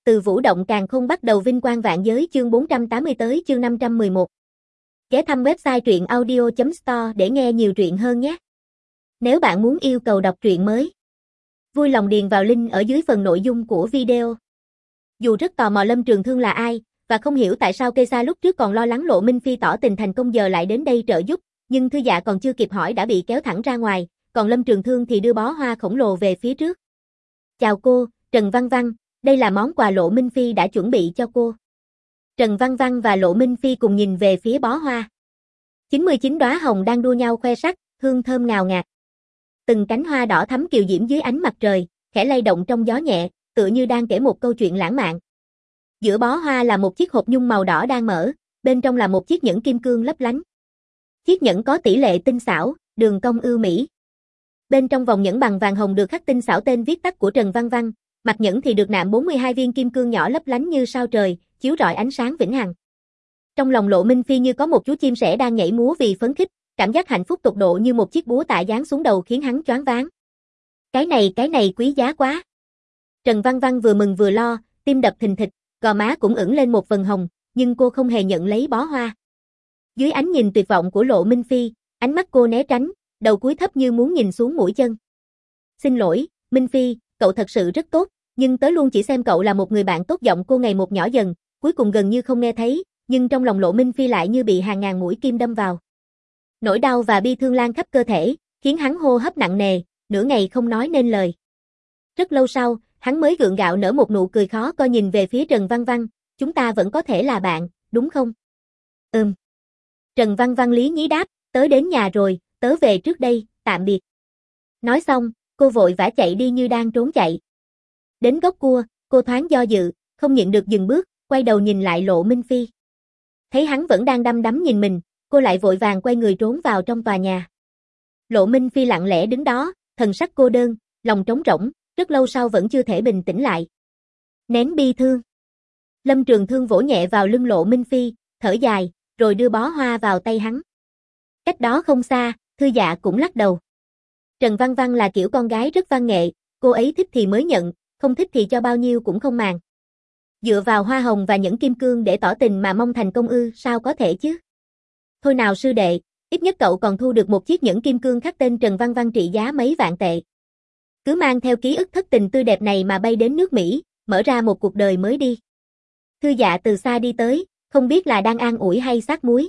Từ Vũ Động Càn Khôn bắt đầu vinh quang vạn giới chương 480 tới chương 511. Ghé thăm website truyện audio.store để nghe nhiều truyện hơn nhé. Nếu bạn muốn yêu cầu đọc truyện mới, vui lòng điền vào link ở dưới phần nội dung của video. Dù rất tò mò Lâm Trường Thương là ai, và không hiểu tại sao cây sa lúc trước còn lo lắng Lộ Minh Phi tỏ tình thành công giờ lại đến đây trợ giúp, nhưng Thư Dạ còn chưa kịp hỏi đã bị kéo thẳng ra ngoài, còn Lâm Trường Thương thì đưa bó hoa khổng lồ về phía trước. Chào cô, Trần Văn Văn, đây là món quà Lộ Minh Phi đã chuẩn bị cho cô. Trần Văn Văn và Lộ Minh Phi cùng nhìn về phía bó hoa. 99 đóa hồng đang đua nhau khoe sắc, hương thơm ngào ngạt. Từng cánh hoa đỏ thắm kiều diễm dưới ánh mặt trời, khẽ lay động trong gió nhẹ, tựa như đang kể một câu chuyện lãng mạn. Giữa bó hoa là một chiếc hộp nhung màu đỏ đang mở, bên trong là một chiếc nhẫn kim cương lấp lánh. Chiếc nhẫn có tỷ lệ tinh xảo, đường cong ưu mỹ. Bên trong vòng nhẫn bằng vàng hồng được khắc tinh xảo tên viết tắt của Trần Văn Văn, mặt nhẫn thì được nạm 42 viên kim cương nhỏ lấp lánh như sao trời, chiếu rọi ánh sáng vĩnh hằng. Trong lòng Lộ Minh Phi như có một chú chim sẻ đang nhảy múa vì phấn khích, cảm giác hạnh phúc tột độ như một chiếc búa tạ giáng xuống đầu khiến hắn choáng váng. Cái này quý giá quá. Trần Văn Văn vừa mừng vừa lo, tim đập thình thịch, gò má cũng ửng lên một vầng hồng, nhưng cô không hề nhận lấy bó hoa. Dưới ánh nhìn tuyệt vọng của Lộ Minh Phi, ánh mắt cô né tránh, đầu cúi thấp như muốn nhìn xuống mũi chân. Xin lỗi, Minh Phi, cậu thật sự rất tốt, nhưng tớ luôn chỉ xem cậu là một người bạn tốt. Giọng cô ngày một nhỏ dần, cuối cùng gần như không nghe thấy, nhưng trong lòng Lộ Minh Phi lại như bị hàng ngàn mũi kim đâm vào. Nỗi đau và bi thương lan khắp cơ thể, khiến hắn hô hấp nặng nề, nửa ngày không nói nên lời. Rất lâu sau, hắn mới gượng gạo nở một nụ cười khó coi nhìn về phía Trần Văn Văn, chúng ta vẫn có thể là bạn, đúng không? Trần Văn Văn lý nhí đáp, tớ đến nhà rồi, tớ về trước đây, tạm biệt. Nói xong, cô vội vã chạy đi như đang trốn chạy. Đến gốc cua, cô thoáng do dự, không nhịn được dừng bước, quay đầu nhìn lại Lộ Minh Phi. Thấy hắn vẫn đang đăm đắm nhìn mình, cô lại vội vàng quay người trốn vào trong tòa nhà. Lộ Minh Phi lặng lẽ đứng đó, thần sắc cô đơn, lòng trống rỗng, rất lâu sau vẫn chưa thể bình tĩnh lại. Nén bi thương. Lâm Trường Thương vỗ nhẹ vào lưng Lộ Minh Phi, thở dài, rồi đưa bó hoa vào tay hắn. Cách đó không xa, Thư Dạ cũng lắc đầu. Trần Văn Văn là kiểu con gái rất văn nghệ, cô ấy thích thì mới nhận, không thích thì cho bao nhiêu cũng không màng. Dựa vào hoa hồng và nhẫn kim cương để tỏ tình mà mong thành công ư, sao có thể chứ? Thôi nào sư đệ, ít nhất cậu còn thu được một chiếc nhẫn kim cương khắc tên Trần Văn Văn trị giá mấy vạn tệ. Cứ mang theo ký ức thất tình tươi đẹp này mà bay đến nước Mỹ, mở ra một cuộc đời mới đi. Thư Dạ từ xa đi tới, không biết là đang an ủi hay xát muối.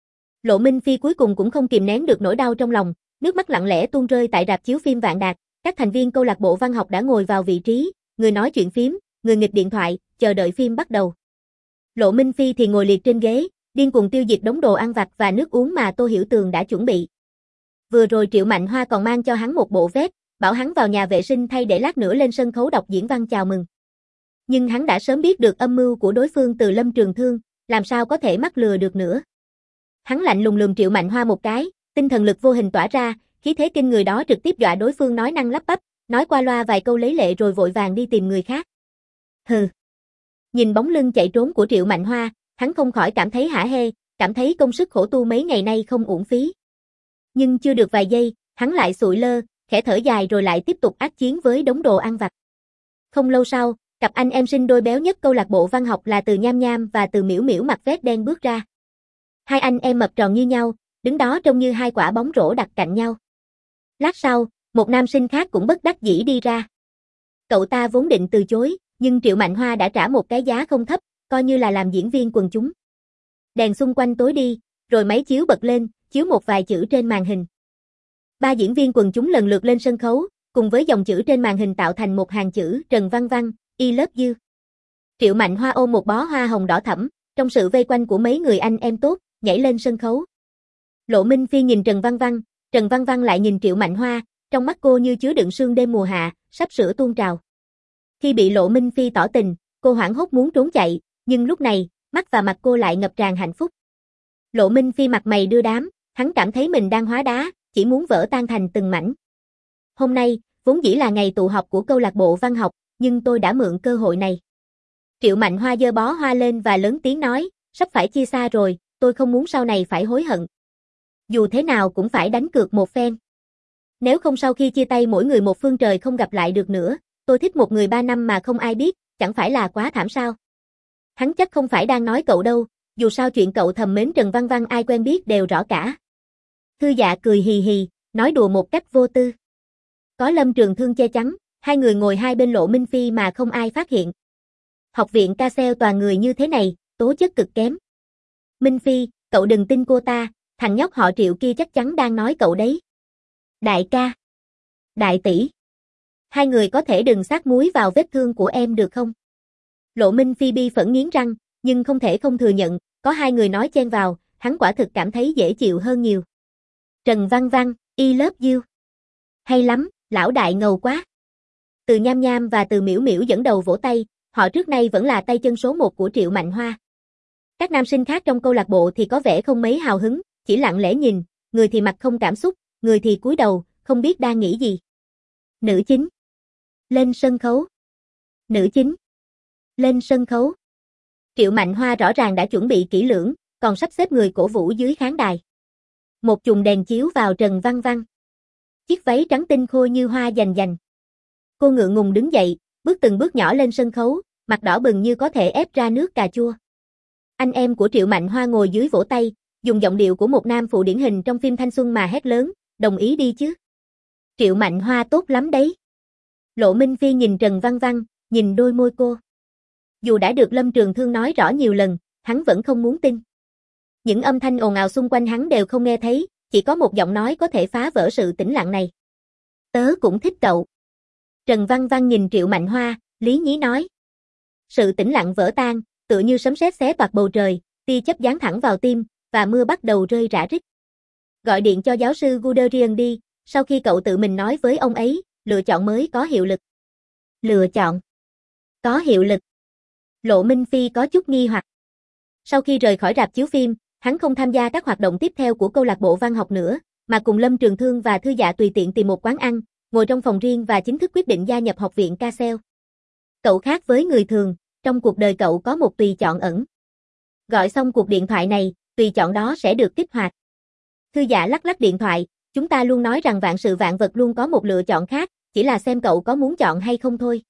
Lộ Minh Phi cuối cùng cũng không kìm nén được nỗi đau trong lòng, nước mắt lặng lẽ tuôn rơi tại rạp chiếu phim Vạn Đạt. Các thành viên câu lạc bộ văn học đã ngồi vào vị trí, người nói chuyện phím, người nghịch điện thoại, chờ đợi phim bắt đầu. Lộ Minh Phi thì ngồi liệt trên ghế, điên cuồng tiêu diệt đống đồ ăn vặt và nước uống mà Tô Hiểu Tường đã chuẩn bị. Vừa rồi Triệu Mạnh Hoa còn mang cho hắn một bộ vest, bảo hắn vào nhà vệ sinh thay để lát nữa lên sân khấu đọc diễn văn chào mừng. Nhưng hắn đã sớm biết được âm mưu của đối phương từ Lâm Trường Thương, làm sao có thể mắc lừa được nữa. Hắn lạnh lùng lườm Triệu Mạnh Hoa một cái, tinh thần lực vô hình tỏa ra, khí thế kinh người đó trực tiếp dọa đối phương nói năng lắp bắp, nói qua loa vài câu lấy lệ rồi vội vàng đi tìm người khác. Hừ. Nhìn bóng lưng chạy trốn của Triệu Mạnh Hoa, hắn không khỏi cảm thấy hả hê, cảm thấy công sức khổ tu mấy ngày nay không uổng phí. Nhưng chưa được vài giây, hắn lại sụi lơ, khẽ thở dài rồi lại tiếp tục ác chiến với đống đồ ăn vặt. Không lâu sau, cặp anh em sinh đôi béo nhất câu lạc bộ văn học là Từ Nham Nham và Từ Miễu Miễu mặc vest đen bước ra. Hai anh em mập tròn như nhau, đứng đó trông như hai quả bóng rổ đặt cạnh nhau. Lát sau, một nam sinh khác cũng bất đắc dĩ đi ra. Cậu ta vốn định từ chối, nhưng Triệu Mạnh Hoa đã trả một cái giá không thấp, coi như là làm diễn viên quần chúng. Đèn xung quanh tối đi, rồi máy chiếu bật lên, chiếu một vài chữ trên màn hình. Ba diễn viên quần chúng lần lượt lên sân khấu, cùng với dòng chữ trên màn hình tạo thành một hàng chữ Trần Văn Văn, I love you. Triệu Mạnh Hoa ôm một bó hoa hồng đỏ thẫm, trong sự vây quanh của mấy người anh em tốt, nhảy lên sân khấu. Lộ Minh Phi nhìn Trần Văn Văn lại nhìn Triệu Mạnh Hoa, trong mắt cô như chứa đựng sương đêm mùa hạ, sắp sửa tuôn trào. Khi bị Lộ Minh Phi tỏ tình, cô hoảng hốt muốn trốn chạy, nhưng lúc này, mắt và mặt cô lại ngập tràn hạnh phúc. Lộ Minh Phi mặt mày đưa đám, hắn cảm thấy mình đang hóa đá, chỉ muốn vỡ tan thành từng mảnh. Hôm nay, vốn dĩ là ngày tụ họp của câu lạc bộ văn học, nhưng tôi đã mượn cơ hội này. Triệu Mạnh Hoa giơ bó hoa lên và lớn tiếng nói, sắp phải chia xa rồi, tôi không muốn sau này phải hối hận. Dù thế nào cũng phải đánh cược một phen. Nếu không sau khi chia tay mỗi người một phương trời không gặp lại được nữa, tôi thích một người 3 năm mà không ai biết, chẳng phải là quá thảm sao? Hắn chắc không phải đang nói cậu đâu, dù sao chuyện cậu thầm mến Trần Văn Văn ai quen biết đều rõ cả. Thư Dạ cười hì hì, nói đùa một cách vô tư. Có Lâm Trường Thương che chắn, hai người ngồi hai bên Lộ Minh Phi mà không ai phát hiện. Học viện Ca-xeo toàn người như thế này, tố chất cực kém. Minh Phi, cậu đừng tin cô ta, thằng nhóc họ Triệu kia chắc chắn đang nói cậu đấy. Đại ca. Đại tỷ. Hai người có thể đừng xát muối vào vết thương của em được không? Lộ Minh Phi bi phẫn nghiến răng, nhưng không thể không thừa nhận, có hai người nói chen vào, hắn quả thực cảm thấy dễ chịu hơn nhiều. Trần Văn Văn, I love you. Hay lắm, lão đại ngầu quá. Từ Nham Nham và từ Miễu Miễu dẫn đầu vỗ tay, họ trước nay vẫn là tay chân số 1 của Triệu Mạnh Hoa. Các nam sinh khác trong câu lạc bộ thì có vẻ không mấy hào hứng, chỉ lặng lẽ nhìn, người thì mặt không cảm xúc, người thì cúi đầu, không biết đang nghĩ gì. Nữ chính. Lên sân khấu. Nữ chính. Lên sân khấu. Triệu Mạnh Hoa rõ ràng đã chuẩn bị kỹ lưỡng, còn sắp xếp người cổ vũ dưới khán đài. Một chùm đèn chiếu vào Trần Văn Văn. Chiếc váy trắng tinh khôi như hoa dành dành. Cô ngượng ngùng đứng dậy, bước từng bước nhỏ lên sân khấu, mặt đỏ bừng như có thể ép ra nước cà chua. Anh em của Triệu Mạnh Hoa ngồi dưới vỗ tay, dùng giọng điệu của một nam phụ điển hình trong phim thanh xuân mà hét lớn, đồng ý đi chứ. Triệu Mạnh Hoa tốt lắm đấy. Lộ Minh Phi nhìn Trần Văn Văn, nhìn đôi môi cô. Dù đã được Lâm Trường Thương nói rõ nhiều lần, hắn vẫn không muốn tin. Những âm thanh ồn ào xung quanh hắn đều không nghe thấy, chỉ có một giọng nói có thể phá vỡ sự tĩnh lặng này. Tớ cũng thích cậu. Trần Văn Văn nhìn Triệu Mạnh Hoa, lý nhí nói. Sự tĩnh lặng vỡ tan, tựa như sấm sét xé toạc bầu trời, tia chớp giáng thẳng vào tim, và mưa bắt đầu rơi rã rích. Gọi điện cho giáo sư Guderian đi, sau khi cậu tự mình nói với ông ấy, lựa chọn mới có hiệu lực. Lựa chọn. Có hiệu lực. Lộ Minh Phi có chút nghi hoặc. Sau khi rời khỏi rạp chiếu phim, hắn không tham gia các hoạt động tiếp theo của câu lạc bộ văn học nữa, mà cùng Lâm Trường Thương và Thư Dạ tùy tiện tìm một quán ăn, ngồi trong phòng riêng và chính thức quyết định gia nhập học viện Ca-xeo. Cậu khác với người thường, trong cuộc đời cậu có một tùy chọn ẩn. Gọi xong cuộc điện thoại này, tùy chọn đó sẽ được kích hoạt. Thư Dạ lắc lắc điện thoại, chúng ta luôn nói rằng vạn sự vạn vật luôn có một lựa chọn khác, chỉ là xem cậu có muốn chọn hay không thôi.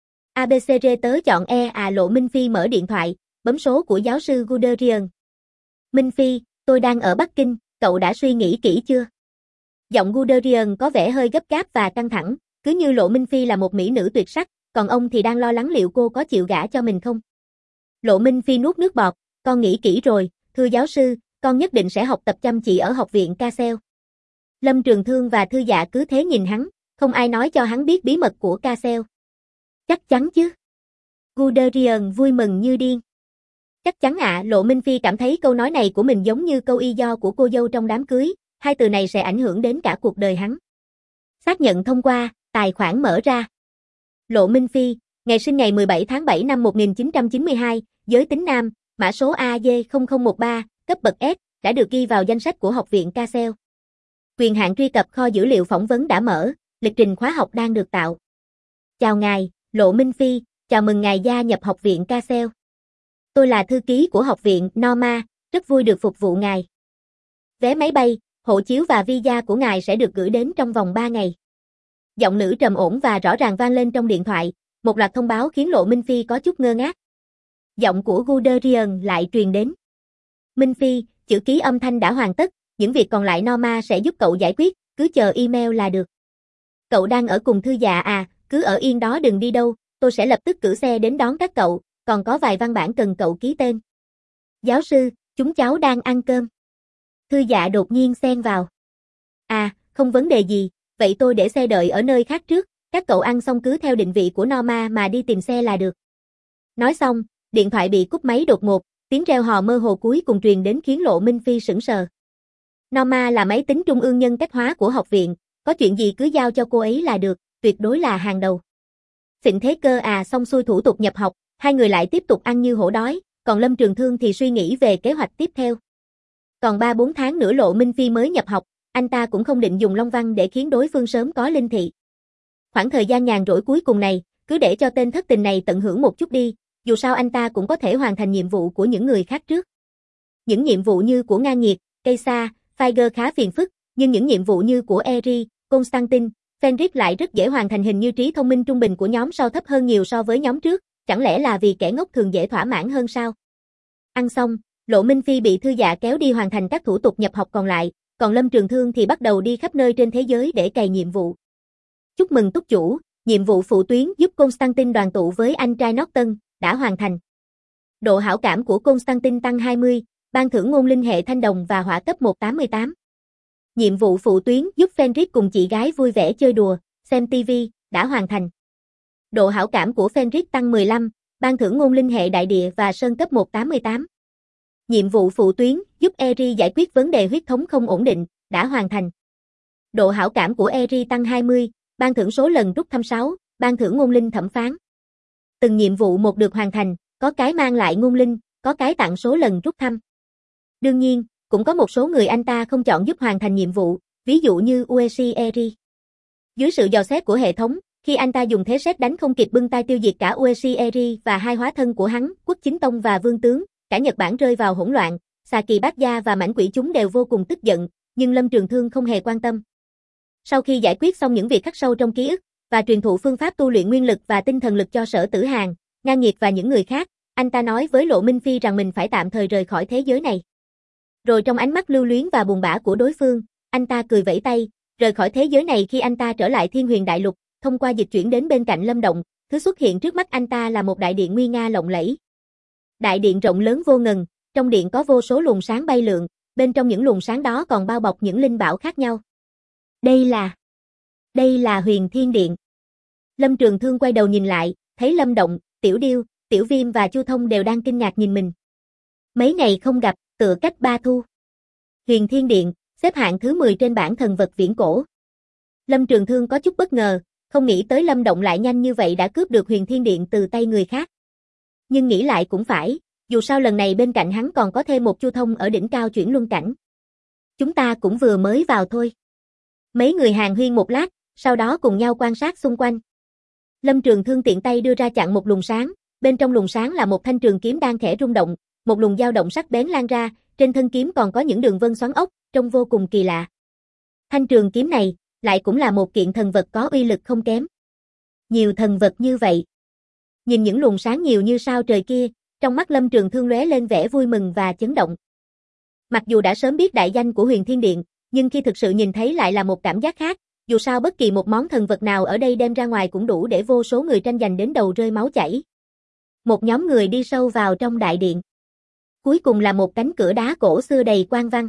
ABCD tớ chọn E à. Lộ Minh Phi mở điện thoại, bấm số của giáo sư Guderian. Minh Phi, tôi đang ở Bắc Kinh, cậu đã suy nghĩ kỹ chưa? Giọng Guderian có vẻ hơi gấp gáp và căng thẳng, cứ như Lộ Minh Phi là một mỹ nữ tuyệt sắc, còn ông thì đang lo lắng liệu cô có chịu gả cho mình không. Lộ Minh Phi nuốt nước bọt, con nghĩ kỹ rồi, thưa giáo sư, con nhất định sẽ học tập chăm chỉ ở học viện Ca-xeo. Lâm Trường Thương và Thư Dạ cứ thế nhìn hắn, không ai nói cho hắn biết bí mật của Ca-xeo. Chắc chắn chứ. Guderian vui mừng như điên. Chắc chắn ạ. Lộ Minh Phi cảm thấy câu nói này của mình giống như câu y do của cô dâu trong đám cưới, hai từ này sẽ ảnh hưởng đến cả cuộc đời hắn. Xác nhận thông qua, tài khoản mở ra. Lộ Minh Phi, ngày sinh ngày 17 tháng 7 năm 1992, giới tính nam, mã số AJ0013, cấp bậc S, đã được ghi vào danh sách của học viện Ca-xeo. Quyền hạn truy cập kho dữ liệu phỏng vấn đã mở, lịch trình khóa học đang được tạo. Chào ngài, Lộ Minh Phi, chào mừng ngài gia nhập học viện Ca-xeo. Tôi là thư ký của học viện Norma, rất vui được phục vụ ngài. Vé máy bay, hộ chiếu và visa của ngài sẽ được gửi đến trong vòng 3 ngày. Giọng nữ trầm ổn và rõ ràng vang lên trong điện thoại, một loạt thông báo khiến Lộ Minh Phi có chút ngơ ngác. Giọng của Guderian lại truyền đến. Minh Phi, chữ ký âm thanh đã hoàn tất, những việc còn lại Norma sẽ giúp cậu giải quyết, cứ chờ email là được. Cậu đang ở cùng Thư Dạ à, cứ ở yên đó đừng đi đâu, tôi sẽ lập tức cử xe đến đón các cậu, còn có vài văn bản cần cậu ký tên. Giáo sư, chúng cháu đang ăn cơm. Thư Dạ đột nhiên xen vào. À, không vấn đề gì, vậy tôi để xe đợi ở nơi khác trước, các cậu ăn xong cứ theo định vị của Norma mà đi tìm xe là được. Nói xong, điện thoại bị cúp máy đột ngột, tiếng reo hò mơ hồ cuối cùng truyền đến khiến Lộ Minh Phi sững sờ. Norma là máy tính trung ương nhân cách hóa của học viện, có chuyện gì cứ giao cho cô ấy là được, tuyệt đối là hàng đầu. Xịn thế cơ à. Xong xuôi thủ tục nhập học, hai người lại tiếp tục ăn như hổ đói, còn Lâm Trường Thương thì suy nghĩ về kế hoạch tiếp theo. Còn 3-4 tháng nữa Lộ Minh Phi mới nhập học, anh ta cũng không định dùng Long Văn để khiến đối phương sớm có linh thị. Khoảng thời gian nhàn rỗi cuối cùng này, cứ để cho tên thất tình này tận hưởng một chút đi, dù sao anh ta cũng có thể hoàn thành nhiệm vụ của những người khác trước. Những nhiệm vụ như của Ngang Nghiệt, Cây Sa, Figer khá phiền phức, nhưng những nhiệm vụ như của Eri, Constantine, Fenris lại rất dễ hoàn thành. Hình như trí thông minh trung bình của nhóm sau thấp hơn nhiều so với nhóm trước, chẳng lẽ là vì kẻ ngốc thường dễ thỏa mãn hơn sao? Ăn xong, Lộ Minh Phi bị thư dạ kéo đi hoàn thành các thủ tục nhập học còn lại, còn Lâm Trường Thương thì bắt đầu đi khắp nơi trên thế giới để cày nhiệm vụ. Chúc mừng túc chủ, nhiệm vụ phụ tuyến giúp Constantine đoàn tụ với anh trai Norton, đã hoàn thành. Độ hảo cảm của Constantine tăng 20, ban thưởng ngôn linh hệ thanh đồng và hỏa cấp 188. Nhiệm vụ phụ tuyến giúp Fenris cùng chị gái vui vẻ chơi đùa, xem TV, đã hoàn thành. Độ hảo cảm của Fenris tăng 15, ban thưởng ngôn linh hệ đại địa và sơn cấp 188. Nhiệm vụ phụ tuyến giúp Eri giải quyết vấn đề huyết thống không ổn định, đã hoàn thành. Độ hảo cảm của Eri tăng 20, ban thưởng số lần rút thăm 6, ban thưởng ngôn linh thẩm phán. Từng nhiệm vụ một được hoàn thành, có cái mang lại ngôn linh, có cái tặng số lần rút thăm. Đương nhiên, cũng có một số người anh ta không chọn giúp hoàn thành nhiệm vụ, ví dụ như Ueshi Eri. Dưới sự dò xét của hệ thống, khi anh ta dùng thế sét đánh không kịp bưng tay tiêu diệt cả Ueshi Eri và hai hóa thân của hắn, Quốc Chính Tông và Vương Tướng, cả Nhật Bản rơi vào hỗn loạn, xà kỳ bát gia và mãnh quỷ chúng đều vô cùng tức giận, nhưng Lâm Trường Thương không hề quan tâm. Sau khi giải quyết xong những việc khắc sâu trong ký ức, và truyền thụ phương pháp tu luyện nguyên lực và tinh thần lực cho Sở Tử Hàn, Ngang Nghiệt và những người khác, anh ta nói với Lộ Minh Phi rằng mình phải tạm thời rời khỏi thế giới này. Rồi trong ánh mắt lưu luyến và buồn bã của đối phương, anh ta cười vẫy tay, rời khỏi thế giới này. Khi anh ta trở lại Thiên Huyền Đại Lục, thông qua dịch chuyển đến bên cạnh Lâm Động, thứ xuất hiện trước mắt anh ta là một đại điện nguy nga lộng lẫy. Đại điện rộng lớn vô ngần, trong điện có vô số luồng sáng bay lượn, bên trong những luồng sáng đó còn bao bọc những linh bảo khác nhau. Đây là Huyền Thiên Điện. Lâm Trường Thương quay đầu nhìn lại, thấy Lâm Động, Tiểu Điêu, Tiểu Viêm và Chu Thông đều đang kinh ngạc nhìn mình. Mấy ngày không gặp, tựa cách 3 thu. Huyền Thiên Điện, xếp hạng thứ 10 trên bảng thần vật viễn cổ. Lâm Trường Thương có chút bất ngờ, không nghĩ tới Lâm Động lại nhanh như vậy đã cướp được Huyền Thiên Điện từ tay người khác. Nhưng nghĩ lại cũng phải, dù sao lần này bên cạnh hắn còn có thêm một Chu Thông ở đỉnh cao chuyển luân cảnh. Chúng ta cũng vừa mới vào thôi. Mấy người hàn huyên một lát, sau đó cùng nhau quan sát xung quanh. Lâm Trường Thương tiện tay đưa ra chặn một luồng sáng, bên trong luồng sáng là một thanh trường kiếm đang khẽ rung động, một luồng dao động sắc bén lan ra, trên thân kiếm còn có những đường vân xoắn ốc, trông vô cùng kỳ lạ. Thanh trường kiếm này, lại cũng là một kiện thần vật có uy lực không kém. Nhiều thần vật như vậy. Nhìn những luồng sáng nhiều như sao trời kia, trong mắt Lâm Trường Thương lóe lên vẻ vui mừng và chấn động. Mặc dù đã sớm biết đại danh của Huyền Thiên Điện, nhưng khi thực sự nhìn thấy lại là một cảm giác khác, dù sao bất kỳ một món thần vật nào ở đây đem ra ngoài cũng đủ để vô số người tranh giành đến đầu rơi máu chảy. Một nhóm người đi sâu vào trong đại điện. Cuối cùng là một cánh cửa đá cổ xưa đầy quan văn.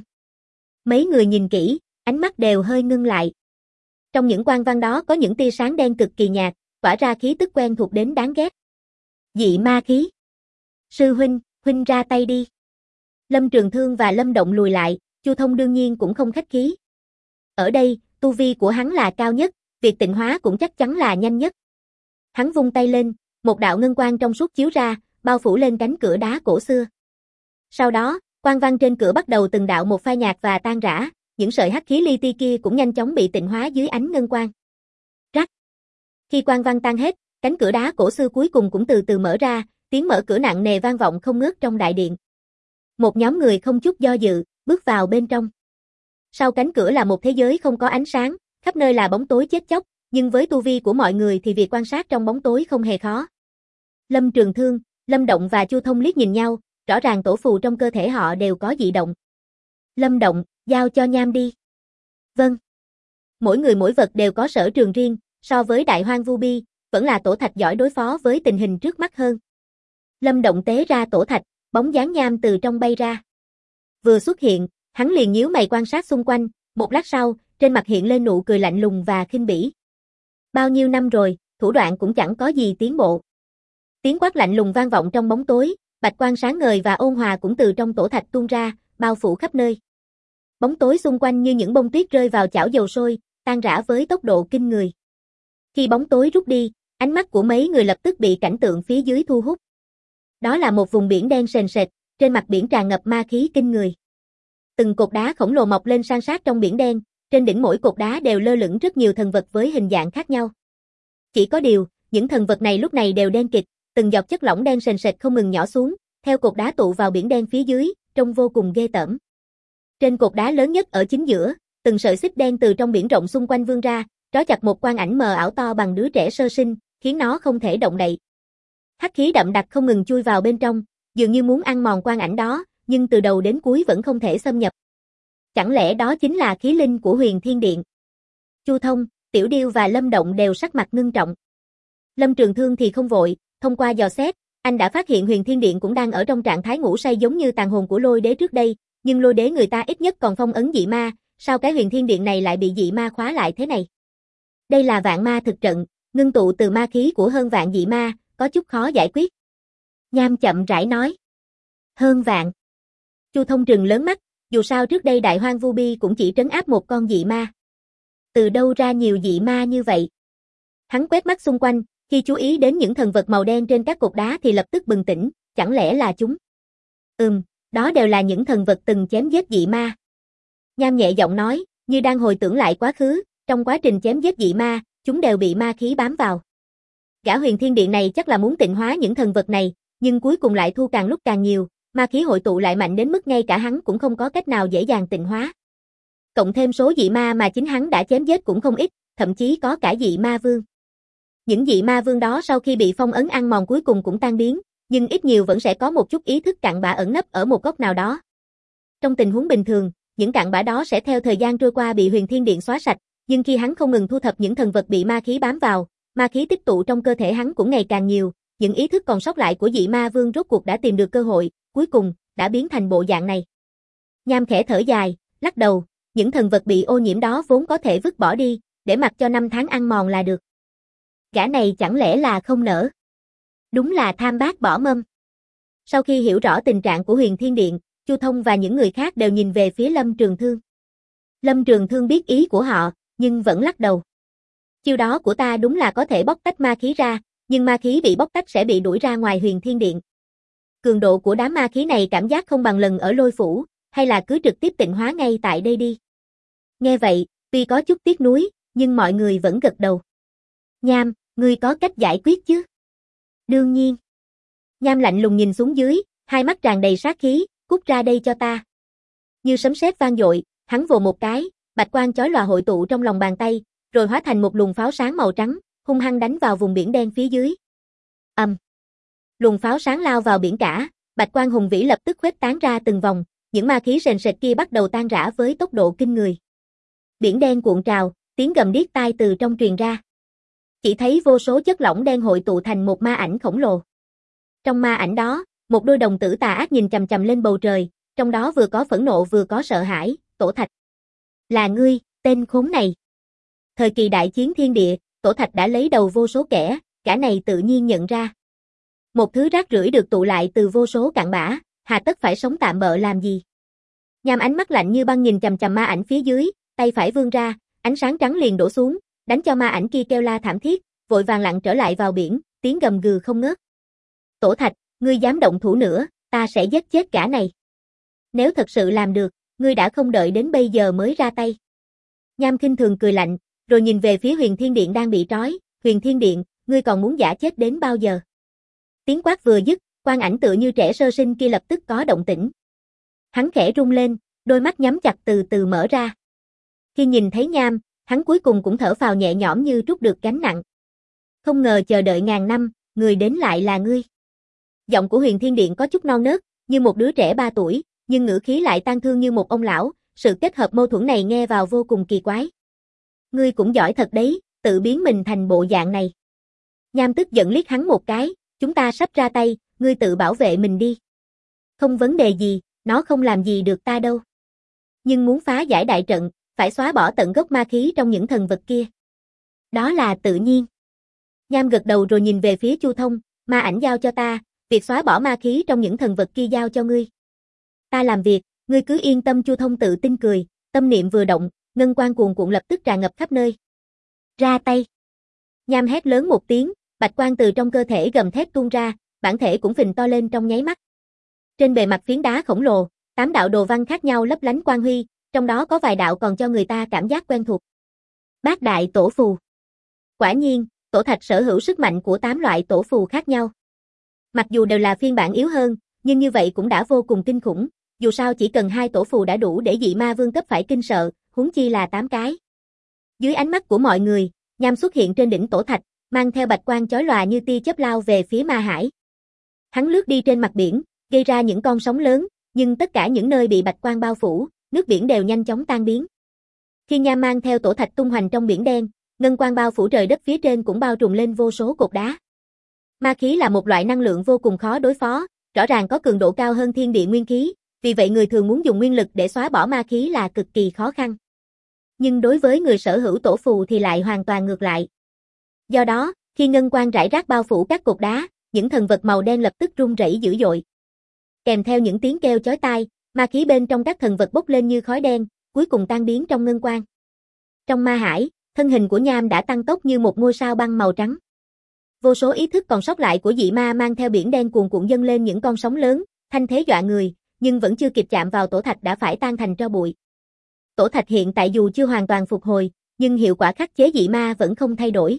Mấy người nhìn kỹ, ánh mắt đều hơi ngưng lại. Trong những quan văn đó có những tia sáng đen cực kỳ nhạt, tỏa ra khí tức quen thuộc đến đáng ghét. Dị ma khí. Sư huynh ra tay đi. Lâm Trường Thương và Lâm Động lùi lại, Chu Thông đương nhiên cũng không khách khí. Ở đây, tu vi của hắn là cao nhất, việc tịnh hóa cũng chắc chắn là nhanh nhất. Hắn vung tay lên, một đạo ngân quang trong suốt chiếu ra, bao phủ lên cánh cửa đá cổ xưa. Sau đó, quang văn trên cửa bắt đầu từng đạo một phai nhạt và tan rã, những sợi hắc khí li ti kia cũng nhanh chóng bị tịnh hóa dưới ánh ngân quang. Rắc. Khi quang văn tan hết, cánh cửa đá cổ xưa cuối cùng cũng từ từ mở ra, tiếng mở cửa nặng nề vang vọng không ngớt trong đại điện. Một nhóm người không chút do dự, bước vào bên trong. Sau cánh cửa là một thế giới không có ánh sáng, khắp nơi là bóng tối chết chóc, nhưng với tu vi của mọi người thì việc quan sát trong bóng tối không hề khó. Lâm Trường Thương, Lâm Động và Chu Thông liếc nhìn nhau, rõ ràng tổ phù trong cơ thể họ đều có dị động. Lâm Động, giao cho Nham đi. Vâng. Mỗi người mỗi vật đều có sở trường riêng, so với Đại Hoang Vu Bi, vẫn là tổ thạch giỏi đối phó với tình hình trước mắt hơn. Lâm Động tế ra tổ thạch, bóng dáng Nham từ trong bay ra. Vừa xuất hiện, hắn liền nhíu mày quan sát xung quanh, một lát sau, trên mặt hiện lên nụ cười lạnh lùng và khinh bỉ. Bao nhiêu năm rồi, thủ đoạn cũng chẳng có gì tiến bộ. Tiếng quát lạnh lùng vang vọng trong bóng tối, bạch quang sáng ngời và ôn hòa cũng từ trong tổ thạch tuôn ra, bao phủ khắp nơi. Bóng tối xung quanh như những bông tuyết rơi vào chảo dầu sôi, tan rã với tốc độ kinh người. Khi bóng tối rút đi, ánh mắt của mấy người lập tức bị cảnh tượng phía dưới thu hút. Đó là một vùng biển đen sền sệt, trên mặt biển tràn ngập ma khí kinh người. Từng cột đá khổng lồ mọc lên san sát trong biển đen, trên đỉnh mỗi cột đá đều lơ lửng rất nhiều thần vật với hình dạng khác nhau. Chỉ có điều, những thần vật này lúc này đều đen kịt, từng giọt chất lỏng đen sền sệt không ngừng nhỏ xuống, theo cột đá tụ vào biển đen phía dưới, trông vô cùng ghê tởm. Trên cột đá lớn nhất ở chính giữa, từng sợi xích đen từ trong biển rộng xung quanh vươn ra, trói chặt một quang ảnh mờ ảo to bằng đứa trẻ sơ sinh, khiến nó không thể động đậy. Hắc khí đậm đặc không ngừng chui vào bên trong, dường như muốn ăn mòn quang ảnh đó, nhưng từ đầu đến cuối vẫn không thể xâm nhập. Chẳng lẽ đó chính là khí linh của Huyền Thiên Điện? Chu Thông, Tiểu Điêu và Lâm Động đều sắc mặt ngưng trọng. Lâm Trường Thương thì không vội, thông qua dò xét, anh đã phát hiện Huyền Thiên Điện cũng đang ở trong trạng thái ngủ say giống như tàn hồn của Lôi Đế trước đây, nhưng Lôi Đế người ta ít nhất còn phong ấn dị ma, sao cái Huyền Thiên Điện này lại bị dị ma khóa lại thế này? Đây là vạn ma thực trận, ngưng tụ từ ma khí của hơn vạn dị ma, có chút khó giải quyết. Nham chậm rãi nói. Hơn vạn. Chu Thông trừng lớn mắt, dù sao trước đây Đại Hoang Vu Bi cũng chỉ trấn áp một con dị ma. Từ đâu ra nhiều dị ma như vậy? Hắn quét mắt xung quanh, khi chú ý đến những thần vật màu đen trên các cột đá thì lập tức bừng tỉnh, chẳng lẽ là chúng? Đó đều là những thần vật từng chém giết dị ma. Nham nhẹ giọng nói, như đang hồi tưởng lại quá khứ, trong quá trình chém giết dị ma, chúng đều bị ma khí bám vào. Gã Huyền Thiên Điện này chắc là muốn tịnh hóa những thần vật này, nhưng cuối cùng lại thu càng lúc càng nhiều, ma khí hội tụ lại mạnh đến mức ngay cả hắn cũng không có cách nào dễ dàng tịnh hóa. Cộng thêm số dị ma mà chính hắn đã chém giết cũng không ít, thậm chí có cả dị ma vương. Những dị ma vương đó sau khi bị phong ấn ăn mòn cuối cùng cũng tan biến, nhưng ít nhiều vẫn sẽ có một chút ý thức cặn bã ẩn nấp ở một góc nào đó. Trong tình huống bình thường, những cặn bã đó sẽ theo thời gian trôi qua bị Huyền Thiên Điện xóa sạch, nhưng khi hắn không ngừng thu thập những thần vật bị ma khí bám vào, ma khí tích tụ trong cơ thể hắn cũng ngày càng nhiều, những ý thức còn sót lại của dị ma vương rốt cuộc đã tìm được cơ hội, cuối cùng đã biến thành bộ dạng này. Nham khẽ thở dài, lắc đầu, những thần vật bị ô nhiễm đó vốn có thể vứt bỏ đi, để mặc cho năm tháng ăn mòn là được. Gã này chẳng lẽ là không nỡ? Đúng là tham bát bỏ mâm. Sau khi hiểu rõ tình trạng của Huyền Thiên Điện, Chu Thông và những người khác đều nhìn về phía Lâm Trường Thương. Lâm Trường Thương biết ý của họ, nhưng vẫn lắc đầu. Chiêu đó của ta đúng là có thể bóc tách ma khí ra, nhưng ma khí bị bóc tách sẽ bị đuổi ra ngoài Huyền Thiên Điện. Cường độ của đám ma khí này cảm giác không bằng lần ở Lôi Phủ, hay là cứ trực tiếp tịnh hóa ngay tại đây đi. Nghe vậy, tuy có chút tiếc nuối, nhưng mọi người vẫn gật đầu. Nham, ngươi có cách giải quyết chứ? Đương nhiên. Nham lạnh lùng nhìn xuống dưới, hai mắt tràn đầy sát khí, cút ra đây cho ta. Như sấm sét vang dội, hắn vồ một cái, bạch quang chói lòa hội tụ trong lòng bàn tay, rồi hóa thành một luồng pháo sáng màu trắng, hung hăng đánh vào vùng biển đen phía dưới. Luồng pháo sáng lao vào biển cả, bạch quang hùng vĩ lập tức khuếch tán ra từng vòng, những ma khí sền sệt kia bắt đầu tan rã với tốc độ kinh người. Biển đen cuộn trào, tiếng gầm điếc tai từ trong truyền ra. Chỉ thấy vô số chất lỏng đen hội tụ thành một ma ảnh khổng lồ. Trong ma ảnh đó, một đôi đồng tử tà ác nhìn chằm chằm lên bầu trời, trong đó vừa có phẫn nộ vừa có sợ hãi, Tổ Thạch. Là ngươi, tên khốn này. Thời kỳ đại chiến thiên địa, Tổ Thạch đã lấy đầu vô số kẻ, cả này tự nhiên nhận ra. Một thứ rác rưởi được tụ lại từ vô số cặn bã, hà tất phải sống tạm bợ làm gì? Nham ánh mắt lạnh như băng nhìn chằm chằm ma ảnh phía dưới, tay phải vươn ra, ánh sáng trắng liền đổ xuống, đánh cho ma ảnh kia kêu la thảm thiết, vội vàng lặn trở lại vào biển, tiếng gầm gừ không ngớt. Tổ Thạch, ngươi dám động thủ nữa, ta sẽ giết chết cả này. Nếu thật sự làm được, ngươi đã không đợi đến bây giờ mới ra tay. Nham khinh thường cười lạnh, rồi nhìn về phía Huyền Thiên Điện đang bị trói, Huyền Thiên Điện, ngươi còn muốn giả chết đến bao giờ? Tiếng quát vừa dứt, quang ảnh tựa như trẻ sơ sinh kia lập tức có động tĩnh. Hắn khẽ rung lên, đôi mắt nhắm chặt từ từ mở ra. Khi nhìn thấy Nham, hắn cuối cùng cũng thở phào nhẹ nhõm như trút được gánh nặng. Không ngờ chờ đợi ngàn năm, người đến lại là ngươi. Giọng của Huyền Thiên Điện có chút non nớt, như một đứa trẻ 3 tuổi, nhưng ngữ khí lại tang thương như một ông lão, sự kết hợp mâu thuẫn này nghe vào vô cùng kỳ quái. Ngươi cũng giỏi thật đấy, tự biến mình thành bộ dạng này. Nham tức giận liếc hắn một cái, chúng ta sắp ra tay, ngươi tự bảo vệ mình đi. Không vấn đề gì, nó không làm gì được ta đâu. Nhưng muốn phá giải đại trận, phải xóa bỏ tận gốc ma khí trong những thần vật kia. Đó là tự nhiên. Nham gật đầu rồi nhìn về phía Chu Thông, ma ảnh giao cho ta, việc xóa bỏ ma khí trong những thần vật kia giao cho ngươi. Ta làm việc, ngươi cứ yên tâm. Chu Thông tự tin cười, tâm niệm vừa động, ngân quang cuồn cuộn lập tức tràn ngập khắp nơi. Ra tay. Nham hét lớn một tiếng, bạch quang từ trong cơ thể gầm thét tuôn ra, bản thể cũng phình to lên trong nháy mắt. Trên bề mặt phiến đá khổng lồ, 8 đạo đồ văn khác nhau lấp lánh quang huy, trong đó có vài đạo còn cho người ta cảm giác quen thuộc. Bát đại tổ phù. Quả nhiên, Tổ Thạch sở hữu sức mạnh của 8 loại tổ phù khác nhau. Mặc dù đều là phiên bản yếu hơn, nhưng như vậy cũng đã vô cùng kinh khủng, dù sao chỉ cần 2 tổ phù đã đủ để dị ma vương cấp phải kinh sợ, huống chi là 8 cái. Dưới ánh mắt của mọi người, Nham xuất hiện trên đỉnh Tổ Thạch, mang theo bạch quang chói lòa như tia chớp lao về phía Ma Hải. Hắn lướt đi trên mặt biển, gây ra những con sóng lớn, nhưng tất cả những nơi bị bạch quang bao phủ, nước biển đều nhanh chóng tan biến. Khi Nham mang theo tổ thạch tung hoành trong biển đen, ngân quang bao phủ trời đất phía trên cũng bao trùm lên vô số cột đá. Ma khí là một loại năng lượng vô cùng khó đối phó, rõ ràng có cường độ cao hơn thiên địa nguyên khí, vì vậy người thường muốn dùng nguyên lực để xóa bỏ ma khí là cực kỳ khó khăn. Nhưng đối với người sở hữu tổ phù thì lại hoàn toàn ngược lại. Do đó, khi ngân quang rải rác bao phủ các cột đá, những thần vật màu đen lập tức rung rẩy dữ dội. Kèm theo những tiếng kêu chói tai, ma khí bên trong các thần vật bốc lên như khói đen, cuối cùng tan biến trong ngân quang. Trong Ma Hải, thân hình của Nham đã tăng tốc như một ngôi sao băng màu trắng. Vô số ý thức còn sót lại của dị ma mang theo biển đen cuồn cuộn dâng lên những con sóng lớn, thanh thế dọa người, nhưng vẫn chưa kịp chạm vào tổ thạch đã phải tan thành tro bụi. Tổ thạch hiện tại dù chưa hoàn toàn phục hồi, nhưng hiệu quả khắc chế dị ma vẫn không thay đổi.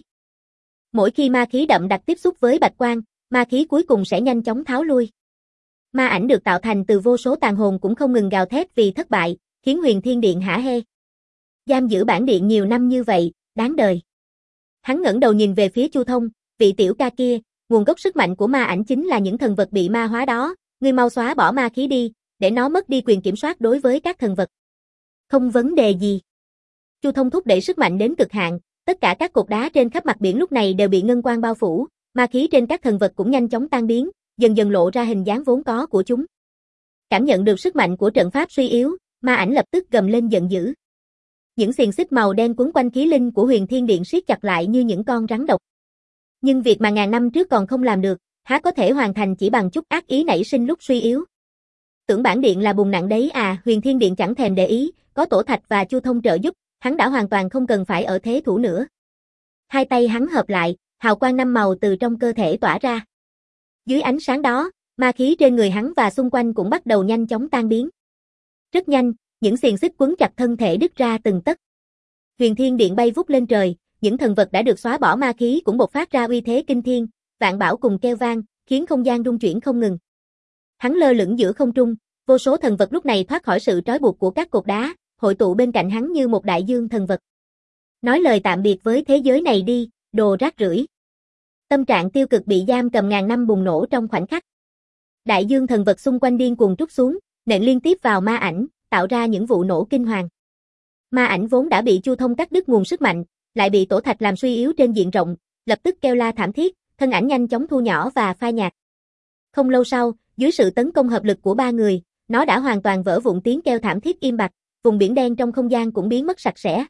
Mỗi khi ma khí đậm đặc tiếp xúc với bạch quang, ma khí cuối cùng sẽ nhanh chóng tháo lui. Ma ảnh được tạo thành từ vô số tàn hồn cũng không ngừng gào thét vì thất bại, khiến Huyền Thiên Điện hả hê. Giam giữ bản điện nhiều năm như vậy, đáng đời. Hắn ngẩng đầu nhìn về phía Chu Thông, vị tiểu ca kia, nguồn gốc sức mạnh của ma ảnh chính là những thần vật bị ma hóa đó, ngươi mau xóa bỏ ma khí đi, để nó mất đi quyền kiểm soát đối với các thần vật. Không vấn đề gì. Chu Thông thúc đẩy sức mạnh đến cực hạn, tất cả các cột đá trên khắp mặt biển lúc này đều bị ngân quang bao phủ, ma khí trên các thần vật cũng nhanh chóng tan biến, dần dần lộ ra hình dáng vốn có của chúng. Cảm nhận được sức mạnh của trận pháp suy yếu, ma ảnh lập tức gầm lên giận dữ. Những xiềng xích màu đen quấn quanh khí linh của Huyền Thiên Điện siết chặt lại như những con rắn độc. Nhưng việc mà ngàn năm trước còn không làm được, há có thể hoàn thành chỉ bằng chút ác ý nảy sinh lúc suy yếu. Tưởng bản điện là bùn nặng đấy à, Huyền Thiên Điện chẳng thèm để ý, có tổ thạch và Chu Thông trợ giúp, hắn đã hoàn toàn không cần phải ở thế thủ nữa. Hai tay hắn hợp lại, hào quang năm màu từ trong cơ thể tỏa ra. Dưới ánh sáng đó, ma khí trên người hắn và xung quanh cũng bắt đầu nhanh chóng tan biến. Rất nhanh, những xiềng xích quấn chặt thân thể đứt ra từng tấc. Huyền Thiên Điện bay vút lên trời, những thần vật đã được xóa bỏ ma khí cũng bộc phát ra uy thế kinh thiên, vạn bảo cùng kêu vang, khiến không gian rung chuyển không ngừng. Hắn lơ lửng giữa không trung, vô số thần vật lúc này thoát khỏi sự trói buộc của các cột đá, hội tụ bên cạnh hắn như một đại dương thần vật. Nói lời tạm biệt với thế giới này đi, đồ rác rưởi. Tâm trạng tiêu cực bị giam cầm ngàn năm bùng nổ trong khoảnh khắc. Đại dương thần vật xung quanh điên cuồng trút xuống, nện liên tiếp vào ma ảnh, tạo ra những vụ nổ kinh hoàng. Ma ảnh vốn đã bị Chu Thông cắt đứt nguồn sức mạnh, lại bị tổ thạch làm suy yếu trên diện rộng, lập tức kêu la thảm thiết, thân ảnh nhanh chóng thu nhỏ và phai nhạt. Không lâu sau, dưới sự tấn công hợp lực của ba người, nó đã hoàn toàn vỡ vụn, tiếng kêu thảm thiết im bặt, vùng biển đen trong không gian cũng biến mất sạch sẽ.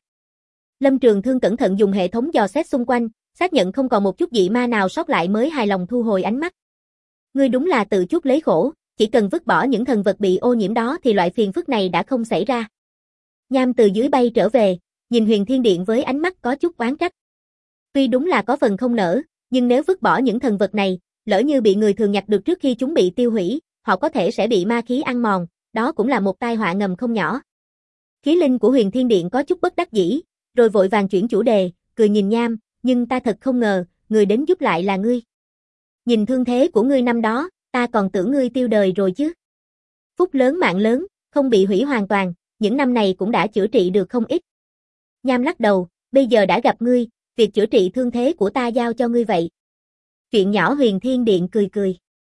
Lâm Trường Thương cẩn thận dùng hệ thống dò xét xung quanh, xác nhận không còn một chút dị ma nào sót lại mới hài lòng thu hồi ánh mắt. Ngươi đúng là tự chuốc lấy khổ, chỉ cần vứt bỏ những thần vật bị ô nhiễm đó thì loại phiền phức này đã không xảy ra. Nham từ dưới bay trở về, nhìn Huyền Thiên Điện với ánh mắt có chút oán trách. Tuy đúng là có phần không nỡ, nhưng nếu vứt bỏ những thần vật này, lỡ như bị người thường nhặt được trước khi chúng bị tiêu hủy, họ có thể sẽ bị ma khí ăn mòn, đó cũng là một tai họa ngầm không nhỏ. Khí linh của Huyền Thiên Điện có chút bất đắc dĩ, rồi vội vàng chuyển chủ đề, cười nhìn Nham, nhưng ta thật không ngờ, người đến giúp lại là ngươi. Nhìn thương thế của ngươi năm đó, ta còn tưởng ngươi tiêu đời rồi chứ. Phúc lớn mạng lớn, không bị hủy hoàn toàn, những năm này cũng đã chữa trị được không ít. Nham lắc đầu, bây giờ đã gặp ngươi, việc chữa trị thương thế của ta giao cho ngươi vậy. Chuyện nhỏ. Huyền Thiên Điện cười cười.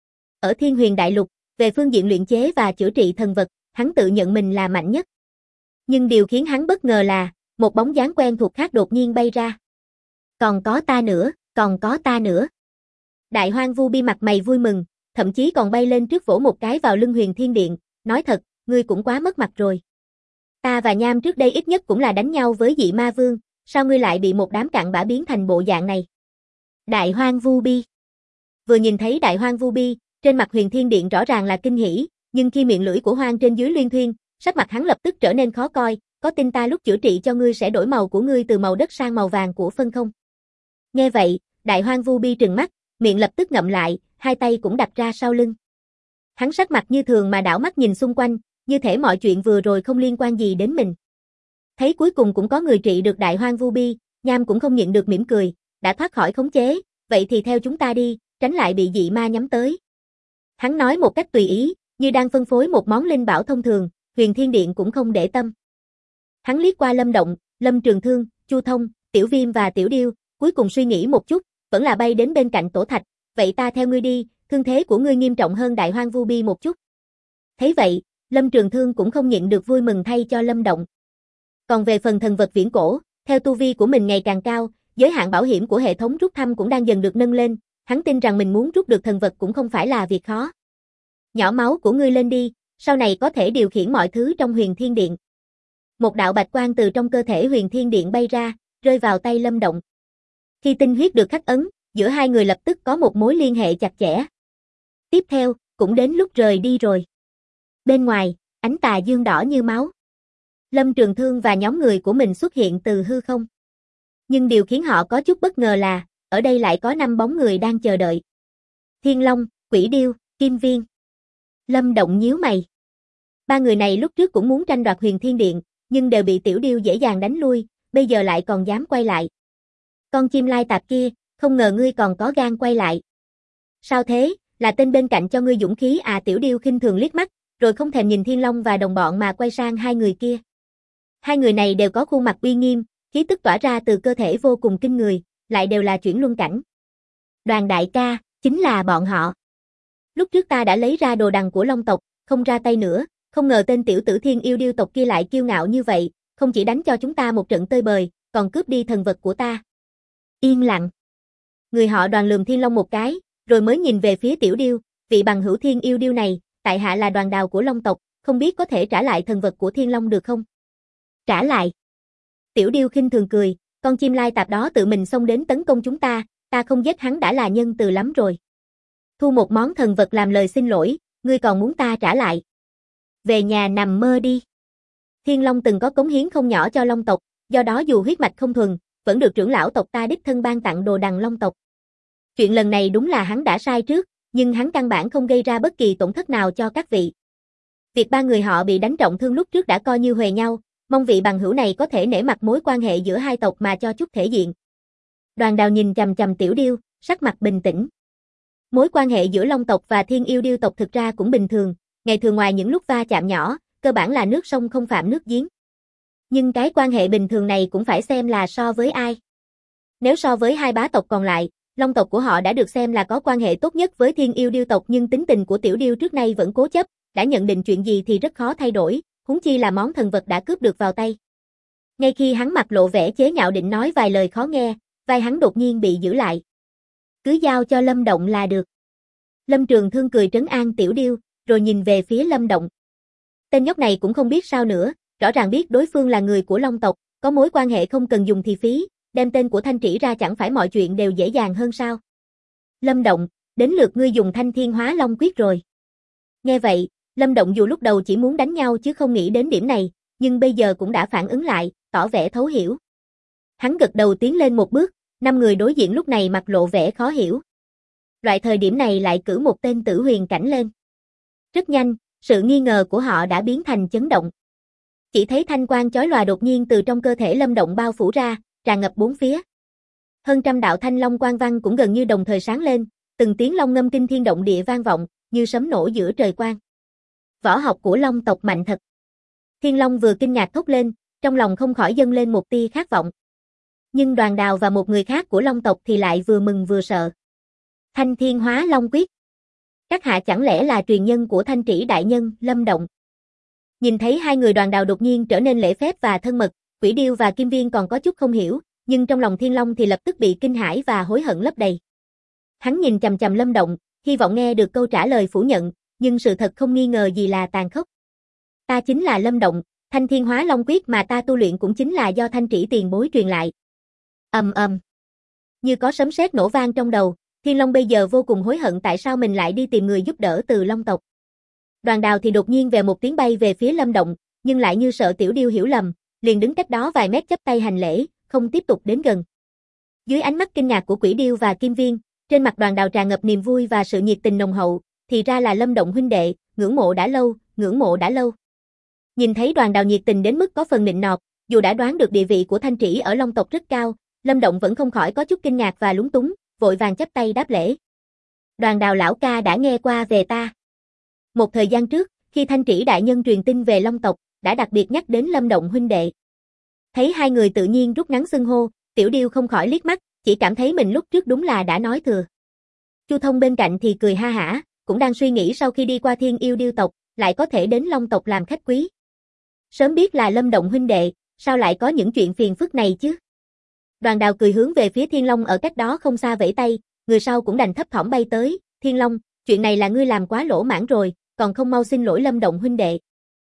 Ở Thiên Huyền Đại Lục, về phương diện luyện chế và chữa trị thần vật, hắn tự nhận mình là mạnh nhất. Nhưng điều khiến hắn bất ngờ là, một bóng dáng quen thuộc khác đột nhiên bay ra. Còn có ta nữa, còn có ta nữa. Đại Hoang Vu Bi mặt mày vui mừng, thậm chí còn bay lên trước vỗ một cái vào lưng Huyền Thiên Điện, nói thật, ngươi cũng quá mất mặt rồi. Ta và Nham trước đây ít nhất cũng là đánh nhau với dị ma vương, sao ngươi lại bị một đám cặn bã biến thành bộ dạng này? Đại Hoang Vu Bi. Vừa nhìn thấy Đại Hoang Vu Bi, trên mặt Huyền Thiên Điện rõ ràng là kinh hỉ, nhưng khi miệng lưỡi của Hoang trên dưới luyên thuyên, sắc mặt hắn lập tức trở nên khó coi, có tin ta lúc chữa trị cho ngươi sẽ đổi màu của ngươi từ màu đất sang màu vàng của phân không? Nghe vậy, Đại Hoang Vu Bi trừng mắt, miệng lập tức ngậm lại, hai tay cũng đặt ra sau lưng. Hắn sắc mặt như thường mà đảo mắt nhìn xung quanh, như thể mọi chuyện vừa rồi không liên quan gì đến mình. Thấy cuối cùng cũng có người trị được Đại Hoang Vu Bi, Nham cũng không nhịn được mỉm cười, đã thoát khỏi khống chế, vậy thì theo chúng ta đi, tránh lại bị dị ma nhắm tới. Hắn nói một cách tùy ý, như đang phân phối một món linh bảo thông thường, Huyền Thiên Điện cũng không để tâm. Hắn liếc qua Lâm Động, Lâm Trường Thương, Chu Thông, Tiểu Viêm và Tiểu Điêu, cuối cùng suy nghĩ một chút, vẫn là bay đến bên cạnh tổ thạch, vậy ta theo ngươi đi, thương thế của ngươi nghiêm trọng hơn Đại Hoang Vu Bi một chút. Thấy vậy, Lâm Trường Thương cũng không nhịn được vui mừng thay cho Lâm Động. Còn về phần thần vật viễn cổ, theo tu vi của mình ngày càng cao, giới hạn bảo hiểm của hệ thống rút thăm cũng đang dần được nâng lên, hắn tin rằng mình muốn rút được thần vật cũng không phải là việc khó. Nhỏ máu của ngươi lên đi, sau này có thể điều khiển mọi thứ trong Huyền Thiên Điện. Một đạo bạch quang từ trong cơ thể Huyền Thiên Điện bay ra, rơi vào tay Lâm Động. Khi tinh huyết được khắc ấn, giữa hai người lập tức có một mối liên hệ chặt chẽ. Tiếp theo, cũng đến lúc rời đi rồi. Bên ngoài, ánh tà dương đỏ như máu. Lâm Trường Thương và nhóm người của mình xuất hiện từ hư không. Nhưng điều khiến họ có chút bất ngờ là, ở đây lại có 5 bóng người đang chờ đợi. Thiên Long, Quỷ Điêu, Kim Viên. Lâm Động nhíu mày. 3 người này lúc trước cũng muốn tranh đoạt Huyền Thiên Điện, nhưng đều bị Tiểu Điêu dễ dàng đánh lui, bây giờ lại còn dám quay lại. Con chim lai tạp kia, không ngờ ngươi còn có gan quay lại. Sao thế, là tên bên cạnh cho ngươi dũng khí à? Tiểu Điêu khinh thường liếc mắt, rồi không thèm nhìn Thiên Long và đồng bọn mà quay sang hai người kia. Hai người này đều có khuôn mặt uy nghiêm, khí tức tỏa ra từ cơ thể vô cùng kinh người, lại đều là chuyển luân cảnh. Đoàn đại ca, chính là bọn họ. Lúc trước ta đã lấy ra đồ đằng của Long tộc, không ra tay nữa, không ngờ tên tiểu tử Thiên Yêu Điêu tộc kia lại kiêu ngạo như vậy, không chỉ đánh cho chúng ta một trận tơi bời, còn cướp đi thần vật của ta. Yên lặng. Người họ Đoàn lườm Thiên Long một cái, rồi mới nhìn về phía Tiểu Điêu, vị bằng hữu Thiên Yêu Điêu này, tại hạ là Đoàn Đào của Long tộc, không biết có thể trả lại thần vật của Thiên Long được không? Trả lại. Tiểu Điêu khinh thường cười, con chim lai tạp đó tự mình xông đến tấn công chúng ta không giết hắn đã là nhân từ lắm rồi. Thu một món thần vật làm lời xin lỗi, ngươi còn muốn ta trả lại. Về nhà nằm mơ đi. Thiên Long từng có cống hiến không nhỏ cho Long tộc, do đó dù huyết mạch không thuần, vẫn được trưởng lão tộc ta đích thân ban tặng đồ đằng Long tộc. Chuyện lần này đúng là hắn đã sai trước, nhưng hắn căn bản không gây ra bất kỳ tổn thất nào cho các vị. Việc 3 người họ bị đánh trọng thương lúc trước đã coi như huề nhau, mong vị bằng hữu này có thể nể mặt mối quan hệ giữa hai tộc mà cho chút thể diện. Đoàn Đào nhìn chằm chằm Tiểu Điêu, sắc mặt bình tĩnh. Mối quan hệ giữa Long tộc và Thiên Yêu Điêu tộc thực ra cũng bình thường, ngày thường ngoài những lúc va chạm nhỏ, cơ bản là nước sông không phạm nước giếng. Nhưng cái quan hệ bình thường này cũng phải xem là so với ai. Nếu so với hai bá tộc còn lại, Long tộc của họ đã được xem là có quan hệ tốt nhất với Thiên Yêu Điêu tộc, nhưng tính tình của Tiểu Điêu trước nay vẫn cố chấp, đã nhận định chuyện gì thì rất khó thay đổi, huống chi là món thần vật đã cướp được vào tay. Ngay khi hắn mặt lộ vẻ chế nhạo định nói vài lời khó nghe, vai hắn đột nhiên bị giữ lại. Cứ giao cho Lâm Động là được. Lâm Trường Thương cười trấn an Tiểu Điêu, rồi nhìn về phía Lâm Động. Tên nhóc này cũng không biết sao nữa, rõ ràng biết đối phương là người của Long tộc, có mối quan hệ không cần dùng thì phí, đem tên của Thanh Trĩ ra chẳng phải mọi chuyện đều dễ dàng hơn sao? Lâm Động, đến lượt ngươi dùng Thanh Thiên Hóa Long Quyết rồi. Nghe vậy, Lâm Động dù lúc đầu chỉ muốn đánh nhau chứ không nghĩ đến điểm này, nhưng bây giờ cũng đã phản ứng lại, tỏ vẻ thấu hiểu. Hắn gật đầu tiến lên một bước, 5 người đối diện lúc này mặt lộ vẻ khó hiểu. Loại thời điểm này lại cử một tên tử huyền cảnh lên. Rất nhanh, sự nghi ngờ của họ đã biến thành chấn động. Chỉ thấy thanh quang chói lòa đột nhiên từ trong cơ thể Lâm Động bao phủ ra, tràn ngập bốn phía. Hơn trăm đạo thanh long quang văn cũng gần như đồng thời sáng lên, từng tiếng long ngâm kinh thiên động địa vang vọng, như sấm nổ giữa trời quang. Võ học của Long tộc mạnh thật. Thiên Long vừa kinh ngạc thốt lên, trong lòng không khỏi dâng lên một tia khát vọng. Nhưng Đoàn Đào và một người khác của Long tộc thì lại vừa mừng vừa sợ. Thanh Thiên Hóa Long Quyết. Các hạ chẳng lẽ là truyền nhân của Thanh Trĩ đại nhân, Lâm Động? Nhìn thấy hai người Đoàn Đào đột nhiên trở nên lễ phép và thân mật, Quỷ Điêu và Kim Viên còn có chút không hiểu, nhưng trong lòng Thiên Long thì lập tức bị kinh hãi và hối hận lấp đầy. Hắn nhìn chằm chằm Lâm Động, hy vọng nghe được câu trả lời phủ nhận, nhưng sự thật không nghi ngờ gì là tàn khốc. Ta chính là Lâm Động, Thanh Thiên Hóa Long Quyết mà ta tu luyện cũng chính là do Thanh Trĩ tiền bối truyền lại. Ầm ầm. Như có sấm sét nổ vang trong đầu, Thiên Long bây giờ vô cùng hối hận tại sao mình lại đi tìm người giúp đỡ từ Long tộc. Đoàn Đào thì đột nhiên về một tiếng bay về phía Lâm Động, nhưng lại như sợ Tiểu Điêu hiểu lầm, liền đứng cách đó vài mét chắp tay hành lễ, không tiếp tục đến gần. Dưới ánh mắt kinh ngạc của Quỷ Điêu và Kim Viên, trên mặt Đoàn Đào tràn ngập niềm vui và sự nhiệt tình nồng hậu, thì ra là Lâm Động huynh đệ, ngưỡng mộ đã lâu, ngưỡng mộ đã lâu. Nhìn thấy Đoàn Đào nhiệt tình đến mức có phần nịnh nọt, dù đã đoán được địa vị của Thanh Trĩ ở Long tộc rất cao, Lâm Động vẫn không khỏi có chút kinh ngạc và lúng túng, vội vàng chắp tay đáp lễ. Đoàn Đào lão ca đã nghe qua về ta. Một thời gian trước, khi Thanh Trĩ đại nhân truyền tin về Long tộc, đã đặc biệt nhắc đến Lâm Động huynh đệ. Thấy hai người tự nhiên rút ngắn xưng hô, Tiểu Điêu không khỏi liếc mắt, chỉ cảm thấy mình lúc trước đúng là đã nói thừa. Chu Thông bên cạnh thì cười ha hả, cũng đang suy nghĩ sau khi đi qua Thiên Yêu Điêu tộc, lại có thể đến Long tộc làm khách quý. Sớm biết là Lâm Động huynh đệ, sao lại có những chuyện phiền phức này chứ? Đoàn Đào cười hướng về phía Thiên Long ở cách đó không xa vẫy tay, người sau cũng đành thấp thỏm bay tới, Thiên Long, chuyện này là ngươi làm quá lỗ mãn rồi, còn không mau xin lỗi Lâm Động huynh đệ.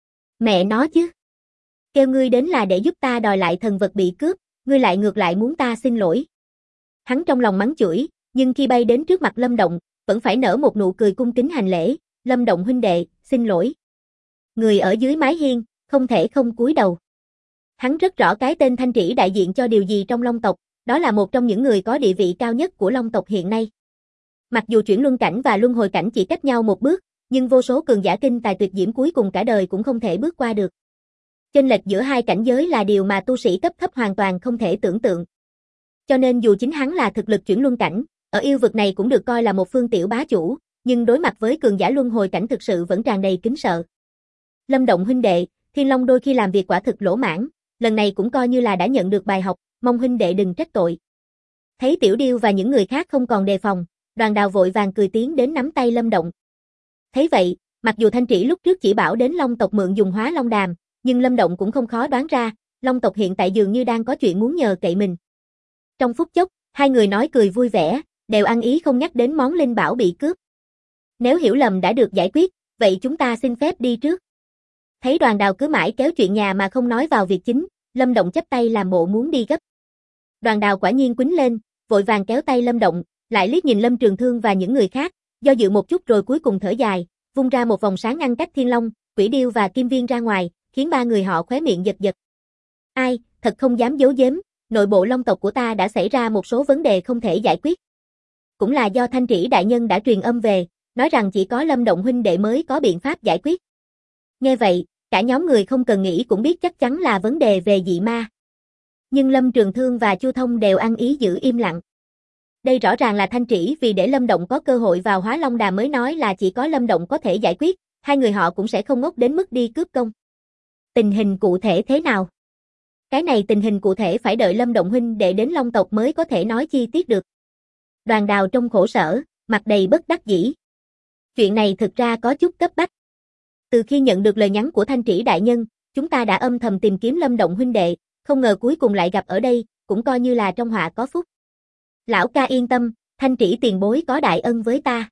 Mẹ nó chứ. Kêu ngươi đến là để giúp ta đòi lại thần vật bị cướp, ngươi lại ngược lại muốn ta xin lỗi. Hắn trong lòng mắng chửi, nhưng khi bay đến trước mặt Lâm Động, vẫn phải nở một nụ cười cung kính hành lễ, Lâm Động huynh đệ, xin lỗi. Người ở dưới mái hiên, không thể không cúi đầu. Hắn rất rõ cái tên Thanh Trĩ đại diện cho điều gì trong Long tộc, đó là một trong những người có địa vị cao nhất của Long tộc hiện nay. Mặc dù chuyển luân cảnh và luân hồi cảnh chỉ cách nhau một bước, nhưng vô số cường giả kinh tài tuyệt diễm cuối cùng cả đời cũng không thể bước qua được. Chênh lệch giữa hai cảnh giới là điều mà tu sĩ cấp thấp hoàn toàn không thể tưởng tượng. Cho nên dù chính hắn là thực lực chuyển luân cảnh, ở yêu vực này cũng được coi là một phương tiểu bá chủ, nhưng đối mặt với cường giả luân hồi cảnh thực sự vẫn tràn đầy kính sợ. Lâm Động huynh đệ, Thiên Long đôi khi làm việc quả thực lỗ mãn, lần này cũng coi như là đã nhận được bài học, mong huynh đệ đừng trách tội. Thấy Tiểu Điêu và những người khác không còn đề phòng, Đoàn Đào vội vàng cười tiến đến nắm tay Lâm Động. Thấy vậy, mặc dù Thanh Trĩ lúc trước chỉ bảo đến Long tộc mượn dùng Hóa Long Đàm, nhưng Lâm Động cũng không khó đoán ra, Long tộc hiện tại dường như đang có chuyện muốn nhờ cậy mình. Trong phút chốc, hai người nói cười vui vẻ, đều ăn ý không nhắc đến món linh bảo bị cướp. Nếu hiểu lầm đã được giải quyết, vậy chúng ta xin phép đi trước. Thấy Đoàn Đào cứ mãi kéo chuyện nhà mà không nói vào việc chính, Lâm Động chắp tay làm bộ muốn đi gấp. Đoàn Đào quả nhiên quýnh lên, vội vàng kéo tay Lâm Động, lại liếc nhìn Lâm Trường Thương và những người khác, do dự một chút rồi cuối cùng thở dài, vung ra một vòng sáng ngăn cách Thiên Long, Quỷ Điêu và Kim Viên ra ngoài, khiến ba người họ khóe miệng giật giật. Ai, thật không dám giấu giếm, nội bộ Long tộc của ta đã xảy ra một số vấn đề không thể giải quyết. Cũng là do Thanh Trĩ đại nhân đã truyền âm về, nói rằng chỉ có Lâm Động huynh đệ mới có biện pháp giải quyết. Nghe vậy, cả nhóm người không cần nghĩ cũng biết chắc chắn là vấn đề về dị ma. Nhưng Lâm Trường Thương và Chu Thông đều ăn ý giữ im lặng. Đây rõ ràng là Thanh Trĩ vì để Lâm Động có cơ hội vào Hóa Long Đàm mới nói là chỉ có Lâm Động có thể giải quyết, hai người họ cũng sẽ không ngốc đến mức đi cướp công. Tình hình cụ thể thế nào? Cái này tình hình cụ thể phải đợi Lâm Động huynh đệ đến Long tộc mới có thể nói chi tiết được. Đoàn Đào trong khổ sở, mặt đầy bất đắc dĩ. Chuyện này thực ra có chút cấp bách. Từ khi nhận được lời nhắn của Thanh Trĩ đại nhân, chúng ta đã âm thầm tìm kiếm Lâm Động huynh đệ, không ngờ cuối cùng lại gặp ở đây, cũng coi như là trong họa có phúc. Lão ca yên tâm, Thanh Trĩ tiền bối có đại ân với ta.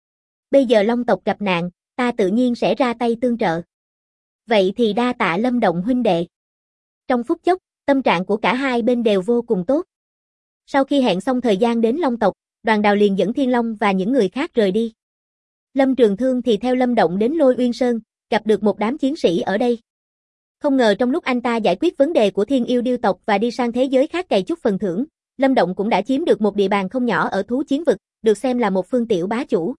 Bây giờ Long tộc gặp nạn, ta tự nhiên sẽ ra tay tương trợ. Vậy thì đa tạ Lâm Động huynh đệ. Trong phút chốc, tâm trạng của cả hai bên đều vô cùng tốt. Sau khi hẹn xong thời gian đến Long tộc, Đoàn Đào liền dẫn Thiên Long và những người khác rời đi. Lâm Trường Thương thì theo Lâm Động đến Lôi Uyên Sơn, gặp được một đám chiến sĩ ở đây. Không ngờ trong lúc anh ta giải quyết vấn đề của Thiên Yêu Điêu tộc và đi sang thế giới khác cày chút phần thưởng, Lâm Động cũng đã chiếm được một địa bàn không nhỏ ở thú chiến vực, được xem là một phương tiểu bá chủ.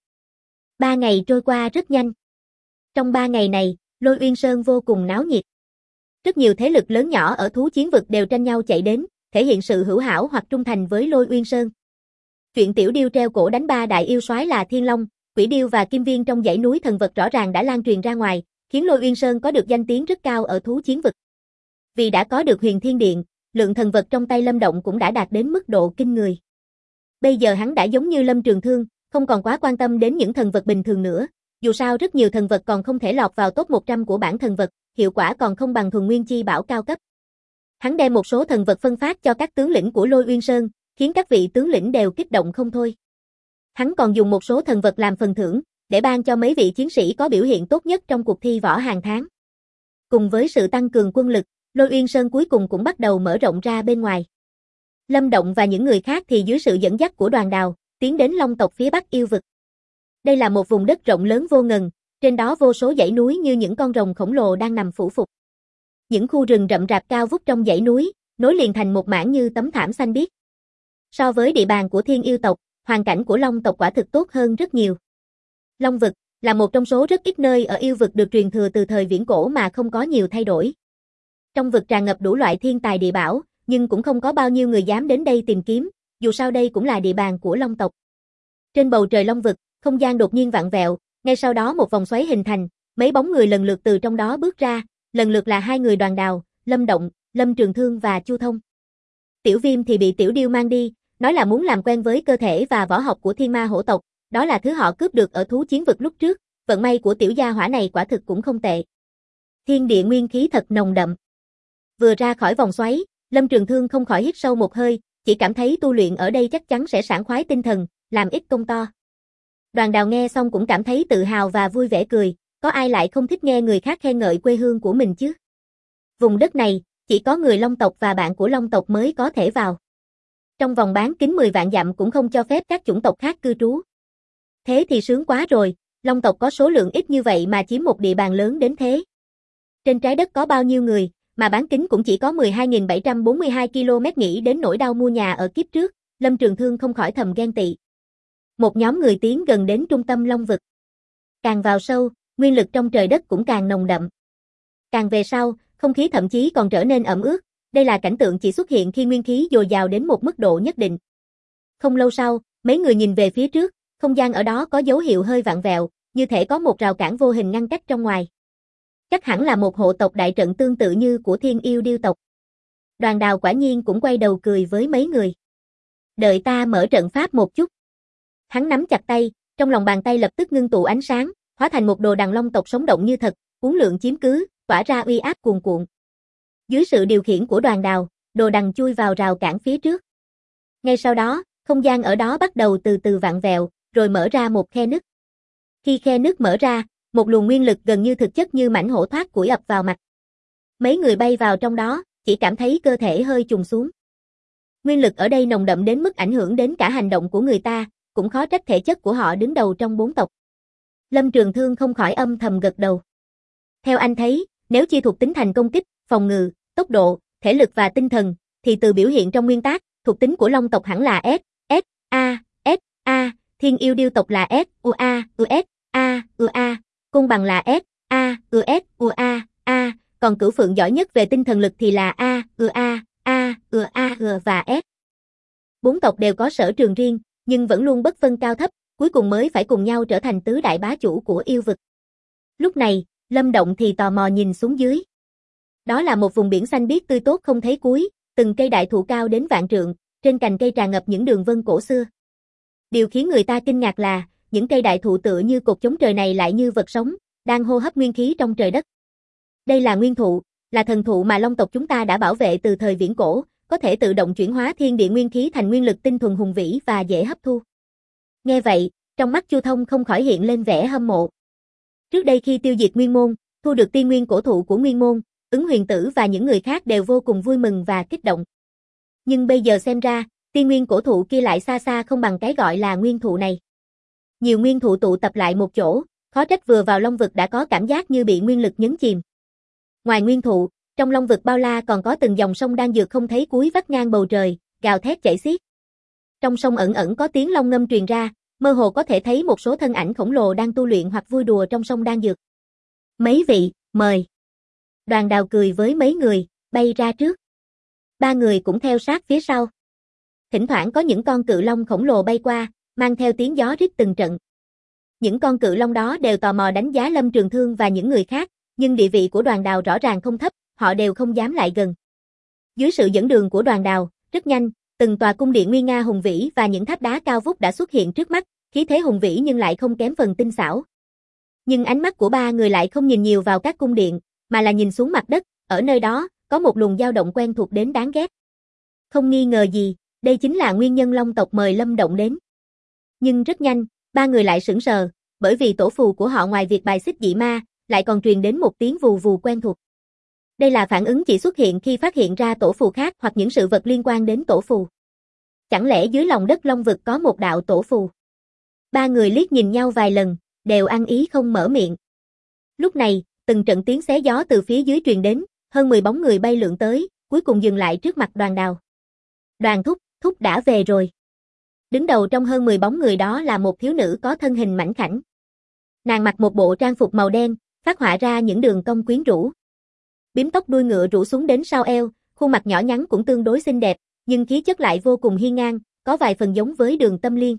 3 ngày trôi qua rất nhanh. Trong 3 ngày này, Lôi Uyên Sơn vô cùng náo nhiệt. Rất nhiều thế lực lớn nhỏ ở thú chiến vực đều tranh nhau chạy đến, thể hiện sự hữu hảo hoặc trung thành với Lôi Uyên Sơn. Chuyện Tiểu Điêu treo cổ đánh ba đại yêu soái là Thiên Long, Quỷ Điêu và Kim Viên trong dãy núi thần vật rõ ràng đã lan truyền ra ngoài, khiến Lôi Uyên Sơn có được danh tiếng rất cao ở thú chiến vực. Vì đã có được Huyền Thiên Điện, lượng thần vật trong tay Lâm Động cũng đã đạt đến mức độ kinh người. Bây giờ hắn đã giống như Lâm Trường Thương, không còn quá quan tâm đến những thần vật bình thường nữa, dù sao rất nhiều thần vật còn không thể lọt vào top 100 của bảng thần vật, hiệu quả còn không bằng thuần nguyên chi bảo cao cấp. Hắn đem một số thần vật phân phát cho các tướng lĩnh của Lôi Uyên Sơn, khiến các vị tướng lĩnh đều kích động không thôi. Hắn còn dùng một số thần vật làm phần thưởng, để ban cho mấy vị chiến sĩ có biểu hiện tốt nhất trong cuộc thi võ hàng tháng. Cùng với sự tăng cường quân lực, Lôi Uyên Sơn cuối cùng cũng bắt đầu mở rộng ra bên ngoài. Lâm Động và những người khác thì dưới sự dẫn dắt của Đoàn Đào, tiến đến Long tộc phía Bắc yêu vực. Đây là một vùng đất rộng lớn vô ngần, trên đó vô số dãy núi như những con rồng khổng lồ đang nằm phủ phục. Những khu rừng rậm rạp cao vút trong dãy núi, nối liền thành một mảng như tấm thảm xanh biếc. So với địa bàn của Thiên Yêu tộc, hoàn cảnh của Long tộc quả thực tốt hơn rất nhiều. Long vực là một trong số rất ít nơi ở yêu vực được truyền thừa từ thời viễn cổ mà không có nhiều thay đổi. Trong vực tràn ngập đủ loại thiên tài địa bảo, nhưng cũng không có bao nhiêu người dám đến đây tìm kiếm, dù sao đây cũng là địa bàn của Long tộc. Trên bầu trời Long vực, không gian đột nhiên vặn vẹo, ngay sau đó một vòng xoáy hình thành, mấy bóng người lần lượt từ trong đó bước ra, lần lượt là hai người Đoàn Đào, Lâm Động, Lâm Trường Thương và Chu Thông. Tiểu Viêm thì bị Tiểu Điêu mang đi, nói là muốn làm quen với cơ thể và võ học của thiên ma hổ tộc, đó là thứ họ cướp được ở thú chiến vực lúc trước, vận may của tiểu gia hỏa này quả thực cũng không tệ. Thiên địa nguyên khí thật nồng đậm. Vừa ra khỏi vòng xoáy, Lâm Trường Thương không khỏi hít sâu một hơi, chỉ cảm thấy tu luyện ở đây chắc chắn sẽ sảng khoái tinh thần, làm ít công to. Đoàn Đào nghe xong cũng cảm thấy tự hào và vui vẻ cười, có ai lại không thích nghe người khác khen ngợi quê hương của mình chứ? Vùng đất này, chỉ có người Long tộc và bạn của Long tộc mới có thể vào. Trong vòng bán kính 10 vạn dặm cũng không cho phép các chủng tộc khác cư trú. Thế thì sướng quá rồi, Long tộc có số lượng ít như vậy mà chiếm một địa bàn lớn đến thế. Trên trái đất có bao nhiêu người, mà bán kính cũng chỉ có 12.742 km, nghĩ đến nỗi đau mua nhà ở kiếp trước, Lâm Trường Thương không khỏi thầm ghen tị. Một nhóm người tiến gần đến trung tâm Long vực. Càng vào sâu, nguyên lực trong trời đất cũng càng nồng đậm. Càng về sau, không khí thậm chí còn trở nên ẩm ướt, đây là cảnh tượng chỉ xuất hiện khi nguyên khí dồi dào đến một mức độ nhất định. Không lâu sau, mấy người nhìn về phía trước, không gian ở đó có dấu hiệu hơi vặn vẹo, như thể có một rào cản vô hình ngăn cách trong ngoài. Chắc hẳn là một hộ tộc đại trận tương tự như của Thiên Yêu Điêu tộc. Đoàn Đào quả nhiên cũng quay đầu cười với mấy người. Đợi ta mở trận pháp một chút. Hắn nắm chặt tay, trong lòng bàn tay lập tức ngưng tụ ánh sáng, hóa thành một đồ đằng Long tộc sống động như thật, uốn lượn chiếm cứ, tỏa ra uy áp cuồn cuộn. Dưới sự điều khiển của Đoàn Đào, đồ đằng chui vào rào cản phía trước. Ngay sau đó, không gian ở đó bắt đầu từ từ vặn vẹo, rồi mở ra một khe nứt. Khi khe nứt mở ra, một luồng nguyên lực gần như thực chất như mãnh hổ thoát củi ập vào mặt. Mấy người bay vào trong đó, chỉ cảm thấy cơ thể hơi trùng xuống. Nguyên lực ở đây nồng đậm đến mức ảnh hưởng đến cả hành động của người ta, cũng khó trách thể chất của họ đứng đầu trong 4 tộc. Lâm Trường Thương không khỏi âm thầm gật đầu. Theo anh thấy, nếu chia thuộc tính thành công kích, phòng ngự, tốc độ, thể lực và tinh thần, thì từ biểu hiện trong nguyên tắc, thuộc tính của Long tộc hẳn là S, Thiên Yêu Điêu tộc là Côn Bằng là còn Cửu Phượng giỏi nhất về tinh thần lực thì là và S. 4 tộc đều có sở trường riêng, nhưng vẫn luôn bất phân cao thấp, cuối cùng mới phải cùng nhau trở thành tứ đại bá chủ của yêu vực. Lúc này, Lâm Động thì tò mò nhìn xuống dưới. Đó là một vùng biển xanh biếc tươi tốt không thấy cuối, từng cây đại thụ cao đến vạn trượng, trên cành cây tràn ngập những đường vân cổ xưa. Điều khiến người ta kinh ngạc là, những cây đại thụ tựa như cột chống trời này lại như vật sống, đang hô hấp nguyên khí trong trời đất. Đây là nguyên thụ, là thần thụ mà Long tộc chúng ta đã bảo vệ từ thời viễn cổ, có thể tự động chuyển hóa thiên địa nguyên khí thành nguyên lực tinh thuần hùng vĩ và dễ hấp thu. Nghe vậy, trong mắt Chu Thông không khỏi hiện lên vẻ hâm mộ. Trước đây khi tiêu diệt Nguyên Môn, thu được tiên nguyên cổ thụ của Nguyên Môn, Ứng Huyền Tử và những người khác đều vô cùng vui mừng và kích động. Nhưng bây giờ xem ra, tiên nguyên cổ thụ kia lại xa xa không bằng cái gọi là nguyên thụ này. Nhiều nguyên thụ tụ tập lại một chỗ, khó trách vừa vào Long vực đã có cảm giác như bị nguyên lực nhấn chìm. Ngoài nguyên thụ, trong Long vực bao la còn có từng dòng sông đang dược không thấy cuối vắt ngang bầu trời, gào thét chảy xiết. Trong sông ẩn ẩn có tiếng long ngâm truyền ra, mơ hồ có thể thấy một số thân ảnh khổng lồ đang tu luyện hoặc vui đùa trong sông đang dược. Mấy vị, mời. Đoàn Đào cười với mấy người, bay ra trước. 3 người cũng theo sát phía sau. Thỉnh thoảng có những con cự long khổng lồ bay qua, mang theo tiếng gió rít từng trận. Những con cự long đó đều tò mò đánh giá Lâm Trường Thương và những người khác, nhưng địa vị của Đoàn Đào rõ ràng không thấp, họ đều không dám lại gần. Dưới sự dẫn đường của Đoàn Đào, rất nhanh, từng tòa cung điện nguy nga hùng vĩ và những tháp đá cao vút đã xuất hiện trước mắt, khí thế hùng vĩ nhưng lại không kém phần tinh xảo. Nhưng ánh mắt của 3 người lại không nhìn nhiều vào các cung điện, mà là nhìn xuống mặt đất, ở nơi đó, có một luồng dao động quen thuộc đến đáng ghét. Không nghi ngờ gì, đây chính là nguyên nhân Long tộc mời Lâm Động đến. Nhưng rất nhanh, 3 người lại sững sờ, bởi vì tổ phù của họ ngoài việc bài xích dị ma, lại còn truyền đến một tiếng vù vù quen thuộc. Đây là phản ứng chỉ xuất hiện khi phát hiện ra tổ phù khác hoặc những sự vật liên quan đến tổ phù. Chẳng lẽ dưới lòng đất Long vực có một đạo tổ phù? 3 người liếc nhìn nhau vài lần, đều ăn ý không mở miệng. Lúc này, từng trận tiếng xé gió từ phía dưới truyền đến, hơn 10 bóng người bay lượn tới, cuối cùng dừng lại trước mặt Đoàn Đào. Đoàn thúc đã về rồi. Đứng đầu trong hơn 10 bóng người đó là một thiếu nữ có thân hình mảnh khảnh. Nàng mặc một bộ trang phục màu đen, phát họa ra những đường cong quyến rũ. Bím tóc đuôi ngựa rủ xuống đến sau eo, khuôn mặt nhỏ nhắn cũng tương đối xinh đẹp, nhưng khí chất lại vô cùng hiên ngang, có vài phần giống với Đường Tâm Liên.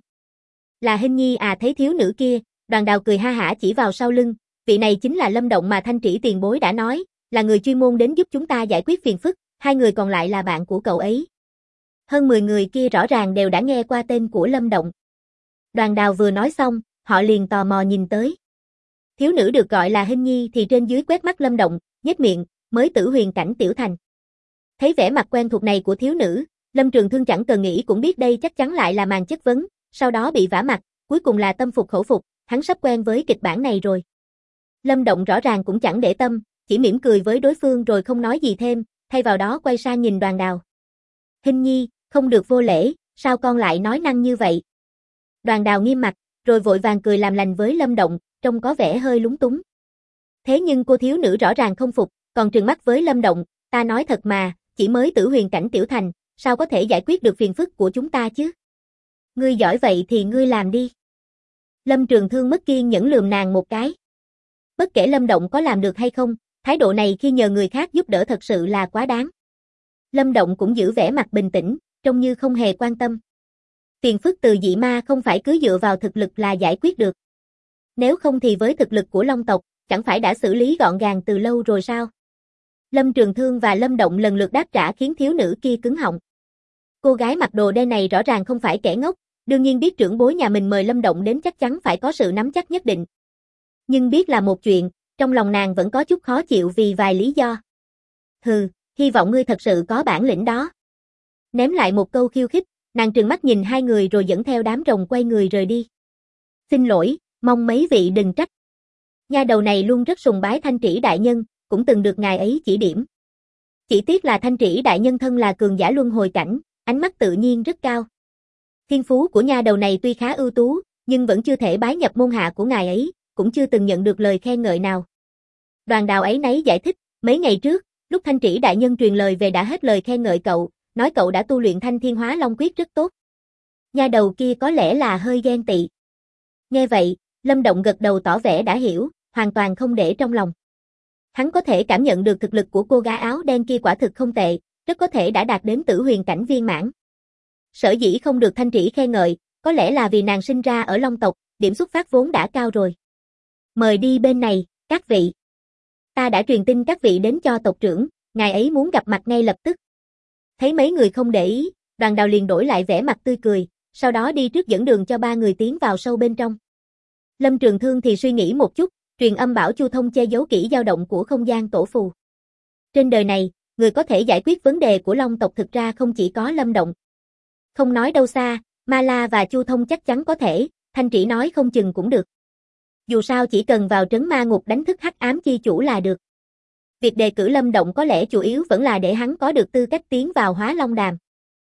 Là Hinh Nhi à? Thấy thiếu nữ kia, Đoàn Đào cười ha hả chỉ vào sau lưng, vị này chính là Lâm Động mà Thanh Trĩ tiền bối đã nói, là người chuyên môn đến giúp chúng ta giải quyết phiền phức, 2 người còn lại là bạn của cậu ấy. Hơn 10 người kia rõ ràng đều đã nghe qua tên của Lâm Động. Đoàn Đào vừa nói xong, họ liền tò mò nhìn tới. Thiếu nữ được gọi là Hinh Nhi thì trên dưới quét mắt Lâm Động, nhếch miệng, mới tử huyền cảnh tiểu thành. Thấy vẻ mặt quen thuộc này của thiếu nữ, Lâm Trường Thương chẳng cần nghĩ cũng biết đây chắc chắn lại là màn chất vấn, sau đó bị vả mặt, cuối cùng là tâm phục khẩu phục, hắn sắp quen với kịch bản này rồi. Lâm Động rõ ràng cũng chẳng để tâm, chỉ mỉm cười với đối phương rồi không nói gì thêm, thay vào đó quay sang nhìn Đoàn Đào. Hinh Nhi, không được vô lễ, sao con lại nói năng như vậy? Đoàn Đào nghiêm mặt, rồi vội vàng cười làm lành với Lâm Động, trông có vẻ hơi lúng túng. Thế nhưng cô thiếu nữ rõ ràng không phục, còn trừng mắt với Lâm Động, ta nói thật mà, chỉ mới tử huyền cảnh tiểu thành, sao có thể giải quyết được phiền phức của chúng ta chứ? Ngươi giỏi vậy thì ngươi làm đi. Lâm Trường Thương mất kiên nhẫn lườm nàng một cái. Bất kể Lâm Động có làm được hay không, thái độ này khi nhờ người khác giúp đỡ thật sự là quá đáng. Lâm Động cũng giữ vẻ mặt bình tĩnh, trông như không hề quan tâm. Phiền phức từ dị ma không phải cứ dựa vào thực lực là giải quyết được. Nếu không thì với thực lực của Long tộc, chẳng phải đã xử lý gọn gàng từ lâu rồi sao? Lâm Trường Thương và Lâm Động lần lượt đáp trả khiến thiếu nữ kia cứng họng. Cô gái mặc đồ đen này rõ ràng không phải kẻ ngốc, đương nhiên biết trưởng bối nhà mình mời Lâm Động đến chắc chắn phải có sự nắm chắc nhất định. Nhưng biết là một chuyện, trong lòng nàng vẫn có chút khó chịu vì vài lý do. Hừ, hy vọng ngươi thật sự có bản lĩnh đó. Ném lại một câu khiêu khích, nàng trừng mắt nhìn hai người rồi dẫn theo đám rồng quay người rời đi. Xin lỗi, mong mấy vị đừng trách. Nha đầu này luôn rất sùng bái Thanh Trĩ đại nhân, cũng từng được ngài ấy chỉ điểm. Chỉ tiếc là Thanh Trĩ đại nhân thân là cường giả luân hồi cảnh, ánh mắt tự nhiên rất cao. Thiên phú của nha đầu này tuy khá ưu tú, nhưng vẫn chưa thể bái nhập môn hạ của ngài ấy, cũng chưa từng nhận được lời khen ngợi nào. Đoàn Đào ấy nấy giải thích, mấy ngày trước, lúc Thanh Trĩ đại nhân truyền lời về đã hết lời khen ngợi cậu, nói cậu đã tu luyện Thanh Thiên Hóa Long Quyết rất tốt. Nha đầu kia có lẽ là hơi ghen tị. Nghe vậy, Lâm Động gật đầu tỏ vẻ đã hiểu, hoàn toàn không để trong lòng. Hắn có thể cảm nhận được thực lực của cô gái áo đen kia quả thực không tệ, rất có thể đã đạt đến tử huyền cảnh viên mãn. Sở dĩ không được Thanh Trĩ khen ngợi, có lẽ là vì nàng sinh ra ở Long tộc, điểm xuất phát vốn đã cao rồi. Mời đi bên này, các vị. Ta đã truyền tin các vị đến cho tộc trưởng, ngài ấy muốn gặp mặt ngay lập tức. Thấy mấy người không để ý, Đoàn Đào liền đổi lại vẻ mặt tươi cười, sau đó đi trước dẫn đường cho ba người tiến vào sâu bên trong. Lâm Trường Thương thì suy nghĩ một chút, truyền âm bảo Chu Thông che giấu kỹ dao động của không gian tổ phù. Trên đời này, người có thể giải quyết vấn đề của Long tộc thực ra không chỉ có Lâm Động. Không nói đâu xa, Ma La và Chu Thông chắc chắn có thể, Thanh Trĩ nói không chừng cũng được. Dù sao chỉ cần vào trấn ma ngục đánh thức hắc ám chi chủ là được. Việc đề cử Lâm Động có lẽ chủ yếu vẫn là để hắn có được tư cách tiến vào Hóa Long Đàm.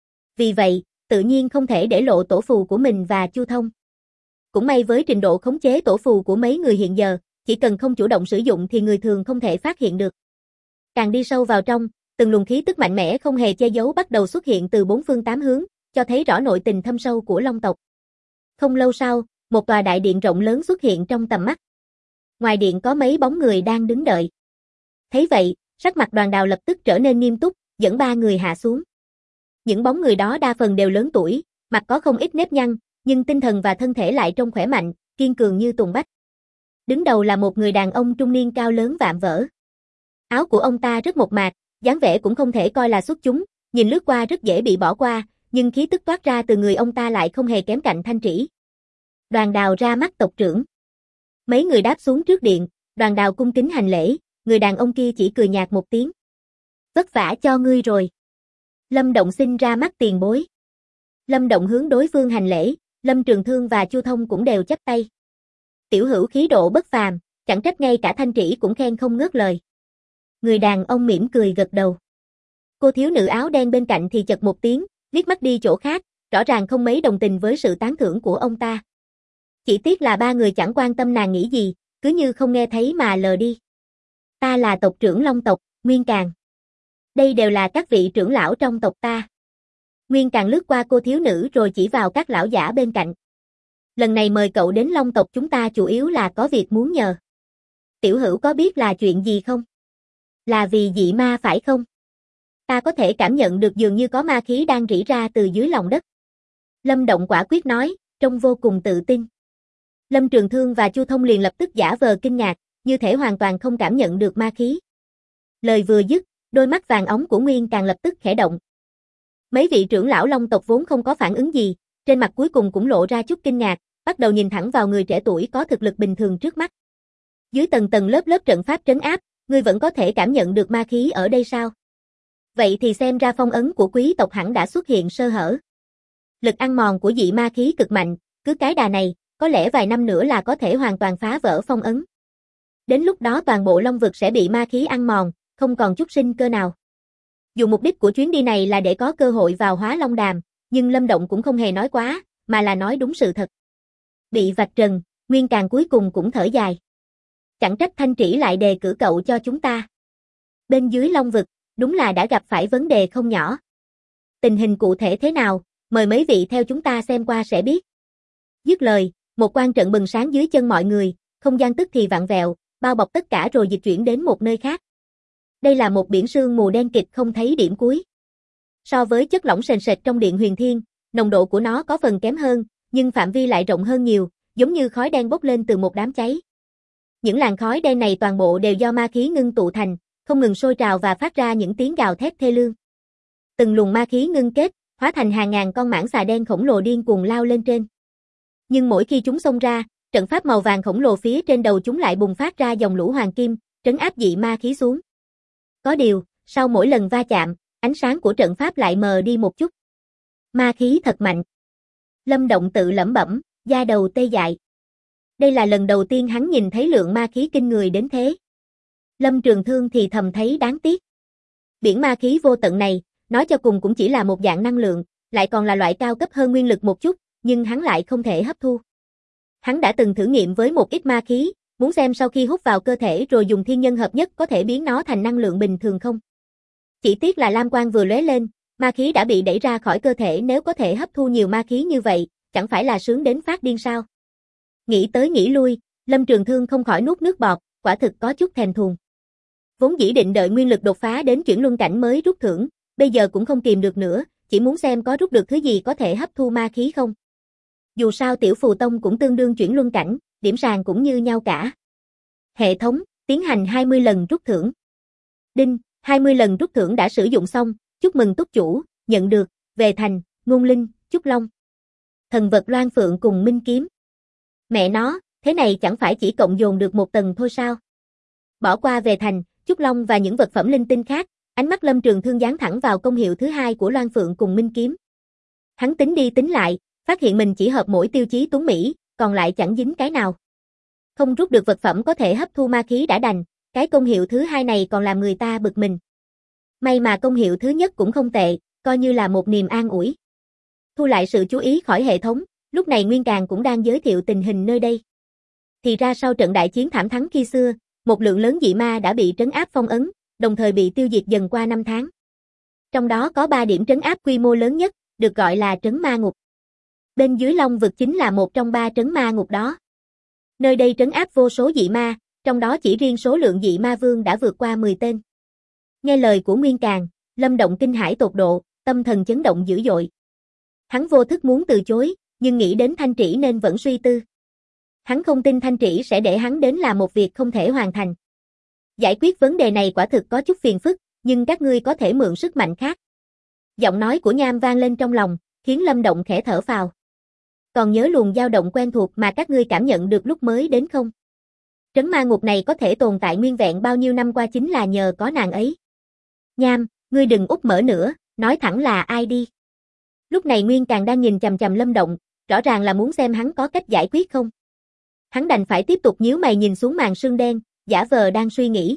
Vì vậy, tự nhiên không thể để lộ tổ phù của mình và Chu Thông. Cũng may với trình độ khống chế tổ phù của mấy người hiện giờ, chỉ cần không chủ động sử dụng thì người thường không thể phát hiện được. Càng đi sâu vào trong, từng luồng khí tức mạnh mẽ không hề che giấu bắt đầu xuất hiện từ bốn phương tám hướng, cho thấy rõ nội tình thâm sâu của Long tộc. Không lâu sau, một tòa đại điện rộng lớn xuất hiện trong tầm mắt. Ngoài điện có mấy bóng người đang đứng đợi. Thấy vậy, sắc mặt Đoàn Đào lập tức trở nên nghiêm túc, dẫn ba người hạ xuống. Những bóng người đó đa phần đều lớn tuổi, mặt có không ít nếp nhăn, nhưng tinh thần và thân thể lại trông khỏe mạnh, kiên cường như tùng bách. Đứng đầu là một người đàn ông trung niên cao lớn vạm vỡ. Áo của ông ta rất mộc mạc, dáng vẻ cũng không thể coi là xuất chúng, nhìn lướt qua rất dễ bị bỏ qua, nhưng khí tức toát ra từ người ông ta lại không hề kém cạnh Thanh Trĩ. Đoàn Đào ra mắt tộc trưởng. Mấy người đáp xuống trước điện, Đoàn Đào cung kính hành lễ, người đàn ông kia chỉ cười nhạt một tiếng. Vất vả cho ngươi rồi. Lâm Động xin ra mắt tiền bối. Lâm Động hướng đối phương hành lễ, Lâm Trường Thương và Chu Thông cũng đều chắp tay. Tiểu hữu khí độ bất phàm, chẳng trách ngay cả Thanh Trĩ cũng khen không ngớt lời. Người đàn ông mỉm cười gật đầu. Cô thiếu nữ áo đen bên cạnh thì chật một tiếng, liếc mắt đi chỗ khác, rõ ràng không mấy đồng tình với sự tán thưởng của ông ta. Chỉ tiếc là ba người chẳng quan tâm nàng nghĩ gì, cứ như không nghe thấy mà lờ đi. Ta là tộc trưởng Long tộc, Nguyên Càn. Đây đều là các vị trưởng lão trong tộc ta. Nguyên Càn lướt qua cô thiếu nữ rồi chỉ vào các lão giả bên cạnh. Lần này mời cậu đến Long tộc chúng ta chủ yếu là có việc muốn nhờ. Tiểu hữu có biết là chuyện gì không? Là vì dị ma phải không? Ta có thể cảm nhận được dường như có ma khí đang rỉ ra từ dưới lòng đất. Lâm Động quả quyết nói, trông vô cùng tự tin. Lâm Trường Thương và Chu Thông liền lập tức giả vờ kinh ngạc, như thể hoàn toàn không cảm nhận được ma khí. Lời vừa dứt, đôi mắt vàng óng của Nguyên Càn lập tức khẽ động. Mấy vị trưởng lão Long tộc vốn không có phản ứng gì, trên mặt cuối cùng cũng lộ ra chút kinh ngạc, bắt đầu nhìn thẳng vào người trẻ tuổi có thực lực bình thường trước mắt. Dưới tầng tầng lớp lớp trận pháp trấn áp, ngươi vẫn có thể cảm nhận được ma khí ở đây sao? Vậy thì xem ra phong ấn của quý tộc hẳn đã xuất hiện sơ hở. Lực ăn mòn của dị ma khí cực mạnh, cứ cái đà này, có lẽ vài năm nữa là có thể hoàn toàn phá vỡ phong ấn. Đến lúc đó toàn bộ Long vực sẽ bị ma khí ăn mòn, không còn chút sinh cơ nào. Dù mục đích của chuyến đi này là để có cơ hội vào Hóa Long Đàm, nhưng Lâm Động cũng không hề nói quá, mà là nói đúng sự thật. Bị vạch trần, Nguyên Càng cuối cùng cũng thở dài. Chẳng trách Thanh Trĩ lại đề cử cậu cho chúng ta. Bên dưới Long vực, đúng là đã gặp phải vấn đề không nhỏ. Tình hình cụ thể thế nào, mời mấy vị theo chúng ta xem qua sẽ biết. Dứt lời, một quan trận bừng sáng dưới chân mọi người, không gian tức thì vặn vẹo, bao bọc tất cả rồi dịch chuyển đến một nơi khác. Đây là một biển sương mù đen kịt không thấy điểm cuối. So với chất lỏng sền sệt trong Điện Huyền Thiên, nồng độ của nó có phần kém hơn, nhưng phạm vi lại rộng hơn nhiều, giống như khói đen bốc lên từ một đám cháy. Những làn khói đen này toàn bộ đều do ma khí ngưng tụ thành, không ngừng sôi trào và phát ra những tiếng gào thét thê lương. Từng luồng ma khí ngưng kết, hóa thành hàng ngàn con mãng xà đen khổng lồ điên cuồng lao lên trên. Nhưng mỗi khi chúng xông ra, trận pháp màu vàng khổng lồ phía trên đầu chúng lại bùng phát ra dòng lũ hoàng kim, trấn áp dị ma khí xuống. Có điều, sau mỗi lần va chạm, ánh sáng của trận pháp lại mờ đi một chút. Ma khí thật mạnh. Lâm Động tự lẩm bẩm, da đầu tê dại. Đây là lần đầu tiên hắn nhìn thấy lượng ma khí kinh người đến thế. Lâm Trường Thương thì thầm thấy đáng tiếc. Biển ma khí vô tận này, nói cho cùng cũng chỉ là một dạng năng lượng, lại còn là loại cao cấp hơn nguyên lực một chút, nhưng hắn lại không thể hấp thu. Hắn đã từng thử nghiệm với một ít ma khí, muốn xem sau khi hút vào cơ thể rồi dùng thiên nhân hợp nhất có thể biến nó thành năng lượng bình thường không. Chỉ tiếc là lam quang vừa lóe lên, ma khí đã bị đẩy ra khỏi cơ thể, nếu có thể hấp thu nhiều ma khí như vậy, chẳng phải là sướng đến phát điên sao. Nghĩ tới nghĩ lui, Lâm Trường Thương không khỏi nuốt nước bọt, quả thực có chút thèm thuồng. Vốn dĩ định đợi nguyên lực đột phá đến chuyển luân cảnh mới rút thưởng, bây giờ cũng không kìm được nữa, chỉ muốn xem có rút được thứ gì có thể hấp thu ma khí không. Dù sao Tiểu Phù Tông cũng tương đương chuyển luân cảnh, điểm sàn cũng như nhau cả. Hệ thống, tiến hành 20 lần rút thưởng. Đinh, 20 lần rút thưởng đã sử dụng xong, chúc mừng túc chủ, nhận được, về thành, ngôn linh, trúc long. Thần vật Loan Phượng cùng Minh Kiếm. Mẹ nó, thế này chẳng phải chỉ cộng dồn được một tầng thôi sao? Bỏ qua về thành, trúc long và những vật phẩm linh tinh khác, ánh mắt Lâm Trường Thương dán thẳng vào công hiệu thứ hai của Loan Phượng cùng Minh Kiếm. Hắn tính đi tính lại, phát hiện mình chỉ hợp mỗi tiêu chí tuấn mỹ, còn lại chẳng dính cái nào. Không rút được vật phẩm có thể hấp thu ma khí đã đành, cái công hiệu thứ hai này còn làm người ta bực mình. May mà công hiệu thứ nhất cũng không tệ, coi như là một niềm an ủi. Thu lại sự chú ý khỏi hệ thống, lúc này Nguyên Càng cũng đang giới thiệu tình hình nơi đây. Thì ra sau trận đại chiến thảm thắng khi xưa, một lượng lớn dị ma đã bị trấn áp phong ấn, đồng thời bị tiêu diệt dần qua năm tháng. Trong đó có 3 điểm trấn áp quy mô lớn nhất, được gọi là trấn ma ngục. Bên dưới Long vực chính là một trong 3 trấn ma ngục đó. Nơi đây trấn áp vô số dị ma, trong đó chỉ riêng số lượng dị ma vương đã vượt qua 10 tên. Nghe lời của Nguyên Càng, Lâm Động kinh hãi tột độ, tâm thần chấn động dữ dội. Hắn vô thức muốn từ chối, nhưng nghĩ đến Thanh Trĩ nên vẫn suy tư. Hắn không tin Thanh Trĩ sẽ để hắn đến làm một việc không thể hoàn thành. Giải quyết vấn đề này quả thực có chút phiền phức, nhưng các ngươi có thể mượn sức mạnh khác. Giọng nói của Nham vang lên trong lòng, khiến Lâm Động khẽ thở phào. Còn nhớ luồng dao động quen thuộc mà các ngươi cảm nhận được lúc mới đến không? Trấn ma ngục này có thể tồn tại nguyên vẹn bao nhiêu năm qua chính là nhờ có nàng ấy. Nham, ngươi đừng úp mở nữa, nói thẳng là ai đi. Lúc này Nguyên Càng đang nhìn chằm chằm Lâm Động, rõ ràng là muốn xem hắn có cách giải quyết không. Hắn đành phải tiếp tục nhíu mày nhìn xuống màn sương đen, giả vờ đang suy nghĩ.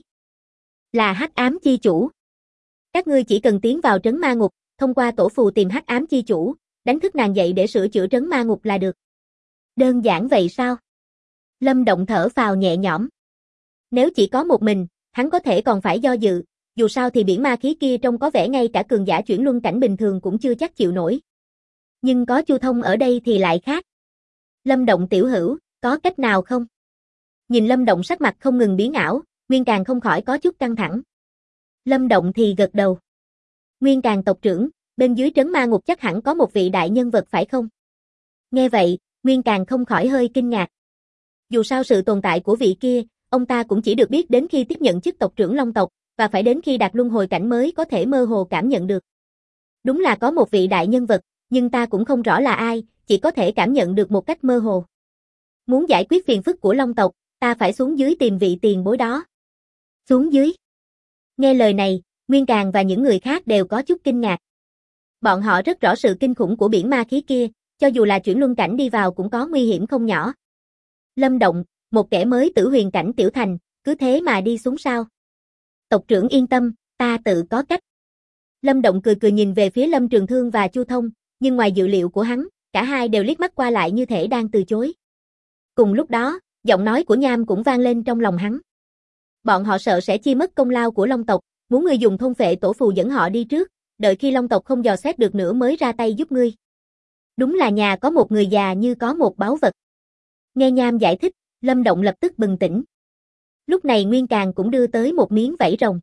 Là Hắc Ám Chi Chủ. Các ngươi chỉ cần tiến vào trấn ma ngục, thông qua tổ phù tìm Hắc Ám Chi Chủ, đánh thức nàng dậy để sửa chữa trấn ma ngục là được. Đơn giản vậy sao? Lâm Động thở phào nhẹ nhõm. Nếu chỉ có một mình, hắn có thể còn phải do dự, dù sao thì biển ma khí kia trông có vẻ ngay cả cường giả chuyển luân cảnh bình thường cũng chưa chắc chịu nổi. Nhưng có Chu Thông ở đây thì lại khác. Lâm Động tiểu hữu, có cách nào không? Nhìn Lâm Động sắc mặt không ngừng biến ảo, Nguyên Càng không khỏi có chút căng thẳng. Lâm Động thì gật đầu. Nguyên Càng tộc trưởng, bên dưới trấn ma ngục chắc hẳn có một vị đại nhân vật phải không? Nghe vậy, Nguyên Càng không khỏi hơi kinh ngạc. Dù sao sự tồn tại của vị kia, ông ta cũng chỉ được biết đến khi tiếp nhận chức tộc trưởng Long tộc, và phải đến khi đạt luân hồi cảnh mới có thể mơ hồ cảm nhận được. Đúng là có một vị đại nhân vật, nhưng ta cũng không rõ là ai, chỉ có thể cảm nhận được một cách mơ hồ. Muốn giải quyết phiền phức của Long tộc, ta phải xuống dưới tìm vị tiền bối đó. Xuống dưới. Nghe lời này, Nguyên Càng và những người khác đều có chút kinh ngạc. Bọn họ rất rõ sự kinh khủng của biển ma khí kia, cho dù là chuyển luân cảnh đi vào cũng có nguy hiểm không nhỏ. Lâm Động, một kẻ mới tử huyền cảnh tiểu thành, cứ thế mà đi xuống sao? Tộc trưởng yên tâm, ta tự có cách. Lâm Động cười cười nhìn về phía Lâm Trường Thương và Chu Thông, nhưng ngoài dự liệu của hắn, cả hai đều liếc mắt qua lại như thể đang từ chối. Cùng lúc đó, giọng nói của Nham cũng vang lên trong lòng hắn. Bọn họ sợ sẽ chi mất công lao của Long tộc, muốn ngươi dùng thôn phệ tổ phù dẫn họ đi trước, đợi khi Long tộc không dò xét được nữa mới ra tay giúp ngươi. Đúng là nhà có một người già như có một báu vật. Nghe Nham giải thích, Lâm Động lập tức bừng tỉnh. Lúc này Nguyên Càng cũng đưa tới một miếng vảy rồng.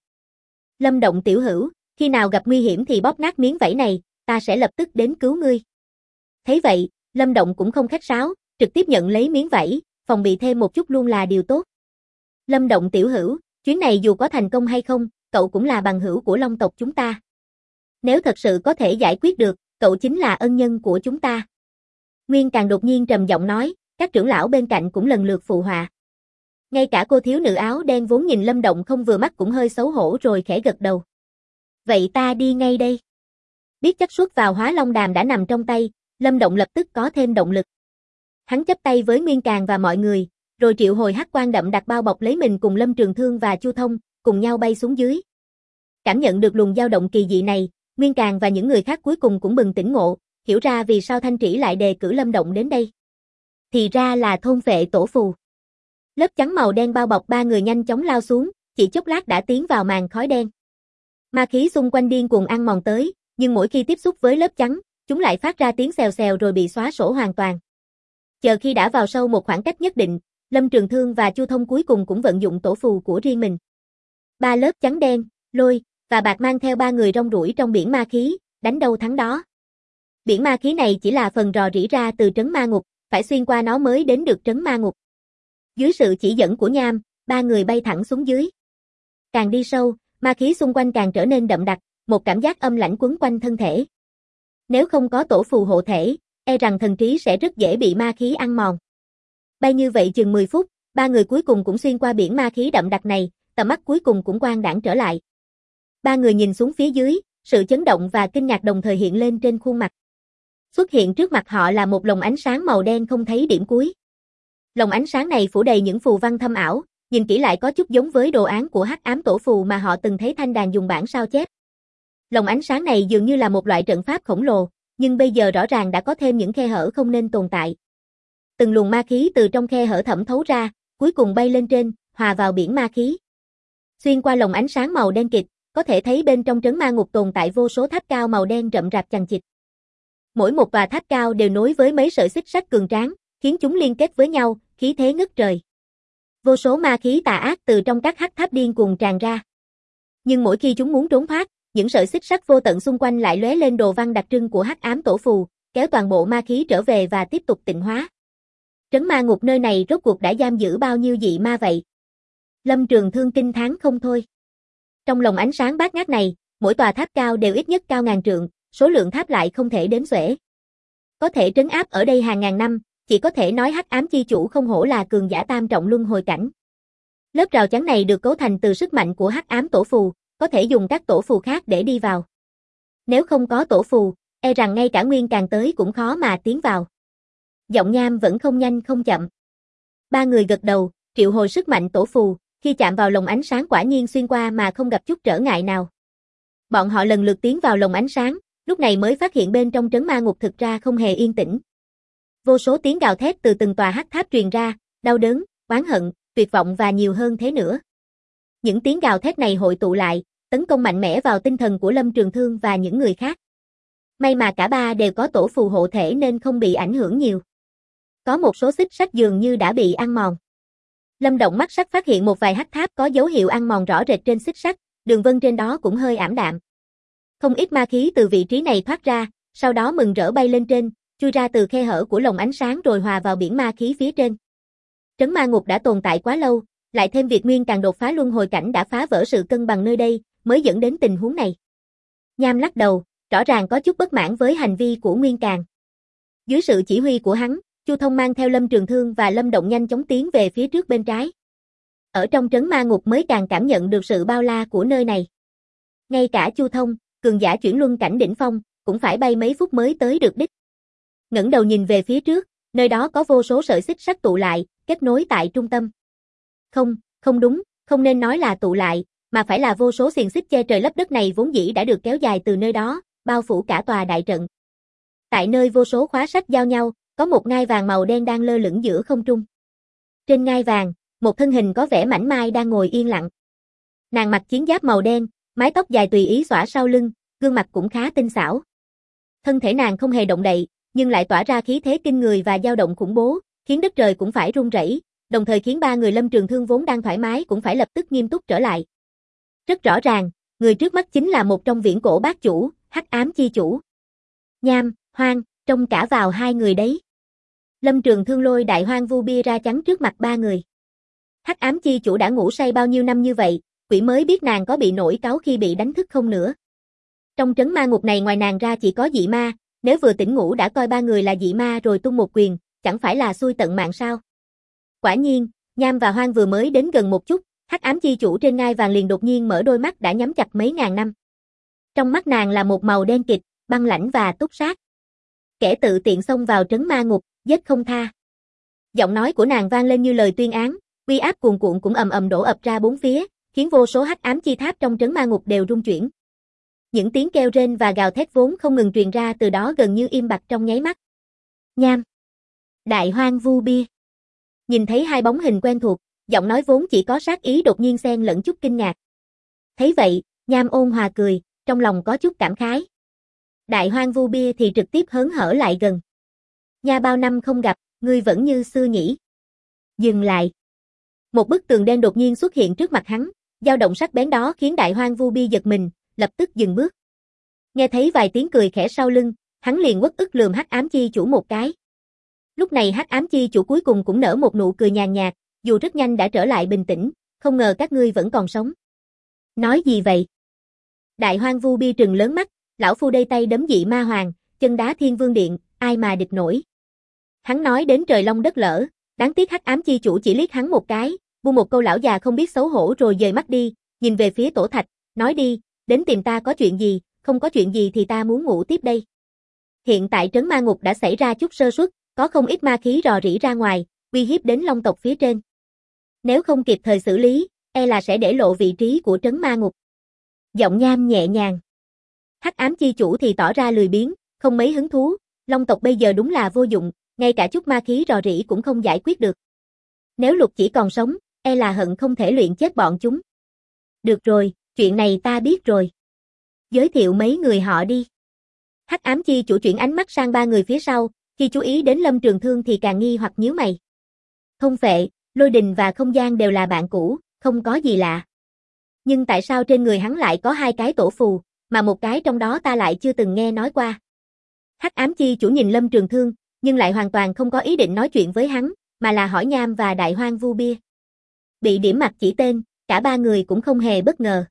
Lâm Động tiểu hữu, khi nào gặp nguy hiểm thì bóp nát miếng vảy này, ta sẽ lập tức đến cứu ngươi. Thấy vậy, Lâm Động cũng không khách sáo, trực tiếp nhận lấy miếng vảy, phòng bị thêm một chút luôn là điều tốt. Lâm Động tiểu hữu, chuyến này dù có thành công hay không, cậu cũng là bằng hữu của Long tộc chúng ta. Nếu thật sự có thể giải quyết được, cậu chính là ân nhân của chúng ta. Nguyên Càng đột nhiên trầm giọng nói, các trưởng lão bên cạnh cũng lần lượt phụ họa. Ngay cả cô thiếu nữ áo đen vốn nhìn Lâm Động không vừa mắt cũng hơi xấu hổ rồi khẽ gật đầu. Vậy ta đi ngay đây. Biết xác suất vào Hóa Long Đàm đã nằm trong tay, Lâm Động lập tức có thêm động lực. Hắn chắp tay với Nguyên Càng và mọi người, rồi triệu hồi hắc quang đậm đặc bao bọc lấy mình cùng Lâm Trường Thương và Chu Thông, cùng nhau bay xuống dưới. Cảm nhận được luồng dao động kỳ dị này, Nguyên Càng và những người khác cuối cùng cũng bừng tỉnh ngộ, hiểu ra vì sao Thanh Trĩ lại đề cử Lâm Động đến đây. Thì ra là thôn phệ tổ phù. Lớp chắn màu đen bao bọc ba người nhanh chóng lao xuống, chỉ chốc lát đã tiến vào màn khói đen. Ma khí xung quanh điên cuồng ăn mòn tới, nhưng mỗi khi tiếp xúc với lớp chắn, chúng lại phát ra tiếng xèo xèo rồi bị xóa sổ hoàn toàn. Chờ khi đã vào sâu một khoảng cách nhất định, Lâm Trường Thương và Chu Thông cuối cùng cũng vận dụng tổ phù của riêng mình. Ba lớp chắn đen, lôi và bạc mang theo ba người rong ruổi trong biển ma khí, đánh đâu thắng đó. Biển ma khí này chỉ là phần rò rỉ ra từ trấn ma ngục, phải xuyên qua nó mới đến được trấn ma ngục. Dưới sự chỉ dẫn của Nham, ba người bay thẳng xuống dưới. Càng đi sâu, ma khí xung quanh càng trở nên đậm đặc, một cảm giác âm lãnh quấn quanh thân thể. Nếu không có tổ phù hộ thể, e rằng thần trí sẽ rất dễ bị ma khí ăn mòn. Bay như vậy chừng 10 phút, ba người cuối cùng cũng xuyên qua biển ma khí đậm đặc này, tầm mắt cuối cùng cũng quang đãng trở lại. Ba người nhìn xuống phía dưới, sự chấn động và kinh ngạc đồng thời hiện lên trên khuôn mặt. Xuất hiện trước mặt họ là một lồng ánh sáng màu đen không thấy điểm cuối. Lồng ánh sáng này phủ đầy những phù văn thâm ảo, nhìn kỹ lại có chút giống với đồ án của Hắc Ám Tổ Phù mà họ từng thấy Thanh Đàn dùng bản sao chép. Lồng ánh sáng này dường như là một loại trận pháp khổng lồ, nhưng bây giờ rõ ràng đã có thêm những khe hở không nên tồn tại. Từng luồng ma khí từ trong khe hở thẩm thấu ra, cuối cùng bay lên trên, hòa vào biển ma khí. Xuyên qua lồng ánh sáng màu đen kịt, có thể thấy bên trong trấn ma ngục tồn tại vô số tháp cao màu đen rậm rạp chằng chịt. Mỗi một tòa tháp cao đều nối với mấy sợi xích sắt cường tráng, khiến chúng liên kết với nhau, khí thế ngất trời. Vô số ma khí tà ác từ trong các hắc tháp điên cuồng tràn ra. Nhưng mỗi khi chúng muốn trốn thoát, những sợi xích sắt vô tận xung quanh lại lóe lên đồ văn đặc trưng của Hắc Ám Tổ Phù, kéo toàn bộ ma khí trở về và tiếp tục tịnh hóa. Trấn ma ngục nơi này rốt cuộc đã giam giữ bao nhiêu dị ma vậy? Lâm Trường Thương kinh thán không thôi. Trong lồng ánh sáng bát ngát này, mỗi tòa tháp cao đều ít nhất cao ngàn trượng, số lượng tháp lại không thể đếm xuể. Có thể trấn áp ở đây hàng ngàn năm, chỉ có thể nói Hắc Ám Chi Chủ không hổ là cường giả tam trọng luân hồi cảnh. Lớp rào chắn này được cấu thành từ sức mạnh của Hắc Ám Tổ Phù, có thể dùng các tổ phù khác để đi vào. Nếu không có tổ phù, e rằng ngay cả Nguyên Càng tới cũng khó mà tiến vào. Giọng Nham vẫn không nhanh không chậm. Ba người gật đầu, triệu hồi sức mạnh tổ phù, khi chạm vào lồng ánh sáng quả nhiên xuyên qua mà không gặp chút trở ngại nào. Bọn họ lần lượt tiến vào lồng ánh sáng, lúc này mới phát hiện bên trong trấn ma ngục thực ra không hề yên tĩnh. Vô số tiếng gào thét từ từng tòa hắc tháp truyền ra, đau đớn, oán hận, tuyệt vọng và nhiều hơn thế nữa. Những tiếng gào thét này hội tụ lại, tấn công mạnh mẽ vào tinh thần của Lâm Trường Thương và những người khác. May mà cả ba đều có tổ phù hộ thể nên không bị ảnh hưởng nhiều. Có một số xích sắt dường như đã bị ăn mòn. Lâm Động mắt sắc phát hiện một vài hắc tháp có dấu hiệu ăn mòn rõ rệt trên xích sắt, đường vân trên đó cũng hơi ảm đạm. Không ít ma khí từ vị trí này thoát ra, sau đó mừng rỡ bay lên trên, chui ra từ khe hở của lồng ánh sáng rồi hòa vào biển ma khí phía trên. Trấn ma ngục đã tồn tại quá lâu, lại thêm việc Nguyên Càng đột phá luân hồi cảnh đã phá vỡ sự cân bằng nơi đây, mới dẫn đến tình huống này. Nham lắc đầu, rõ ràng có chút bất mãn với hành vi của Nguyên Càn. Dưới sự chỉ huy của hắn, Chu Thông mang theo Lâm Trường Thương và Lâm Động nhanh chóng tiến về phía trước bên trái. Ở trong trấn ma ngục mới càng cảm nhận được sự bao la của nơi này. Ngay cả Chu Thông, cường giả chuyển luân cảnh đỉnh phong, cũng phải bay mấy phút mới tới được đích. Ngẩng đầu nhìn về phía trước, nơi đó có vô số sợi xích sắt tụ lại, kết nối tại trung tâm. Không đúng, không nên nói là tụ lại, mà phải là vô số xiềng xích che trời lấp đất này vốn dĩ đã được kéo dài từ nơi đó, bao phủ cả tòa đại trận. Tại nơi vô số khóa sách giao nhau, có một ngai vàng màu đen đang lơ lửng giữa không trung. Trên ngai vàng, một thân hình có vẻ mảnh mai đang ngồi yên lặng. Nàng mặc chiến giáp màu đen, mái tóc dài tùy ý xõa sau lưng, gương mặt cũng khá tinh xảo. Thân thể nàng không hề động đậy, nhưng lại tỏa ra khí thế kinh người và dao động khủng bố, khiến đất trời cũng phải rung rẩy, đồng thời khiến ba người Lâm Trường Thương vốn đang thoải mái cũng phải lập tức nghiêm túc trở lại. Rất rõ ràng, người trước mắt chính là một trong viễn cổ bát chủ, Hắc Ám Chi Chủ. Nham, Hoang, trông cả vào hai người đấy. Lâm Trường Thương lôi Đại Hoang Vu Bia ra chắn trước mặt ba người. Hắc Ám Chi Chủ đã ngủ say bao nhiêu năm như vậy, quỷ mới biết nàng có bị nổi cáu khi bị đánh thức không nữa. Trong trấn ma ngục này ngoài nàng ra chỉ có dị ma, nếu vừa tỉnh ngủ đã coi ba người là dị ma rồi tung một quyền, chẳng phải là xui tận mạng sao? Quả nhiên, Nham và Hoang vừa mới đến gần một chút, Hắc Ám Chi Chủ trên ngai vàng liền đột nhiên mở đôi mắt đã nhắm chặt mấy ngàn năm. Trong mắt nàng là một màu đen kịt, băng lãnh và túc sát. Kẻ tự tiện xông vào trấn ma ngục, giết không tha. Giọng nói của nàng vang lên như lời tuyên án, uy áp cuồn cuộn cũng ầm ầm đổ ập ra bốn phía, khiến vô số hắc ám chi tháp trong trấn ma ngục đều rung chuyển. Những tiếng kêu rên và gào thét vốn không ngừng truyền ra từ đó gần như im bặt trong nháy mắt. Nham, Đại Hoang Vu Bia. Nhìn thấy hai bóng hình quen thuộc, giọng nói vốn chỉ có sát ý đột nhiên xen lẫn chút kinh ngạc. Thấy vậy, Nham ôn hòa cười, trong lòng có chút cảm khái. Đại Hoang Vu Bia thì trực tiếp hớn hở lại gần. Nha, bao năm không gặp, ngươi vẫn như xưa nhỉ? Dừng lại. Một bức tường đen đột nhiên xuất hiện trước mặt hắn, dao động sắc bén đó khiến Đại Hoang Vu Bia giật mình, lập tức dừng bước. Nghe thấy vài tiếng cười khẽ sau lưng, hắn liền uất ức lườm Hắc Ám Chi Chủ một cái. Lúc này Hắc Ám Chi Chủ cuối cùng cũng nở một nụ cười nhàn nhạt, dù rất nhanh đã trở lại bình tĩnh, không ngờ các ngươi vẫn còn sống. Nói gì vậy? Đại Hoang Vu Bia trừng lớn mắt, lão phu đây tay đấm dị ma hoàng, chân đá Thiên Vương Điện, ai mà địch nổi. Hắn nói đến trời long đất lở, đáng tiếc Hắc Ám Chi Chủ chỉ liếc hắn một cái, buông một câu lão già không biết xấu hổ rồi dời mắt đi, nhìn về phía Tổ Thạch, nói đi, đến tìm ta có chuyện gì, không có chuyện gì thì ta muốn ngủ tiếp đây. Hiện tại trấn ma ngục đã xảy ra chút sơ suất, có không ít ma khí rò rỉ ra ngoài, uy hiếp đến long tộc phía trên. Nếu không kịp thời xử lý, e là sẽ để lộ vị trí của trấn ma ngục. Giọng Nham nhẹ nhàng. Hắc Ám Chi Chủ thì tỏ ra lười biếng, không mấy hứng thú, long tộc bây giờ đúng là vô dụng, ngay cả chút ma khí rò rỉ cũng không giải quyết được. Nếu Lục Chỉ còn sống, e là hận không thể luyện chết bọn chúng. Được rồi, chuyện này ta biết rồi. Giới thiệu mấy người họ đi. Hắc Ám Chi Chủ chuyển ánh mắt sang ba người phía sau, khi chú ý đến Lâm Trường Thương thì càng nghi hoặc nhíu mày. Thông Phệ, Lôi Đình và Không Gian đều là bạn cũ, không có gì lạ. Nhưng tại sao trên người hắn lại có hai cái tổ phù, mà một cái trong đó ta lại chưa từng nghe nói qua. Hắc Ám Chi Chủ nhìn Lâm Trường Thương, nhưng lại hoàn toàn không có ý định nói chuyện với hắn, mà là hỏi Nham và Đại Hoang Vu Bia. Bị điểm mặt chỉ tên, cả ba người cũng không hề bất ngờ.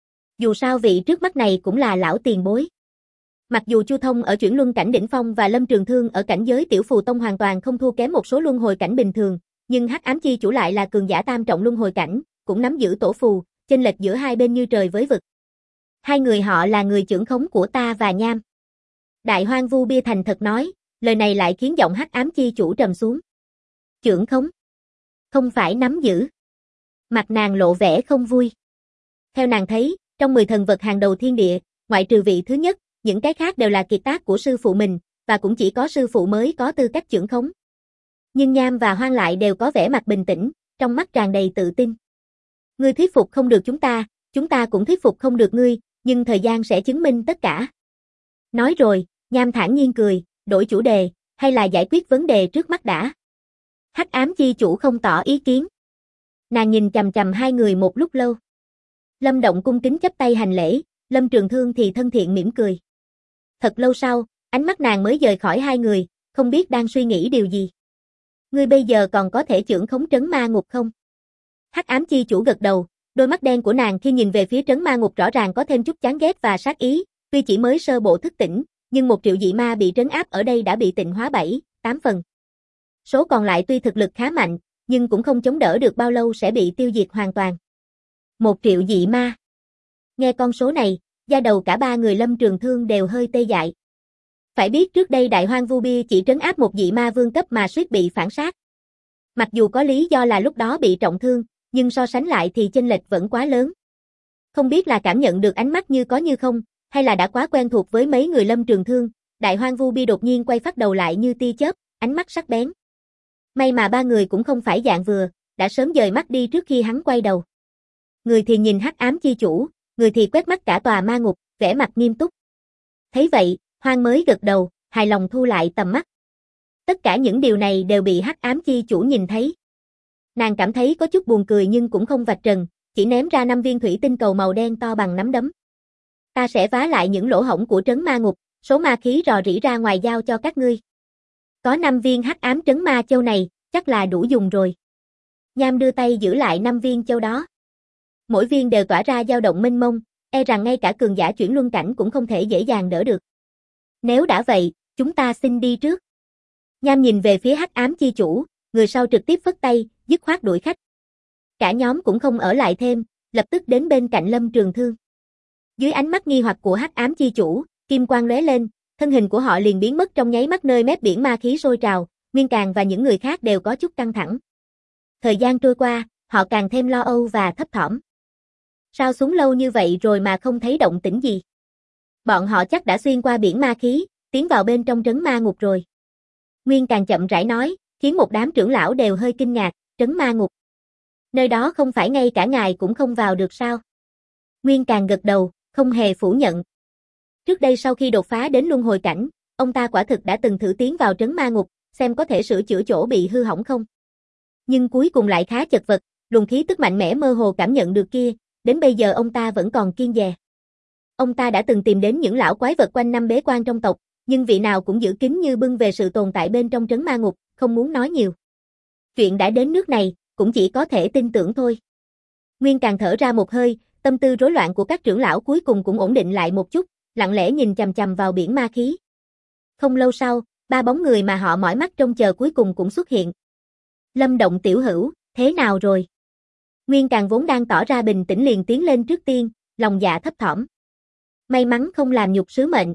Dù sao vị trước mắt này cũng là lão tiền bối. Mặc dù Chu Thông ở chuyển luân cảnh đỉnh phong và Lâm Trường Thương ở cảnh giới tiểu phù tông hoàn toàn không thua kém một số luân hồi cảnh bình thường, nhưng Hắc Ám Chi Chủ lại là cường giả tam trọng luân hồi cảnh, cũng nắm giữ tổ phù, chênh lệch giữa hai bên như trời với vực. Hai người họ là người trưởng khống của ta và Nham. Đại Hoang Vu Bia thành thật nói, lời này lại khiến giọng Hắc Ám Chi Chủ trầm xuống. Trưởng khống? Không phải nắm giữ. Mặt nàng lộ vẻ không vui. Theo nàng thấy, trong 10 thần vật hàng đầu thiên địa, ngoại trừ vị thứ nhất, những cái khác đều là kiệt tác của sư phụ mình, và cũng chỉ có sư phụ mới có tư cách trưởng khống. Nhưng Nham và Hoang lại đều có vẻ mặt bình tĩnh, trong mắt tràn đầy tự tin. Ngươi thuyết phục không được chúng ta cũng thuyết phục không được ngươi, nhưng thời gian sẽ chứng minh tất cả. Nói rồi, Nham thản nhiên cười, đổi chủ đề, hay là giải quyết vấn đề trước mắt đã. Hắc Ám Chi Chủ không tỏ ý kiến. Nàng nhìn chằm chằm hai người một lúc lâu. Lâm Động cung kính chắp tay hành lễ, Lâm Trường Thương thì thân thiện mỉm cười. Thật lâu sau, ánh mắt nàng mới rời khỏi hai người, không biết đang suy nghĩ điều gì. Ngươi bây giờ còn có thể trưởng khống trấn ma ngục không? Hắc Ám Chi Chủ gật đầu, đôi mắt đen của nàng khi nhìn về phía trấn ma ngục rõ ràng có thêm chút chán ghét và sát ý, Tuy chỉ mới sơ bộ thức tỉnh, nhưng 1 triệu dị ma bị trấn áp ở đây đã bị tịnh hóa 7, 8 phần. Số còn lại tuy thực lực khá mạnh, nhưng cũng không chống đỡ được bao lâu sẽ bị tiêu diệt hoàn toàn. 1 triệu dị ma. Nghe con số này, da đầu cả 3 người Lâm Trường Thương đều hơi tê dại. Phải biết trước đây Đại Hoang Vu Bia chỉ trấn áp một dị ma vương cấp mà suýt bị phản sát. Mặc dù có lý do là lúc đó bị trọng thương, nhưng so sánh lại thì chênh lệch vẫn quá lớn. Không biết là cảm nhận được ánh mắt như có như không, hay là đã quá quen thuộc với mấy người Lâm Trường Thương, Đại Hoang Vu Bia đột nhiên quay phát đầu lại như tia chớp, ánh mắt sắc bén. May mà 3 người cũng không phải dạng vừa, đã sớm dời mắt đi trước khi hắn quay đầu. Người thì nhìn Hắc Ám Chi Chủ, người thì quét mắt cả tòa ma ngục, vẻ mặt nghiêm túc. Thấy vậy, Hoang mới gật đầu, hài lòng thu lại tầm mắt. Tất cả những điều này đều bị Hắc Ám Chi Chủ nhìn thấy. Nàng cảm thấy có chút buồn cười nhưng cũng không vạch trần, chỉ ném ra 5 viên thủy tinh cầu màu đen to bằng nắm đấm. Ta sẽ vá lại những lỗ hổng của trấn ma ngục, số ma khí rò rỉ ra ngoài giao cho các ngươi. Có 5 viên Hắc Ám Trấn Ma Châu này, chắc là đủ dùng rồi. Nham đưa tay giữ lại 5 viên châu đó. Mỗi viên đều tỏa ra dao động mênh mông, e rằng ngay cả cường giả chuyển luân cảnh cũng không thể dễ dàng đỡ được. Nếu đã vậy, chúng ta xin đi trước. Nham nhìn về phía Hắc Ám Chi Chủ, người sau trực tiếp phất tay, dứt khoát đuổi khách. Cả nhóm cũng không ở lại thêm, lập tức đến bên cạnh Lâm Trường Thương. Dưới ánh mắt nghi hoặc của Hắc Ám Chi Chủ, kim quang lóe lên, thân hình của họ liền biến mất trong nháy mắt nơi mép biển ma khí sôi trào, Nguyên Càng và những người khác đều có chút căng thẳng. Thời gian trôi qua, họ càng thêm lo âu và thấp thỏm. Sao xuống lâu như vậy rồi mà không thấy động tĩnh gì? Bọn họ chắc đã xuyên qua biển ma khí, tiến vào bên trong trấn ma ngục rồi. Nguyên Càng chậm rãi nói, khiến một đám trưởng lão đều hơi kinh ngạc, trấn ma ngục. Nơi đó không phải ngay cả ngài cũng không vào được sao? Nguyên Càng gật đầu, không hề phủ nhận. Trước đây sau khi đột phá đến luân hồi cảnh, ông ta quả thực đã từng thử tiến vào trấn ma ngục, xem có thể sửa chữa chỗ bị hư hỏng không. Nhưng cuối cùng lại khá chật vật, luồng khí tức mạnh mẽ mơ hồ cảm nhận được kia, đến bây giờ ông ta vẫn còn kiêng dè. Ông ta đã từng tìm đến những lão quái vật quanh năm bế quan trong tộc, nhưng vị nào cũng giữ kín như bưng về sự tồn tại bên trong trấn ma ngục, không muốn nói nhiều. Chuyện đã đến nước này, cũng chỉ có thể tin tưởng thôi. Nguyên Càng thở ra một hơi, tâm tư rối loạn của các trưởng lão cuối cùng cũng ổn định lại một chút, lặng lẽ nhìn chằm chằm vào biển ma khí. Không lâu sau, 3 bóng người mà họ mỏi mắt trông chờ cuối cùng cũng xuất hiện. Lâm Động tiểu hữu, thế nào rồi? Nguyên Càng vốn đang tỏ ra bình tĩnh liền tiến lên trước tiên, lòng dạ thấp thỏm. May mắn không làm nhục sứ mệnh.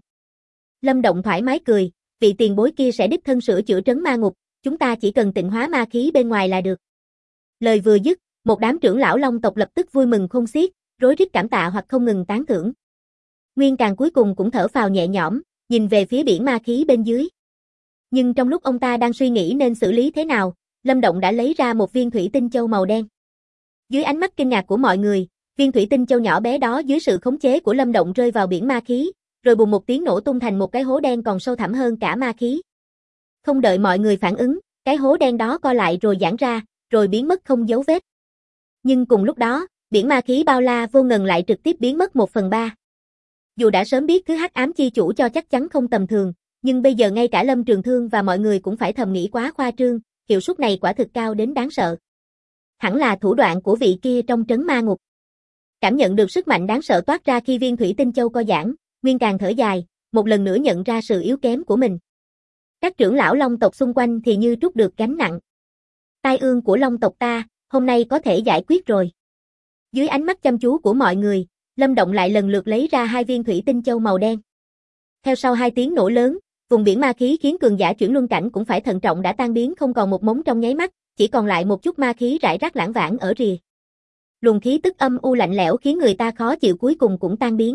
Lâm Động thoải mái cười, vị tiền bối kia sẽ đích thân sửa chữa trấn ma ngục, chúng ta chỉ cần tịnh hóa ma khí bên ngoài là được. Lời vừa dứt, một đám trưởng lão Long tộc lập tức vui mừng khôn xiết, rối rít cảm tạ hoặc không ngừng tán thưởng. Nguyên Càng cuối cùng cũng thở phào nhẹ nhõm, nhìn về phía biển ma khí bên dưới. Nhưng trong lúc ông ta đang suy nghĩ nên xử lý thế nào, Lâm Động đã lấy ra một viên thủy tinh châu màu đen. Dưới ánh mắt kinh ngạc của mọi người, viên thủy tinh châu nhỏ bé đó dưới sự khống chế của Lâm Động rơi vào biển ma khí, rồi bùng một tiếng nổ tung thành một cái hố đen còn sâu thẳm hơn cả ma khí. Không đợi mọi người phản ứng, cái hố đen đó co lại rồi giãn ra, rồi biến mất không dấu vết. Nhưng cùng lúc đó, biển ma khí bao la vô ngần lại trực tiếp biến mất 1/3. Dù đã sớm biết thứ Hắc Ám Chi Chủ cho chắc chắn không tầm thường, nhưng bây giờ ngay cả Lâm Trường Thương và mọi người cũng phải thầm nghĩ quá khoa trương, hiệu suất này quả thực cao đến đáng sợ. Hẳn là thủ đoạn của vị kia trong trấn ma ngục. Cảm nhận được sức mạnh đáng sợ toát ra khi viên thủy tinh châu co giãn, Nguyên Càng thở dài, một lần nữa nhận ra sự yếu kém của mình. Các trưởng lão Long tộc xung quanh thì như trút được gánh nặng. Tai ương của Long tộc ta, hôm nay có thể giải quyết rồi. Dưới ánh mắt chăm chú của mọi người, Lâm Động lại lần lượt lấy ra 2 viên thủy tinh châu màu đen. Theo sau 2 tiếng nổ lớn, vùng biển ma khí khiến cường giả chuyển luân cảnh cũng phải thận trọng đã tan biến không còn một mống trong nháy mắt, chỉ còn lại một chút ma khí rải rác lảng vảng ở rìa. Luồng khí tức âm u lạnh lẽo khiến người ta khó chịu cuối cùng cũng tan biến.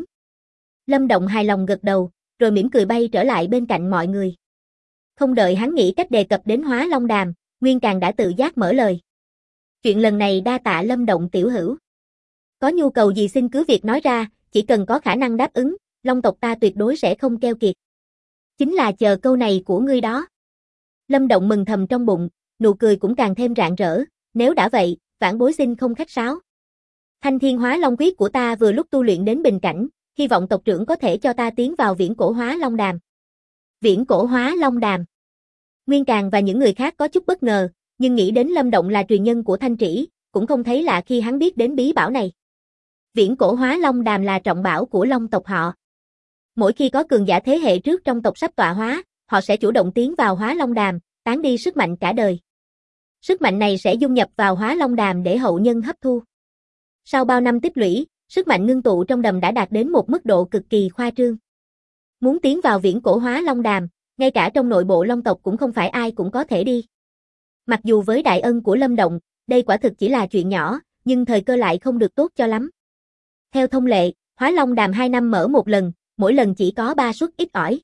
Lâm Động hài lòng gật đầu, rồi mỉm cười bay trở lại bên cạnh mọi người. Không đợi hắn nghĩ cách đề cập đến Hóa Long Đàm, Nguyên Càng đã tự giác mở lời. Chuyện lần này đa tạ Lâm Động tiểu hữu. Có nhu cầu gì xin cứ việc nói ra, chỉ cần có khả năng đáp ứng, Long tộc ta tuyệt đối sẽ không keo kiệt. Chính là chờ câu này của ngươi đó. Lâm Động mừng thầm trong bụng, nụ cười cũng càng thêm rạng rỡ, nếu đã vậy, vãn bối xin không khách sáo. Thanh Thiên Hóa Long Quyết của ta vừa lúc tu luyện đến bình cảnh, hy vọng tộc trưởng có thể cho ta tiến vào Viễn Cổ Hóa Long Đàm. Viễn Cổ Hóa Long Đàm. Nguyên Càng và những người khác có chút bất ngờ, nhưng nghĩ đến Lâm Động là truyền nhân của Thanh Trĩ, cũng không thấy lạ khi hắn biết đến bí bảo này. Viễn Cổ Hóa Long Đàm là trọng bảo của Long tộc họ. Mỗi khi có cường giả thế hệ trước trong tộc sắp tọa hóa, họ sẽ chủ động tiến vào Hóa Long Đàm, tán đi sức mạnh cả đời. Sức mạnh này sẽ dung nhập vào Hóa Long Đàm để hậu nhân hấp thu. Sau bao năm tích lũy, sức mạnh ngưng tụ trong đầm đã đạt đến một mức độ cực kỳ khoa trương. Muốn tiến vào viễn cổ Hóa Long Đàm, ngay cả trong nội bộ Long tộc cũng không phải ai cũng có thể đi. Mặc dù với đại ân của Lâm Động, đây quả thực chỉ là chuyện nhỏ, nhưng thời cơ lại không được tốt cho lắm. Theo thông lệ, Hóa Long Đàm 2 năm mở một lần, mỗi lần chỉ có 3 suất ít ỏi.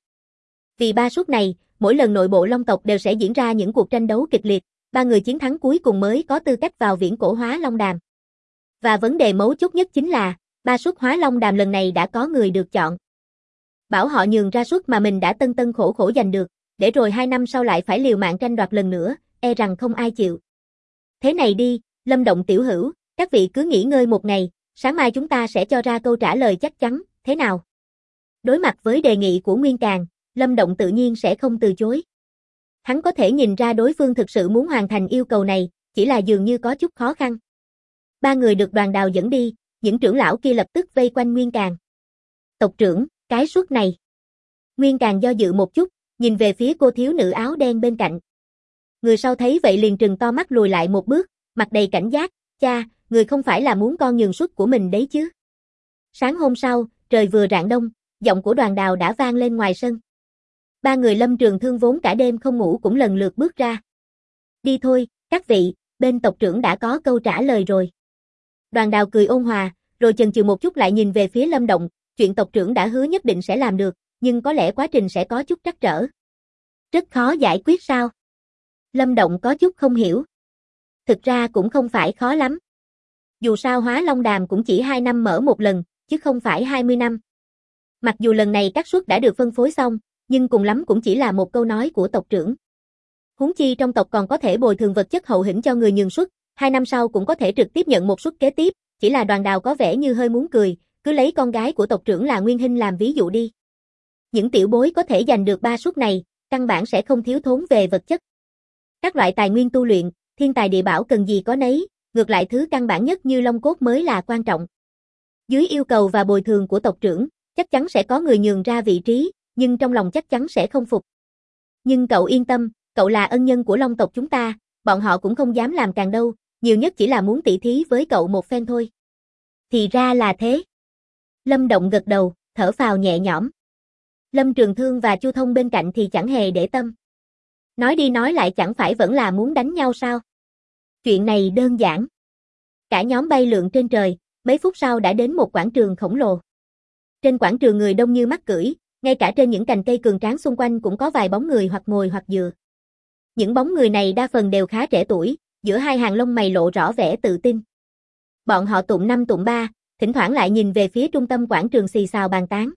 Vì 3 suất này, mỗi lần nội bộ Long tộc đều sẽ diễn ra những cuộc tranh đấu kịch liệt, 3 người chiến thắng cuối cùng mới có tư cách vào viễn cổ Hóa Long Đàm. Và vấn đề mấu chốt nhất chính là, 3 suất Hóa Long Đàm lần này đã có người được chọn. Bảo họ nhường ra suất mà mình đã tân tân khổ khổ giành được, để rồi 2 năm sau lại phải liều mạng tranh đoạt lần nữa, e rằng không ai chịu. Thế này đi, Lâm Động tiểu hữu, các vị cứ nghỉ ngơi một ngày, sáng mai chúng ta sẽ cho ra câu trả lời chắc chắn, thế nào? Đối mặt với đề nghị của Nguyên Càn, Lâm Động tự nhiên sẽ không từ chối. Hắn có thể nhìn ra đối phương thực sự muốn hoàn thành yêu cầu này, chỉ là dường như có chút khó khăn. 3 người được Đoàn Đào dẫn đi, những trưởng lão kia lập tức vây quanh Nguyên Càn. Tộc trưởng, cái suất này. Nguyên Càn do dự một chút, nhìn về phía cô thiếu nữ áo đen bên cạnh. Người sau thấy vậy liền trừng to mắt lùi lại một bước, mặt đầy cảnh giác, cha, người không phải là muốn con nhường suất của mình đấy chứ. Sáng hôm sau, trời vừa rạng đông, giọng của Đoàn Đào đã vang lên ngoài sân. 3 người Lâm Trường Thương vốn cả đêm không ngủ cũng lần lượt bước ra. Đi thôi, các vị, bên tộc trưởng đã có câu trả lời rồi. Đoàn Đào cười ôn hòa, rồi chần chừ một chút lại nhìn về phía Lâm Động, chuyện tộc trưởng đã hứa nhất định sẽ làm được, nhưng có lẽ quá trình sẽ có chút trắc trở. Rất khó giải quyết sao? Lâm Động có chút không hiểu. Thực ra cũng không phải khó lắm. Dù sao Hóa Long Đàm cũng chỉ 2 năm mở một lần, chứ không phải 20 năm. Mặc dù lần này các suất đã được phân phối xong, nhưng cùng lắm cũng chỉ là một câu nói của tộc trưởng. Huống chi trong tộc còn có thể bồi thường vật chất hậu hĩnh cho người nhường suất, 2 năm sau cũng có thể trực tiếp nhận một suất kế tiếp, chỉ là Đoàn Đào có vẻ như hơi muốn cười, cứ lấy con gái của tộc trưởng là Nguyên Hinh làm ví dụ đi. Những tiểu bối có thể giành được 3 suất này, căn bản sẽ không thiếu thốn về vật chất. Các loại tài nguyên tu luyện, thiên tài địa bảo cần gì có nấy, ngược lại thứ căn bản nhất như long cốt mới là quan trọng. Dưới yêu cầu và bồi thường của tộc trưởng, chắc chắn sẽ có người nhường ra vị trí, nhưng trong lòng chắc chắn sẽ không phục. Nhưng cậu yên tâm, cậu là ân nhân của Long tộc chúng ta, bọn họ cũng không dám làm càng đâu, nhiều nhất chỉ là muốn tỉ thí với cậu một phen thôi. Thì ra là thế. Lâm Động gật đầu, thở phào nhẹ nhõm. Lâm Trường Thương và Chu Thông bên cạnh thì chẳng hề để tâm. Nói đi nói lại chẳng phải vẫn là muốn đánh nhau sao? Chuyện này đơn giản. Cả nhóm bay lượn trên trời, mấy phút sau đã đến một quảng trường khổng lồ. Trên quảng trường người đông như mắc cưỡi, ngay cả trên những cành cây cường tráng xung quanh cũng có vài bóng người hoặc ngồi hoặc dựa. Những bóng người này đa phần đều khá trẻ tuổi, giữa hai hàng lông mày lộ rõ vẻ tự tin. Bọn họ tụng năm tụng ba, thỉnh thoảng lại nhìn về phía trung tâm quảng trường xì xào bàn tán.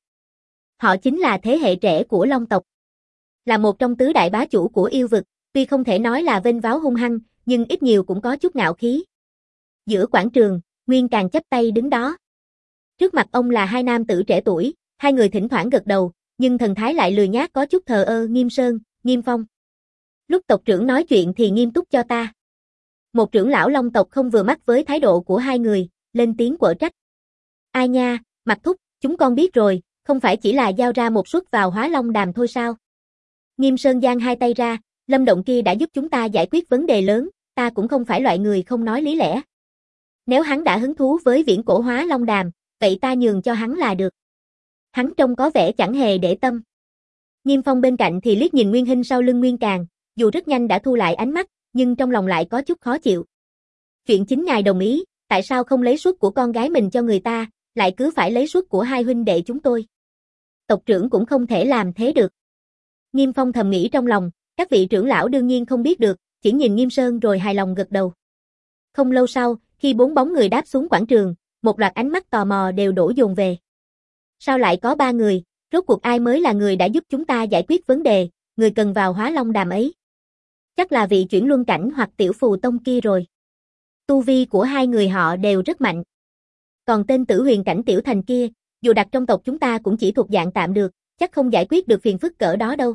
Họ chính là thế hệ trẻ của Long tộc. Là một trong tứ đại bá chủ của yêu vực, tuy không thể nói là vênh váo hung hăng, nhưng ít nhiều cũng có chút ngạo khí. Giữa quảng trường, Nguyên Càn chắp tay đứng đó. Trước mặt ông là hai nam tử trẻ tuổi, hai người thỉnh thoảng gật đầu, nhưng thần thái lại lười nhác có chút thờ ơ. Nghiêm Sơn, Nghiêm Phong. Lúc tộc trưởng nói chuyện thì nghiêm túc cho ta. Một trưởng lão Long tộc không vừa mắt với thái độ của hai người, lên tiếng quở trách. Ai nha, Mặt Thúc, chúng con biết rồi, không phải chỉ là giao ra một suất vào Hóa Long Đàm thôi sao? Nghiêm Sơn giang hai tay ra, Lâm Động kia đã giúp chúng ta giải quyết vấn đề lớn, ta cũng không phải loại người không nói lý lẽ. Nếu hắn đã hứng thú với viễn cổ Hóa Long Đàm, vậy ta nhường cho hắn là được. Hắn trông có vẻ chẳng hề để tâm. Nghiêm Phong bên cạnh thì liếc nhìn Nguyên Hinh sau lưng Nguyên Càn, dù rất nhanh đã thu lại ánh mắt, nhưng trong lòng lại có chút khó chịu. Chuyện chính ngài đồng ý, tại sao không lấy suất của con gái mình cho người ta, lại cứ phải lấy suất của hai huynh đệ chúng tôi? Tộc trưởng cũng không thể làm thế được. Nghiêm Phong thầm nghĩ trong lòng, các vị trưởng lão đương nhiên không biết được, chỉ nhìn Nghiêm Sơn rồi hài lòng gật đầu. Không lâu sau, khi 4 bóng người đáp xuống quảng trường, một loạt ánh mắt tò mò đều đổ dồn về. Sao lại có 3 người, rốt cuộc ai mới là người đã giúp chúng ta giải quyết vấn đề, người cần vào Hóa Long Đàm ấy? Chắc là vị chuyển luân cảnh hoặc tiểu phù tông kia rồi. Tu vi của hai người họ đều rất mạnh. Còn tên tử huyền cảnh tiểu thành kia, dù đặt trong tộc chúng ta cũng chỉ thuộc dạng tạm được, chắc không giải quyết được phiền phức cỡ đó đâu.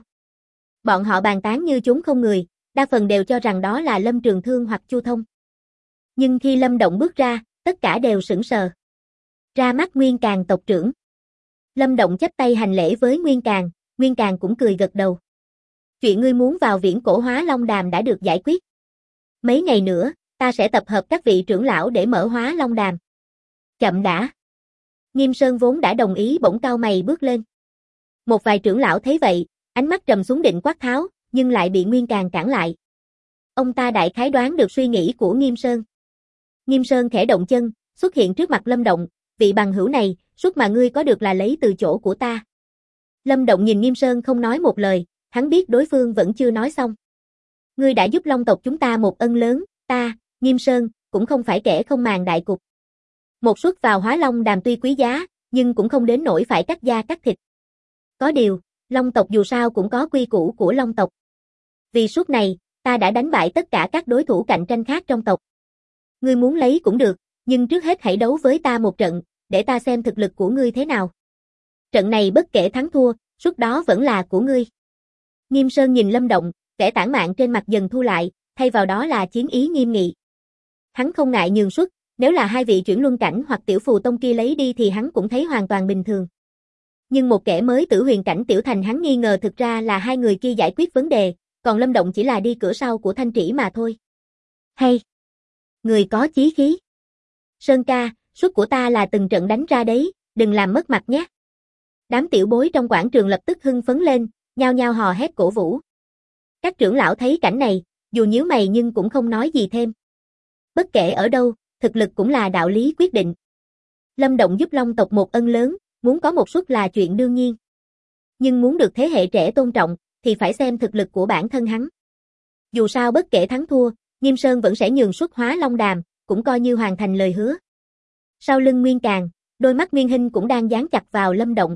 Bọn họ bàn tán như chúng không người, đa phần đều cho rằng đó là Lâm Trường Thương hoặc Chu Thông. Nhưng khi Lâm Động bước ra, tất cả đều sững sờ. Ra mắt Nguyên Càn tộc trưởng. Lâm Động chắp tay hành lễ với Nguyên Càng cũng cười gật đầu. Chuyện ngươi muốn vào viễn cổ Hóa Long Đàm đã được giải quyết. Mấy ngày nữa, ta sẽ tập hợp các vị trưởng lão để mở Hóa Long Đàm. Chậm đã. Nghiêm Sơn vốn đã đồng ý bỗng cau mày bước lên. Một vài trưởng lão thấy vậy, ánh mắt trầm xuống định quát tháo, nhưng lại bị Nguyên Càng cản lại. Ông ta đại khái đoán được suy nghĩ của Nghiêm Sơn. Nghiêm Sơn khẽ động chân, xuất hiện trước mặt Lâm Động, vị bằng hữu này, suất mà ngươi có được là lấy từ chỗ của ta. Lâm Động nhìn Nghiêm Sơn không nói một lời, hắn biết đối phương vẫn chưa nói xong. Ngươi đã giúp Long tộc chúng ta một ân lớn, ta, Nghiêm Sơn, cũng không phải kẻ không màng đại cục. Một suất vào Hóa Long Đàm tuy quý giá, nhưng cũng không đến nỗi phải cắt da cắt thịt. Có điều, Long tộc dù sao cũng có quy củ của Long tộc. Vì suất này, ta đã đánh bại tất cả các đối thủ cạnh tranh khác trong tộc. Ngươi muốn lấy cũng được, nhưng trước hết hãy đấu với ta một trận, để ta xem thực lực của ngươi thế nào. Trận này bất kể thắng thua, suất đó vẫn là của ngươi. Nghiêm Sơn nhìn Lâm Động, vẻ tản mạn trên mặt dần thu lại, thay vào đó là chiến ý nghiêm nghị. Hắn không ngại nhường suất, nếu là hai vị chuyển luân cảnh hoặc tiểu phù tông kia lấy đi thì hắn cũng thấy hoàn toàn bình thường. Nhưng một kẻ mới tử huyền cảnh tiểu thành hắn nghi ngờ thực ra là hai người kia giải quyết vấn đề, còn Lâm Động chỉ là đi cửa sau của Thanh Trĩ mà thôi. Hay! Người có chí khí. Sơn ca, suất của ta là từng trận đánh ra đấy, đừng làm mất mặt nhé. Đám tiểu bối trong quảng trường lập tức hưng phấn lên, nhao nhao hò hét cổ vũ. Các trưởng lão thấy cảnh này, dù nhíu mày nhưng cũng không nói gì thêm. Bất kể ở đâu, thực lực cũng là đạo lý quyết định. Lâm Động giúp Long tộc một ân lớn, muốn có một suất là chuyện đương nhiên. Nhưng muốn được thế hệ trẻ tôn trọng, thì phải xem thực lực của bản thân hắn. Dù sao bất kể thắng thua, Nghiêm Sơn vẫn sẽ nhường suất Hóa Long Đàm, cũng coi như hoàn thành lời hứa. Sau lưng Nguyên Càng, đôi mắt Nguyên Hinh cũng đang dán chặt vào Lâm Động.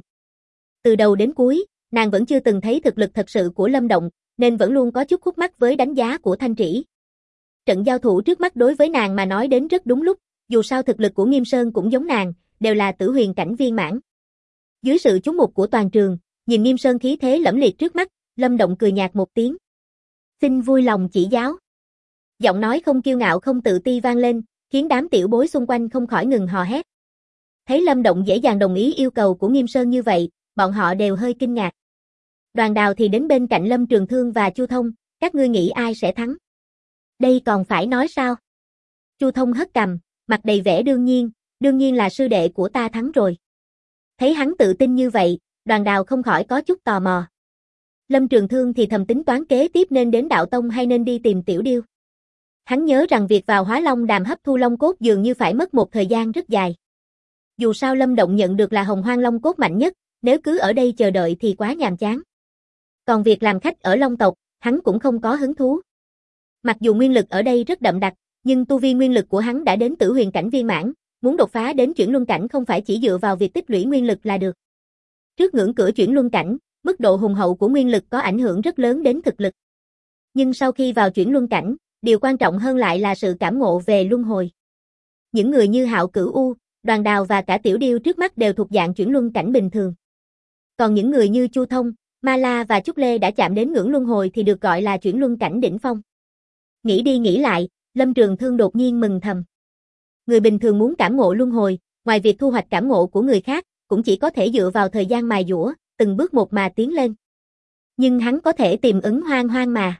Từ đầu đến cuối, nàng vẫn chưa từng thấy thực lực thật sự của Lâm Động, nên vẫn luôn có chút khúc mắc với đánh giá của Thanh Trĩ. Trận giao thủ trước mắt đối với nàng mà nói đến rất đúng lúc, dù sao thực lực của Nghiêm Sơn cũng giống nàng, đều là tử huyền cảnh viên mãn. Dưới sự chú mục của toàn trường, nhìn Nghiêm Sơn khí thế lẫm liệt trước mắt, Lâm Động cười nhạt một tiếng. Xin vui lòng chỉ giáo. Giọng nói không kiêu ngạo không tự ti vang lên, khiến đám tiểu bối xung quanh không khỏi ngừng hò hét. Thấy Lâm Động dễ dàng đồng ý yêu cầu của Nghiêm Sơn như vậy, bọn họ đều hơi kinh ngạc. Đoàn Đào thì đến bên cạnh Lâm Trường Thương và Chu Thông, các ngươi nghĩ ai sẽ thắng? Đây còn phải nói sao? Chu Thông hất cằm, mặt đầy vẻ đương nhiên là sư đệ của ta thắng rồi. Thấy hắn tự tin như vậy, Đoàn Đào không khỏi có chút tò mò. Lâm Trường Thương thì thầm tính toán kế tiếp nên đến Đạo Tông hay nên đi tìm Tiểu Điêu. Hắn nhớ rằng việc vào Hóa Long Đàm hấp thu long cốt dường như phải mất một thời gian rất dài. Dù sao Lâm Động nhận được là Hồng Hoang long cốt mạnh nhất, nếu cứ ở đây chờ đợi thì quá nhàm chán. Còn việc làm khách ở Long tộc, hắn cũng không có hứng thú. Mặc dù nguyên lực ở đây rất đậm đặc, nhưng tu vi nguyên lực của hắn đã đến tử huyền cảnh viên mãn, muốn đột phá đến chuyển luân cảnh không phải chỉ dựa vào việc tích lũy nguyên lực là được. Trước ngưỡng cửa chuyển luân cảnh, mức độ hùng hậu của nguyên lực có ảnh hưởng rất lớn đến thực lực. Nhưng sau khi vào chuyển luân cảnh, điều quan trọng hơn lại là sự cảm ngộ về luân hồi. Những người như Hạo Cửu U, Đoàn Đào và cả Tiểu Điêu trước mắt đều thuộc dạng chuyển luân cảnh bình thường. Còn những người như Chu Thông, Ma La và Trúc Lê đã chạm đến ngưỡng luân hồi thì được gọi là chuyển luân cảnh đỉnh phong. Nghĩ đi nghĩ lại, Lâm Trường Thương đột nhiên mừng thầm. Người bình thường muốn cảm ngộ luân hồi, ngoài việc thu hoạch cảm ngộ của người khác, cũng chỉ có thể dựa vào thời gian mài dũa, từng bước một mà tiến lên. Nhưng hắn có thể tìm ứng hoang hoang mà.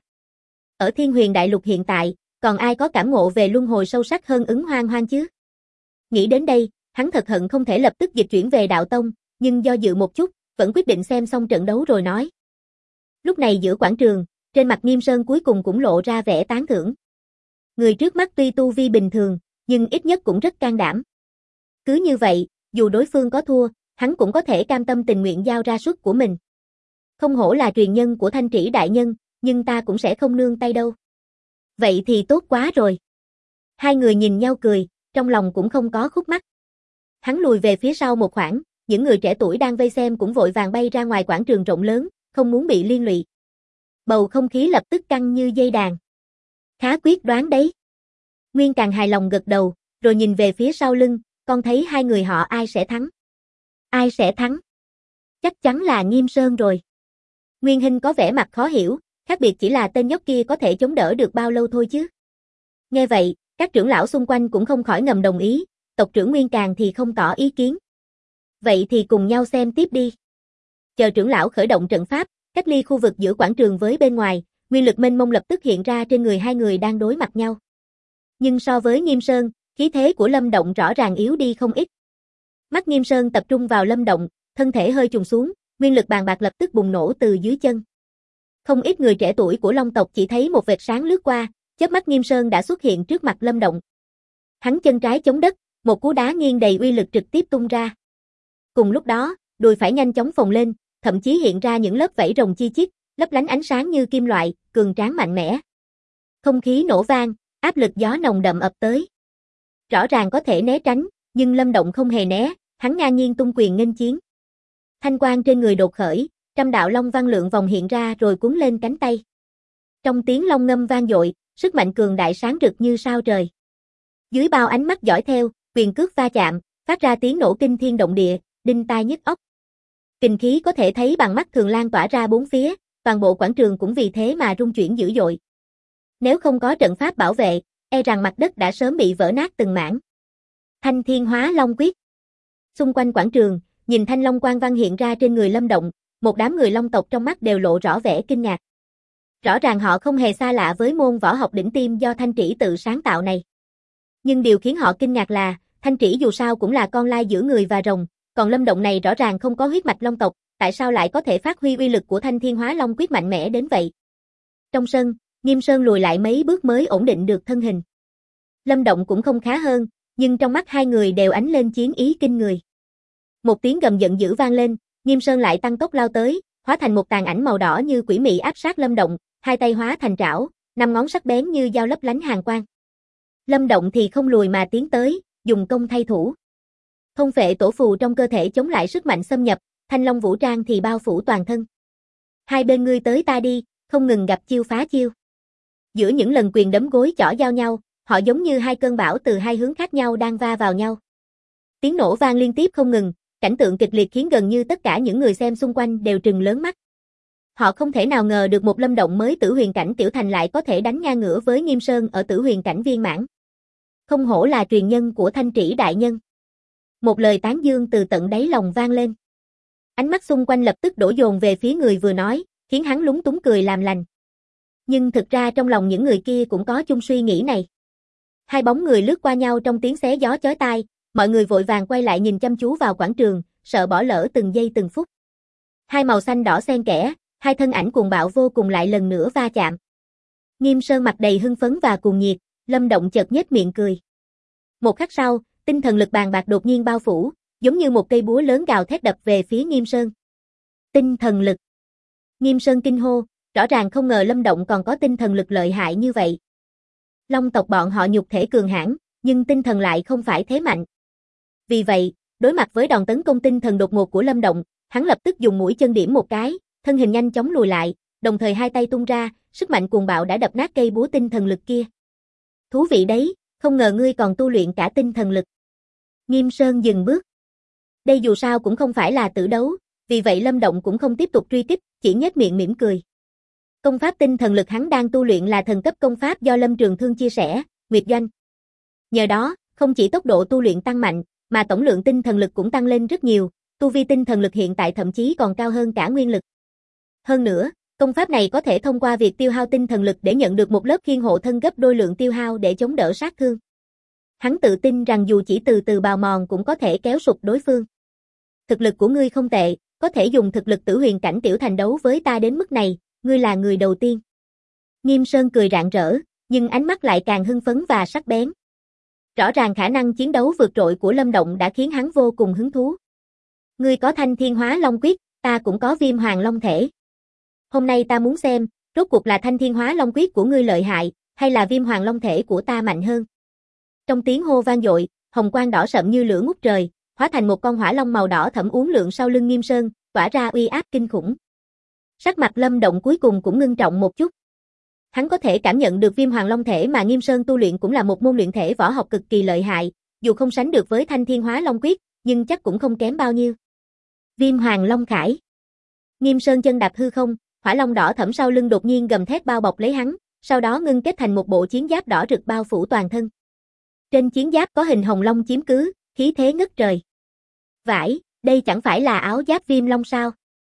Ở Thiên Huyền Đại Lục hiện tại, còn ai có cảm ngộ về luân hồi sâu sắc hơn ứng hoang hoang chứ? Nghĩ đến đây, hắn thật hận không thể lập tức dịch chuyển về Đạo Tông, nhưng do dự một chút, vẫn quyết định xem xong trận đấu rồi nói. Lúc này giữa quảng trường, trên mặt Nghiêm Sơn cuối cùng cũng lộ ra vẻ tán thưởng. Người trước mắt tuy tu vi bình thường, nhưng ít nhất cũng rất can đảm. Cứ như vậy, dù đối phương có thua, hắn cũng có thể cam tâm tình nguyện giao ra suất của mình. Không hổ là truyền nhân của Thanh Trĩ đại nhân, nhưng ta cũng sẽ không nương tay đâu. Vậy thì tốt quá rồi. Hai người nhìn nhau cười, trong lòng cũng không có khúc mắc. Hắn lùi về phía sau một khoảng, những người trẻ tuổi đang vây xem cũng vội vàng bay ra ngoài quảng trường rộng lớn, không muốn bị liên lụy. Bầu không khí lập tức căng như dây đàn. Khá quyết đoán đấy. Nguyên Càng hài lòng gật đầu, rồi nhìn về phía sau lưng, con thấy hai người họ ai sẽ thắng. Ai sẽ thắng? Chắc chắn là Nghiêm Sơn rồi. Nguyên Hinh có vẻ mặt khó hiểu, khác biệt chỉ là tên nhóc kia có thể chống đỡ được bao lâu thôi chứ. Nghe vậy, các trưởng lão xung quanh cũng không khỏi ngầm đồng ý, tộc trưởng Nguyên Càng thì không tỏ ý kiến. Vậy thì cùng nhau xem tiếp đi. Chờ trưởng lão khởi động trận pháp, cách ly khu vực giữa quảng trường với bên ngoài, nguyên lực mênh mông lập tức hiện ra trên người hai người đang đối mặt nhau. Nhưng so với Nghiêm Sơn, khí thế của Lâm Động rõ ràng yếu đi không ít. Mắt Nghiêm Sơn tập trung vào Lâm Động, thân thể hơi trùng xuống, nguyên lực bàng bạc lập tức bùng nổ từ dưới chân. Không ít người trẻ tuổi của Long tộc chỉ thấy một vệt sáng lướt qua, chớp mắt Nghiêm Sơn đã xuất hiện trước mặt Lâm Động. Hắn chân trái chống đất, một cú đá nghiêng đầy uy lực trực tiếp tung ra. Cùng lúc đó, đùi phải nhanh chóng phồng lên, thậm chí hiện ra những lớp vảy rồng chi chít, lấp lánh ánh sáng như kim loại, cường tráng mạnh mẽ. Không khí nổ vang, áp lực gió nồng đậm ập tới. Rõ ràng có thể né tránh, nhưng Lâm Động không hề né, hắn ngang nhiên tung quyền nghênh chiến. Thanh quang trên người đột khởi, trăm đạo long văn lượn vòng hiện ra rồi cuốn lên cánh tay. Trong tiếng long ngâm vang dội, sức mạnh cường đại sáng rực như sao trời. Dưới bao ánh mắt dõi theo, quyền cước va chạm, phát ra tiếng nổ kinh thiên động địa, đinh tai nhức óc. Kình khí có thể thấy bằng mắt thường lan tỏa ra bốn phía, toàn bộ quảng trường cũng vì thế mà rung chuyển dữ dội. Nếu không có trận pháp bảo vệ, e rằng mặt đất đã sớm bị vỡ nát từng mảng. Thanh Thiên Hóa Long Quyết. Xung quanh quảng trường, nhìn thanh long quang văn hiện ra trên người Lâm Động, một đám người Long tộc trong mắt đều lộ rõ vẻ kinh ngạc. Rõ ràng họ không hề xa lạ với môn võ học đỉnh tiêm do Thanh Trĩ tự sáng tạo này. Nhưng điều khiến họ kinh ngạc là, Thanh Trĩ dù sao cũng là con lai giữa người và rồng, còn Lâm Động này rõ ràng không có huyết mạch Long tộc, tại sao lại có thể phát huy uy lực của Thanh Thiên Hóa Long Quyết mạnh mẽ đến vậy? Trong sân, Nghiêm Sơn lùi lại mấy bước mới ổn định được thân hình. Lâm Động cũng không khá hơn, nhưng trong mắt hai người đều ánh lên chiến ý kinh người. Một tiếng gầm giận dữ vang lên, Nghiêm Sơn lại tăng tốc lao tới, hóa thành một tàn ảnh màu đỏ như quỷ mị áp sát Lâm Động, hai tay hóa thành trảo, năm ngón sắc bén như dao lấp lánh hàn quang. Lâm Động thì không lùi mà tiến tới, dùng công thay thủ. Thông phệ tổ phù trong cơ thể chống lại sức mạnh xâm nhập, thanh long vũ trang thì bao phủ toàn thân. Hai bên ngươi tới ta đi, không ngừng gặp chiêu phá chiêu. Giữa những lần quyền đấm gối chỏ giao nhau, họ giống như hai cơn bão từ hai hướng khác nhau đang va vào nhau. Tiếng nổ vang liên tiếp không ngừng, cảnh tượng kịch liệt khiến gần như tất cả những người xem xung quanh đều trừng lớn mắt. Họ không thể nào ngờ được một Lâm Động mới tử huyền cảnh tiểu thành lại có thể đánh ngang ngửa với Nghiêm Sơn ở tử huyền cảnh viên mãn. Không hổ là truyền nhân của Thanh Trĩ đại nhân. Một lời tán dương từ tận đáy lòng vang lên. Ánh mắt xung quanh lập tức đổ dồn về phía người vừa nói, khiến hắn lúng túng cười làm lành. Nhưng thực ra trong lòng những người kia cũng có chung suy nghĩ này. Hai bóng người lướt qua nhau trong tiếng xé gió chói tai, mọi người vội vàng quay lại nhìn chăm chú vào quảng trường, sợ bỏ lỡ từng giây từng phút. Hai màu xanh đỏ xen kẽ, hai thân ảnh cuồng bạo vô cùng lại lần nữa va chạm. Nghiêm Sơn mặt đầy hưng phấn và cuồng nhiệt, Lâm Động chợt nhếch miệng cười. Một khắc sau, tinh thần lực bàng bạc đột nhiên bao phủ, giống như một cây búa lớn gào thét đập về phía Nghiêm Sơn. Tinh thần lực. Nghiêm Sơn kinh hô, rõ ràng không ngờ Lâm Động còn có tinh thần lực lợi hại như vậy. Long tộc bọn họ nhục thể cường hãn, nhưng tinh thần lại không phải thế mạnh. Vì vậy, đối mặt với đòn tấn công tinh thần đột ngột của Lâm Động, hắn lập tức dùng mũi chân điểm một cái, thân hình nhanh chóng lùi lại, đồng thời hai tay tung ra, sức mạnh cuồng bạo đã đập nát cây búa tinh thần lực kia. Thú vị đấy, không ngờ ngươi còn tu luyện cả tinh thần lực. Nghiêm Sơn dừng bước. Đây dù sao cũng không phải là tử đấu, vì vậy Lâm Động cũng không tiếp tục truy kích, chỉ nhếch miệng mỉm cười. Công pháp tinh thần lực hắn đang tu luyện là thần cấp công pháp do Lâm Trường Thương chia sẻ, Nguyệt Doanh. Nhờ đó, không chỉ tốc độ tu luyện tăng mạnh, mà tổng lượng tinh thần lực cũng tăng lên rất nhiều, tu vi tinh thần lực hiện tại thậm chí còn cao hơn cả nguyên lực. Hơn nữa, công pháp này có thể thông qua việc tiêu hao tinh thần lực để nhận được một lớp khiên hộ thân gấp đôi lượng tiêu hao để chống đỡ sát thương. Hắn tự tin rằng dù chỉ từ từ bào mòn cũng có thể kéo sụp đối phương. Thực lực của ngươi không tệ, có thể dùng thực lực tử huyền cảnh tiểu thành đấu với ta đến mức này, ngươi là người đầu tiên. Nghiêm Sơn cười rạng rỡ, nhưng ánh mắt lại càng hưng phấn và sắc bén. Rõ ràng khả năng chiến đấu vượt trội của Lâm Động đã khiến hắn vô cùng hứng thú. Ngươi có Thanh Thiên Hóa Long Quyết, ta cũng có Viêm Hoàng Long Thể. Hôm nay ta muốn xem, rốt cuộc là Thanh Thiên Hóa Long Quyết của ngươi lợi hại, hay là Viêm Hoàng Long Thể của ta mạnh hơn. Trong tiếng hô vang dội, hồng quang đỏ sậm như lửa ngút trời, hóa thành một con hỏa long màu đỏ thẫm uốn lượn sau lưng Nghiêm Sơn, tỏa ra uy áp kinh khủng. Sắc mặt Lâm Động cuối cùng cũng ngưng trọng một chút. Hắn có thể cảm nhận được Viêm Hoàng Long Thể mà Nghiêm Sơn tu luyện cũng là một môn luyện thể võ học cực kỳ lợi hại, dù không sánh được với Thanh Thiên Hóa Long Quyết, nhưng chắc cũng không kém bao nhiêu. Viêm Hoàng Long Khải. Nghiêm Sơn chân đạp hư không, hỏa long đỏ thẫm sau lưng đột nhiên gầm thét bao bọc lấy hắn, sau đó ngưng kết thành một bộ chiến giáp đỏ rực bao phủ toàn thân. Trên chiến giáp có hình hồng long chiếm cứ, khí thế ngất trời. Vải, Đây chẳng phải là áo giáp Viêm Long sao?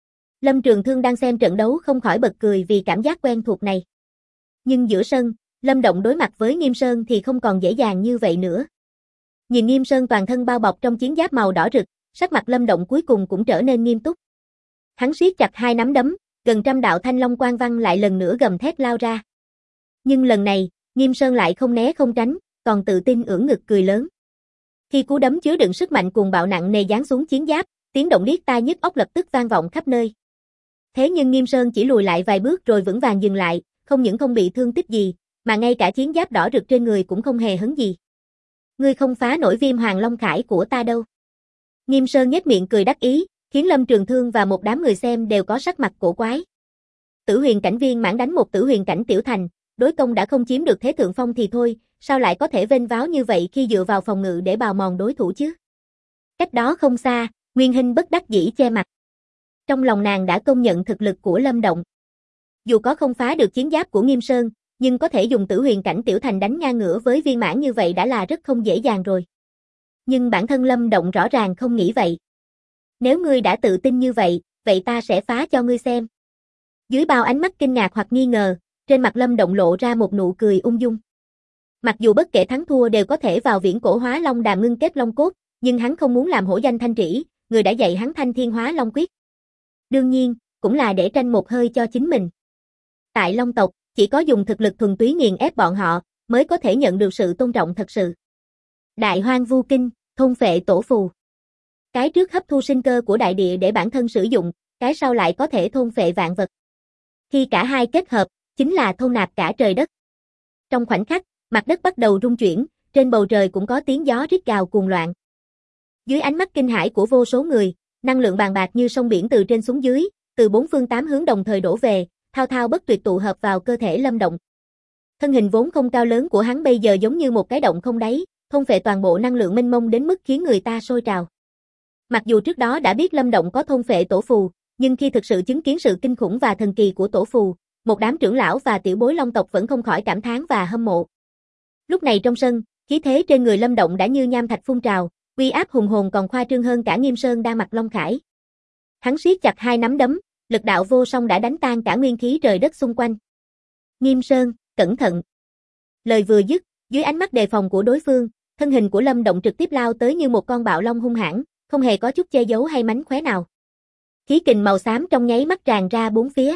Lâm Trường Thương đang xem trận đấu không khỏi bật cười vì cảm giác quen thuộc này. Nhưng giữa sân, Lâm Động đối mặt với Nghiêm Sơn thì không còn dễ dàng như vậy nữa. Nhìn Nghiêm Sơn toàn thân bao bọc trong chiến giáp màu đỏ rực, sắc mặt Lâm Động cuối cùng cũng trở nên nghiêm túc. Hắn siết chặt hai nắm đấm, gần trăm đạo thanh long quang văn lại lần nữa gầm thét lao ra. Nhưng lần này, Nghiêm Sơn lại không né không tránh, còn tự tin ưỡn ngực cười lớn. Khi cú đấm chứa đựng sức mạnh cuồng bạo nặng nề giáng xuống chiến giáp, tiếng động điếc tai nhức óc lập tức vang vọng khắp nơi. Thế nhưng Nghiêm Sơn chỉ lùi lại vài bước rồi vững vàng dừng lại, không những không bị thương tích gì, mà ngay cả chiến giáp đỏ rực trên người cũng không hề hấn gì. Ngươi không phá nổi Viêm Hoàng Long Khải của ta đâu. Nghiêm Sơn nhếch miệng cười đắc ý, khiến Lâm Trường Thương và một đám người xem đều có sắc mặt cổ quái. Tử huyền cảnh viên mãn đánh một tử huyền cảnh tiểu thành, đối công đã không chiếm được thế thượng phong thì thôi, sao lại có thể vênh váo như vậy khi dựa vào phòng ngự để bào mòn đối thủ chứ? Cách đó không xa, Nguyên Hinh bất đắc dĩ che mặt. Trong lòng nàng đã công nhận thực lực của Lâm Động. Dù có không phá được chiến giáp của Nghiêm Sơn, nhưng có thể dùng tử huyền cảnh tiểu thành đánh ngang ngửa với viên mãn như vậy đã là rất không dễ dàng rồi. Nhưng bản thân Lâm Động rõ ràng không nghĩ vậy. Nếu ngươi đã tự tin như vậy, vậy ta sẽ phá cho ngươi xem. Dưới bao ánh mắt kinh ngạc hoặc nghi ngờ, trên mặt Lâm Động lộ ra một nụ cười ung dung. Mặc dù bất kể thắng thua đều có thể vào viễn cổ hóa long đàm ngưng kết long cốt, nhưng hắn không muốn làm hổ danh Thanh Trĩ, người đã dạy hắn Thanh Thiên Hóa Long Quyết. Đương nhiên, cũng là để tranh một hơi cho chính mình. Tại Long tộc, chỉ có dùng thực lực thuần túy nghiền ép bọn họ, mới có thể nhận được sự tôn trọng thật sự. Đại Hoang Vu Kinh, thôn phệ tổ phù. Cái trước hấp thu sinh cơ của đại địa để bản thân sử dụng, cái sau lại có thể thôn phệ vạn vật. Khi cả hai kết hợp, chính là thôn nạp cả trời đất. Trong khoảnh khắc, mặt đất bắt đầu rung chuyển, trên bầu trời cũng có tiếng gió rít gào cuồng loạn. Dưới ánh mắt kinh hãi của vô số người, năng lượng bàn bạc như sông biển từ trên xuống dưới, từ bốn phương tám hướng đồng thời đổ về, thao thao bất tuyệt tụ hợp vào cơ thể Lâm Động. Thân hình vốn không cao lớn của hắn bây giờ giống như một cái động không đáy, thôn phệ toàn bộ năng lượng mênh mông đến mức khiến người ta sôi trào. Mặc dù trước đó đã biết Lâm Động có thôn phệ tổ phù, nhưng khi thực sự chứng kiến sự kinh khủng và thần kỳ của tổ phù, một đám trưởng lão và tiểu bối Long tộc vẫn không khỏi cảm thán và hâm mộ. Lúc này trong sân, khí thế trên người Lâm Động đã như nham thạch phun trào, uy áp hùng hồn còn khoa trương hơn cả Nghiêm Sơn đang mặc Long Khải. Hắn siết chặt hai nắm đấm, lực đạo vô song đã đánh tan cả nguyên khí trời đất xung quanh. Nghiêm Sơn, cẩn thận. Lời vừa dứt, dưới ánh mắt đề phòng của đối phương, thân hình của Lâm Động trực tiếp lao tới như một con bạo long hung hãn, không hề có chút che giấu hay mánh khóe nào. Khí kình màu xám trong nháy mắt tràn ra bốn phía.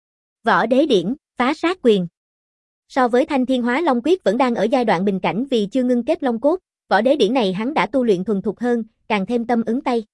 Võ Đế Điển, phá sát quyền. So với Thanh Thiên Hóa Long Quyết vẫn đang ở giai đoạn bình cảnh vì chưa ngưng kết long cốt, Võ Đế Điển này hắn đã tu luyện thuần thục hơn, càng thêm tâm ứng tay.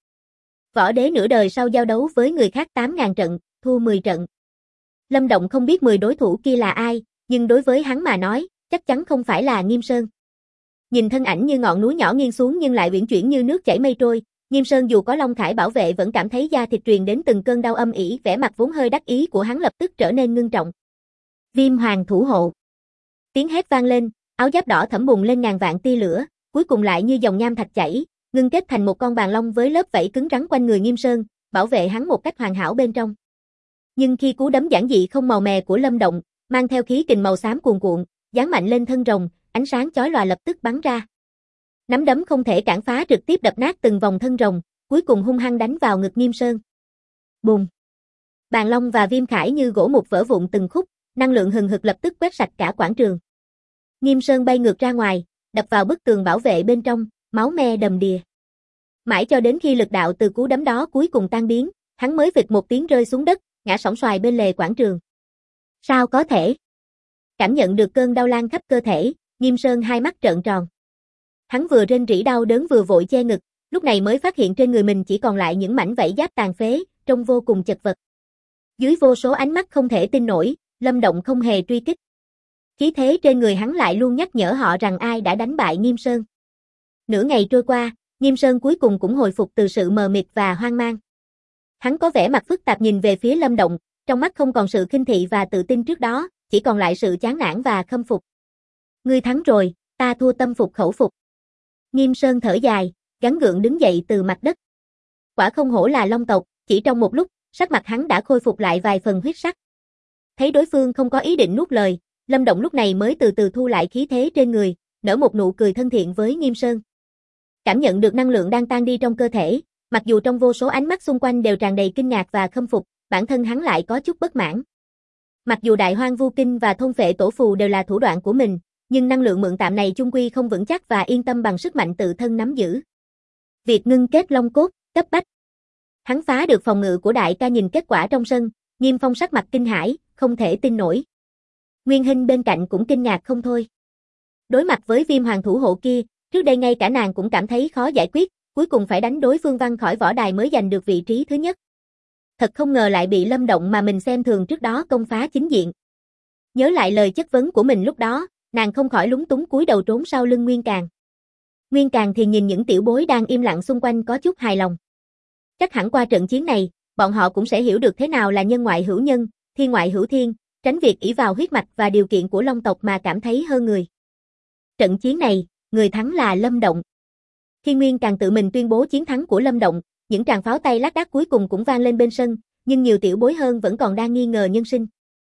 Võ Đế nửa đời sau giao đấu với người khác 8.000 trận, thua 10 trận. Lâm Động không biết 10 đối thủ kia là ai, nhưng đối với hắn mà nói, chắc chắn không phải là Nghiêm Sơn. Nhìn thân ảnh như ngọn núi nhỏ nghiêng xuống nhưng lại uyển chuyển như nước chảy mây trôi, Nghiêm Sơn dù có Long Khải bảo vệ vẫn cảm thấy da thịt truyền đến từng cơn đau âm ỉ, vẻ mặt vốn hơi đắc ý của hắn lập tức trở nên ngưng trọng. Viêm Hoàng thủ hộ. Tiếng hét vang lên, áo giáp đỏ thẫm bùng lên ngàn vạn tia lửa, cuối cùng lại như dòng nham thạch chảy, ngưng kết thành một con bàn long với lớp vảy cứng rắn quanh người Nghiêm Sơn, bảo vệ hắn một cách hoàn hảo bên trong. Nhưng khi cú đấm giản dị không màu mè của Lâm Động, mang theo khí kình màu xám cuồn cuộn, giáng mạnh lên thân rồng, ánh sáng chói lòa lập tức bắn ra. Nắm đấm không thể cản phá trực tiếp đập nát từng vòng thân rồng, cuối cùng hung hăng đánh vào ngực Nghiêm Sơn. Bùng! Bàn long và viêm khải như gỗ mục vỡ vụn từng khúc, năng lượng hừng hực lập tức quét sạch cả quảng trường. Nghiêm Sơn bay ngược ra ngoài, đập vào bức tường bảo vệ bên trong, máu me đầm đìa. Mãi cho đến khi lực đạo từ cú đấm đó cuối cùng tan biến, hắn mới phịch một tiếng rơi xuống đất, ngã sóng xoài bên lề quảng trường. Sao có thể? Cảm nhận được cơn đau lan khắp cơ thể, Nghiêm Sơn hai mắt trợn tròn. Hắn vừa rên rỉ đau đớn vừa vội che ngực, lúc này mới phát hiện trên người mình chỉ còn lại những mảnh vảy giáp tàn phế, trông vô cùng chật vật. Dưới vô số ánh mắt không thể tin nổi, Lâm Động không hề truy kích. Khí thế trên người hắn lại luôn nhắc nhở họ rằng ai đã đánh bại Nghiêm Sơn. Nửa ngày trôi qua, Nghiêm Sơn cuối cùng cũng hồi phục từ sự mờ mịt và hoang mang. Hắn có vẻ mặt phức tạp nhìn về phía Lâm Động, trong mắt không còn sự khinh thị và tự tin trước đó, chỉ còn lại sự chán nản và khâm phục. Ngươi thắng rồi, ta thua tâm phục khẩu phục. Nghiêm Sơn thở dài, gắng gượng đứng dậy từ mặt đất. Quả không hổ là Long tộc, chỉ trong một lúc, sắc mặt hắn đã khôi phục lại vài phần huyết sắc. Thấy đối phương không có ý định nuốt lời, Lâm Động lúc này mới từ từ thu lại khí thế trên người, nở một nụ cười thân thiện với Nghiêm Sơn. Cảm nhận được năng lượng đang tan đi trong cơ thể, Mặc dù trong vô số ánh mắt xung quanh đều tràn đầy kinh ngạc và khâm phục, bản thân hắn lại có chút bất mãn. Mặc dù Đại Hoang Vu Kinh và Thôn Phệ Tổ Phù đều là thủ đoạn của mình, nhưng năng lượng mượn tạm này chung quy không vững chắc và yên tâm bằng sức mạnh tự thân nắm giữ. Việc ngưng kết long cốt, cấp bách. Hắn phá được phòng ngự của đại ca, nhìn kết quả trong sân, Nghiêm Phong sắc mặt kinh hãi, không thể tin nổi. Nguyên Hinh bên cạnh cũng kinh ngạc không thôi. Đối mặt với Viêm Hoàng thủ hộ kia, trước đây ngay cả nàng cũng cảm thấy khó giải quyết, cuối cùng phải đánh đối phương văng khỏi võ đài mới giành được vị trí thứ nhất. Thật không ngờ lại bị Lâm Động mà mình xem thường trước đó công phá chính diện. Nhớ lại lời chất vấn của mình lúc đó, nàng không khỏi lúng túng cúi đầu trốn sau lưng Nguyên Càng. Nguyên Càng thì nhìn những tiểu bối đang im lặng xung quanh có chút hài lòng. Chắc hẳn qua trận chiến này, bọn họ cũng sẽ hiểu được thế nào là nhân ngoại hữu nhân, thiên ngoại hữu thiên, tránh việc ỷ vào huyết mạch và điều kiện của Long tộc mà cảm thấy hơn người. Trận chiến này, người thắng là Lâm Động. Khi Nguyên Càng tự mình tuyên bố chiến thắng của Lâm Động, những tràng pháo tay lác đác cuối cùng cũng vang lên bên sân, nhưng nhiều tiểu bối hơn vẫn còn đang nghi ngờ nhân sinh.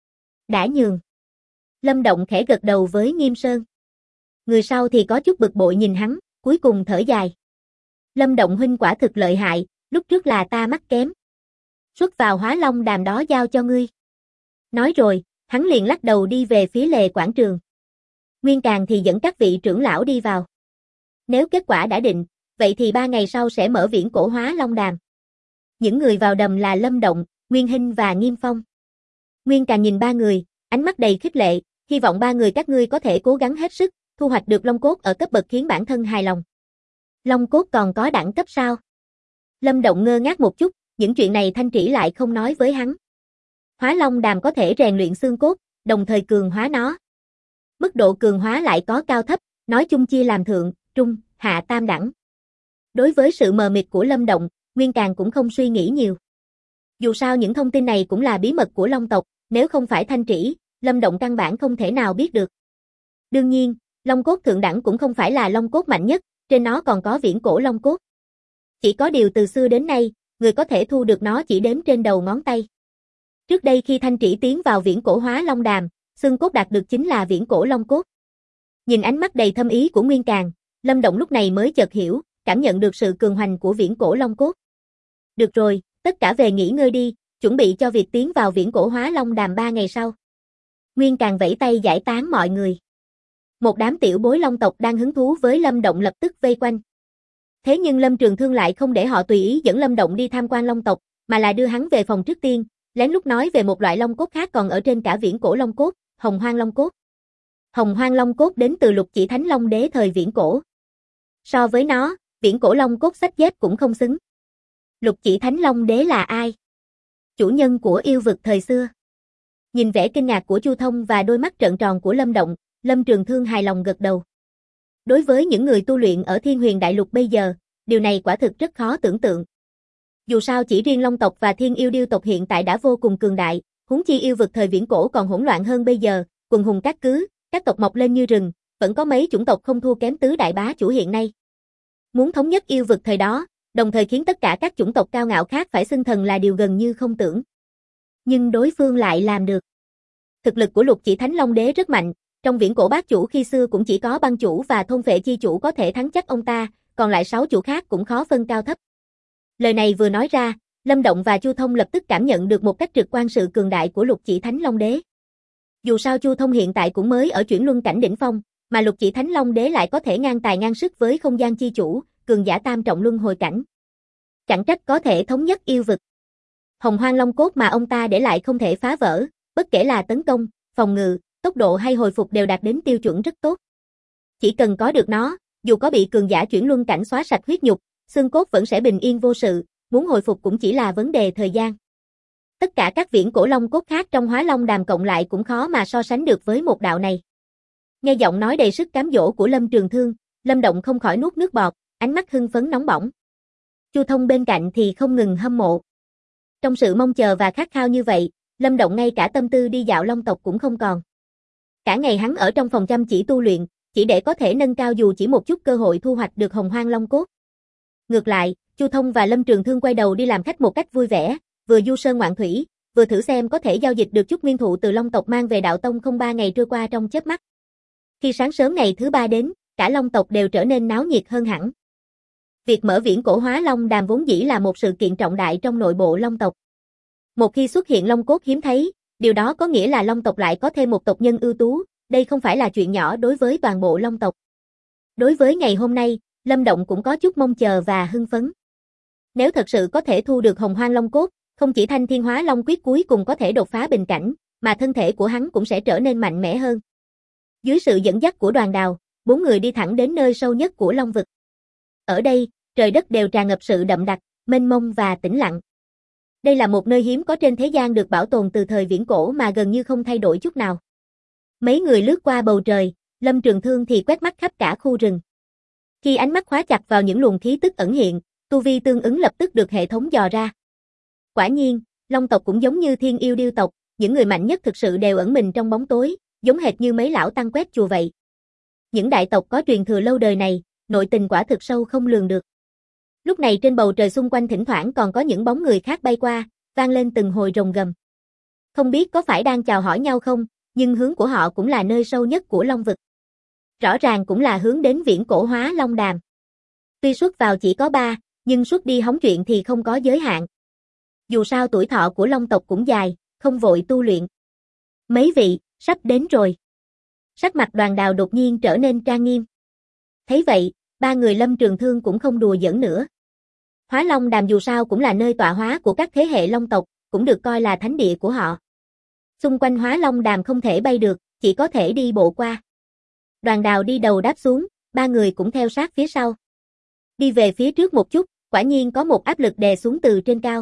Đã nhường. Lâm Động khẽ gật đầu với Nghiêm Sơn. Người sau thì có chút bực bội nhìn hắn, cuối cùng thở dài. Lâm Động huynh quả thực lợi hại, lúc trước là ta mắc kém. Xuất vào Hóa Long Đàm đó giao cho ngươi. Nói rồi, hắn liền lắc đầu đi về phía lề quảng trường. Nguyên Càng thì dẫn các vị trưởng lão đi vào. Nếu kết quả đã định, vậy thì 3 ngày sau sẽ mở viễn cổ Hóa Long Đàm. Những người vào đầm là Lâm Động, Nguyên Hinh và Nghiêm Phong. Nguyên Càng nhìn 3 người, ánh mắt đầy khích lệ, hy vọng 3 người các ngươi có thể cố gắng hết sức, thu hoạch được long cốt ở cấp bậc khiến bản thân hài lòng. Long cốt còn có đẳng cấp sao? Lâm Động ngơ ngác một chút, những chuyện này Thanh Trĩ lại không nói với hắn. Hóa Long Đàm có thể rèn luyện xương cốt, đồng thời cường hóa nó. Mức độ cường hóa lại có cao thấp, nói chung chia làm thượng, trung, hạ tam đẳng. Đối với sự mờ mịt của Lâm Động, Nguyên Càng cũng không suy nghĩ nhiều. Dù sao những thông tin này cũng là bí mật của Long tộc, nếu không phải Thanh Trĩ, Lâm Động căn bản không thể nào biết được. Đương nhiên, long cốt thượng đẳng cũng không phải là long cốt mạnh nhất, trên nó còn có viễn cổ long cốt. Chỉ có điều từ xưa đến nay, người có thể thu được nó chỉ đếm trên đầu ngón tay. Trước đây khi Thanh Trĩ tiến vào viễn cổ Hóa Long Đàm, xương cốt đạt được chính là viễn cổ long cốt. Nhìn ánh mắt đầy thâm ý của Nguyên Càng, Lâm Động lúc này mới chợt hiểu, cảm nhận được sự cường hoành của viễn cổ long cốt. Được rồi, tất cả về nghỉ ngơi đi, chuẩn bị cho việc tiến vào viễn cổ Hóa Long Đàm 3 ngày sau. Nguyên Càng vẫy tay giải tán mọi người. Một đám tiểu bối long tộc đang hứng thú với Lâm Động lập tức vây quanh. Thế nhưng Lâm Trường Thương lại không để họ tùy ý dẫn Lâm Động đi tham quan long tộc, mà là đưa hắn về phòng trước tiên, lén lút nói về một loại long cốt khác còn ở trên cả viễn cổ long cốt, Hồng Hoang Long cốt. Hồng Hoang Long cốt đến từ Lục Chỉ Thánh Long Đế thời viễn cổ. So với nó, viễn cổ long cốt xách dép cũng không xứng. Lục Chỉ Thánh Long Đế là ai? Chủ nhân của yêu vực thời xưa. Nhìn vẻ kinh ngạc của Chu Thông và đôi mắt trợn tròn của Lâm Động, Lâm Trường Thương hài lòng gật đầu. Đối với những người tu luyện ở Thiên Huyền Đại Lục bây giờ, điều này quả thực rất khó tưởng tượng. Dù sao chỉ riêng Long tộc và Thiên Yêu Điêu tộc hiện tại đã vô cùng cường đại, huống chi yêu vực thời viễn cổ còn hỗn loạn hơn bây giờ, quần hùng cát cứ, các tộc mọc lên như rừng, vẫn có mấy chủng tộc không thua kém tứ đại bá chủ hiện nay. Muốn thống nhất yêu vực thời đó, đồng thời khiến tất cả các chủng tộc cao ngạo khác phải xưng thần là điều gần như không tưởng. Nhưng đối phương lại làm được. Thực lực của Lục Chỉ Thánh Long Đế rất mạnh, trong viễn cổ bát chủ khi xưa cũng chỉ có băng chủ và thôn phệ chi chủ có thể thắng chắc ông ta, còn lại 6 chủ khác cũng khó phân cao thấp. Lời này vừa nói ra, Lâm Động và Chu Thông lập tức cảm nhận được một cách trực quan sự cường đại của Lục Chỉ Thánh Long Đế. Dù sao Chu Thông hiện tại cũng mới ở chuyển luân cảnh đỉnh phong, mà Lục Chỉ Thánh Long Đế lại có thể ngang tài ngang sức với không gian chi chủ, cường giả tam trọng luân hồi cảnh. Chẳng trách có thể thống nhất yêu vực. Hồng Hoang Long cốt mà ông ta để lại không thể phá vỡ, bất kể là tấn công, phòng ngự, tốc độ hay hồi phục đều đạt đến tiêu chuẩn rất tốt. Chỉ cần có được nó, dù có bị cường giả chuyển luân cảnh xóa sạch huyết nhục, xương cốt vẫn sẽ bình yên vô sự, muốn hồi phục cũng chỉ là vấn đề thời gian. Tất cả các viễn cổ long cốt khác trong Hóa Long Đàm cộng lại cũng khó mà so sánh được với một đạo này. Nghe giọng nói đầy sức cám dỗ của Lâm Trường Thương, Lâm Động không khỏi nuốt nước bọt, ánh mắt hưng phấn nóng bỏng. Chu Thông bên cạnh thì không ngừng hâm mộ. Trong sự mong chờ và khát khao như vậy, Lâm Động ngay cả tâm tư đi dạo long tộc cũng không còn. Cả ngày hắn ở trong phòng chăm chỉ tu luyện, chỉ để có thể nâng cao dù chỉ một chút cơ hội thu hoạch được Hồng Hoang Long cốt. Ngược lại, Chu Thông và Lâm Trường Thương quay đầu đi làm khách một cách vui vẻ, vừa du sơn ngoạn thủy, vừa thử xem có thể giao dịch được chút nguyên thụ từ Long tộc mang về đạo tông không 3 ngày trôi qua trong chớp mắt. Khi sáng sớm ngày thứ 3 đến, cả Long tộc đều trở nên náo nhiệt hơn hẳn. Việc mở viễn cổ hóa long đàm vốn dĩ là một sự kiện trọng đại trong nội bộ Long tộc. Một khi xuất hiện long cốt hiếm thấy, điều đó có nghĩa là Long tộc lại có thêm một tộc nhân ưu tú, đây không phải là chuyện nhỏ đối với toàn bộ Long tộc. Đối với ngày hôm nay, Lâm Động cũng có chút mong chờ và hưng phấn. Nếu thật sự có thể thu được Hồng Hoang Long cốt, không chỉ Thanh Thiên Hóa Long quyết cuối cùng có thể đột phá bình cảnh, mà thân thể của hắn cũng sẽ trở nên mạnh mẽ hơn. Dưới sự dẫn dắt của Đoàn Đào, 4 người đi thẳng đến nơi sâu nhất của Long vực. Ở đây, trời đất đều tràn ngập sự đậm đặc, mênh mông và tĩnh lặng. Đây là một nơi hiếm có trên thế gian được bảo tồn từ thời viễn cổ mà gần như không thay đổi chút nào. Mấy người lướt qua bầu trời, Lâm Trường Thương thì quét mắt khắp cả khu rừng. Khi ánh mắt khóa chặt vào những luồng khí tức ẩn hiện, tu vi tương ứng lập tức được hệ thống dò ra. Quả nhiên, Long tộc cũng giống như Thiên Yêu Điêu tộc, những người mạnh nhất thực sự đều ẩn mình trong bóng tối, giống hệt như mấy lão tăng quét chùa vậy. Những đại tộc có truyền thừa lâu đời này, nội tình quả thực sâu không lường được. Lúc này trên bầu trời xung quanh thỉnh thoảng còn có những bóng người khác bay qua, vang lên từng hồi rồng gầm. Không biết có phải đang chào hỏi nhau không, nhưng hướng của họ cũng là nơi sâu nhất của Long vực. Rõ ràng cũng là hướng đến viễn cổ hóa Long đàm. Tuy xuất vào chỉ có 3, nhưng xuất đi hóng chuyện thì không có giới hạn. Dù sao tuổi thọ của Long tộc cũng dài, không vội tu luyện. Mấy vị, sắp đến rồi. Sắc mặt Đoàn Đào đột nhiên trở nên trang nghiêm. Thấy vậy, 3 người Lâm Trường Thương cũng không đùa giỡn nữa. Hóa Long đàm dù sao cũng là nơi tọa hóa của các thế hệ Long tộc, cũng được coi là thánh địa của họ. Xung quanh Hóa Long đàm không thể bay được, chỉ có thể đi bộ qua. Đoàn Đào đi đầu đáp xuống, 3 người cũng theo sát phía sau. Đi về phía trước một chút, quả nhiên có một áp lực đè xuống từ trên cao.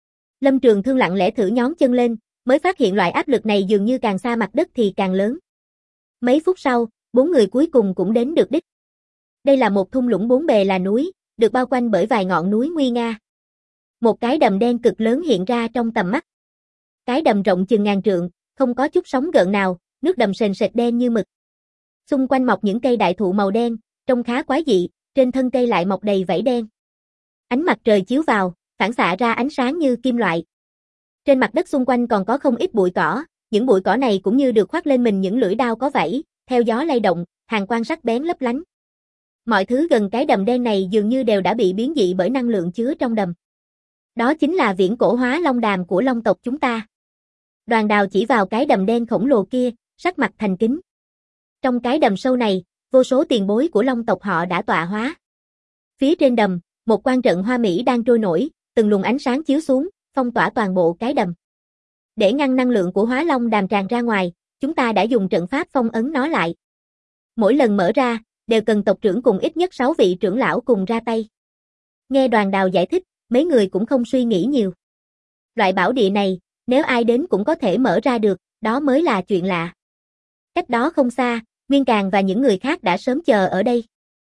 Lâm Trường Thương lặng lẽ thử nhón chân lên, mới phát hiện loại áp lực này dường như càng xa mặt đất thì càng lớn. Mấy phút sau, 4 người cuối cùng cũng đến được đích. Đây là một thung lũng bốn bề là núi, được bao quanh bởi vài ngọn núi nguy nga. Một cái đầm đen cực lớn hiện ra trong tầm mắt. Cái đầm rộng chừng ngàn trượng, không có chút sóng gợn nào, nước đầm sền sệt đen như mực. Xung quanh mọc những cây đại thụ màu đen, trông khá quái dị, trên thân cây lại mọc đầy vảy đen. Ánh mặt trời chiếu vào, phản xạ ra ánh sáng như kim loại. Trên mặt đất xung quanh còn có không ít bụi cỏ, những bụi cỏ này cũng như được khoác lên mình những lưỡi đao có vảy, theo gió lay động, hàn quang sắc bén lấp lánh. Mọi thứ gần cái đầm đen này dường như đều đã bị biến dị bởi năng lượng chứa trong đầm. Đó chính là viễn cổ hóa long đàm của Long tộc chúng ta. Đoàn Đào chỉ vào cái đầm đen khổng lồ kia, sắc mặt thành kính. Trong cái đầm sâu này, vô số tiền bối của Long tộc họ đã tọa hóa. Phía trên đầm, một quan trận hoa mỹ đang trôi nổi, từng luồng ánh sáng chiếu xuống, phong tỏa toàn bộ cái đầm. Để ngăn năng lượng của hóa long đàm tràn ra ngoài, chúng ta đã dùng trận pháp phong ấn nó lại. Mỗi lần mở ra, đều cần tộc trưởng cùng ít nhất 6 vị trưởng lão cùng ra tay. Nghe Đoàn Đào giải thích, mấy người cũng không suy nghĩ nhiều. Loại bảo địa này, nếu ai đến cũng có thể mở ra được, đó mới là chuyện lạ. Cách đó không xa, Nguyên Càn và những người khác đã sớm chờ ở đây.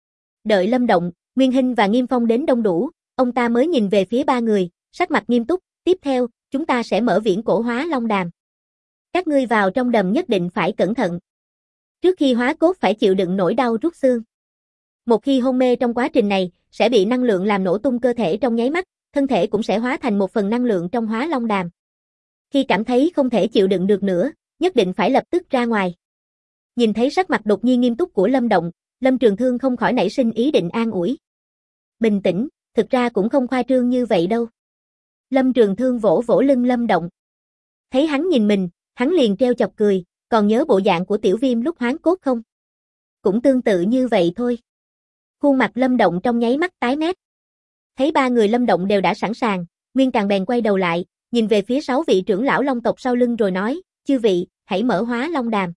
Đợi Lâm Động, Nguyên Hinh và Nghiêm Phong đến đông đủ, ông ta mới nhìn về phía 3 người, sắc mặt nghiêm túc, tiếp theo, chúng ta sẽ mở viễn cổ hóa long đàm. Các ngươi vào trong đầm nhất định phải cẩn thận. Trước khi hóa cốt phải chịu đựng nỗi đau rút xương. Một khi hôn mê trong quá trình này, sẽ bị năng lượng làm nổ tung cơ thể trong nháy mắt, thân thể cũng sẽ hóa thành một phần năng lượng trong hóa long đàm. Khi cảm thấy không thể chịu đựng được nữa, nhất định phải lập tức ra ngoài. Nhìn thấy sắc mặt đột nhiên nghiêm túc của Lâm Động, Lâm Trường Thương không khỏi nảy sinh ý định an ủi. Bình tĩnh, thực ra cũng không khoa trương như vậy đâu. Lâm Trường Thương vỗ vỗ lưng Lâm Động. Thấy hắn nhìn mình, hắn liền treo chọc cười, còn nhớ bộ dạng của Tiểu Viêm lúc hoán cốt không? Cũng tương tự như vậy thôi. Khuôn mặt Lâm Động trong nháy mắt tái mét. Thấy 3 người Lâm Động đều đã sẵn sàng, Nguyên Càn bèn quay đầu lại, nhìn về phía 6 vị trưởng lão Long tộc sau lưng rồi nói, chư vị, hãy mở hóa long đàm.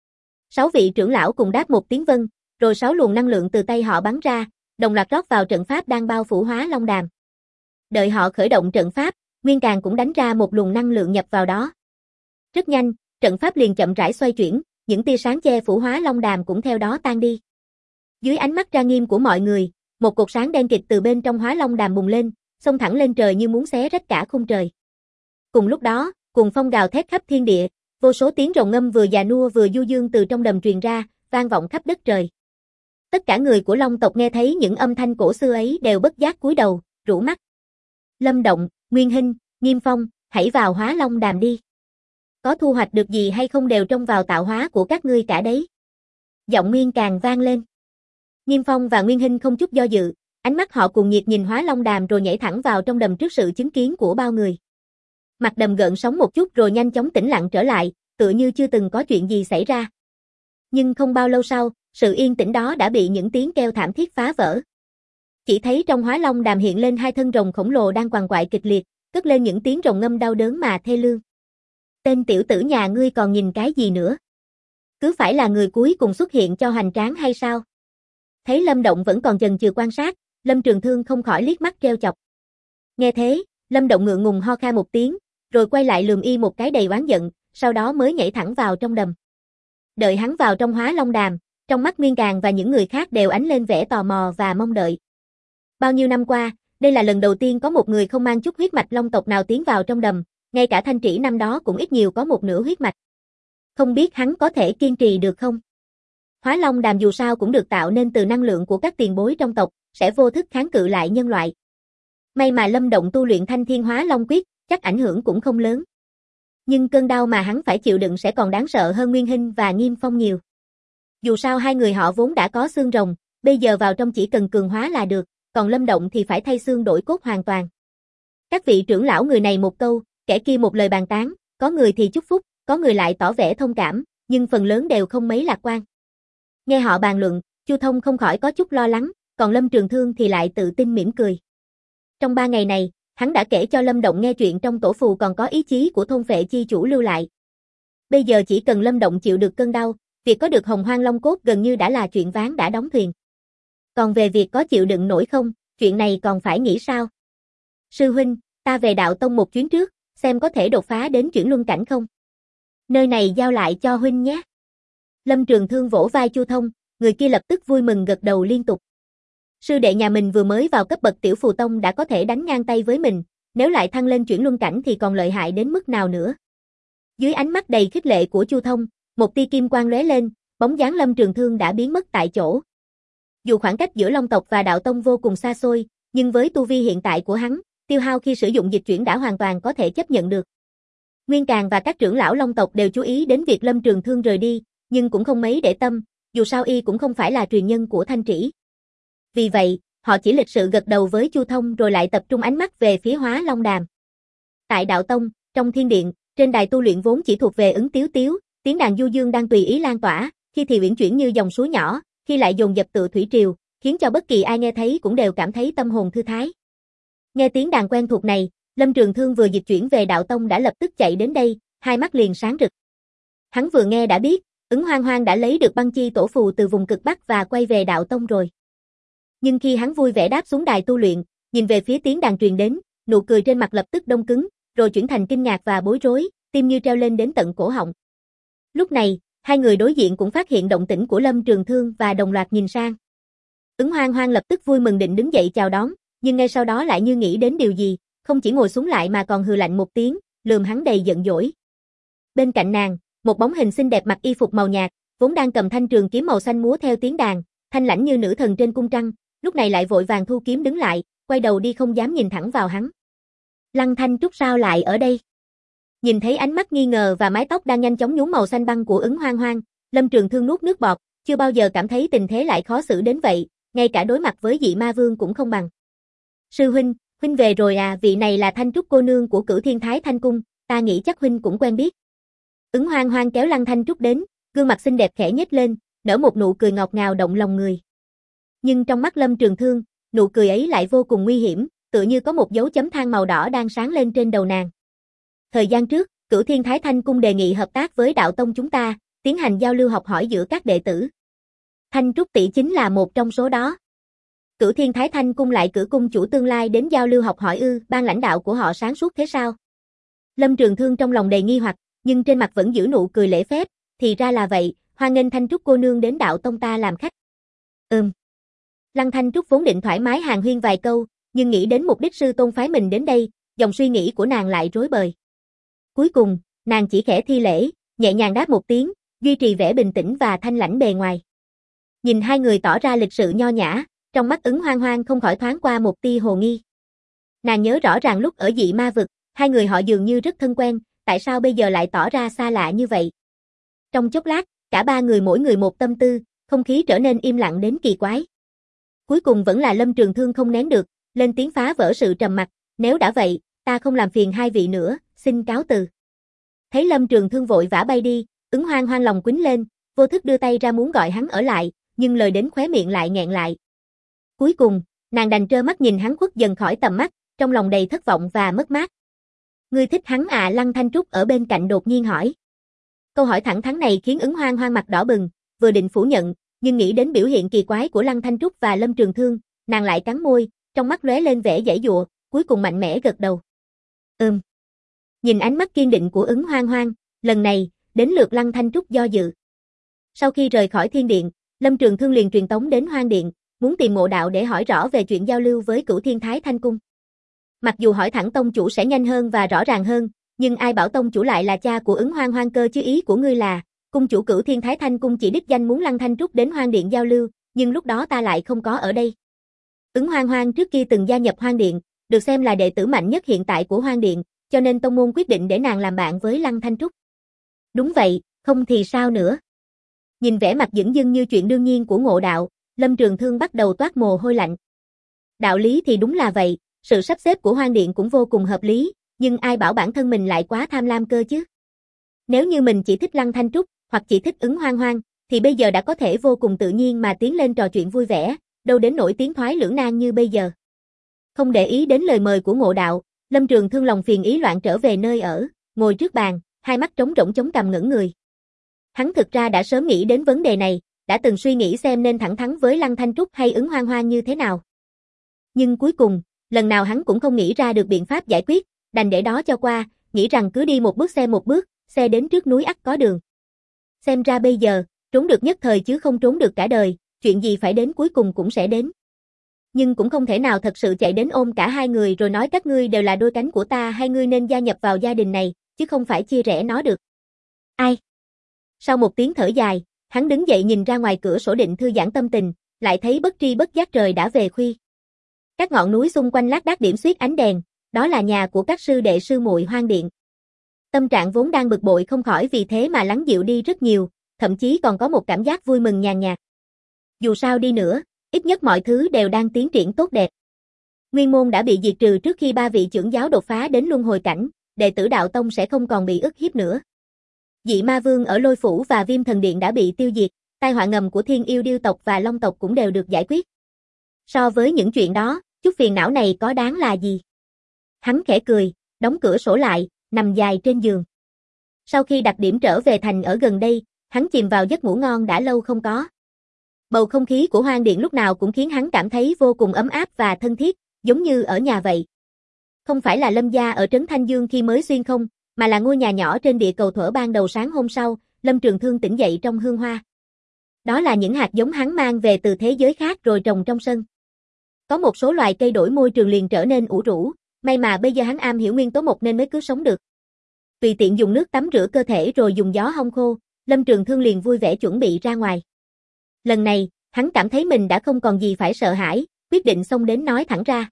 6 vị trưởng lão cùng đáp một tiếng vâng, rồi 6 luồng năng lượng từ tay họ bắn ra, đồng loạt rót vào trận pháp đang bao phủ hóa long đàm. Đợi họ khởi động trận pháp, Nguyên Càn cũng đánh ra một luồng năng lượng nhập vào đó. Rất nhanh, trận pháp liền chậm rãi xoay chuyển, những tia sáng che phủ hóa long đàm cũng theo đó tan đi. Dưới ánh mắt trang nghiêm của mọi người, một cột sáng đen kịt từ bên trong hóa long đàm bùng lên, xông thẳng lên trời như muốn xé rách cả khung trời. Cùng lúc đó, cuồng phong gào thét khắp thiên địa, vô số tiếng rồng ngâm vừa già nua vừa du dương từ trong đầm truyền ra, vang vọng khắp đất trời. Tất cả người của Long tộc nghe thấy những âm thanh cổ xưa ấy đều bất giác cúi đầu, rũ mắt. Lâm Động, Nguyên Hinh, Nghiêm Phong, hãy vào hóa long đàm đi. Có thu hoạch được gì hay không đều trông vào tạo hóa của các ngươi cả đấy. Giọng Nguyên Càn vang lên. Nghiêm Phong và Nguyên Hinh không chút do dự, Ánh mắt họ cuồng nhiệt nhìn Hóa Long Đàm rồi nhảy thẳng vào trong đầm trước sự chứng kiến của bao người. Mặt đầm gợn sóng một chút rồi nhanh chóng tĩnh lặng trở lại, tựa như chưa từng có chuyện gì xảy ra. Nhưng không bao lâu sau, sự yên tĩnh đó đã bị những tiếng kêu thảm thiết phá vỡ. Chỉ thấy trong Hóa Long Đàm hiện lên hai thân rồng khổng lồ đang quằn quại kịch liệt, cất lên những tiếng rồng ngâm đau đớn mà thê lương. Tên tiểu tử nhà ngươi còn nhìn cái gì nữa? Cứ phải là người cuối cùng xuất hiện cho hoành tráng hay sao? Thấy Lâm Động vẫn còn chần chừ quan sát, Lâm Trường Thương không khỏi liếc mắt trêu chọc. Nghe thế, Lâm Động ngượng ngùng ho khan một tiếng, rồi quay lại lườm y một cái đầy oán giận, sau đó mới nhảy thẳng vào trong đầm. Đợi hắn vào trong Hóa Long Đàm, trong mắt Nguyên Càng và những người khác đều ánh lên vẻ tò mò và mong đợi. Bao nhiêu năm qua, đây là lần đầu tiên có một người không mang chút huyết mạch Long tộc nào tiến vào trong đầm, ngay cả Thanh Trĩ năm đó cũng ít nhiều có một nửa huyết mạch. Không biết hắn có thể kiên trì được không? Hóa Long Đàm dù sao cũng được tạo nên từ năng lượng của các tiền bối trong tộc, sẽ vô thức kháng cự lại nhân loại. May mà Lâm Động tu luyện Thanh Thiên Hóa Long Quyết, chắc ảnh hưởng cũng không lớn. Nhưng cơn đau mà hắn phải chịu đựng sẽ còn đáng sợ hơn Nguyên Hinh và Nghiêm Phong nhiều. Dù sao hai người họ vốn đã có xương rồng, bây giờ vào trong chỉ cần cường hóa là được, còn Lâm Động thì phải thay xương đổi cốt hoàn toàn. Các vị trưởng lão người này một câu, kẻ kia một lời bàn tán, có người thì chúc phúc, có người lại tỏ vẻ thông cảm, nhưng phần lớn đều không mấy lạc quan. Nghe họ bàn luận, Chu Thông không khỏi có chút lo lắng, còn Lâm Trường Thương thì lại tự tin mỉm cười. Trong 3 ngày này, hắn đã kể cho Lâm Động nghe chuyện trong tổ phù còn có ý chí của thôn phệ chi chủ lưu lại. Bây giờ chỉ cần Lâm Động chịu được cơn đau, việc có được Hồng Hoang Long cốt gần như đã là chuyện ván đã đóng thuyền. Còn về việc có chịu đựng nổi không, chuyện này còn phải nghĩ sao? Sư huynh, ta về đạo tông một chuyến trước, xem có thể đột phá đến chuyển luân cảnh không? Nơi này giao lại cho huynh nhé. Lâm Trường Thương vỗ vai Chu Thông, người kia lập tức vui mừng gật đầu liên tục. Sư đệ nhà mình vừa mới vào cấp bậc tiểu phù tông đã có thể đánh ngang tay với mình, nếu lại thăng lên chuyển luân cảnh thì còn lợi hại đến mức nào nữa. Dưới ánh mắt đầy khích lệ của Chu Thông, một tia kim quang lóe lên, bóng dáng Lâm Trường Thương đã biến mất tại chỗ. Dù khoảng cách giữa Long tộc và đạo tông vô cùng xa xôi, nhưng với tu vi hiện tại của hắn, tiêu hao khi sử dụng dịch chuyển đã hoàn toàn có thể chấp nhận được. Nguyên Càng và các trưởng lão Long tộc đều chú ý đến việc Lâm Trường Thương rời đi, nhưng cũng không mấy để tâm, dù sao y cũng không phải là truyền nhân của Thanh Trĩ. Vì vậy, họ chỉ lịch sự gật đầu với Chu Thông rồi lại tập trung ánh mắt về phía Hóa Long Đàm. Tại đạo tông, trong thiên điện, trên đài tu luyện vốn chỉ thuộc về Ứng Tiếu Tiếu, tiếng đàn du dương đang tùy ý lan tỏa, khi thì uyển chuyển như dòng suối nhỏ, khi lại dồn dập tựa thủy triều, khiến cho bất kỳ ai nghe thấy cũng đều cảm thấy tâm hồn thư thái. Nghe tiếng đàn quen thuộc này, Lâm Trường Thương vừa dịch chuyển về đạo tông đã lập tức chạy đến đây, hai mắt liền sáng rực. Hắn vừa nghe đã biết, Ứng Hoang Hoang đã lấy được băng chi tổ phù từ vùng cực Bắc và quay về đạo tông rồi. Nhưng khi hắn vui vẻ đáp xuống đài tu luyện, nhìn về phía tiếng đàn truyền đến, nụ cười trên mặt lập tức đông cứng, rồi chuyển thành kinh ngạc và bối rối, tim như treo lên đến tận cổ họng. Lúc này, hai người đối diện cũng phát hiện động tĩnh của Lâm Trường Thương và đồng loạt nhìn sang. Ứng Hoang Hoang lập tức vui mừng định đứng dậy chào đón, nhưng ngay sau đó lại như nghĩ đến điều gì, không chỉ ngồi xuống lại mà còn hừ lạnh một tiếng, lườm hắn đầy giận dỗi. Bên cạnh nàng, một bóng hình xinh đẹp mặc y phục màu nhạt, vốn đang cầm thanh trường kiếm màu xanh múa theo tiếng đàn, thanh lãnh như nữ thần trên cung trăng, lúc này lại vội vàng thu kiếm đứng lại, quay đầu đi không dám nhìn thẳng vào hắn. Lăng Thanh Trúc sao lại ở đây? Nhìn thấy ánh mắt nghi ngờ và mái tóc đang nhanh chóng nhuốm màu xanh băng của Ứng Hoang Hoang, Lâm Trường Thương nuốt nước bọt, chưa bao giờ cảm thấy tình thế lại khó xử đến vậy, ngay cả đối mặt với Dị Ma Vương cũng không bằng. Sư huynh, huynh về rồi à, vị này là Thanh Trúc cô nương của Cửu Thiên Thái Thanh Cung, ta nghĩ chắc huynh cũng quen biết. Ứng Hoang Hoang kéo Lăng Thanh Trúc đến, gương mặt xinh đẹp khẽ nhếch lên, nở một nụ cười ngọt ngào động lòng người. Nhưng trong mắt Lâm Trường Thương, nụ cười ấy lại vô cùng nguy hiểm, tựa như có một dấu chấm than màu đỏ đang sáng lên trên đầu nàng. Thời gian trước, Cửu Thiên Thái Thanh Cung đề nghị hợp tác với đạo tông chúng ta, tiến hành giao lưu học hỏi giữa các đệ tử. Thanh Trúc tỷ chính là một trong số đó. Cửu Thiên Thái Thanh Cung lại cử cung chủ tương lai đến giao lưu học hỏi ư, ban lãnh đạo của họ sáng suốt thế sao? Lâm Trường Thương trong lòng đầy nghi hoặc, nhưng trên mặt vẫn giữ nụ cười lễ phép, thì ra là vậy, hoan nghênh Thanh Trúc cô nương đến đạo tông ta làm khách. Lăng Thanh Trúc vốn định thoải mái hàn huyên vài câu, nhưng nghĩ đến mục đích sư tôn phái mình đến đây, dòng suy nghĩ của nàng lại rối bời. Cuối cùng, nàng chỉ khẽ thi lễ, nhẹ nhàng đáp một tiếng, duy trì vẻ bình tĩnh và thanh lãnh bề ngoài. Nhìn hai người tỏ ra lịch sự nho nhã, trong mắt Ứng Hoang Hoang không khỏi thoáng qua một tia hồ nghi. Nàng nhớ rõ ràng lúc ở Dị Ma vực, hai người họ dường như rất thân quen, tại sao bây giờ lại tỏ ra xa lạ như vậy? Trong chốc lát, cả ba người mỗi người một tâm tư, không khí trở nên im lặng đến kỳ quái. Cuối cùng vẫn là Lâm Trường Thương không nén được, lên tiếng phá vỡ sự trầm mặc, nếu đã vậy, ta không làm phiền hai vị nữa, xin cáo từ. Thấy Lâm Trường Thương vội vã bay đi, Ứng Hoang Hoang lòng quýnh lên, vô thức đưa tay ra muốn gọi hắn ở lại, nhưng lời đến khóe miệng lại nghẹn lại. Cuối cùng, nàng đành trơ mắt nhìn hắn khuất dần khỏi tầm mắt, trong lòng đầy thất vọng và mất mát. Ngươi thích hắn à? Lăng Thanh Trúc ở bên cạnh đột nhiên hỏi. Câu hỏi thẳng thắn này khiến Ứng Hoang Hoang mặt đỏ bừng, vừa định phủ nhận, nhưng nghĩ đến biểu hiện kỳ quái của Lăng Thanh Trúc và Lâm Trường Thương, nàng lại cắn môi, trong mắt lóe lên vẻ giãy giụa, cuối cùng mạnh mẽ gật đầu. Nhìn ánh mắt kiên định của Ứng Hoang Hoang, lần này, đến lượt Lăng Thanh Trúc do dự. Sau khi rời khỏi Thiên Điện, Lâm Trường Thương liền truyền tống đến Hoang Điện, muốn tìm Ngộ Đạo để hỏi rõ về chuyện giao lưu với Cửu Thiên Thái Thanh Cung. Mặc dù hỏi thẳng tông chủ sẽ nhanh hơn và rõ ràng hơn, nhưng ai bảo tông chủ lại là cha của Ứng Hoang Hoang cơ chứ? Ý của ngươi là, cung chủ Cửu Thiên Thái Thanh Cung chỉ đích danh muốn Lăng Thanh Trúc đến Hoang Điện giao lưu, nhưng lúc đó ta lại không có ở đây. Ứng Hoang Hoang trước kia từng gia nhập Hoang Điện, được xem là đệ tử mạnh nhất hiện tại của Hoang Điện, cho nên tông môn quyết định để nàng làm bạn với Lăng Thanh Trúc. Đúng vậy, không thì sao nữa. Nhìn vẻ mặt dửng dưng như chuyện đương nhiên của Ngộ Đạo, Lâm Trường Thương bắt đầu toát mồ hôi lạnh. Đạo lý thì đúng là vậy, sự sắp xếp của Hoang Điện cũng vô cùng hợp lý, nhưng ai bảo bản thân mình lại quá tham lam cơ chứ? Nếu như mình chỉ thích Lăng Thanh Trúc, hoặc chỉ thích Ứng Hoang Hoang, thì bây giờ đã có thể vô cùng tự nhiên mà tiến lên trò chuyện vui vẻ, đâu đến nỗi tiến thoái lưỡng nan như bây giờ. Không để ý đến lời mời của Ngộ Đạo, Lâm Trường Thương lòng phiền ý loạn trở về nơi ở, ngồi trước bàn, hai mắt trống rỗng chống cằm ngẩn người. Hắn thực ra đã sớm nghĩ đến vấn đề này, đã từng suy nghĩ xem nên thẳng thắn với Lăng Thanh Trúc hay Ứng Hoang Hoang như thế nào. Nhưng cuối cùng, lần nào hắn cũng không nghĩ ra được biện pháp giải quyết, đành để đó cho qua, nghĩ rằng cứ đi một bước, xe đến trước núi ắt có đường. Xem ra bây giờ, trốn được nhất thời chứ không trốn được cả đời, chuyện gì phải đến cuối cùng cũng sẽ đến. Nhưng cũng không thể nào thật sự chạy đến ôm cả hai người rồi nói các ngươi đều là đôi cánh của ta hay ngươi nên gia nhập vào gia đình này, chứ không phải chia rẽ nó được. Ai? Sau một tiếng thở dài, hắn đứng dậy nhìn ra ngoài cửa sổ định thư giãn tâm tình, lại thấy bất tri bất giác trời đã về khuya. Các ngọn núi xung quanh lác đác điểm xuyết ánh đèn, đó là nhà của các sư đệ sư muội Hoang Điện. Tâm trạng vốn đang bực bội không khỏi vì thế mà lắng dịu đi rất nhiều, thậm chí còn có một cảm giác vui mừng nhàn nhạt. Dù sao đi nữa, ít nhất mọi thứ đều đang tiến triển tốt đẹp. Nguyên môn đã bị diệt trừ trước khi ba vị trưởng giáo đột phá đến luân hồi cảnh, đệ tử đạo tông sẽ không còn bị ức hiếp nữa. Dị ma vương ở Lôi Phủ và Viêm Thần Điện đã bị tiêu diệt, tai họa ngầm của Thiên Yêu Điêu tộc và Long tộc cũng đều được giải quyết. So với những chuyện đó, chút phiền não này có đáng là gì? Hắn khẽ cười, đóng cửa sổ lại, nằm dài trên giường. Sau khi đặt điểm trở về thành ở gần đây, hắn chìm vào giấc ngủ ngon đã lâu không có. Bầu không khí của Hoang Điện lúc nào cũng khiến hắn cảm thấy vô cùng ấm áp và thân thiết, giống như ở nhà vậy. Không phải là Lâm gia ở trấn Thanh Dương khi mới xuyên không, mà là ngôi nhà nhỏ trên địa cầu thuở ban đầu sáng hôm sau, Lâm Trường Thương tỉnh dậy trong hương hoa. Đó là những hạt giống hắn mang về từ thế giới khác rồi trồng trong sân. Có một số loài cây đổi môi trường liền trở nên ủ rũ, may mà bây giờ hắn am hiểu nguyên tố mộc nên mới cứ sống được. Tùy tiện dùng nước tắm rửa cơ thể rồi dùng gió hong khô, Lâm Trường Thương liền vui vẻ chuẩn bị ra ngoài. Lần này, hắn cảm thấy mình đã không còn gì phải sợ hãi, quyết định xông đến nói thẳng ra.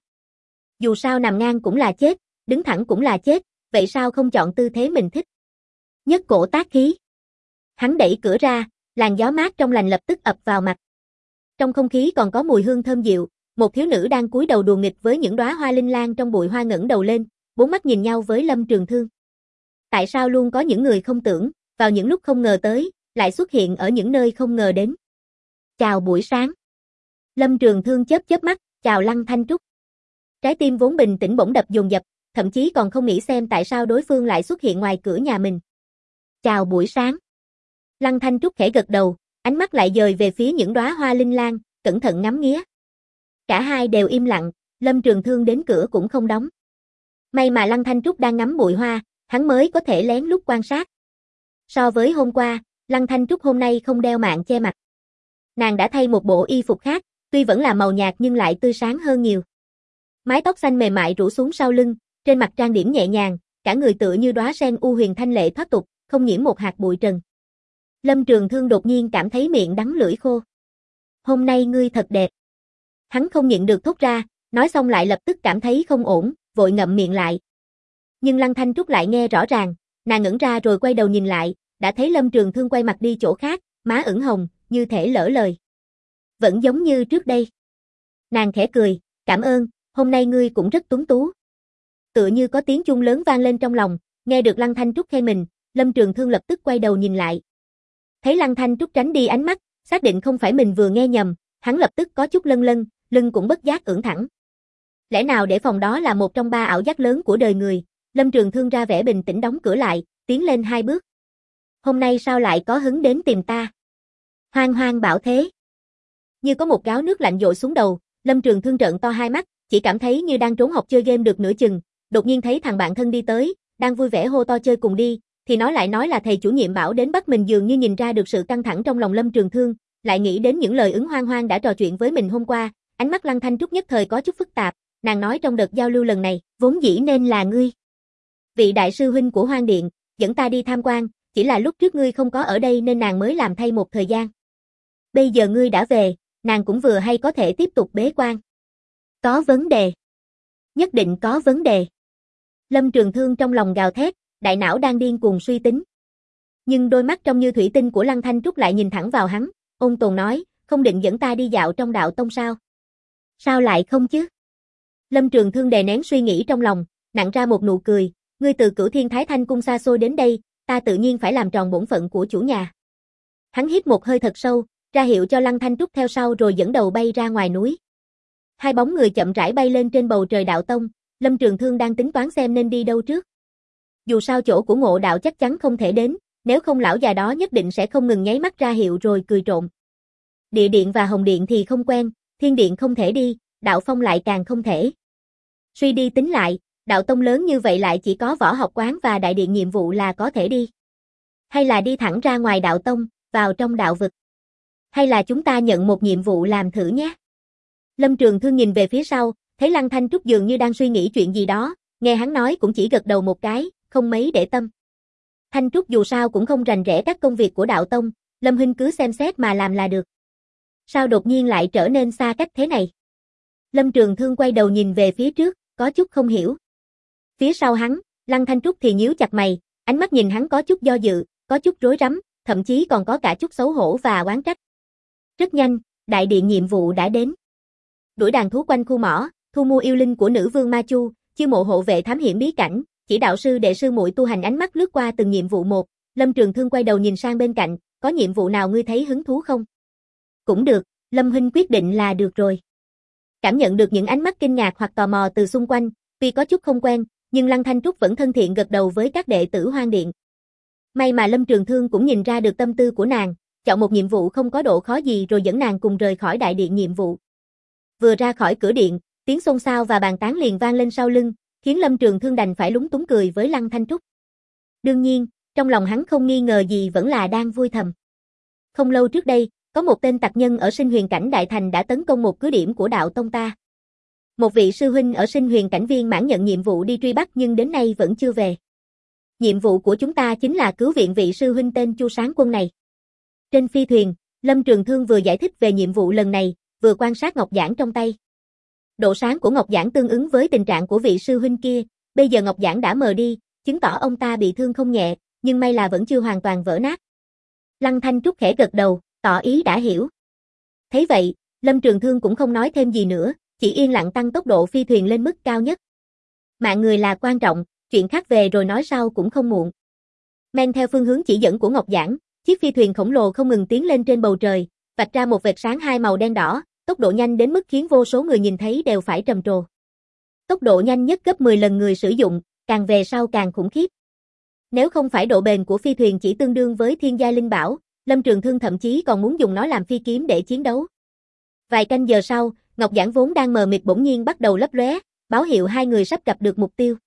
Dù sao nằm ngang cũng là chết, đứng thẳng cũng là chết, vậy sao không chọn tư thế mình thích? Nhất cổ tác khí. Hắn đẩy cửa ra, làn gió mát trong lành lập tức ập vào mặt. Trong không khí còn có mùi hương thơm dịu, một thiếu nữ đang cúi đầu đùa nghịch với những đóa hoa linh lan trong bụi hoa ngẩng đầu lên, bốn mắt nhìn nhau với Lâm Trường Thương. Tại sao luôn có những người không tưởng, vào những lúc không ngờ tới, lại xuất hiện ở những nơi không ngờ đến? Chào buổi sáng. Lâm Trường Thương chớp chớp mắt, chào Lăng Thanh Trúc. Trái tim vốn bình tĩnh bỗng đập dồn dập, thậm chí còn không nghĩ xem tại sao đối phương lại xuất hiện ngoài cửa nhà mình. Chào buổi sáng. Lăng Thanh Trúc khẽ gật đầu, ánh mắt lại dời về phía những đóa hoa linh lan, cẩn thận ngắm nghía. Cả hai đều im lặng, Lâm Trường Thương đến cửa cũng không đóng. May mà Lăng Thanh Trúc đang ngắm bụi hoa, hắn mới có thể lén lút quan sát. So với hôm qua, Lăng Thanh Trúc hôm nay không đeo mạng che mặt. Nàng đã thay một bộ y phục khác, tuy vẫn là màu nhạt nhưng lại tươi sáng hơn nhiều. Mái tóc xanh mềm mại rủ xuống sau lưng, trên mặt trang điểm nhẹ nhàng, cả người tựa như đóa sen u huyền thanh lệ thoát tục, không nhiễm một hạt bụi trần. Lâm Trường Thương đột nhiên cảm thấy miệng đắng lưỡi khô. Hôm nay ngươi thật đẹp. Hắn không nhịn được thốt ra, nói xong lại lập tức cảm thấy không ổn, vội ngậm miệng lại. Nhưng Lăng Thanh Trúc lại nghe rõ ràng, nàng ngẩn ra rồi quay đầu nhìn lại, đã thấy Lâm Trường Thương quay mặt đi chỗ khác, má ửng hồng, như thể lỡ lời. Vẫn giống như trước đây. Nàng khẽ cười, cảm ơn, hôm nay ngươi cũng rất tuấn tú. Tựa như có tiếng chuông lớn vang lên trong lòng, nghe được Lăng Thanh Trúc khen mình, Lâm Trường Thương lập tức quay đầu nhìn lại. Thấy Lăng Thanh Trúc tránh đi ánh mắt, xác định không phải mình vừa nghe nhầm, hắn lập tức có chút lân lân, lưng cũng bất giác ưỡn thẳng. Lẽ nào để phòng đó là một trong ba ảo giác lớn của đời người, Lâm Trường Thương ra vẻ bình tĩnh đóng cửa lại, tiến lên 2 bước. Hôm nay sao lại có hứng đến tìm ta? Hoang hoang bảo thế. Như có một gáo nước lạnh dội xuống đầu, Lâm Trường Thương trợn to hai mắt, chỉ cảm thấy như đang trốn học chơi game được nửa chừng, đột nhiên thấy thằng bạn thân đi tới, đang vui vẻ hô to chơi cùng đi, thì nó lại nói là thầy chủ nhiệm bảo đến bắt mình, dường như nhìn ra được sự căng thẳng trong lòng Lâm Trường Thương, lại nghĩ đến những lời ứng hoang hoang đã trò chuyện với mình hôm qua, ánh mắt Lăng Thanh Trúc nhất thời có chút phức tạp, nàng nói trong đợt giao lưu lần này, vốn dĩ nên là ngươi. Vị đại sư huynh của Hoang Điện, dẫn ta đi tham quan, chỉ là lúc trước ngươi không có ở đây nên nàng mới làm thay một thời gian. Bây giờ ngươi đã về, nàng cũng vừa hay có thể tiếp tục bế quan. Có vấn đề. Nhất định có vấn đề. Lâm Trường Thương trong lòng gào thét, đại não đang điên cuồng suy tính. Nhưng đôi mắt trong như thủy tinh của Lăng Thanh Trúc lại nhìn thẳng vào hắn, ôn tồn nói, không định dẫn ta đi dạo trong đạo tông sao? Sao lại không chứ? Lâm Trường Thương đè nén suy nghĩ trong lòng, nặn ra một nụ cười, ngươi từ Cửu Thiên Thái Thanh cung xa xôi đến đây, ta tự nhiên phải làm tròn bổn phận của chủ nhà. Hắn hít một hơi thật sâu, ra hiệu cho Lăng Thanh Trúc theo sau rồi dẫn đầu bay ra ngoài núi. Hai bóng người chậm rãi bay lên trên bầu trời đạo tông, Lâm Trường Thương đang tính toán xem nên đi đâu trước. Dù sao chỗ của Ngộ Đạo chắc chắn không thể đến, nếu không lão già đó nhất định sẽ không ngừng nháy mắt ra hiệu rồi cười trộm. Địa điện và Hồng Điện thì không quen, Thiên Điện không thể đi, Đạo Phong lại càng không thể. Suy đi tính lại, đạo tông lớn như vậy lại chỉ có Võ Học Quán và Đại Điện nhiệm vụ là có thể đi. Hay là đi thẳng ra ngoài đạo tông, vào trong đạo vực. Hay là chúng ta nhận một nhiệm vụ làm thử nhé. Lâm Trường Thương nhìn về phía sau, thấy Lăng Thanh Trúc dường như đang suy nghĩ chuyện gì đó, nghe hắn nói cũng chỉ gật đầu một cái, không mấy để tâm. Thanh Trúc dù sao cũng không rành rẽ các công việc của đạo tông, Lâm huynh cứ xem xét mà làm là được. Sao đột nhiên lại trở nên xa cách thế này? Lâm Trường Thương quay đầu nhìn về phía trước, có chút không hiểu. Phía sau hắn, Lăng Thanh Trúc thì nhíu chặt mày, ánh mắt nhìn hắn có chút do dự, có chút rối rắm, thậm chí còn có cả chút xấu hổ và oán trách. Rất nhanh, đại điện nhiệm vụ đã đến. Đuổi đàn thú quanh khu mỏ, thu mua yêu linh của nữ vương Ma Chu, chiêu mộ hộ vệ thám hiểm bí cảnh, chỉ đạo sư đệ sư muội tu hành. Ánh mắt lướt qua từng nhiệm vụ một, Lâm Trường Thương quay đầu nhìn sang bên cạnh, có nhiệm vụ nào ngươi thấy hứng thú không? Cũng được, Lâm huynh quyết định là được rồi. Cảm nhận được những ánh mắt kinh ngạc hoặc tò mò từ xung quanh, tuy có chút không quen, nhưng Lăng Thanh Trúc vẫn thân thiện gật đầu với các đệ tử Hoang Điện. May mà Lâm Trường Thương cũng nhìn ra được tâm tư của nàng, chọn một nhiệm vụ không có độ khó gì rồi dẫn nàng cùng rời khỏi đại điện nhiệm vụ. Vừa ra khỏi cửa điện, tiếng xôn xao và bàn tán liền vang lên sau lưng, khiến Lâm Trường Thương đành phải lúng túng cười với Lăng Thanh Trúc. Đương nhiên, trong lòng hắn không nghi ngờ gì vẫn là đang vui thầm. Không lâu trước đây, có một tên tặc nhân ở Sinh Huyền Cảnh Đại Thành đã tấn công một cứ điểm của đạo tông ta. Một vị sư huynh ở Sinh Huyền Cảnh Viên mãn nhận nhiệm vụ đi truy bắt nhưng đến nay vẫn chưa về. Nhiệm vụ của chúng ta chính là cứu viện vị sư huynh tên Chu Sáng Quân này. Trên phi thuyền, Lâm Trường Thương vừa giải thích về nhiệm vụ lần này, vừa quan sát ngọc giản trong tay. Độ sáng của ngọc giản tương ứng với tình trạng của vị sư huynh kia, bây giờ ngọc giản đã mờ đi, chứng tỏ ông ta bị thương không nhẹ, nhưng may là vẫn chưa hoàn toàn vỡ nát. Lăng Thanh Trúc khẽ gật đầu, tỏ ý đã hiểu. Thấy vậy, Lâm Trường Thương cũng không nói thêm gì nữa, chỉ yên lặng tăng tốc độ phi thuyền lên mức cao nhất. Mạng người là quan trọng, chuyện khác về rồi nói sau cũng không muộn. Men theo phương hướng chỉ dẫn của ngọc giản, chiếc phi thuyền khổng lồ không ngừng tiến lên trên bầu trời, vạch ra một vệt sáng hai màu đen đỏ, tốc độ nhanh đến mức khiến vô số người nhìn thấy đều phải trầm trồ. Tốc độ nhanh nhất gấp 10 lần người sử dụng, càng về sau càng khủng khiếp. Nếu không phải độ bền của phi thuyền chỉ tương đương với thiên giai linh bảo, Lâm Trường Thương thậm chí còn muốn dùng nó làm phi kiếm để chiến đấu. Vài canh giờ sau, ngọc giản vốn đang mờ mịt bỗng nhiên bắt đầu lấp lóe, báo hiệu hai người sắp gặp được mục tiêu.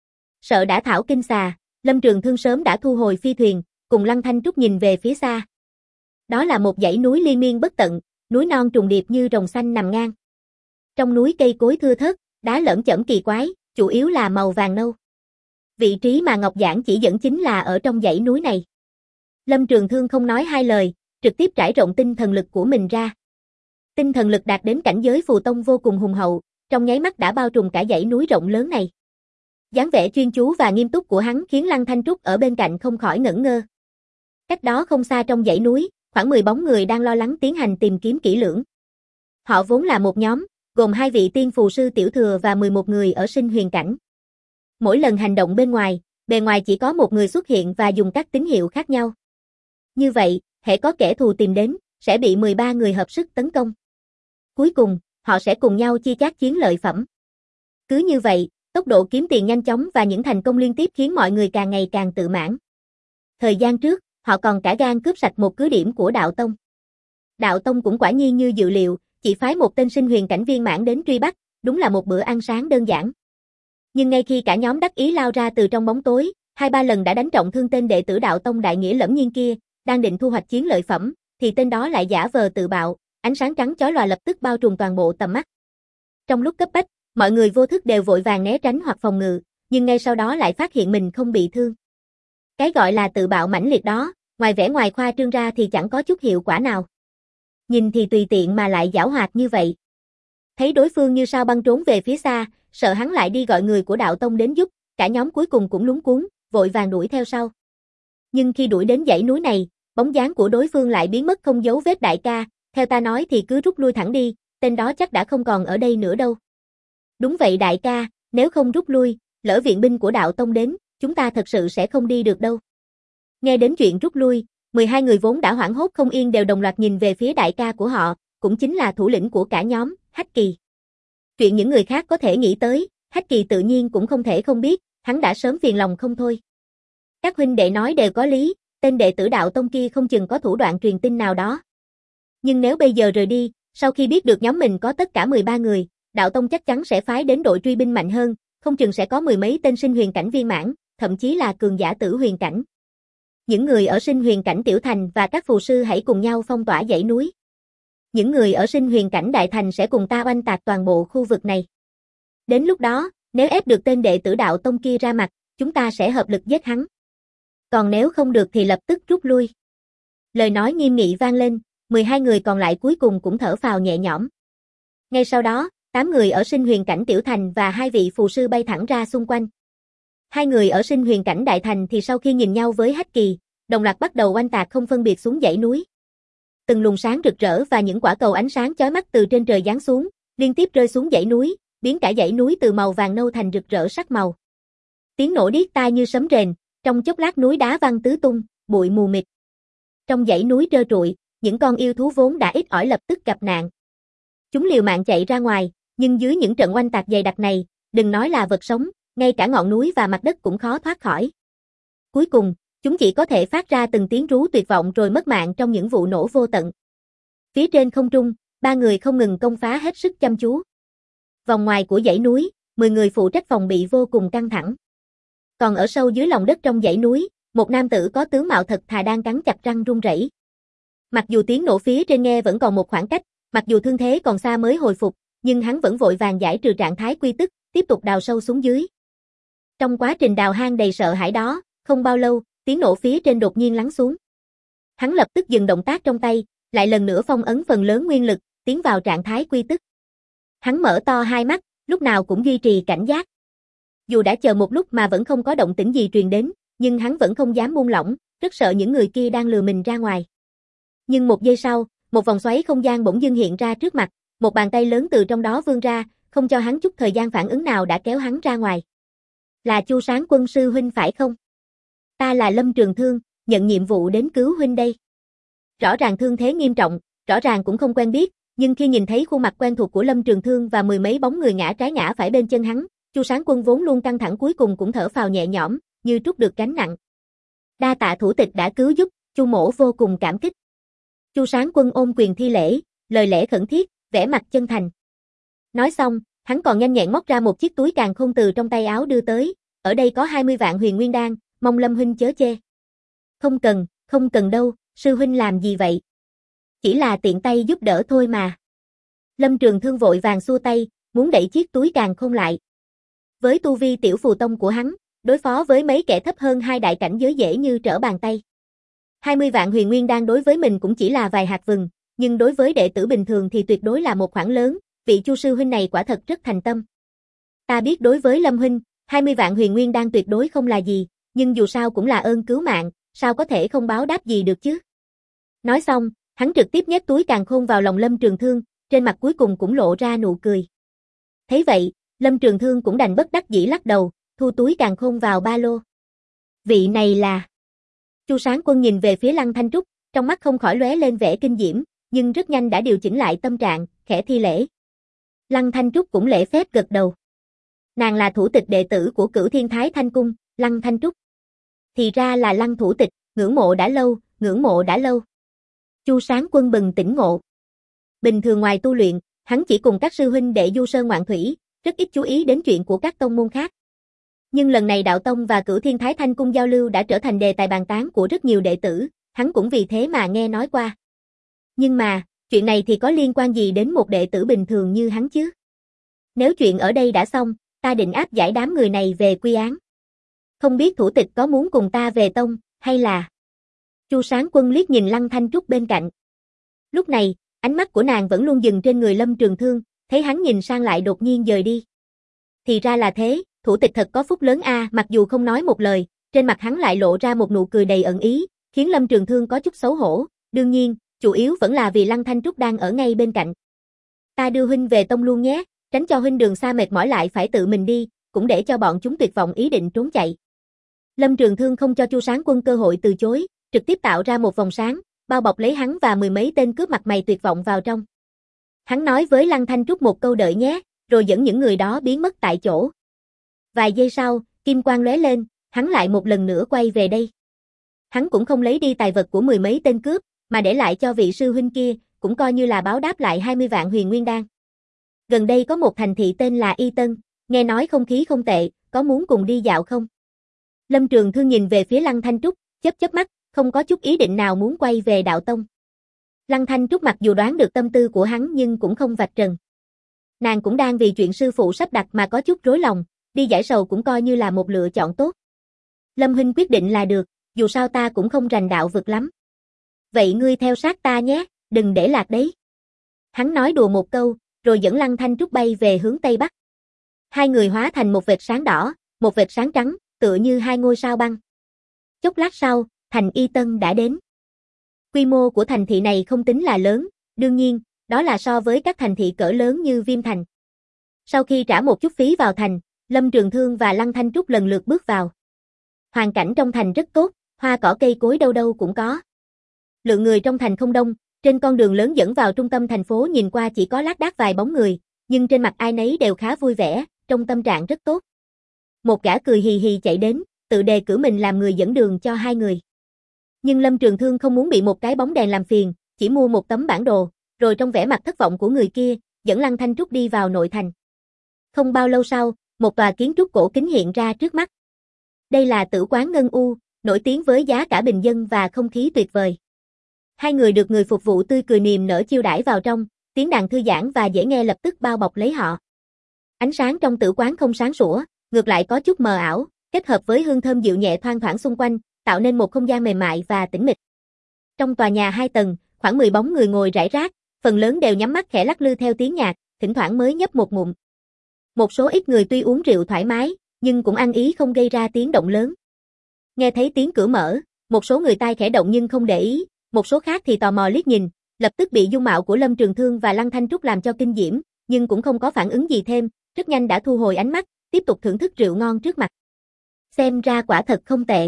Sợ đã thảo kinh xà, Lâm Trường Thương sớm đã thu hồi phi thuyền, cùng Lăng Thanh Trúc nhìn về phía xa. Đó là một dãy núi liên miên bất tận, núi non trùng điệp như rồng xanh nằm ngang. Trong núi cây cối thưa thớt, đá lởm chởm kỳ quái, chủ yếu là màu vàng nâu. Vị trí mà ngọc giản chỉ dẫn chính là ở trong dãy núi này. Lâm Trường Thương không nói hai lời, trực tiếp trải rộng tinh thần lực của mình ra. Tinh thần lực đạt đến cảnh giới phù tông vô cùng hùng hậu, trong nháy mắt đã bao trùm cả dãy núi rộng lớn này. Dáng vẻ chuyên chú và nghiêm túc của hắn khiến Lăng Thanh Trúc ở bên cạnh không khỏi ngẩn ngơ. Cách đó không xa trong dãy núi, khoảng 10 bóng người đang lo lắng tiến hành tìm kiếm kỹ lưỡng. Họ vốn là một nhóm, gồm 2 vị tiên phù sư tiểu thừa và 11 người ở sinh huyền cảnh. Mỗi lần hành động bên ngoài, bề ngoài chỉ có một người xuất hiện và dùng các tín hiệu khác nhau. Như vậy, hễ có kẻ thù tìm đến, sẽ bị 13 người hợp sức tấn công. Cuối cùng, họ sẽ cùng nhau chia chác chiến lợi phẩm. Cứ như vậy, tốc độ kiếm tiền nhanh chóng và những thành công liên tiếp khiến mọi người càng ngày càng tự mãn. Thời gian trước, họ còn cả gan cướp sạch một cứ điểm của đạo tông. Đạo tông cũng quả nhiên như dự liệu, chỉ phái một tên sinh huyền cảnh viên mãn đến truy bắt, đúng là một bữa ăn sáng đơn giản. Nhưng ngay khi cả nhóm đắc ý lao ra từ trong bóng tối, 2-3 lần đã đánh trọng thương tên đệ tử đạo tông đại nghĩa lẫm nhiên kia, đang định thu hoạch chiến lợi phẩm, thì tên đó lại giả vờ tự bạo, ánh sáng trắng chói lòa lập tức bao trùm toàn bộ tầm mắt. Trong lúc cấp bách, mọi người vô thức đều vội vàng né tránh hoặc phòng ngự, nhưng ngay sau đó lại phát hiện mình không bị thương. Cái gọi là tự bạo mãnh liệt đó, ngoài vẻ ngoài khoa trương ra thì chẳng có chút hiệu quả nào. Nhìn thì tùy tiện mà lại giảo hoạt như vậy. Thấy đối phương như sao băng trốn về phía xa, sợ hắn lại đi gọi người của đạo tông đến giúp, cả nhóm cuối cùng cũng lúng cuống, vội vàng đuổi theo sau. Nhưng khi đuổi đến dãy núi này, bóng dáng của đối phương lại biến mất không dấu vết. Đại ca, theo ta nói thì cứ rút lui thẳng đi, tên đó chắc đã không còn ở đây nữa đâu. Đúng vậy đại ca, nếu không rút lui, lỡ viện binh của đạo tông đến, chúng ta thật sự sẽ không đi được đâu. Nghe đến chuyện rút lui, 12 người vốn đã hoảng hốt không yên đều đồng loạt nhìn về phía đại ca của họ, cũng chính là thủ lĩnh của cả nhóm, Hách Kỳ. Chuyện những người khác có thể nghĩ tới, Hách Kỳ tự nhiên cũng không thể không biết, hắn đã sớm phiền lòng không thôi. Các huynh đệ nói đều có lý, tên đệ tử đạo tông kia không chừng có thủ đoạn truyền tin nào đó. Nhưng nếu bây giờ rời đi, sau khi biết được nhóm mình có tất cả 13 người, đạo tông chắc chắn sẽ phái đến đội truy binh mạnh hơn, không chừng sẽ có 10 mấy tên sinh huyền cảnh viên mãn, thậm chí là cường giả tử huyền cảnh. Những người ở sinh huyền cảnh tiểu thành và các phù sư hãy cùng nhau phong tỏa dãy núi. Những người ở sinh huyền cảnh đại thành sẽ cùng ta oanh tạc toàn bộ khu vực này. Đến lúc đó, nếu ép được tên đệ tử đạo tông kia ra mặt, chúng ta sẽ hợp lực giết hắn. Còn nếu không được thì lập tức rút lui. Lời nói nghiêm nghị vang lên, 12 người còn lại cuối cùng cũng thở phào nhẹ nhõm. Ngay sau đó, 8 người ở sinh huyền cảnh tiểu thành và 2 vị phù sư bay thẳng ra xung quanh. 2 người ở sinh huyền cảnh đại thành thì sau khi nhìn nhau với Hách Kỳ, đồng loạt bắt đầu oanh tạc không phân biệt xuống dãy núi. Từng luồng sáng rực rỡ và những quả cầu ánh sáng chói mắt từ trên trời giáng xuống, liên tiếp rơi xuống dãy núi, biến cả dãy núi từ màu vàng nâu thành rực rỡ sắc màu. Tiếng nổ điếc tai như sấm rền, trong chốc lát núi đá văng tứ tung, bụi mù mịt. Trong dãy núi trơ trụi, những con yêu thú vốn đã ít ỏi lập tức gặp nạn. Chúng liều mạng chạy ra ngoài, nhưng dưới những trận oanh tạc dày đặc này, đừng nói là vật sống, ngay cả ngọn núi và mặt đất cũng khó thoát khỏi. Cuối cùng, chúng chỉ có thể phát ra từng tiếng rú tuyệt vọng rồi mất mạng trong những vụ nổ vô tận. Phía trên không trung, 3 người không ngừng công phá hết sức chăm chú. Vòng ngoài của dãy núi, 10 người phụ trách phòng bị vô cùng căng thẳng. Còn ở sâu dưới lòng đất trong dãy núi, một nam tử có tướng mạo thật thà đang cắn chặt răng run rẩy. Mặc dù tiếng nổ phía trên nghe vẫn còn một khoảng cách, mặc dù thương thế còn xa mới hồi phục, nhưng hắn vẫn vội vàng giải trừ trạng thái quy tức, tiếp tục đào sâu xuống dưới. Trong quá trình đào hang đầy sợ hãi đó, không bao lâu, tiếng nổ phía trên đột nhiên lắng xuống. Hắn lập tức dừng động tác trong tay, lại lần nữa phong ấn phần lớn nguyên lực, tiến vào trạng thái quy tức. Hắn mở to hai mắt, lúc nào cũng duy trì cảnh giác. Dù đã chờ một lúc mà vẫn không có động tĩnh gì truyền đến, nhưng hắn vẫn không dám buông lỏng, rất sợ những người kia đang lừa mình ra ngoài. Nhưng một giây sau, một vòng xoáy không gian bỗng dưng hiện ra trước mặt, một bàn tay lớn từ trong đó vươn ra, không cho hắn chút thời gian phản ứng nào đã kéo hắn ra ngoài. Là Chu Sáng Quân sư huynh phải không? Ta là Lâm Trường Thương, nhận nhiệm vụ đến cứu huynh đây. Rõ ràng thương thế nghiêm trọng, rõ ràng cũng không quen biết, nhưng khi nhìn thấy khuôn mặt quen thuộc của Lâm Trường Thương và 10 mấy bóng người ngã trái ngã phải bên chân hắn, Chu Sáng Quân vốn luôn căng thẳng cuối cùng cũng thở phào nhẹ nhõm, như trút được gánh nặng. Đa tạ thủ tịch đã cứu giúp, Chu mỗ vô cùng cảm kích. Chu Sáng Quân ôm quyền thi lễ, lời lẽ khẩn thiết, vẻ mặt chân thành. Nói xong, hắn còn nhanh nhẹn móc ra một chiếc túi càn khôn từ trong tay áo đưa tới, ở đây có 20 vạn huyền nguyên đan, mong Lâm huynh chớ chê. Không cần đâu, sư huynh làm gì vậy? Chỉ là tiện tay giúp đỡ thôi mà. Lâm Trường Thương vội vàng xua tay, muốn đẩy chiếc túi càn khôn lại. Với tu vi tiểu phù tông của hắn, đối phó với mấy kẻ thấp hơn 2 đại cảnh giới dễ như trở bàn tay. 20 vạn huyền nguyên đan đối với mình cũng chỉ là vài hạt vừng, nhưng đối với đệ tử bình thường thì tuyệt đối là một khoản lớn, vị Chu sư huynh này quả thật rất thành tâm. Ta biết đối với Lâm huynh, 20 vạn huyền nguyên đan tuyệt đối không là gì, nhưng dù sao cũng là ơn cứu mạng, sao có thể không báo đáp gì được chứ? Nói xong, hắn trực tiếp nhét túi càn khôn vào lòng Lâm Trường Thương, trên mặt cuối cùng cũng lộ ra nụ cười. Thấy vậy, Lâm Trường Thương cũng đành bất đắc dĩ lắc đầu, thu túi càn khôn vào ba lô. Vị này là... Chu Sáng Quân nhìn về phía Lăng Thanh Trúc, trong mắt không khỏi lóe lên vẻ kinh diễm, nhưng rất nhanh đã điều chỉnh lại tâm trạng, khẽ thi lễ. Lăng Thanh Trúc cũng lễ phép gật đầu. Nàng là thủ tịch đệ tử của Cửu Thiên Thái Thanh Cung, Lăng Thanh Trúc. Thì ra là Lăng thủ tịch, ngưỡng mộ đã lâu, ngưỡng mộ đã lâu. Chu Sáng Quân bừng tỉnh ngộ. Bình thường ngoài tu luyện, hắn chỉ cùng các sư huynh đệ du sơn ngoạn thủy, rất ít chú ý đến chuyện của các tông môn khác. Nhưng lần này Đạo Tông và Cửu Thiên Thái Thanh Cung giao lưu đã trở thành đề tài bàn tán của rất nhiều đệ tử, hắn cũng vì thế mà nghe nói qua. Nhưng mà, chuyện này thì có liên quan gì đến một đệ tử bình thường như hắn chứ? Nếu chuyện ở đây đã xong, ta định áp giải đám người này về quy án. Không biết thủ tịch có muốn cùng ta về tông, hay là... Chu Sáng Quân liếc nhìn Lăng Thanh Trúc bên cạnh. Lúc này, ánh mắt của nàng vẫn luôn dừng trên người Lâm Trường Thương, thấy hắn nhìn sang lại đột nhiên dời đi. Thì ra là thế, thủ tịch thật có phúc lớn a, mặc dù không nói một lời, trên mặt hắn lại lộ ra một nụ cười đầy ẩn ý, khiến Lâm Trường Thương có chút xấu hổ, đương nhiên, chủ yếu vẫn là vì Lăng Thanh Trúc đang ở ngay bên cạnh. Ta đưa huynh về tông luôn nhé, tránh cho huynh đường xa mệt mỏi lại phải tự mình đi, cũng để cho bọn chúng tuyệt vọng ý định trốn chạy. Lâm Trường Thương không cho Chu Sáng Quân cơ hội từ chối, trực tiếp tạo ra một vòng sáng, bao bọc lấy hắn và mười mấy tên cướp mặt mày tuyệt vọng vào trong. Hắn nói với Lăng Thanh Trúc một câu đợi nhé, rồi dẫn những người đó biến mất tại chỗ. Vài giây sau, kim quang lóe lên, hắn lại một lần nữa quay về đây. Hắn cũng không lấy đi tài vật của mười mấy tên cướp, mà để lại cho vị sư huynh kia, cũng coi như là báo đáp lại 20 vạn huyền nguyên đan. Gần đây có một thành thị tên là Y Tân, nghe nói không khí không tệ, có muốn cùng đi dạo không? Lâm Trường Thương nhìn về phía Lăng Thanh Trúc, chớp chớp mắt, không có chút ý định nào muốn quay về đạo tông. Lăng Thanh Trúc mặc dù đoán được tâm tư của hắn nhưng cũng không vạch trần. Nàng cũng đang vì chuyện sư phụ sắp đặt mà có chút rối lòng, đi giải sầu cũng coi như là một lựa chọn tốt. Lâm huynh quyết định là được, dù sao ta cũng không rành đạo vực lắm. Vậy ngươi theo sát ta nhé, đừng để lạc đấy. Hắn nói đùa một câu, rồi dẫn Lăng Thanh Trúc bay về hướng Tây Bắc. Hai người hóa thành một vệt sáng đỏ, một vệt sáng trắng, tựa như hai ngôi sao băng. Chốc lát sau, thành Y Tân đã đến. Quy mô của thành thị này không tính là lớn, đương nhiên, đó là so với các thành thị cỡ lớn như Viêm Thành. Sau khi trả một chút phí vào thành, Lâm Trường Thương và Lăng Thanh Trúc lần lượt bước vào. Hoàn cảnh trong thành rất tốt, hoa cỏ cây cối đâu đâu cũng có. Lượng người trong thành không đông, trên con đường lớn dẫn vào trung tâm thành phố nhìn qua chỉ có lác đác vài bóng người, nhưng trên mặt ai nấy đều khá vui vẻ, trong tâm trạng rất tốt. Một gã cười hì hì chạy đến, tự đề cử mình làm người dẫn đường cho hai người. Nhưng Lâm Trường Thương không muốn bị một cái bóng đèn làm phiền, chỉ mua một tấm bản đồ, rồi trong vẻ mặt thất vọng của người kia, dẫn Lăng Thanh Trúc đi vào nội thành. Không bao lâu sau, một tòa kiến trúc cổ kính hiện ra trước mắt. Đây là Tử quán Ngân U, nổi tiếng với giá cả bình dân và không khí tuyệt vời. Hai người được người phục vụ tươi cười niềm nở chiêu đãi vào trong, tiếng đàn thư giãn và dễ nghe lập tức bao bọc lấy họ. Ánh sáng trong tử quán không sáng sủa, ngược lại có chút mờ ảo, kết hợp với hương thơm dịu nhẹ thoang thoảng xung quanh, tạo nên một không gian mềm mại và tĩnh mịch. Trong tòa nhà 2 tầng, khoảng 10 bóng người ngồi rải rác, phần lớn đều nhắm mắt khẽ lắc lư theo tiếng nhạc, thỉnh thoảng mới nhấp một ngụm. Một số ít người tuy uống rượu thoải mái, nhưng cũng ăn ý không gây ra tiếng động lớn. Nghe thấy tiếng cửa mở, một số người tai khẽ động nhưng không để ý, một số khác thì tò mò liếc nhìn, lập tức bị dung mạo của Lâm Trường Thương và Lăng Thanh Trúc làm cho kinh diễm, nhưng cũng không có phản ứng gì thêm, rất nhanh đã thu hồi ánh mắt, tiếp tục thưởng thức rượu ngon trước mặt. Xem ra quả thật không tệ.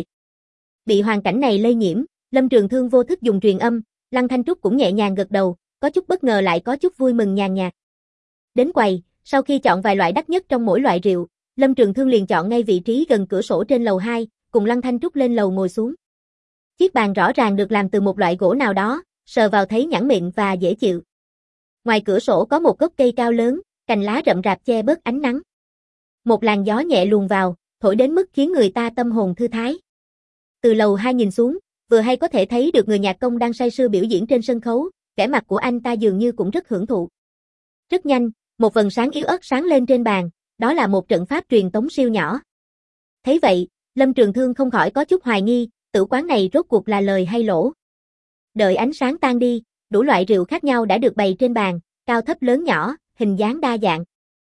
Bị hoàn cảnh này lây nhiễm, Lâm Trường Thương vô thức dùng truyền âm, Lăng Thanh Trúc cũng nhẹ nhàng gật đầu, có chút bất ngờ lại có chút vui mừng nhàn nhạt. Đến quầy, sau khi chọn vài loại đắt nhất trong mỗi loại rượu, Lâm Trường Thương liền chọn ngay vị trí gần cửa sổ trên lầu 2, cùng Lăng Thanh Trúc lên lầu ngồi xuống. Chiếc bàn rõ ràng được làm từ một loại gỗ nào đó, sờ vào thấy nhẵn mịn và dễ chịu. Ngoài cửa sổ có một gốc cây cao lớn, cành lá rậm rạp che bớt ánh nắng. Một làn gió nhẹ luồn vào, thổi đến mức khiến người ta tâm hồn thư thái. Từ lầu 2 nhìn xuống, vừa hay có thể thấy được người nhạc công đang say sưa biểu diễn trên sân khấu, vẻ mặt của anh ta dường như cũng rất hưởng thụ. Rất nhanh, một vầng sáng yếu ớt sáng lên trên bàn, đó là một trận pháp truyền tống siêu nhỏ. Thấy vậy, Lâm Trường Thương không khỏi có chút hoài nghi, tử quán này rốt cuộc là lời hay lỗ. Đợi ánh sáng tan đi, đủ loại rượu khác nhau đã được bày trên bàn, cao thấp lớn nhỏ, hình dáng đa dạng.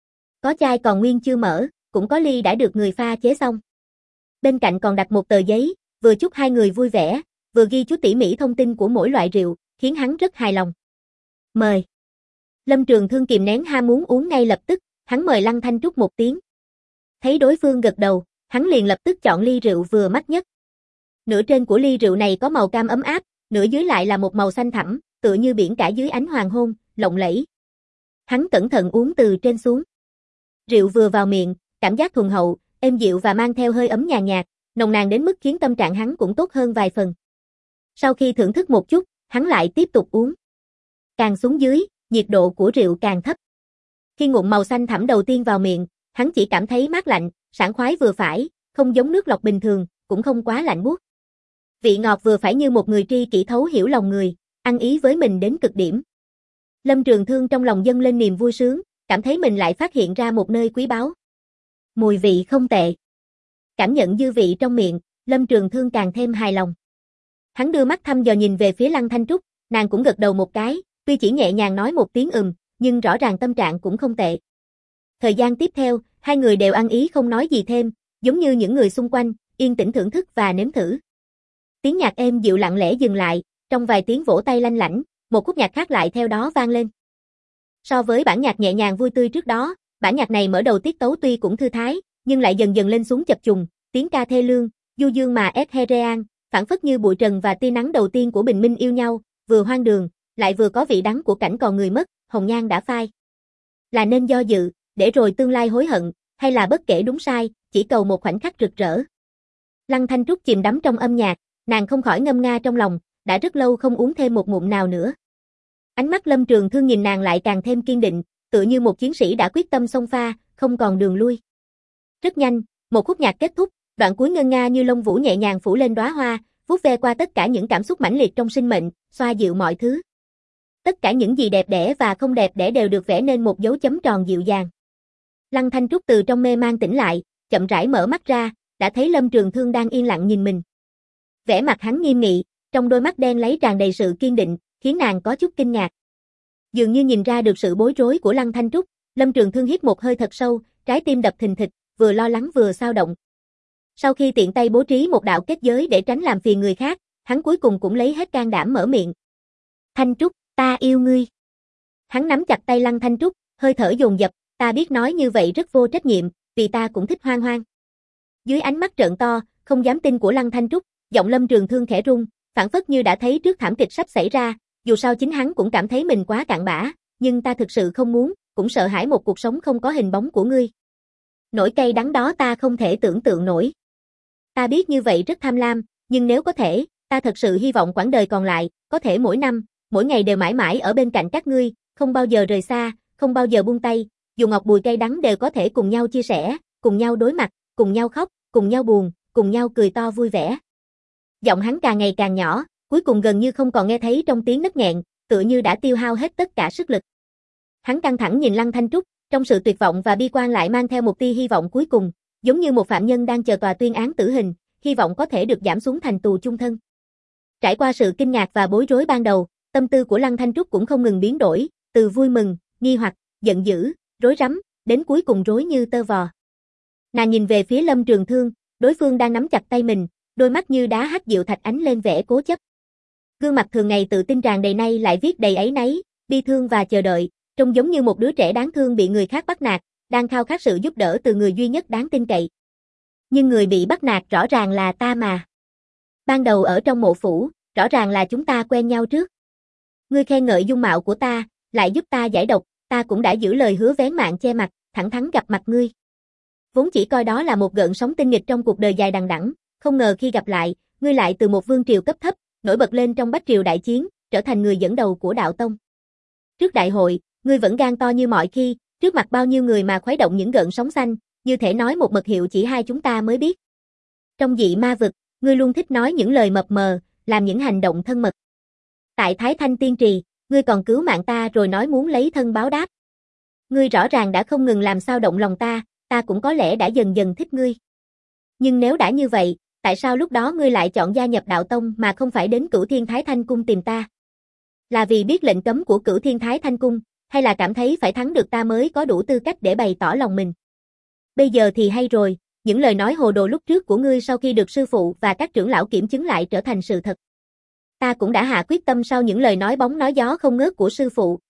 Có chai còn nguyên chưa mở, cũng có ly đã được người pha chế xong. Bên cạnh còn đặt một tờ giấy, vừa chúc hai người vui vẻ, vừa ghi chú tỉ mỉ thông tin của mỗi loại rượu, khiến hắn rất hài lòng. Mời. Lâm Trường Thương kìm nén ham muốn uống ngay lập tức, hắn mời Lăng Thanh Trúc một tiếng. Thấy đối phương gật đầu, hắn liền lập tức chọn ly rượu vừa mắt nhất. Nửa trên của ly rượu này có màu cam ấm áp, nửa dưới lại là một màu xanh thẳm, tựa như biển cả dưới ánh hoàng hôn, lộng lẫy. Hắn cẩn thận uống từ trên xuống. Rượu vừa vào miệng, cảm giác thuần hậu, êm dịu và mang theo hơi ấm nhàn nhạt, nồng nàn đến mức khiến tâm trạng hắn cũng tốt hơn vài phần. Sau khi thưởng thức một chút, hắn lại tiếp tục uống. Càng xuống dưới, nhiệt độ của rượu càng thấp. Khi ngụm màu xanh thẳm đầu tiên vào miệng, hắn chỉ cảm thấy mát lạnh, sảng khoái vừa phải, không giống nước lọc bình thường, cũng không quá lạnh buốt. Vị ngọt vừa phải như một người tri kỷ thấu hiểu lòng người, ăn ý với mình đến cực điểm. Lâm Trường Thương trong lòng dâng lên niềm vui sướng, cảm thấy mình lại phát hiện ra một nơi quý báu. Mùi vị không tệ. Cảm nhận dư vị trong miệng, Lâm Trường Thương càng thêm hài lòng. Hắn đưa mắt thăm dò nhìn về phía Lăng Thanh Trúc, nàng cũng gật đầu một cái, tuy chỉ nhẹ nhàng nói một tiếng nhưng rõ ràng tâm trạng cũng không tệ. Thời gian tiếp theo, hai người đều ăn ý không nói gì thêm, giống như những người xung quanh, yên tĩnh thưởng thức và nếm thử. Tiếng nhạc êm dịu lặng lẽ dừng lại, trong vài tiếng vỗ tay lanh lảnh, một khúc nhạc khác lại theo đó vang lên. So với bản nhạc nhẹ nhàng vui tươi trước đó, bản nhạc này mở đầu tiết tấu tuy cũng thư thái, nhưng lại dần dần lên xuống chập trùng, tiếng ca thê lương, du dương mà ethereal, phảng phất như bụi trần và tia nắng đầu tiên của bình minh yêu nhau, vừa hoang đường, lại vừa có vị đắng của cảnh còn người mất, hồng nhan đã phai. Là nên do dự, để rồi tương lai hối hận, hay là bất kể đúng sai, chỉ cầu một khoảnh khắc rực rỡ. Lăng Thanh Trúc chìm đắm trong âm nhạc, nàng không khỏi ngâm nga trong lòng, đã rất lâu không uống thêm một ngụm nào nữa. Ánh mắt Lâm Trường Thương nhìn nàng lại càng thêm kiên định, tựa như một chiến sĩ đã quyết tâm xông pha, không còn đường lui. Rất nhanh, một khúc nhạc kết thúc, đoạn cuối ngân nga như lông vũ nhẹ nhàng phủ lên đóa hoa, vuốt ve qua tất cả những cảm xúc mãnh liệt trong sinh mệnh, xoa dịu mọi thứ. Tất cả những gì đẹp đẽ và không đẹp đẽ đều được vẽ nên một dấu chấm tròn dịu dàng. Lăng Thanh Trúc từ trong mê man tỉnh lại, chậm rãi mở mắt ra, đã thấy Lâm Trường Thương đang yên lặng nhìn mình. Vẻ mặt hắn nghiêm nghị, trong đôi mắt đen lấy tràn đầy sự kiên định, khiến nàng có chút kinh ngạc. Dường như nhìn ra được sự bối rối của Lăng Thanh Trúc, Lâm Trường Thương hít một hơi thật sâu, trái tim đập thình thịch, vừa lo lắng vừa xao động. Sau khi tiện tay bố trí một đạo kết giới để tránh làm phiền người khác, hắn cuối cùng cũng lấy hết can đảm mở miệng. Thanh Trúc, ta yêu ngươi. Hắn nắm chặt tay Lăng Thanh Trúc, hơi thở dồn dập, ta biết nói như vậy rất vô trách nhiệm, vì ta cũng thích Hoang Hoang. Dưới ánh mắt trợn to, không dám tin của Lăng Thanh Trúc, giọng Lâm Trường Thương khẽ rung, phảng phất như đã thấy trước thảm kịch sắp xảy ra, dù sao chính hắn cũng cảm thấy mình quá cặn bã, nhưng ta thực sự không muốn, cũng sợ hãi một cuộc sống không có hình bóng của ngươi. Nỗi cay đắng đó ta không thể tưởng tượng nổi. Ta biết như vậy rất tham lam, nhưng nếu có thể, ta thật sự hy vọng quãng đời còn lại, có thể mỗi năm, mỗi ngày đều mãi mãi ở bên cạnh các ngươi, không bao giờ rời xa, không bao giờ buông tay, dù ngọt bùi cay đắng đều có thể cùng nhau chia sẻ, cùng nhau đối mặt, cùng nhau khóc, cùng nhau buồn, cùng nhau cười to vui vẻ. Giọng hắn càng ngày càng nhỏ, cuối cùng gần như không còn nghe thấy trong tiếng nấc nghẹn, tựa như đã tiêu hao hết tất cả sức lực. Hắn căng thẳng nhìn Lăng Thanh Trúc, trong sự tuyệt vọng và bi quan lại mang theo một tia hy vọng cuối cùng, giống như một phạm nhân đang chờ tòa tuyên án tử hình, hy vọng có thể được giảm xuống thành tù chung thân. Trải qua sự kinh ngạc và bối rối ban đầu, tâm tư của Lăng Thanh Trúc cũng không ngừng biến đổi, từ vui mừng, nghi hoặc, giận dữ, rối rắm, đến cuối cùng rối như tơ vò. Nàng nhìn về phía Lâm Trường Thương, đối phương đang nắm chặt tay mình, đôi mắt như đá hắc diệu thạch ánh lên vẻ cố chấp. Gương mặt thường ngày tự tin tràn đầy nay lại viết đầy áy náy, bi thương và chờ đợi, trông giống như một đứa trẻ đáng thương bị người khác bắt nạt, đang khao khát sự giúp đỡ từ người duy nhất đáng tin cậy. Nhưng người bị bắt nạt rõ ràng là ta mà. Ban đầu ở trong mộ phủ, rõ ràng là chúng ta quen nhau trước. Ngươi khen ngợi dung mạo của ta, lại giúp ta giải độc, ta cũng đã giữ lời hứa vén mạng che mặt, thẳng thắn gặp mặt ngươi. Vốn chỉ coi đó là một gợn sóng tinh nghịch trong cuộc đời dài đằng đẵng, không ngờ khi gặp lại, ngươi lại từ một vương triều cấp thấp, nổi bật lên trong bách triều đại chiến, trở thành người dẫn đầu của đạo tông. Trước đại hội, ngươi vẫn gan to như mọi khi, trước mặt bao nhiêu người mà khuấy động những gợn sóng xanh, như thể nói một mật hiệu chỉ hai chúng ta mới biết. Trong dị ma vực, ngươi luôn thích nói những lời mập mờ, làm những hành động thân mật. Tại Thái Thanh Tiên Trì, ngươi còn cứu mạng ta rồi nói muốn lấy thân báo đáp. Ngươi rõ ràng đã không ngừng làm sao động lòng ta, ta cũng có lẽ đã dần dần thích ngươi. Nhưng nếu đã như vậy, tại sao lúc đó ngươi lại chọn gia nhập đạo tông mà không phải đến Cửu Thiên Thái Thanh Cung tìm ta? Là vì biết lệnh cấm của Cửu Thiên Thái Thanh Cung, hay là cảm thấy phải thắng được ta mới có đủ tư cách để bày tỏ lòng mình? Bây giờ thì hay rồi, những lời nói hồ đồ lúc trước của ngươi sau khi được sư phụ và các trưởng lão kiểm chứng lại trở thành sự thật. Ta cũng đã hạ quyết tâm sau những lời nói bóng nói gió không ngớt của sư phụ,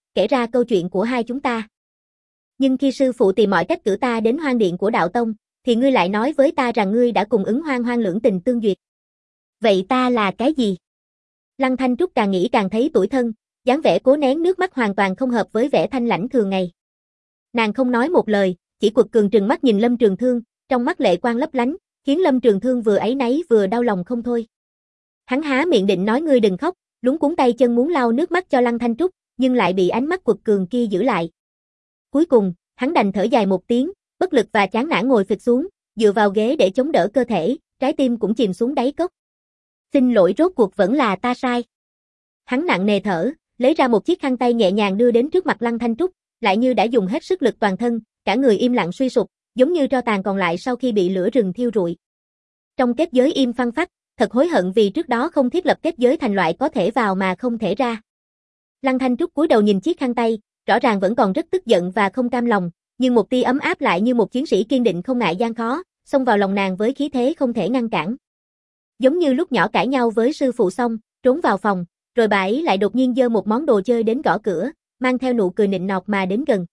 kể ra câu chuyện của hai chúng ta. Nhưng khi sư phụ tìm mọi cách cử ta đến hoang điện của đạo tông, thì ngươi lại nói với ta rằng ngươi đã cùng Ứng Hoang Hoang lưỡng tình tương duyệt. Vậy ta là cái gì? Lăng Thanh Trúc càng nghĩ càng thấy tủi thân, dáng vẻ cố nén nước mắt hoàn toàn không hợp với vẻ thanh lãnh thường ngày. Nàng không nói một lời, chỉ quật cường trừng mắt nhìn Lâm Trường Thương, trong mắt lệ quang lấp lánh, khiến Lâm Trường Thương vừa áy náy vừa đau lòng không thôi. Hắn há miệng định nói ngươi đừng khóc, luống cuống tay chân muốn lau nước mắt cho Lăng Thanh Trúc, nhưng lại bị ánh mắt quật cường kia giữ lại. Cuối cùng, hắn đành thở dài một tiếng, bất lực và chán nản ngồi phịch xuống, dựa vào ghế để chống đỡ cơ thể, trái tim cũng chìm xuống đáy cốc. Xin lỗi, rốt cuộc vẫn là ta sai. Hắn nặng nề thở, lấy ra một chiếc khăn tay nhẹ nhàng đưa đến trước mặt Lăng Thanh Trúc, lại như đã dùng hết sức lực toàn thân, cả người im lặng suy sụp, giống như tro tàn còn lại sau khi bị lửa rừng thiêu rụi. Trong kết giới im phăng phắc, thật hối hận vì trước đó không thiết lập kết giới thành loại có thể vào mà không thể ra. Lăng Thanh Trúc cúi đầu nhìn chiếc khăn tay, rõ ràng vẫn còn rất tức giận và không cam lòng, nhưng một tia ấm áp lại như một chiến sĩ kiên định không ngại gian khó, xông vào lòng nàng với khí thế không thể ngăn cản. Giống như lúc nhỏ cãi nhau với sư phụ xong, trốn vào phòng, rồi bà ấy lại đột nhiên giơ một món đồ chơi đến gõ cửa, mang theo nụ cười nịnh nọt mà đến gần.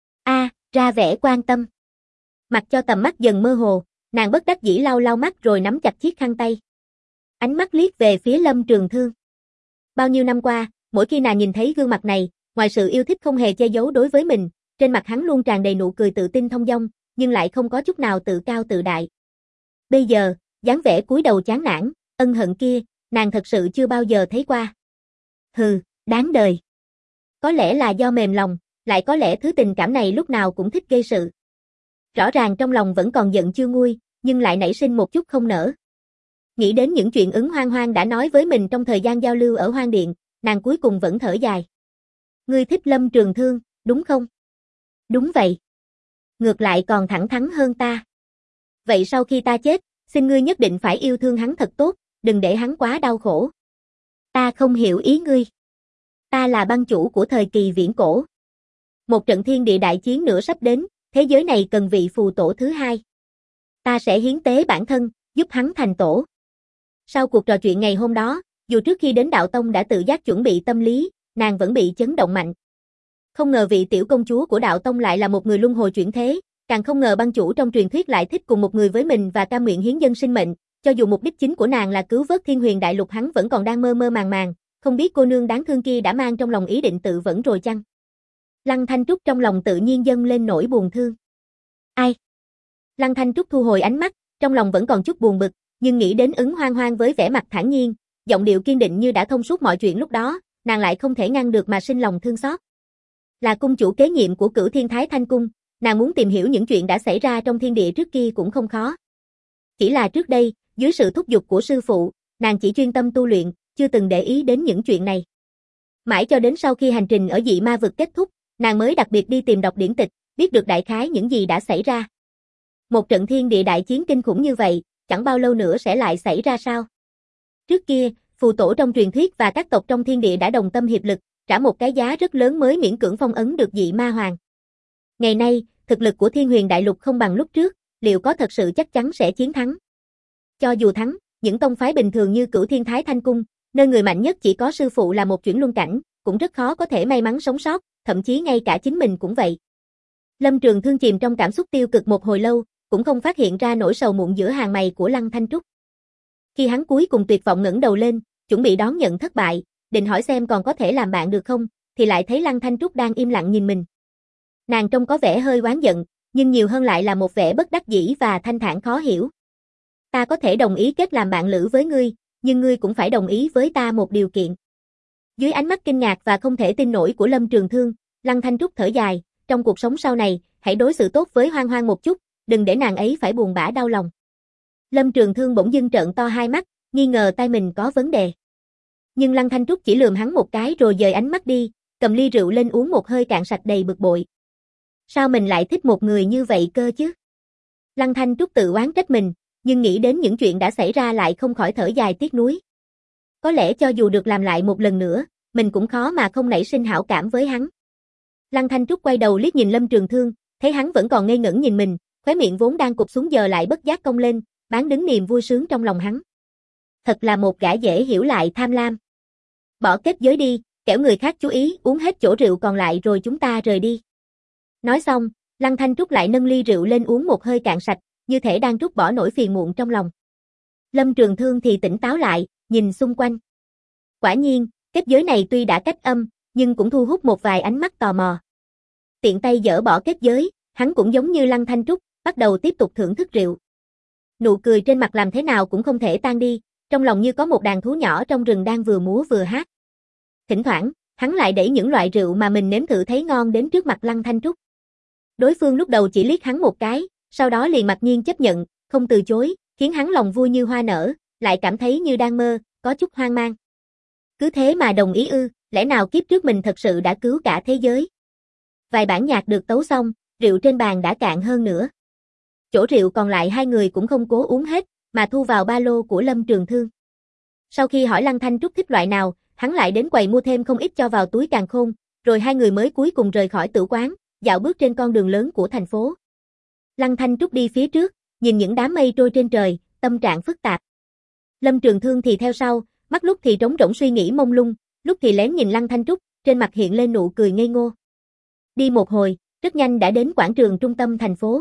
Ra vẻ quan tâm. Mặc cho tầm mắt dần mơ hồ, nàng bất đắc dĩ lau lau mắt rồi nắm chặt chiếc khăn tay. Ánh mắt liếc về phía Lâm Trường Thương. Bao nhiêu năm qua, mỗi khi nàng nhìn thấy gương mặt này, ngoài sự yêu thích không hề che giấu đối với mình, trên mặt hắn luôn tràn đầy nụ cười tự tin thông dong, nhưng lại không có chút nào tự cao tự đại. Bây giờ, dáng vẻ cúi đầu chán nản, ân hận kia, nàng thật sự chưa bao giờ thấy qua. Hừ, đáng đời. Có lẽ là do mềm lòng, lại có lẽ thứ tình cảm này lúc nào cũng thích gây sự. Rõ ràng trong lòng vẫn còn giận chưa nguôi, nhưng lại nảy sinh một chút không nỡ. Nghĩ đến những chuyện Ứng Hoang Hoang đã nói với mình trong thời gian giao lưu ở Hoang Điện, nàng cuối cùng vẫn thở dài. Ngươi thích Lâm Trường Thương, đúng không? Đúng vậy. Ngược lại còn thẳng thắn hơn ta. Vậy sau khi ta chết, xin ngươi nhất định phải yêu thương hắn thật tốt, đừng để hắn quá đau khổ. Ta không hiểu ý ngươi. Ta là bang chủ của thời kỳ viễn cổ. Một trận thiên địa đại chiến nữa sắp đến, thế giới này cần vị phù tổ thứ hai. Ta sẽ hiến tế bản thân, giúp hắn thành tổ. Sau cuộc trò chuyện ngày hôm đó, dù trước khi đến đạo tông đã tự giác chuẩn bị tâm lý, nàng vẫn bị chấn động mạnh. Không ngờ vị tiểu công chúa của đạo tông lại là một người luân hồi chuyển thế, càng không ngờ bang chủ trong truyền thuyết lại thích cùng một người với mình và cam nguyện hiến dâng sinh mệnh, cho dù mục đích chính của nàng là cứu vớt Thiên Huyền Đại Lục hắn vẫn còn đang mơ mơ màng màng, không biết cô nương đáng thương kia đã mang trong lòng ý định tự vẫn rồi chăng? Lăng Thanh Trúc trong lòng tự nhiên dâng lên nỗi buồn thương. Ai? Lăng Thanh Trúc thu hồi ánh mắt, trong lòng vẫn còn chút buồn bực, nhưng nghĩ đến Ứng Hoang Hoang với vẻ mặt thản nhiên, giọng điệu kiên định như đã thông suốt mọi chuyện lúc đó, nàng lại không thể ngăn được mà sinh lòng thương xót. Là cung chủ kế nhiệm của Cửu Thiên Thái Thanh Cung, nàng muốn tìm hiểu những chuyện đã xảy ra trong thiên địa trước kia cũng không khó. Chỉ là trước đây, dưới sự thúc giục của sư phụ, nàng chỉ chuyên tâm tu luyện, chưa từng để ý đến những chuyện này. Mãi cho đến sau khi hành trình ở dị ma vực kết thúc, nàng mới đặc biệt đi tìm đọc điển tịch, biết được đại khái những gì đã xảy ra. Một trận thiên địa đại chiến kinh khủng như vậy, chẳng bao lâu nữa sẽ lại xảy ra sao? Trước kia, phù tổ trong truyền thuyết và các tộc trong thiên địa đã đồng tâm hiệp lực, trả một cái giá rất lớn mới miễn cưỡng phong ấn được dị ma hoàng. Ngày nay, thực lực của Thiên Huyền Đại Lục không bằng lúc trước, liệu có thật sự chắc chắn sẽ chiến thắng? Cho dù thắng, những tông phái bình thường như Cửu Thiên Thái Thanh Cung, nơi người mạnh nhất chỉ có sư phụ là một chuyển luân cảnh, cũng rất khó có thể may mắn sống sót, thậm chí ngay cả chính mình cũng vậy. Lâm Trường Thương chìm trong cảm xúc tiêu cực một hồi lâu, cũng không phát hiện ra nỗi sầu muộn giữa hàng mày của Lăng Thanh Trúc. Khi hắn cuối cùng tuyệt vọng ngẩng đầu lên, chuẩn bị đón nhận thất bại, định hỏi xem còn có thể làm bạn được không, thì lại thấy Lăng Thanh Trúc đang im lặng nhìn mình. Nàng trông có vẻ hơi oán giận, nhưng nhiều hơn lại là một vẻ bất đắc dĩ và thanh thản khó hiểu. Ta có thể đồng ý kết làm bạn lữ với ngươi, nhưng ngươi cũng phải đồng ý với ta một điều kiện. Dưới ánh mắt kinh ngạc và không thể tin nổi của Lâm Trường Thương, Lăng Thanh Trúc thở dài, trong cuộc sống sau này, hãy đối xử tốt với Hoang Hoang một chút, đừng để nàng ấy phải buồn bã đau lòng. Lâm Trường Thương bỗng dưng trợn to hai mắt, nghi ngờ tai mình có vấn đề. Nhưng Lăng Thanh Trúc chỉ lườm hắn một cái rồi dời ánh mắt đi, cầm ly rượu lên uống một hơi cạn sạch đầy bực bội. Sao mình lại thích một người như vậy cơ chứ? Lăng Thanh Trúc tự oán trách mình, nhưng nghĩ đến những chuyện đã xảy ra lại không khỏi thở dài tiếc nuối. Có lẽ cho dù được làm lại một lần nữa, mình cũng khó mà không nảy sinh hảo cảm với hắn. Lăng Thanh Trúc quay đầu liếc nhìn Lâm Trường Thương, thấy hắn vẫn còn ngây ngẩn nhìn mình, khóe miệng vốn đang cụp xuống giờ lại bất giác cong lên, bán đứng niềm vui sướng trong lòng hắn. Thật là một gã dễ hiểu lại tham lam. Bỏ kết giới đi, kẻo người khác chú ý, uống hết chỗ rượu còn lại rồi chúng ta rời đi. Nói xong, Lăng Thanh Trúc lại nâng ly rượu lên uống một hơi cạn sạch, như thể đang trút bỏ nỗi phiền muộn trong lòng. Lâm Trường Thương thì tỉnh táo lại, nhìn xung quanh. Quả nhiên, kết giới này tuy đã cách âm, nhưng cũng thu hút một vài ánh mắt tò mò. Tiện tay dỡ bỏ kết giới, hắn cũng giống như Lăng Thanh Trúc, bắt đầu tiếp tục thưởng thức rượu. Nụ cười trên mặt làm thế nào cũng không thể tan đi, trong lòng như có một đàn thú nhỏ trong rừng đang vừa múa vừa hát. Thỉnh thoảng, hắn lại đẩy những loại rượu mà mình nếm thử thấy ngon đến trước mặt Lăng Thanh Trúc. Đối phương lúc đầu chỉ liếc hắn một cái, sau đó liền mặc nhiên chấp nhận, không từ chối, khiến hắn lòng vui như hoa nở, lại cảm thấy như đang mơ, có chút hoang mang. Cứ thế mà đồng ý ư, lẽ nào kiếp trước mình thật sự đã cứu cả thế giới? Vài bản nhạc được tấu xong, rượu trên bàn đã cạn hơn nữa. Chỗ rượu còn lại hai người cũng không cố uống hết, mà thu vào ba lô của Lâm Trường Thương. Sau khi hỏi Lăng Thanh Trúc thích loại nào, hắn lại đến quầy mua thêm không ít cho vào túi càn khôn, rồi hai người mới cuối cùng rời khỏi tử quán, dạo bước trên con đường lớn của thành phố. Lăng Thanh Trúc đi phía trước, nhìn những đám mây trôi trên trời, tâm trạng phức tạp. Lâm Trường Thương thì theo sau, mắt lúc thì trống rỗng suy nghĩ mông lung, lúc thì lén nhìn Lăng Thanh Trúc, trên mặt hiện lên nụ cười ngây ngô. Đi một hồi, rất nhanh đã đến quảng trường trung tâm thành phố.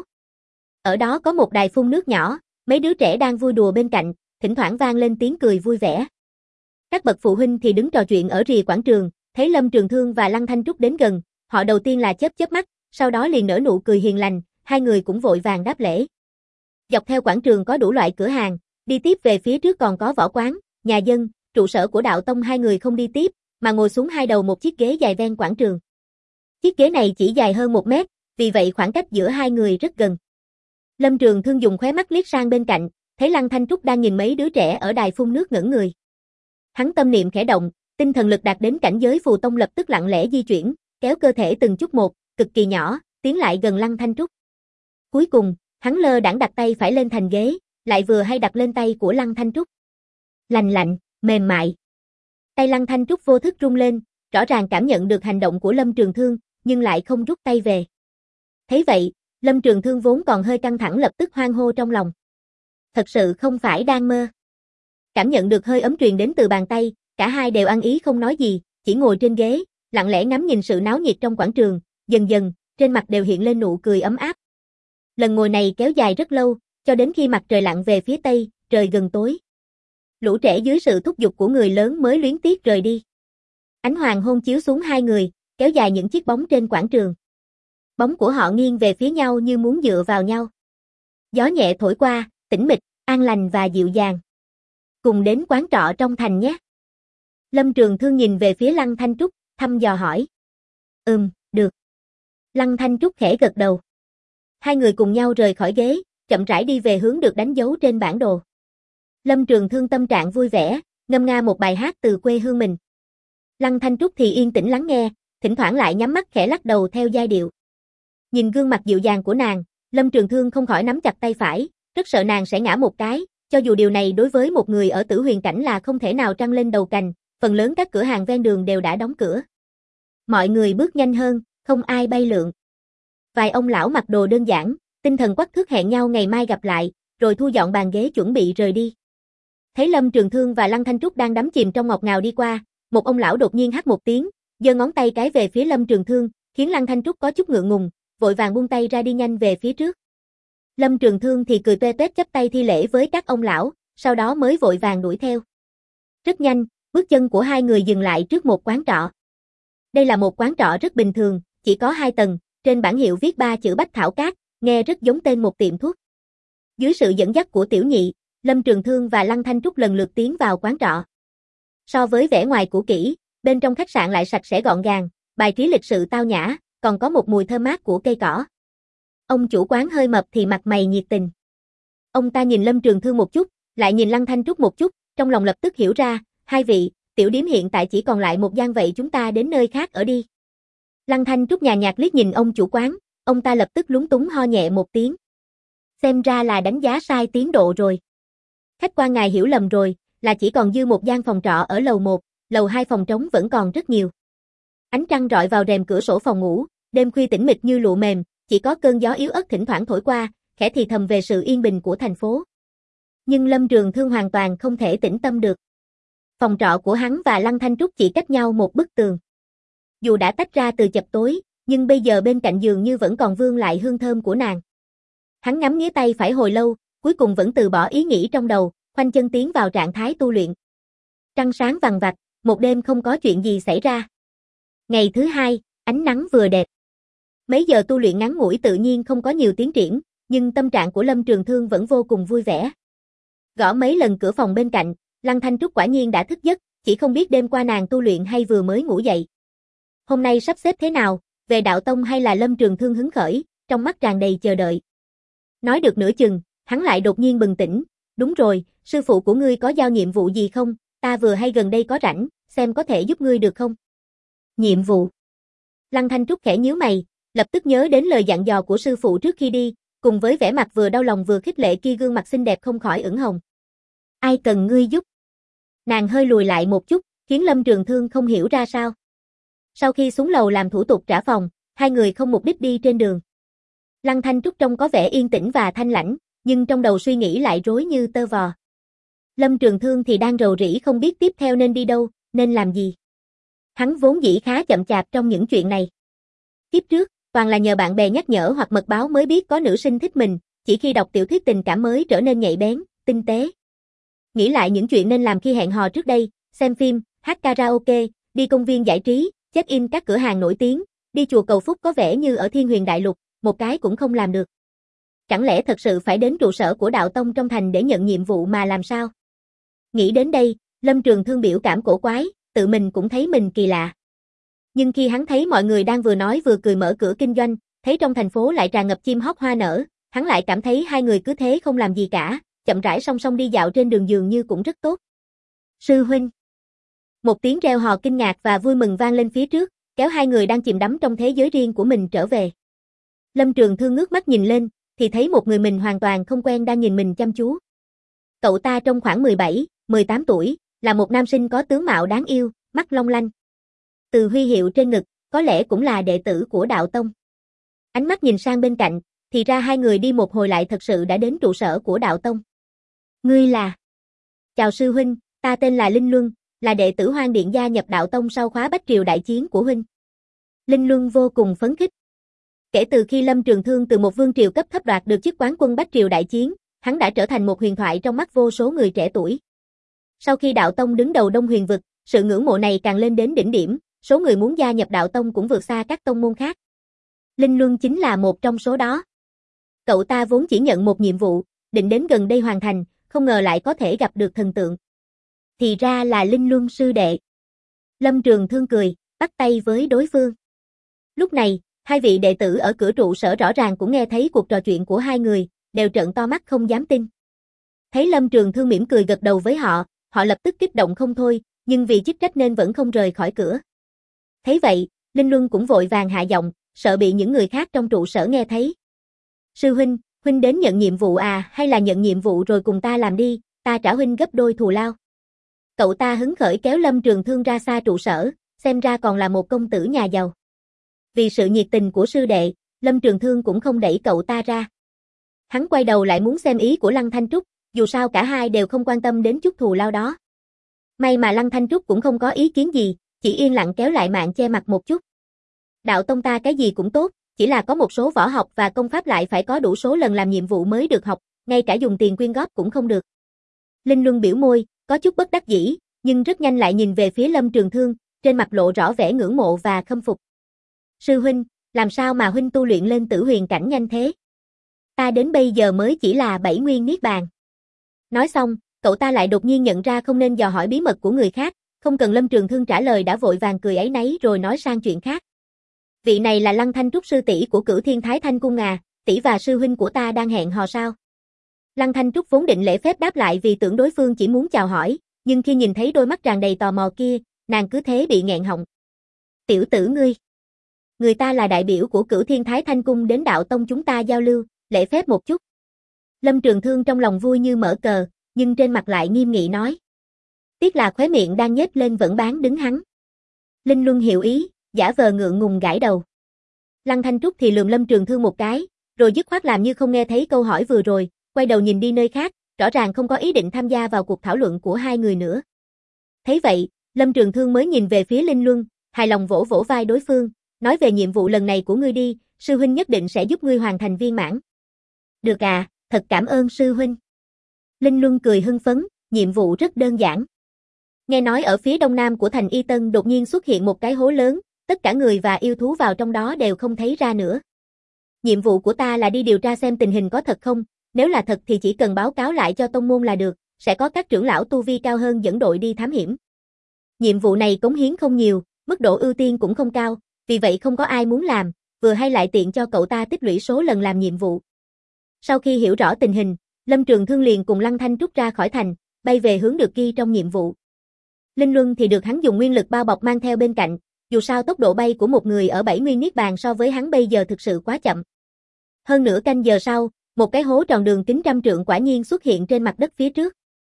Ở đó có một đài phun nước nhỏ, mấy đứa trẻ đang vui đùa bên cạnh, thỉnh thoảng vang lên tiếng cười vui vẻ. Các bậc phụ huynh thì đứng trò chuyện ở rìa quảng trường, thấy Lâm Trường Thương và Lăng Thanh Trúc đến gần, họ đầu tiên là chớp chớp mắt, sau đó liền nở nụ cười hiền lành, hai người cũng vội vàng đáp lễ. Dọc theo quảng trường có đủ loại cửa hàng, đi tiếp về phía trước còn có võ quán, nhà dân, trụ sở của đạo tông. Hai người không đi tiếp, mà ngồi xuống hai đầu một chiếc ghế dài ven quảng trường. Chiếc ghế này chỉ dài hơn 1 mét, vì vậy khoảng cách giữa hai người rất gần. Lâm Trường Thương dùng khóe mắt liếc sang bên cạnh, thấy Lăng Thanh Trúc đang nhìn mấy đứa trẻ ở đài phun nước ngẩn người. Hắn tâm niệm khẽ động, tinh thần lực đạt đến cảnh giới phù tông lập tức lặng lẽ di chuyển, kéo cơ thể từng chút một, cực kỳ nhỏ, tiến lại gần Lăng Thanh Trúc. Cuối cùng, hắn lơ đãng đặt tay phải lên thành ghế, lại vừa hay đặt lên tay của Lăng Thanh Trúc. Lành lạnh, mềm mại. Tay Lăng Thanh Trúc vô thức rung lên, rõ ràng cảm nhận được hành động của Lâm Trường Thương, nhưng lại không rút tay về. Thấy vậy, Lâm Trường Thương vốn còn hơi căng thẳng lập tức hoan hô trong lòng. Thật sự không phải đang mơ. Cảm nhận được hơi ấm truyền đến từ bàn tay, cả hai đều ăn ý không nói gì, chỉ ngồi trên ghế, lặng lẽ ngắm nhìn sự náo nhiệt trong quảng trường, dần dần, trên mặt đều hiện lên nụ cười ấm áp. Lần ngồi này kéo dài rất lâu, cho đến khi mặt trời lặn về phía tây, trời gần tối. Lũ trẻ dưới sự thúc giục của người lớn mới luyến tiếc rời đi. Ánh hoàng hôn chiếu xuống hai người, kéo dài những chiếc bóng trên quảng trường. Bóng của họ nghiêng về phía nhau như muốn dựa vào nhau. Gió nhẹ thổi qua, tĩnh mịch, an lành và dịu dàng. Cùng đến quán trọ trong thành nhé. Lâm Trường Thương nhìn về phía Lăng Thanh Trúc, thăm dò hỏi. Được. Lăng Thanh Trúc khẽ gật đầu. Hai người cùng nhau rời khỏi ghế, chậm rãi đi về hướng được đánh dấu trên bản đồ. Lâm Trường Thương tâm trạng vui vẻ, ngâm nga một bài hát từ quê hương mình. Lăng Thanh Trúc thì yên tĩnh lắng nghe, thỉnh thoảng lại nhắm mắt khẽ lắc đầu theo giai điệu. Nhìn gương mặt dịu dàng của nàng, Lâm Trường Thương không khỏi nắm chặt tay phải, rất sợ nàng sẽ ngã một cái, cho dù điều này đối với một người ở Tử Huyền cảnh là không thể nào trăng lên đầu cành, phần lớn các cửa hàng ven đường đều đã đóng cửa. Mọi người bước nhanh hơn, không ai bay lượn. Vài ông lão mặc đồ đơn giản, tinh thần quắc thước hẹn nhau ngày mai gặp lại, rồi thu dọn bàn ghế chuẩn bị rời đi. Thấy Lâm Trường Thương và Lăng Thanh Trúc đang đắm chìm trong ngọt ngào đi qua, một ông lão đột nhiên hắt một tiếng, giơ ngón tay cái về phía Lâm Trường Thương, khiến Lăng Thanh Trúc có chút ngượng ngùng, vội vàng buông tay ra đi nhanh về phía trước. Lâm Trường Thương thì cười toe toét chắp tay thi lễ với các ông lão, sau đó mới vội vàng đuổi theo. Rất nhanh, bước chân của hai người dừng lại trước một quán trọ. Đây là một quán trọ rất bình thường, chỉ có 2 tầng, trên bảng hiệu viết 3 chữ Bách Thảo Cát, nghe rất giống tên một tiệm thuốc. Dưới sự dẫn dắt của Tiểu Nhị, Lâm Trường Thương và Lăng Thanh Trúc lần lượt tiến vào quán trọ. So với vẻ ngoài cũ kỹ, bên trong khách sạn lại sạch sẽ gọn gàng, bài trí lịch sự tao nhã, còn có một mùi thơm mát của cây cỏ. Ông chủ quán hơi mập thì mặt mày nhiệt tình. Ông ta nhìn Lâm Trường Thương một chút, lại nhìn Lăng Thanh Trúc một chút, trong lòng lập tức hiểu ra, hai vị, tiểu điếm hiện tại chỉ còn lại một gian vậy chúng ta đến nơi khác ở đi. Lăng Thanh Trúc nhàn nhạt liếc nhìn ông chủ quán, ông ta lập tức lúng túng ho nhẹ một tiếng. Xem ra là đánh giá sai tiến độ rồi. Khách quan ngài hiểu lầm rồi, là chỉ còn dư một gian phòng trọ ở lầu 1, lầu 2 phòng trống vẫn còn rất nhiều. Ánh trăng rọi vào rèm cửa sổ phòng ngủ, đêm khuya tĩnh mịch như lụa mềm, chỉ có cơn gió yếu ớt thỉnh thoảng thổi qua, khẽ thì thầm về sự yên bình của thành phố. Nhưng Lâm Trường Thương hoàn toàn không thể tĩnh tâm được. Phòng trọ của hắn và Lăng Thanh Trúc chỉ cách nhau một bức tường. Dù đã tách ra từ chập tối, nhưng bây giờ bên cạnh giường như vẫn còn vương lại hương thơm của nàng. Hắn ngắm nghía tay phải hồi lâu, cuối cùng vẫn từ bỏ ý nghĩ trong đầu, khoanh chân tiến vào trạng thái tu luyện. Trăng sáng vằng vặc, một đêm không có chuyện gì xảy ra. Ngày thứ hai, ánh nắng vừa đẹp. Mấy giờ tu luyện ngắn ngủi tự nhiên không có nhiều tiến triển, nhưng tâm trạng của Lâm Trường Thương vẫn vô cùng vui vẻ. Gõ mấy lần cửa phòng bên cạnh, Lăng Thanh Trúc quả nhiên đã thức giấc, chỉ không biết đêm qua nàng tu luyện hay vừa mới ngủ dậy. Hôm nay sắp xếp thế nào, về đạo tông hay là Lâm Trường Thương hứng khởi, trong mắt tràn đầy chờ đợi. Nói được nửa chừng, hắn lại đột nhiên bừng tỉnh, đúng rồi, sư phụ của ngươi có giao nhiệm vụ gì không, ta vừa hay gần đây có rảnh, xem có thể giúp ngươi được không? Nhiệm vụ. Lăng Thanh Trúc khẽ nhíu mày, lập tức nhớ đến lời dặn dò của sư phụ trước khi đi, cùng với vẻ mặt vừa đau lòng vừa khích lệ kia gương mặt xinh đẹp không khỏi ửng hồng. Ai cần ngươi giúp? Nàng hơi lùi lại một chút, khiến Lâm Trường Thương không hiểu ra sao. Sau khi xuống lầu làm thủ tục trả phòng, hai người không mục đích đi trên đường. Lăng Thanh Trúc trông có vẻ yên tĩnh và thanh lãnh, nhưng trong đầu suy nghĩ lại rối như tơ vò. Lâm Trường Thương thì đang rầu rĩ không biết tiếp theo nên đi đâu, nên làm gì. Hắn vốn dĩ khá chậm chạp trong những chuyện này. Kiếp trước, toàn là nhờ bạn bè nhắc nhở hoặc mật báo mới biết có nữ sinh thích mình, chỉ khi đọc tiểu thuyết tình cảm mới trở nên nhạy bén, tinh tế. Nghĩ lại những chuyện nên làm khi hẹn hò trước đây, xem phim, hát karaoke, đi công viên giải trí, check-in các cửa hàng nổi tiếng, đi chùa cầu phúc có vẻ như ở Thiên Huyền Đại Lục, một cái cũng không làm được. Chẳng lẽ thật sự phải đến trụ sở của đạo tông trong thành để nhận nhiệm vụ mà làm sao? Nghĩ đến đây, Lâm Trường Thương biểu cảm cổ quái, tự mình cũng thấy mình kỳ lạ. Nhưng khi hắn thấy mọi người đang vừa nói vừa cười mở cửa kinh doanh, thấy trong thành phố lại tràn ngập chim hót hoa nở, hắn lại cảm thấy hai người cứ thế không làm gì cả, chậm rãi song song đi dạo trên đường dường như cũng rất tốt. Sư huynh. Một tiếng reo hò kinh ngạc và vui mừng vang lên phía trước, kéo hai người đang chìm đắm trong thế giới riêng của mình trở về. Lâm Trường Thương ngước mắt nhìn lên, thì thấy một người mình hoàn toàn không quen đang nhìn mình chăm chú. Cậu ta trông khoảng 17, 18 tuổi, là một nam sinh có tướng mạo đáng yêu, mắt long lanh. Từ huy hiệu trên ngực, có lẽ cũng là đệ tử của đạo tông. Ánh mắt nhìn sang bên cạnh, thì ra hai người đi một hồi lại thật sự đã đến trụ sở của đạo tông. Ngươi là? Chào sư huynh, ta tên là Linh Luân, là đệ tử Hoang Điện gia nhập đạo tông sau khóa Bách Triều đại chiến của huynh. Linh Luân vô cùng phấn khích. Kể từ khi Lâm Trường Thương từ một vương triều cấp thấp đoạt được chức quán quân Bách Triều đại chiến, hắn đã trở thành một huyền thoại trong mắt vô số người trẻ tuổi. Sau khi đạo tông đứng đầu Đông Huyền vực, sự ngưỡng mộ này càng lên đến đỉnh điểm, số người muốn gia nhập đạo tông cũng vượt xa các tông môn khác. Linh Luân chính là một trong số đó. Cậu ta vốn chỉ nhận một nhiệm vụ, định đến gần đây hoàn thành, không ngờ lại có thể gặp được thần tượng. Thì ra là Linh Luân sư đệ. Lâm Trường Thương cười, bắt tay với đối phương. Lúc này, hai vị đệ tử ở cửa trụ sở rõ ràng cũng nghe thấy cuộc trò chuyện của hai người, đều trợn to mắt không dám tin. Thấy Lâm Trường Thương mỉm cười gật đầu với họ, họ lập tức kích động không thôi, nhưng vì chức trách nên vẫn không rời khỏi cửa. Thấy vậy, Linh Luân cũng vội vàng hạ giọng, sợ bị những người khác trong trụ sở nghe thấy. Sư huynh, huynh đến nhận nhiệm vụ à, hay là nhận nhiệm vụ rồi cùng ta làm đi, ta trả huynh gấp đôi thù lao. Cậu ta hứng khởi kéo Lâm Trường Thương ra xa trụ sở, xem ra còn là một công tử nhà giàu. Vì sự nhiệt tình của sư đệ, Lâm Trường Thương cũng không đẩy cậu ta ra. Hắn quay đầu lại muốn xem ý của Lăng Thanh Trúc, dù sao cả hai đều không quan tâm đến chút thù lao đó. May mà Lăng Thanh Trúc cũng không có ý kiến gì, chỉ yên lặng kéo lại mạng che mặt một chút. Đạo tông ta cái gì cũng tốt, chỉ là có một số võ học và công pháp lại phải có đủ số lần làm nhiệm vụ mới được học, ngay cả dùng tiền quyên góp cũng không được. Linh Luân biểu môi, có chút bất đắc dĩ, nhưng rất nhanh lại nhìn về phía Lâm Trường Thương, trên mặt lộ rõ vẻ ngưỡng mộ và khâm phục. Sư huynh, làm sao mà huynh tu luyện lên tử huyền cảnh nhanh thế? Ta đến bây giờ mới chỉ là 7 nguyên niết bàn. Nói xong, cậu ta lại đột nhiên nhận ra không nên dò hỏi bí mật của người khác, không cần Lâm Trường Thương trả lời đã vội vàng cười áy náy rồi nói sang chuyện khác. Vị này là Lăng Thanh Trúc sư tỷ của Cửu Thiên Thái Thanh cung à, tỷ và sư huynh của ta đang hẹn hò sao? Lăng Thanh Trúc vốn định lễ phép đáp lại vì tưởng đối phương chỉ muốn chào hỏi, nhưng khi nhìn thấy đôi mắt tràn đầy tò mò kia, nàng cứ thế bị nghẹn họng. Tiểu tử ngươi. Người ta là đại biểu của Cửu Thiên Thái Thanh cung đến đạo tông chúng ta giao lưu, lễ phép một chút. Lâm Trường Thương trong lòng vui như mở cờ, nhưng trên mặt lại nghiêm nghị nói. Tiếc là khóe miệng đang nhếch lên vẫn bán đứng hắn. Linh Luân hiểu ý, giả vờ ngượng ngùng gãi đầu. Lăng Thanh Trúc thì lườm Lâm Trường Thương một cái, rồi dứt khoát làm như không nghe thấy câu hỏi vừa rồi, quay đầu nhìn đi nơi khác, rõ ràng không có ý định tham gia vào cuộc thảo luận của hai người nữa. Thấy vậy, Lâm Trường Thương mới nhìn về phía Linh Luân, hài lòng vỗ vỗ vai đối phương, nói về nhiệm vụ lần này của ngươi đi, sư huynh nhất định sẽ giúp ngươi hoàn thành viên mãn. Được à, thật cảm ơn sư huynh. Linh Luân cười hưng phấn, nhiệm vụ rất đơn giản. Nghe nói ở phía đông nam của thành Y Tân đột nhiên xuất hiện một cái hố lớn, tất cả người và yêu thú vào trong đó đều không thấy ra nữa. Nhiệm vụ của ta là đi điều tra xem tình hình có thật không, nếu là thật thì chỉ cần báo cáo lại cho tông môn là được, sẽ có các trưởng lão tu vi cao hơn dẫn đội đi thám hiểm. Nhiệm vụ này cống hiến không nhiều, mức độ ưu tiên cũng không cao, vì vậy không có ai muốn làm, vừa hay lại tiện cho cậu ta tích lũy số lần làm nhiệm vụ. Sau khi hiểu rõ tình hình, Lâm Trường Thương liền cùng Lăng Thanh Trúc ra khỏi thành, bay về hướng được ghi trong nhiệm vụ. Linh Luân thì được hắn dùng nguyên lực bao bọc mang theo bên cạnh, dù sao tốc độ bay của một người ở 70 niết bàn so với hắn bây giờ thực sự quá chậm. Hơn nửa canh giờ sau, một cái hố tròn đường kính 100 trượng quả nhiên xuất hiện trên mặt đất phía trước.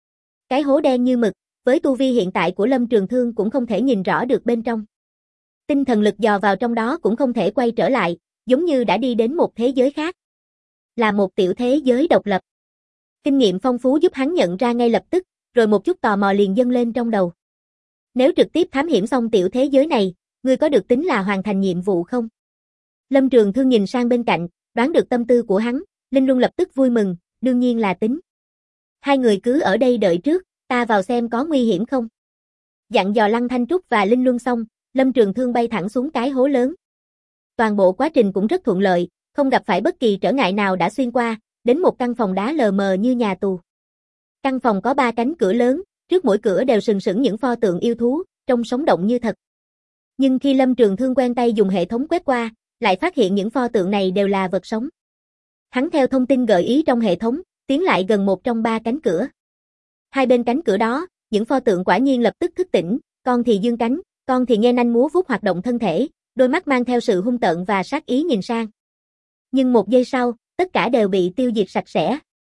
Cái hố đen như mực, với tu vi hiện tại của Lâm Trường Thương cũng không thể nhìn rõ được bên trong. Tinh thần lực dò vào trong đó cũng không thể quay trở lại, giống như đã đi đến một thế giới khác. Là một tiểu thế giới độc lập. Kinh nghiệm phong phú giúp hắn nhận ra ngay lập tức, rồi một chút tò mò liền dâng lên trong đầu. Nếu trực tiếp thám hiểm xong tiểu thế giới này, ngươi có được tính là hoàn thành nhiệm vụ không? Lâm Trường Thương nhìn sang bên cạnh, đoán được tâm tư của hắn, Linh Luân lập tức vui mừng, đương nhiên là tính. Hai người cứ ở đây đợi trước, ta vào xem có nguy hiểm không. Dặn dò Lăng Thanh Trúc và Linh Luân xong, Lâm Trường Thương bay thẳng xuống cái hố lớn. Toàn bộ quá trình cũng rất thuận lợi, không gặp phải bất kỳ trở ngại nào đã xuyên qua, đến một căn phòng đá lờ mờ như nhà tù. Căn phòng có 3 cánh cửa lớn, trước mỗi cửa đều sừng sững những pho tượng yêu thú, trông sống động như thật. Nhưng khi Lâm Trường Thương quen tay dùng hệ thống quét qua, lại phát hiện những pho tượng này đều là vật sống. Hắn theo thông tin gợi ý trong hệ thống, tiến lại gần một trong 3 cánh cửa. Hai bên cánh cửa đó, những pho tượng quả nhiên lập tức thức tỉnh, con thì dương cánh, con thì nghe nanh múa vuốt hoạt động thân thể, đôi mắt mang theo sự hung tợn và sát ý nhìn sang. Nhưng một giây sau, tất cả đều bị tiêu diệt sạch sẽ.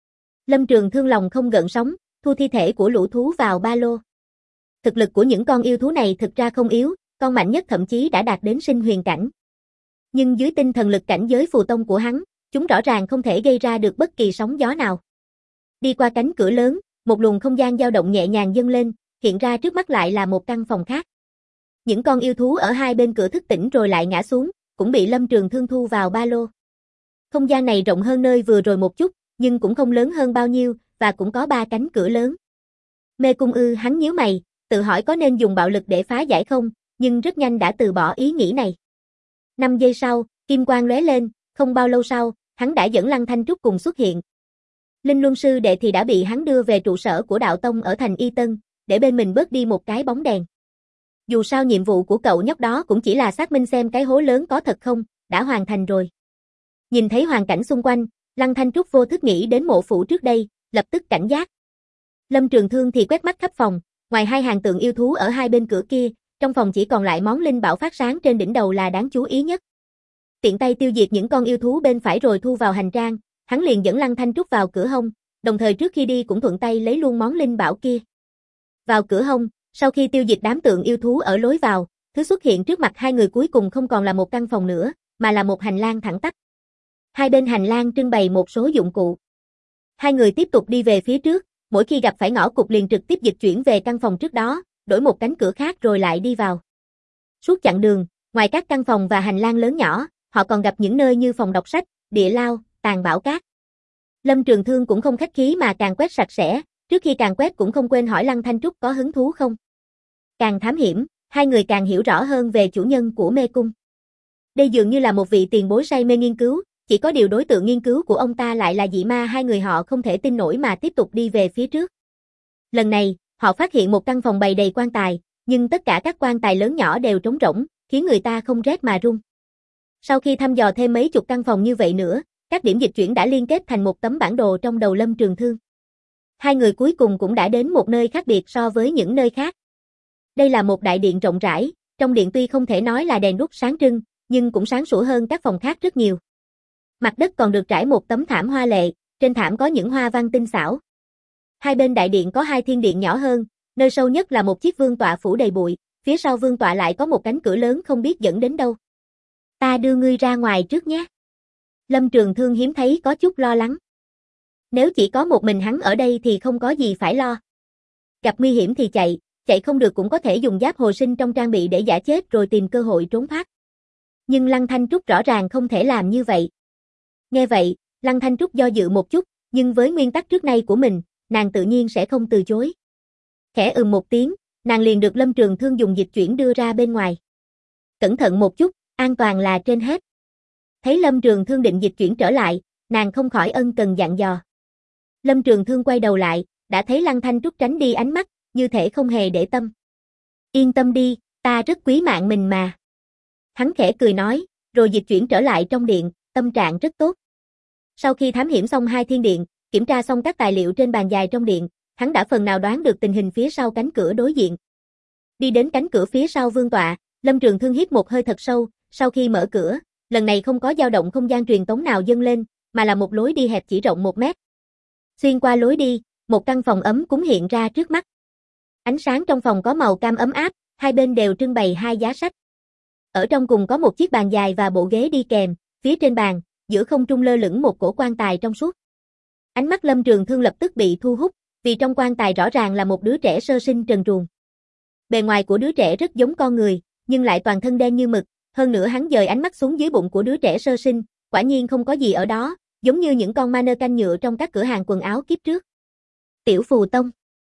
Lâm Trường Thương lòng không gợn sóng, thu thi thể của lũ thú vào ba lô. Thực lực của những con yêu thú này thực ra không yếu, con mạnh nhất thậm chí đã đạt đến sinh huyền cảnh. Nhưng dưới tinh thần lực cảnh giới phù tông của hắn, chúng rõ ràng không thể gây ra được bất kỳ sóng gió nào. Đi qua cánh cửa lớn, một luồng không gian dao động nhẹ nhàng dâng lên, hiện ra trước mắt lại là một căn phòng khác. Những con yêu thú ở hai bên cửa thức tỉnh rồi lại ngã xuống, cũng bị Lâm Trường Thương thu vào ba lô. Không gian này rộng hơn nơi vừa rồi một chút, nhưng cũng không lớn hơn bao nhiêu, và cũng có 3 cánh cửa lớn. Mê cung ư, hắn nhíu mày, tự hỏi có nên dùng bạo lực để phá giải không, nhưng rất nhanh đã từ bỏ ý nghĩ này. 5 giây sau, kim quang lóe lên, không bao lâu sau, hắn đã dẫn Lăng Thanh Trúc cùng xuất hiện. Linh Luân sư đệ thì đã bị hắn đưa về trụ sở của đạo tông ở thành Y Tân, để bên mình bớt đi một cái bóng đèn. Dù sao nhiệm vụ của cậu nhóc đó cũng chỉ là xác minh xem cái hố lớn có thật không, đã hoàn thành rồi. Nhìn thấy hoàn cảnh xung quanh, Lăng Thanh Trúc vô thức nghĩ đến mộ phủ trước đây, lập tức cảnh giác. Lâm Trường Thương thì quét mắt khắp phòng, ngoài 2 hàng tượng yêu thú ở hai bên cửa kia, trong phòng chỉ còn lại món linh bảo phát sáng trên đỉnh đầu là đáng chú ý nhất. Tiện tay tiêu diệt những con yêu thú bên phải rồi thu vào hành trang, hắn liền dẫn Lăng Thanh Trúc vào cửa hông, đồng thời trước khi đi cũng thuận tay lấy luôn món linh bảo kia. Vào cửa hông, sau khi tiêu diệt đám tượng yêu thú ở lối vào, thứ xuất hiện trước mặt hai người cuối cùng không còn là một căn phòng nữa, mà là một hành lang thẳng tắp. Hai bên hành lang trưng bày một số dụng cụ. Hai người tiếp tục đi về phía trước, mỗi khi gặp phải ngõ cụt liền trực tiếp dịch chuyển về căn phòng trước đó, đổi một cánh cửa khác rồi lại đi vào. Suốt chặng đường, ngoài các căn phòng và hành lang lớn nhỏ, họ còn gặp những nơi như phòng đọc sách, địa lao, tàng bảo cát. Lâm Trường Thương cũng không khách khí mà càng quét sạch sẽ, trước khi càng quét cũng không quên hỏi Lăng Thanh Trúc có hứng thú không. Càng thám hiểm, hai người càng hiểu rõ hơn về chủ nhân của mê cung. Đây dường như là một vị tiền bối say mê nghiên cứu, chỉ có điều đối tượng nghiên cứu của ông ta lại là dị ma, hai người họ không thể tin nổi mà tiếp tục đi về phía trước. Lần này, họ phát hiện một căn phòng bày đầy quan tài, nhưng tất cả các quan tài lớn nhỏ đều trống rỗng, khiến người ta không rét mà run. Sau khi thăm dò thêm mấy chục căn phòng như vậy nữa, các điểm dịch chuyển đã liên kết thành một tấm bản đồ trong đầu Lâm Trường Thương. Hai người cuối cùng cũng đã đến một nơi khác biệt so với những nơi khác. Đây là một đại điện rộng rãi, trong điện tuy không thể nói là đèn đuốc sáng trưng, nhưng cũng sáng sủa hơn các phòng khác rất nhiều. Mặt đất còn được trải một tấm thảm hoa lệ, trên thảm có những hoa văn tinh xảo. Hai bên đại điện có 2 thiên điện nhỏ hơn, nơi sâu nhất là một chiếc vương tọa phủ đầy bụi, phía sau vương tọa lại có một cánh cửa lớn không biết dẫn đến đâu. Ta đưa ngươi ra ngoài trước nhé. Lâm Trường Thương hiếm thấy có chút lo lắng. Nếu chỉ có một mình hắn ở đây thì không có gì phải lo. Gặp nguy hiểm thì chạy, chạy không được cũng có thể dùng giáp hồi sinh trong trang bị để giả chết rồi tìm cơ hội trốn thoát. Nhưng Lăng Thanh Trúc rõ ràng không thể làm như vậy. Nghe vậy, Lăng Thanh Trúc do dự một chút, nhưng với nguyên tắc trước nay của mình, nàng tự nhiên sẽ không từ chối. Khẽ một tiếng, nàng liền được Lâm Trường Thương dùng dịch chuyển đưa ra bên ngoài. Cẩn thận một chút, an toàn là trên hết. Thấy Lâm Trường Thương định dịch chuyển trở lại, nàng không khỏi ân cần dặn dò. Lâm Trường Thương quay đầu lại, đã thấy Lăng Thanh Trúc tránh đi ánh mắt, như thể không hề để tâm. Yên tâm đi, ta rất quý mạng mình mà. Hắn khẽ cười nói, rồi dịch chuyển trở lại trong điện, tâm trạng rất tốt. Sau khi thám hiểm xong hai thiên điện, kiểm tra xong các tài liệu trên bàn dài trong điện, hắn đã phần nào đoán được tình hình phía sau cánh cửa đối diện. Đi đến cánh cửa phía sau vương tọa, Lâm Trường Thương hít một hơi thật sâu, sau khi mở cửa, lần này không có dao động không gian truyền tống nào dâng lên, mà là một lối đi hẹp chỉ rộng 1 mét. Xuyên qua lối đi, một căn phòng ấm cúng hiện ra trước mắt. Ánh sáng trong phòng có màu cam ấm áp, hai bên đều trưng bày hai giá sách. Ở trong cùng có một chiếc bàn dài và bộ ghế đi kèm, phía trên bàn, giữa không trung lơ lửng một cổ quan tài trong suốt. Ánh mắt Lâm Trường Thương lập tức bị thu hút, vì trong quan tài rõ ràng là một đứa trẻ sơ sinh trần truồng. Bề ngoài của đứa trẻ rất giống con người, nhưng lại toàn thân đen như mực, hơn nữa hắn dời ánh mắt xuống dưới bụng của đứa trẻ sơ sinh, quả nhiên không có gì ở đó, giống như những con mannequin nhựa trong các cửa hàng quần áo kiếp trước. Tiểu Phù Tông.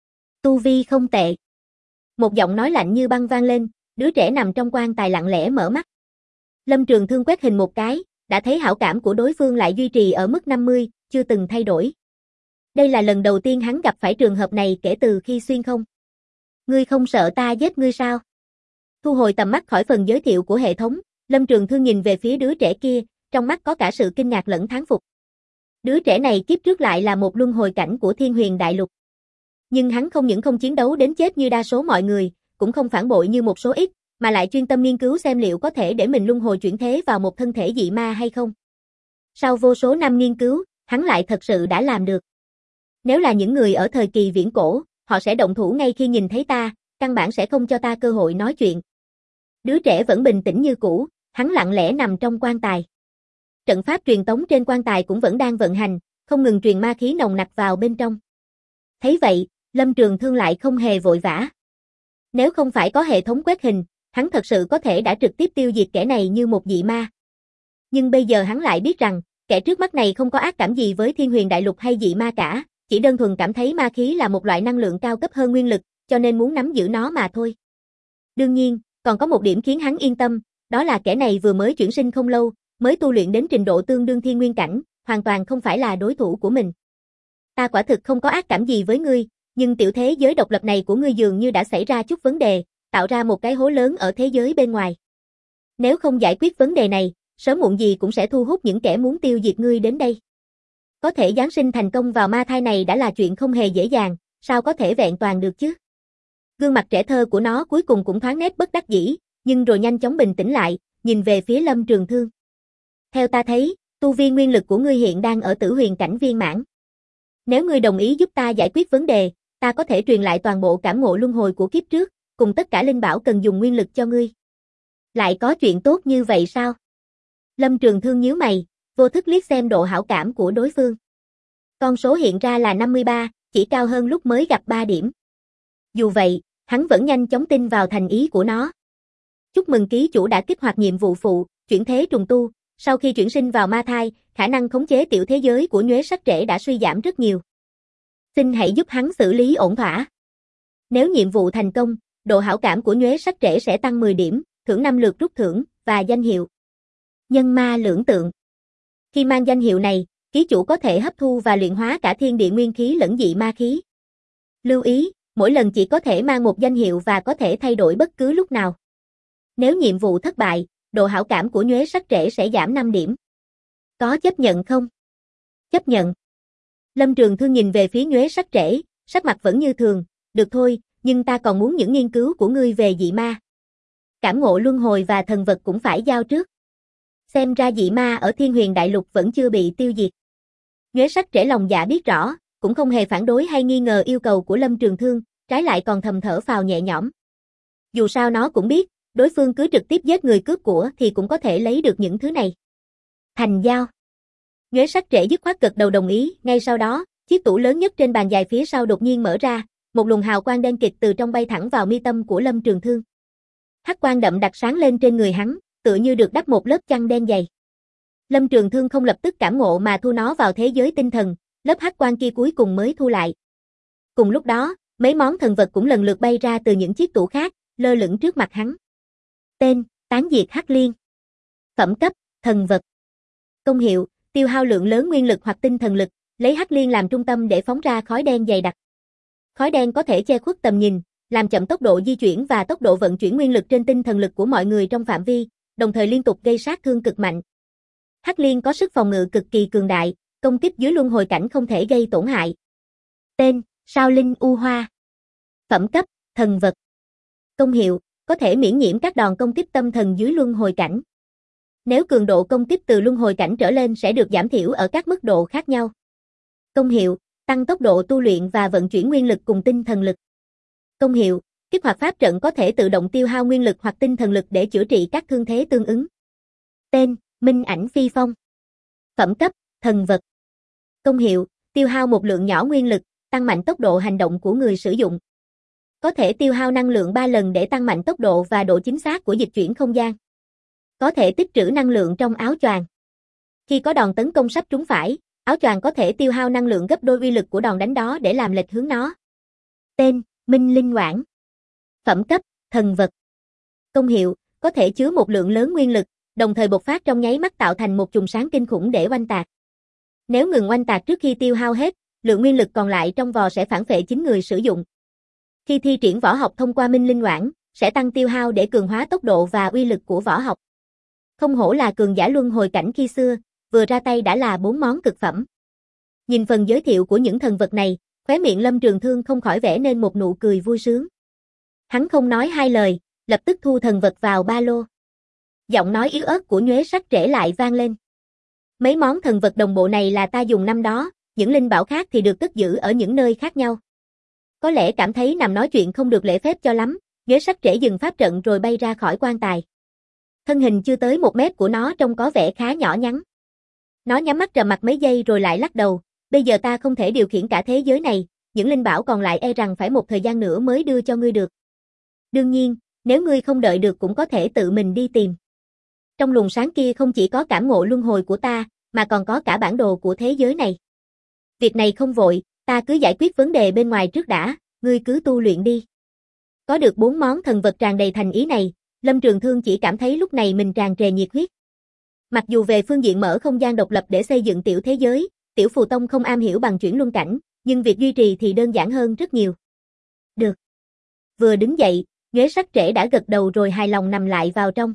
Tu vi không tệ. Một giọng nói lạnh như băng vang lên, đứa trẻ nằm trong quan tài lặng lẽ mở mắt. Lâm Trường Thương quét hình một cái, đã thấy hảo cảm của đối phương lại duy trì ở mức 50, chưa từng thay đổi. Đây là lần đầu tiên hắn gặp phải trường hợp này kể từ khi xuyên không. Ngươi không sợ ta giết ngươi sao? Thu hồi tầm mắt khỏi phần giới thiệu của hệ thống, Lâm Trường Thương nhìn về phía đứa trẻ kia, trong mắt có cả sự kinh ngạc lẫn thán phục. Đứa trẻ này kiếp trước lại là một luân hồi cảnh của Thiên Huyền Đại Lục. Nhưng hắn không những không chiến đấu đến chết như đa số mọi người, cũng không phản bội như một số ít, mà lại chuyên tâm nghiên cứu xem liệu có thể để mình luân hồi chuyển thế vào một thân thể dị ma hay không. Sau vô số năm nghiên cứu, hắn lại thật sự đã làm được. Nếu là những người ở thời kỳ viễn cổ, họ sẽ động thủ ngay khi nhìn thấy ta, căn bản sẽ không cho ta cơ hội nói chuyện. Đứa trẻ vẫn bình tĩnh như cũ, hắn lặng lẽ nằm trong quan tài. Trận pháp truyền tống trên quan tài cũng vẫn đang vận hành, không ngừng truyền ma khí nồng nặc vào bên trong. Thấy vậy, Lâm Trường Thương lại không hề vội vã. Nếu không phải có hệ thống quét hình, hắn thật sự có thể đã trực tiếp tiêu diệt kẻ này như một dị ma. Nhưng bây giờ hắn lại biết rằng, kẻ trước mắt này không có ác cảm gì với Thiên Huyền Đại Lục hay dị ma cả, chỉ đơn thuần cảm thấy ma khí là một loại năng lượng cao cấp hơn nguyên lực, cho nên muốn nắm giữ nó mà thôi. Đương nhiên, còn có một điểm khiến hắn yên tâm, đó là kẻ này vừa mới chuyển sinh không lâu, mới tu luyện đến trình độ tương đương thiên nguyên cảnh, hoàn toàn không phải là đối thủ của mình. Ta quả thực không có ác cảm gì với ngươi, nhưng tiểu thế giới độc lập này của ngươi dường như đã xảy ra chút vấn đề, tạo ra một cái hố lớn ở thế giới bên ngoài. Nếu không giải quyết vấn đề này, sớm muộn gì cũng sẽ thu hút những kẻ muốn tiêu diệt ngươi đến đây. Có thể giáng sinh thành công vào ma thai này đã là chuyện không hề dễ dàng, sao có thể vẹn toàn được chứ? Gương mặt trẻ thơ của nó cuối cùng cũng thoáng nét bất đắc dĩ, nhưng rồi nhanh chóng bình tĩnh lại, nhìn về phía Lâm Trường Thương. Theo ta thấy, tu vi nguyên lực của ngươi hiện đang ở tử huyền cảnh viên mãn. Nếu ngươi đồng ý giúp ta giải quyết vấn đề, ta có thể truyền lại toàn bộ cảm ngộ luân hồi của kiếp trước, cùng tất cả linh bảo cần dùng nguyên lực cho ngươi. Lại có chuyện tốt như vậy sao? Lâm Trường Thương nhíu mày, vô thức liếc xem độ hảo cảm của đối phương. Con số hiện ra là 53, chỉ cao hơn lúc mới gặp 3 điểm. Dù vậy, hắn vẫn nhanh chóng tin vào thành ý của nó. Chúc mừng ký chủ đã kích hoạt nhiệm vụ phụ, chuyển thế trùng tu, sau khi chuyển sinh vào ma thai, khả năng khống chế tiểu thế giới của nhuế sắc trễ đã suy giảm rất nhiều. Xin hãy giúp hắn xử lý ổn thỏa. Nếu nhiệm vụ thành công, độ hảo cảm của nhuế sắc trễ sẽ tăng 10 điểm, thưởng 5 lượt rút thưởng, và danh hiệu Nhân Ma Lưỡng Tượng. Khi mang danh hiệu này, ký chủ có thể hấp thu và luyện hóa cả thiên địa nguyên khí lẫn dị ma khí. Lưu ý, mỗi lần chỉ có thể mang một danh hiệu và có thể thay đổi bất cứ lúc nào. Nếu nhiệm vụ thất bại, độ hảo cảm của nhuế sắc trễ sẽ giảm 5 điểm. Có chấp nhận không? Chấp nhận. Lâm Trường Thương nhìn về phía nhuế sắc trễ, sắc mặt vẫn như thường, được thôi, nhưng ta còn muốn những nghiên cứu của ngươi về dị ma. Cảm ngộ luân hồi và thần vật cũng phải giao trước. Xem ra dị ma ở Thiên Huyền Đại Lục vẫn chưa bị tiêu diệt. Nhuế sắc trễ lòng dạ biết rõ, cũng không hề phản đối hay nghi ngờ yêu cầu của Lâm Trường Thương, trái lại còn thầm thở phào nhẹ nhõm. Dù sao nó cũng biết, đối phương cứ trực tiếp giết người cướp của thì cũng có thể lấy được những thứ này. Thành giao. Nhuế sắc trễ dứt khoát gật đầu đồng ý, ngay sau đó, chiếc tủ lớn nhất trên bàn dài phía sau đột nhiên mở ra, Một luồng hào quang đen kịt từ trong bay thẳng vào mi tâm của Lâm Trường Thương. Hắc quang đậm đặc sáng lên trên người hắn, tựa như được đắp một lớp chăn đen dày. Lâm Trường Thương không lập tức cảm ngộ mà thu nó vào thế giới tinh thần, lớp hắc quang kia cuối cùng mới thu lại. Cùng lúc đó, mấy món thần vật cũng lần lượt bay ra từ những chiếc tủ khác, lơ lửng trước mặt hắn. Tên: Tán diệt Hắc Liên. Phẩm cấp: thần vật. Công hiệu: tiêu hao lượng lớn nguyên lực hoặc tinh thần lực, lấy Hắc Liên làm trung tâm để phóng ra khói đen dày đặc. Khói đen có thể che khuất tầm nhìn, làm chậm tốc độ di chuyển và tốc độ vận chuyển nguyên lực trên tinh thần lực của mọi người trong phạm vi, đồng thời liên tục gây sát thương cực mạnh. Hắc Liên có sức phòng ngự cực kỳ cường đại, công kích dưới luân hồi cảnh không thể gây tổn hại. Tên: Sao Linh U Hoa. Phẩm cấp: thần vật. Công hiệu: có thể miễn nhiễm các đòn công kích tâm thần dưới luân hồi cảnh. Nếu cường độ công kích từ luân hồi cảnh trở lên sẽ được giảm thiểu ở các mức độ khác nhau. Công hiệu: tăng tốc độ tu luyện và vận chuyển nguyên lực cùng tinh thần lực. Công hiệu: kích hoạt pháp trận có thể tự động tiêu hao nguyên lực hoặc tinh thần lực để chữa trị các thương thế tương ứng. Tên: Minh Ảnh Phi Phong. Phẩm cấp: thần vật. Công hiệu: tiêu hao một lượng nhỏ nguyên lực, tăng mạnh tốc độ hành động của người sử dụng. Có thể tiêu hao năng lượng 3 lần để tăng mạnh tốc độ và độ chính xác của dịch chuyển không gian. Có thể tích trữ năng lượng trong áo choàng. Khi có đòn tấn công sắp trúng phải, áo choàng có thể tiêu hao năng lượng gấp đôi uy lực của đòn đánh đó để làm lệch hướng nó. Tên: Minh Linh Oản. Phẩm cấp: thần vật. Công hiệu: có thể chứa một lượng lớn nguyên lực, đồng thời bộc phát trong nháy mắt tạo thành một chùm sáng kinh khủng để oanh tạc. Nếu ngừng oanh tạc trước khi tiêu hao hết, lượng nguyên lực còn lại trong vò sẽ phản phệ chính người sử dụng. Khi thi triển võ học thông qua Minh Linh Oản, sẽ tăng tiêu hao để cường hóa tốc độ và uy lực của võ học. Không hổ là cường giả luân hồi cảnh khi xưa, vừa ra tay đã là 4 món cực phẩm. Nhìn phần giới thiệu của những thần vật này, khóe miệng Lâm Trường Thương không khỏi vẽ nên một nụ cười vui sướng. Hắn không nói hai lời, lập tức thu thần vật vào ba lô. Giọng nói yếu ớt của Nhuế Sắc Trễ lại vang lên. Mấy món thần vật đồng bộ này là ta dùng năm đó, những linh bảo khác thì được cất giữ ở những nơi khác nhau. Có lẽ cảm thấy nằm nói chuyện không được lễ phép cho lắm, Nhuế Sắc Trễ dừng pháp trận rồi bay ra khỏi quan tài. Thân hình chưa tới 1 mét của nó trông có vẻ khá nhỏ nhắn. Nó nhắm mắt trầm mặc mấy giây rồi lại lắc đầu, bây giờ ta không thể điều khiển cả thế giới này, những linh bảo còn lại e rằng phải một thời gian nữa mới đưa cho ngươi được. Đương nhiên, nếu ngươi không đợi được cũng có thể tự mình đi tìm. Trong luồng sáng kia không chỉ có cảm ngộ luân hồi của ta, mà còn có cả bản đồ của thế giới này. Việc này không vội, ta cứ giải quyết vấn đề bên ngoài trước đã, ngươi cứ tu luyện đi. Có được 4 món thần vật tràn đầy thành ý này, Lâm Trường Thương chỉ cảm thấy lúc này mình tràn trề nhiệt huyết. Mặc dù về phương diện mở không gian độc lập để xây dựng tiểu thế giới, Tiểu Phù Tông không am hiểu bằng chuyển luân cảnh, nhưng việc duy trì thì đơn giản hơn rất nhiều. Được. Vừa đứng dậy, Nhuế Sắc Trễ đã gật đầu rồi hài lòng nằm lại vào trong.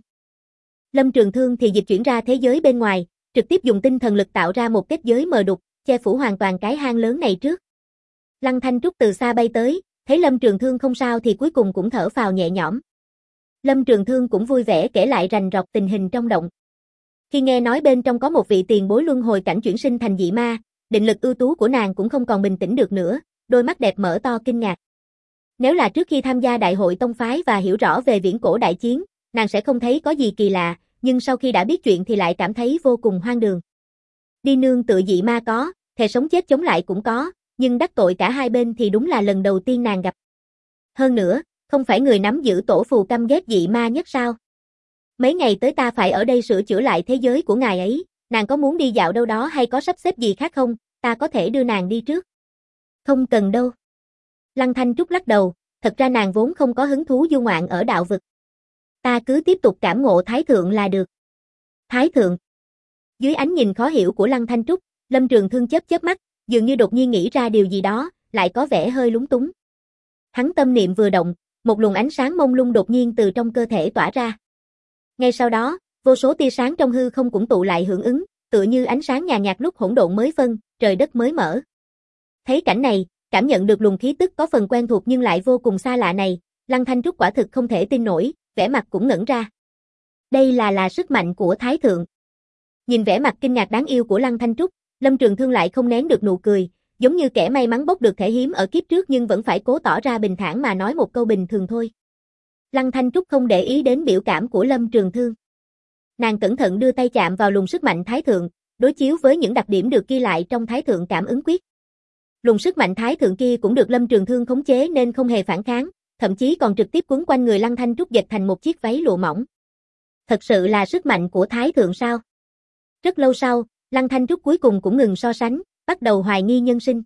Lâm Trường Thương thì dịch chuyển ra thế giới bên ngoài, trực tiếp dùng tinh thần lực tạo ra một kết giới mờ đục, che phủ hoàn toàn cái hang lớn này trước. Lăng Thanh Trúc từ xa bay tới, thấy Lâm Trường Thương không sao thì cuối cùng cũng thở phào nhẹ nhõm. Lâm Trường Thương cũng vui vẻ kể lại rành rọt tình hình trong động. Khi nghe nói bên trong có một vị tiền bối luân hồi cảnh chuyển sinh thành dị ma, định lực ưu tú của nàng cũng không còn bình tĩnh được nữa, đôi mắt đẹp mở to kinh ngạc. Nếu là trước khi tham gia đại hội tông phái và hiểu rõ về viễn cổ đại chiến, nàng sẽ không thấy có gì kỳ lạ, nhưng sau khi đã biết chuyện thì lại cảm thấy vô cùng hoang đường. Đi nương tựa dị ma có, thề sống chết chống lại cũng có, nhưng đắc tội cả hai bên thì đúng là lần đầu tiên nàng gặp. Hơn nữa, không phải người nắm giữ tổ phù căm ghét dị ma nhất sao? Mấy ngày tới ta phải ở đây sửa chữa lại thế giới của ngài ấy, nàng có muốn đi dạo đâu đó hay có sắp xếp gì khác không, ta có thể đưa nàng đi trước. Không cần đâu. Lăng Thanh Trúc lắc đầu, thật ra nàng vốn không có hứng thú du ngoạn ở đạo vực. Ta cứ tiếp tục cảm ngộ Thái Thượng là được. Thái Thượng. Dưới ánh nhìn khó hiểu của Lăng Thanh Trúc, Lâm Trường Thương chớp mắt, dường như đột nhiên nghĩ ra điều gì đó, lại có vẻ hơi lúng túng. Hắn tâm niệm vừa động, một luồng ánh sáng mông lung đột nhiên từ trong cơ thể tỏa ra. Ngay sau đó, vô số tia sáng trong hư không cũng tụ lại hưởng ứng, tựa như ánh sáng nhàn nhạt lúc hỗn độn mới phân, trời đất mới mở. Thấy cảnh này, cảm nhận được luồng khí tức có phần quen thuộc nhưng lại vô cùng xa lạ này, Lăng Thanh Trúc quả thực không thể tin nổi, vẻ mặt cũng ngẩn ra. Đây là sức mạnh của Thái Thượng. Nhìn vẻ mặt kinh ngạc đáng yêu của Lăng Thanh Trúc, Lâm Trường Thương lại không nén được nụ cười, giống như kẻ may mắn bốc được thẻ hiếm ở kiếp trước nhưng vẫn phải cố tỏ ra bình thản mà nói một câu bình thường thôi. Lăng Thanh Trúc không để ý đến biểu cảm của Lâm Trường Thương. Nàng cẩn thận đưa tay chạm vào luồng sức mạnh Thái Thượng, đối chiếu với những đặc điểm được ghi lại trong Thái Thượng cảm ứng quyết. Luồng sức mạnh thái thượng kia cũng được Lâm Trường Thương khống chế nên không hề phản kháng, thậm chí còn trực tiếp quấn quanh người Lăng Thanh Trúc dệt thành một chiếc váy lụa mỏng. Thật sự là sức mạnh của thái thượng sao? Rất lâu sau, Lăng Thanh Trúc cuối cùng cũng ngừng so sánh, bắt đầu hoài nghi nhân sinh.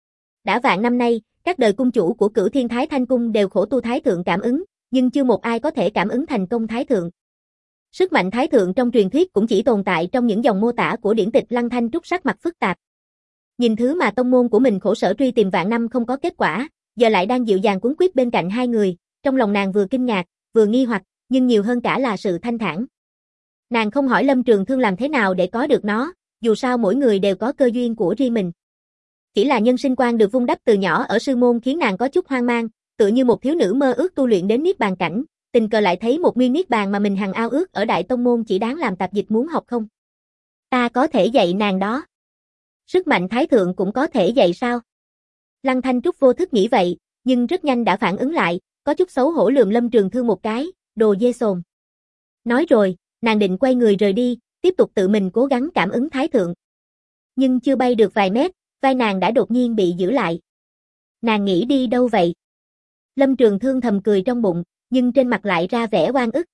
Đã vạn năm nay, các đời cung chủ của Cửu Thiên Thái Thanh Cung đều khổ tu thái thượng cảm ứng, nhưng chưa một ai có thể cảm ứng thành công thái thượng. Sức mạnh thái thượng trong truyền thuyết cũng chỉ tồn tại trong những dòng mô tả của điển tịch. Lăng Thanh Trúc sắc mặt phức tạp. Nhìn thứ mà tông môn của mình khổ sở truy tìm vạn năm không có kết quả, giờ lại đang dịu dàng quấn quýt bên cạnh hai người, trong lòng nàng vừa kinh ngạc, vừa nghi hoặc, nhưng nhiều hơn cả là sự thanh thản. Nàng không hỏi Lâm Trường Thương làm thế nào để có được nó, dù sao mỗi người đều có cơ duyên của riêng mình. Chỉ là nhân sinh quan được vun đắp từ nhỏ ở sư môn khiến nàng có chút hoang mang, tựa như một thiếu nữ mơ ước tu luyện đến niết bàn cảnh, tình cờ lại thấy một nguyên niết bàn mà mình hằng ao ước ở đại tông môn chỉ đáng làm tạp dịch muốn học không. Ta có thể dạy nàng đó. Sức mạnh thái thượng cũng có thể dạy sao? Lăng Thanh Trúc vô thức nghĩ vậy, nhưng rất nhanh đã phản ứng lại, có chút xấu hổ lườm Lâm Trường Thương một cái, đồ dê sồn. Nói rồi, nàng định quay người rời đi, tiếp tục tự mình cố gắng cảm ứng thái thượng. Nhưng chưa bay được vài mét, vai nàng đã đột nhiên bị giữ lại. Nàng nghĩ đi đâu vậy? Lâm Trường Thương thầm cười trong bụng, nhưng trên mặt lại ra vẻ oan ức.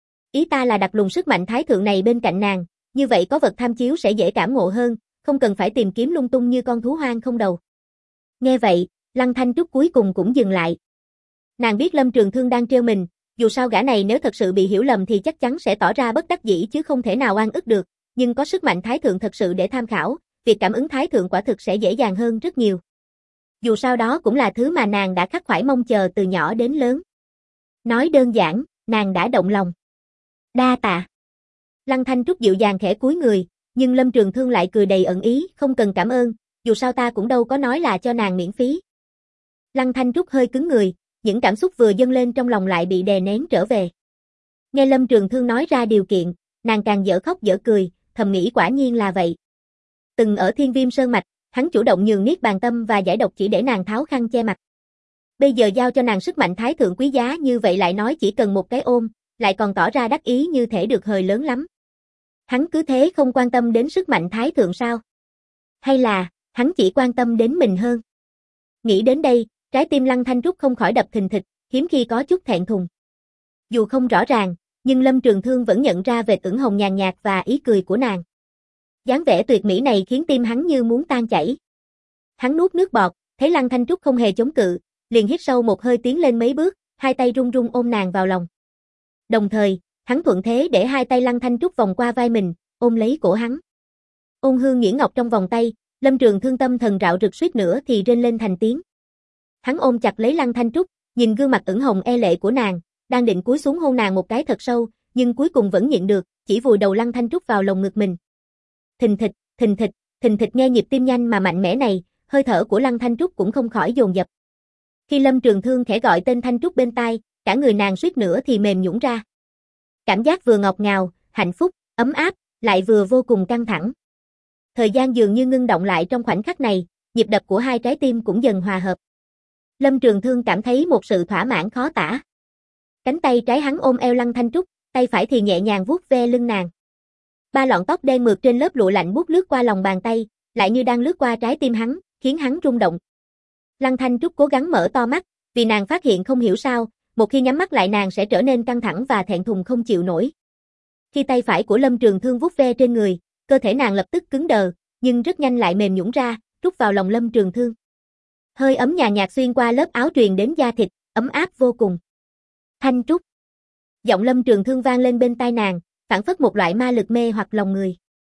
Ý ta là đặt luồng sức mạnh thái thượng này bên cạnh nàng, như vậy có vật tham chiếu sẽ dễ cảm ngộ hơn, không cần phải tìm kiếm lung tung như con thú hoang không đầu. Nghe vậy, Lăng Thanh Trúc cuối cùng cũng dừng lại. Nàng biết Lâm Trường Thương đang trêu mình, dù sao gã này nếu thật sự bị hiểu lầm thì chắc chắn sẽ tỏ ra bất đắc dĩ chứ không thể nào oan ức được, nhưng có sức mạnh thái thượng thật sự để tham khảo, việc cảm ứng thái thượng quả thực sẽ dễ dàng hơn rất nhiều. Dù sao đó cũng là thứ mà nàng đã khắc khoải mong chờ từ nhỏ đến lớn. Nói đơn giản, nàng đã động lòng. Đa tạ. Lăng Thanh Trúc dịu dàng khẽ cúi người, nhưng Lâm Trường Thương lại cười đầy ẩn ý, không cần cảm ơn, dù sao ta cũng đâu có nói là cho nàng miễn phí. Lăng Thanh Trúc hơi cứng người, những cảm xúc vừa dâng lên trong lòng lại bị đè nén trở về. Nghe Lâm Trường Thương nói ra điều kiện, nàng càng dở khóc dở cười, thầm nghĩ quả nhiên là vậy. Từng ở Thiên Viêm Sơn Mạch, hắn chủ động nhường niết bàn tâm và giải độc chỉ để nàng tháo khăn che mặt. Bây giờ giao cho nàng sức mạnh thái thượng quý giá như vậy lại nói chỉ cần một cái ôm, lại còn tỏ ra đắc ý như thể được hời lớn lắm. Hắn cứ thế không quan tâm đến sức mạnh thái thượng sao? Hay là, hắn chỉ quan tâm đến mình hơn? Nghĩ đến đây, trái tim Lăng Thanh Trúc không khỏi đập thình thịch, hiếm khi có chút thẹn thùng. Dù không rõ ràng, nhưng Lâm Trường Thương vẫn nhận ra vệt ửng hồng nhàn nhạt và ý cười của nàng. Dáng vẻ tuyệt mỹ này khiến tim hắn như muốn tan chảy. Hắn nuốt nước bọt, thấy Lăng Thanh Trúc không hề chống cự, liền hít sâu một hơi tiến lên mấy bước, hai tay run run ôm nàng vào lòng. Đồng thời, hắn thuận thế để hai tay Lăng Thanh Trúc vòng qua vai mình, ôm lấy cổ hắn. Ôn hương nhuyễn ngọc trong vòng tay, Lâm Trường Thương tâm thần rạo rực suýt nữa thì rên lên thành tiếng. Hắn ôm chặt lấy Lăng Thanh Trúc, nhìn gương mặt ửng hồng e lệ của nàng, đang định cúi xuống hôn nàng một cái thật sâu, nhưng cuối cùng vẫn nhịn được, chỉ vùi đầu Lăng Thanh Trúc vào lồng ngực mình. Thình thịch, thình thịch, thình thịch nghe nhịp tim nhanh mà mạnh mẽ này, hơi thở của Lăng Thanh Trúc cũng không khỏi dồn dập. Khi Lâm Trường Thương khẽ gọi tên Thanh Trúc bên tai, cả người nàng suýt nữa thì mềm nhũn ra. Cảm giác vừa ngọt ngào, hạnh phúc, ấm áp, lại vừa vô cùng căng thẳng. Thời gian dường như ngưng động lại trong khoảnh khắc này, nhịp đập của hai trái tim cũng dần hòa hợp. Lâm Trường Thương cảm thấy một sự thỏa mãn khó tả. Cánh tay trái hắn ôm eo Lăng Thanh Trúc, tay phải thì nhẹ nhàng vuốt ve lưng nàng. Ba lọn tóc đen mượt trên lớp lụa lạnh buốt lướt qua lòng bàn tay, lại như đang lướt qua trái tim hắn, khiến hắn rung động. Lăng Thanh Trúc cố gắng mở to mắt, vì nàng phát hiện không hiểu sao, một khi nhắm mắt lại nàng sẽ trở nên căng thẳng và thẹn thùng không chịu nổi. Khi tay phải của Lâm Trường Thương vuốt ve trên người, cơ thể nàng lập tức cứng đờ, nhưng rất nhanh lại mềm nhũn ra, rút vào lòng Lâm Trường Thương. Hơi ấm nhàn nhạt xuyên qua lớp áo truyền đến da thịt, ấm áp vô cùng. Thanh Trúc. Giọng Lâm Trường Thương vang lên bên tai nàng, phảng phất một loại ma lực mê hoặc lòng người.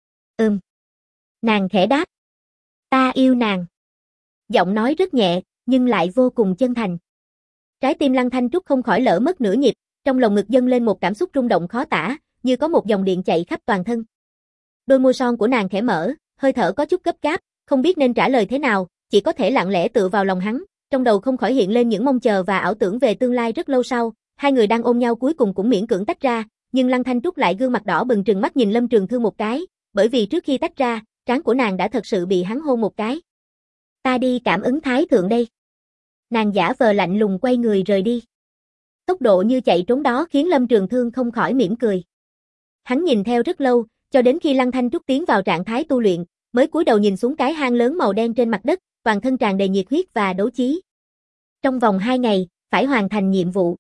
Nàng khẽ đáp. Ta yêu nàng. Giọng nói rất nhẹ, nhưng lại vô cùng chân thành. Trái tim Lăng Thanh Trúc không khỏi lỡ mất nửa nhịp, trong lồng ngực dâng lên một cảm xúc rung động khó tả, như có một dòng điện chạy khắp toàn thân. Đôi môi son của nàng khẽ mở, hơi thở có chút gấp gáp, không biết nên trả lời thế nào, chỉ có thể lặng lẽ tựa vào lòng hắn, trong đầu không khỏi hiện lên những mong chờ và ảo tưởng về tương lai rất lâu sau, hai người đang ôm nhau cuối cùng cũng miễn cưỡng tách ra, nhưng Lăng Thanh Trúc lại gương mặt đỏ bừng trừng mắt nhìn Lâm Trường Thương một cái, bởi vì trước khi tách ra, trán của nàng đã thật sự bị hắn hôn một cái. Ta đi cảm ứng thái thượng đây. Nàng giả vờ lạnh lùng quay người rời đi. Tốc độ như chạy trốn đó khiến Lâm Trường Thương không khỏi mỉm cười. Hắn nhìn theo rất lâu, cho đến khi Lăng Thanh Trúc tiến vào trạng thái tu luyện, mới cúi đầu nhìn xuống cái hang lớn màu đen trên mặt đất, toàn thân tràn đầy nhiệt huyết và đấu chí. Trong vòng 2 ngày, phải hoàn thành nhiệm vụ.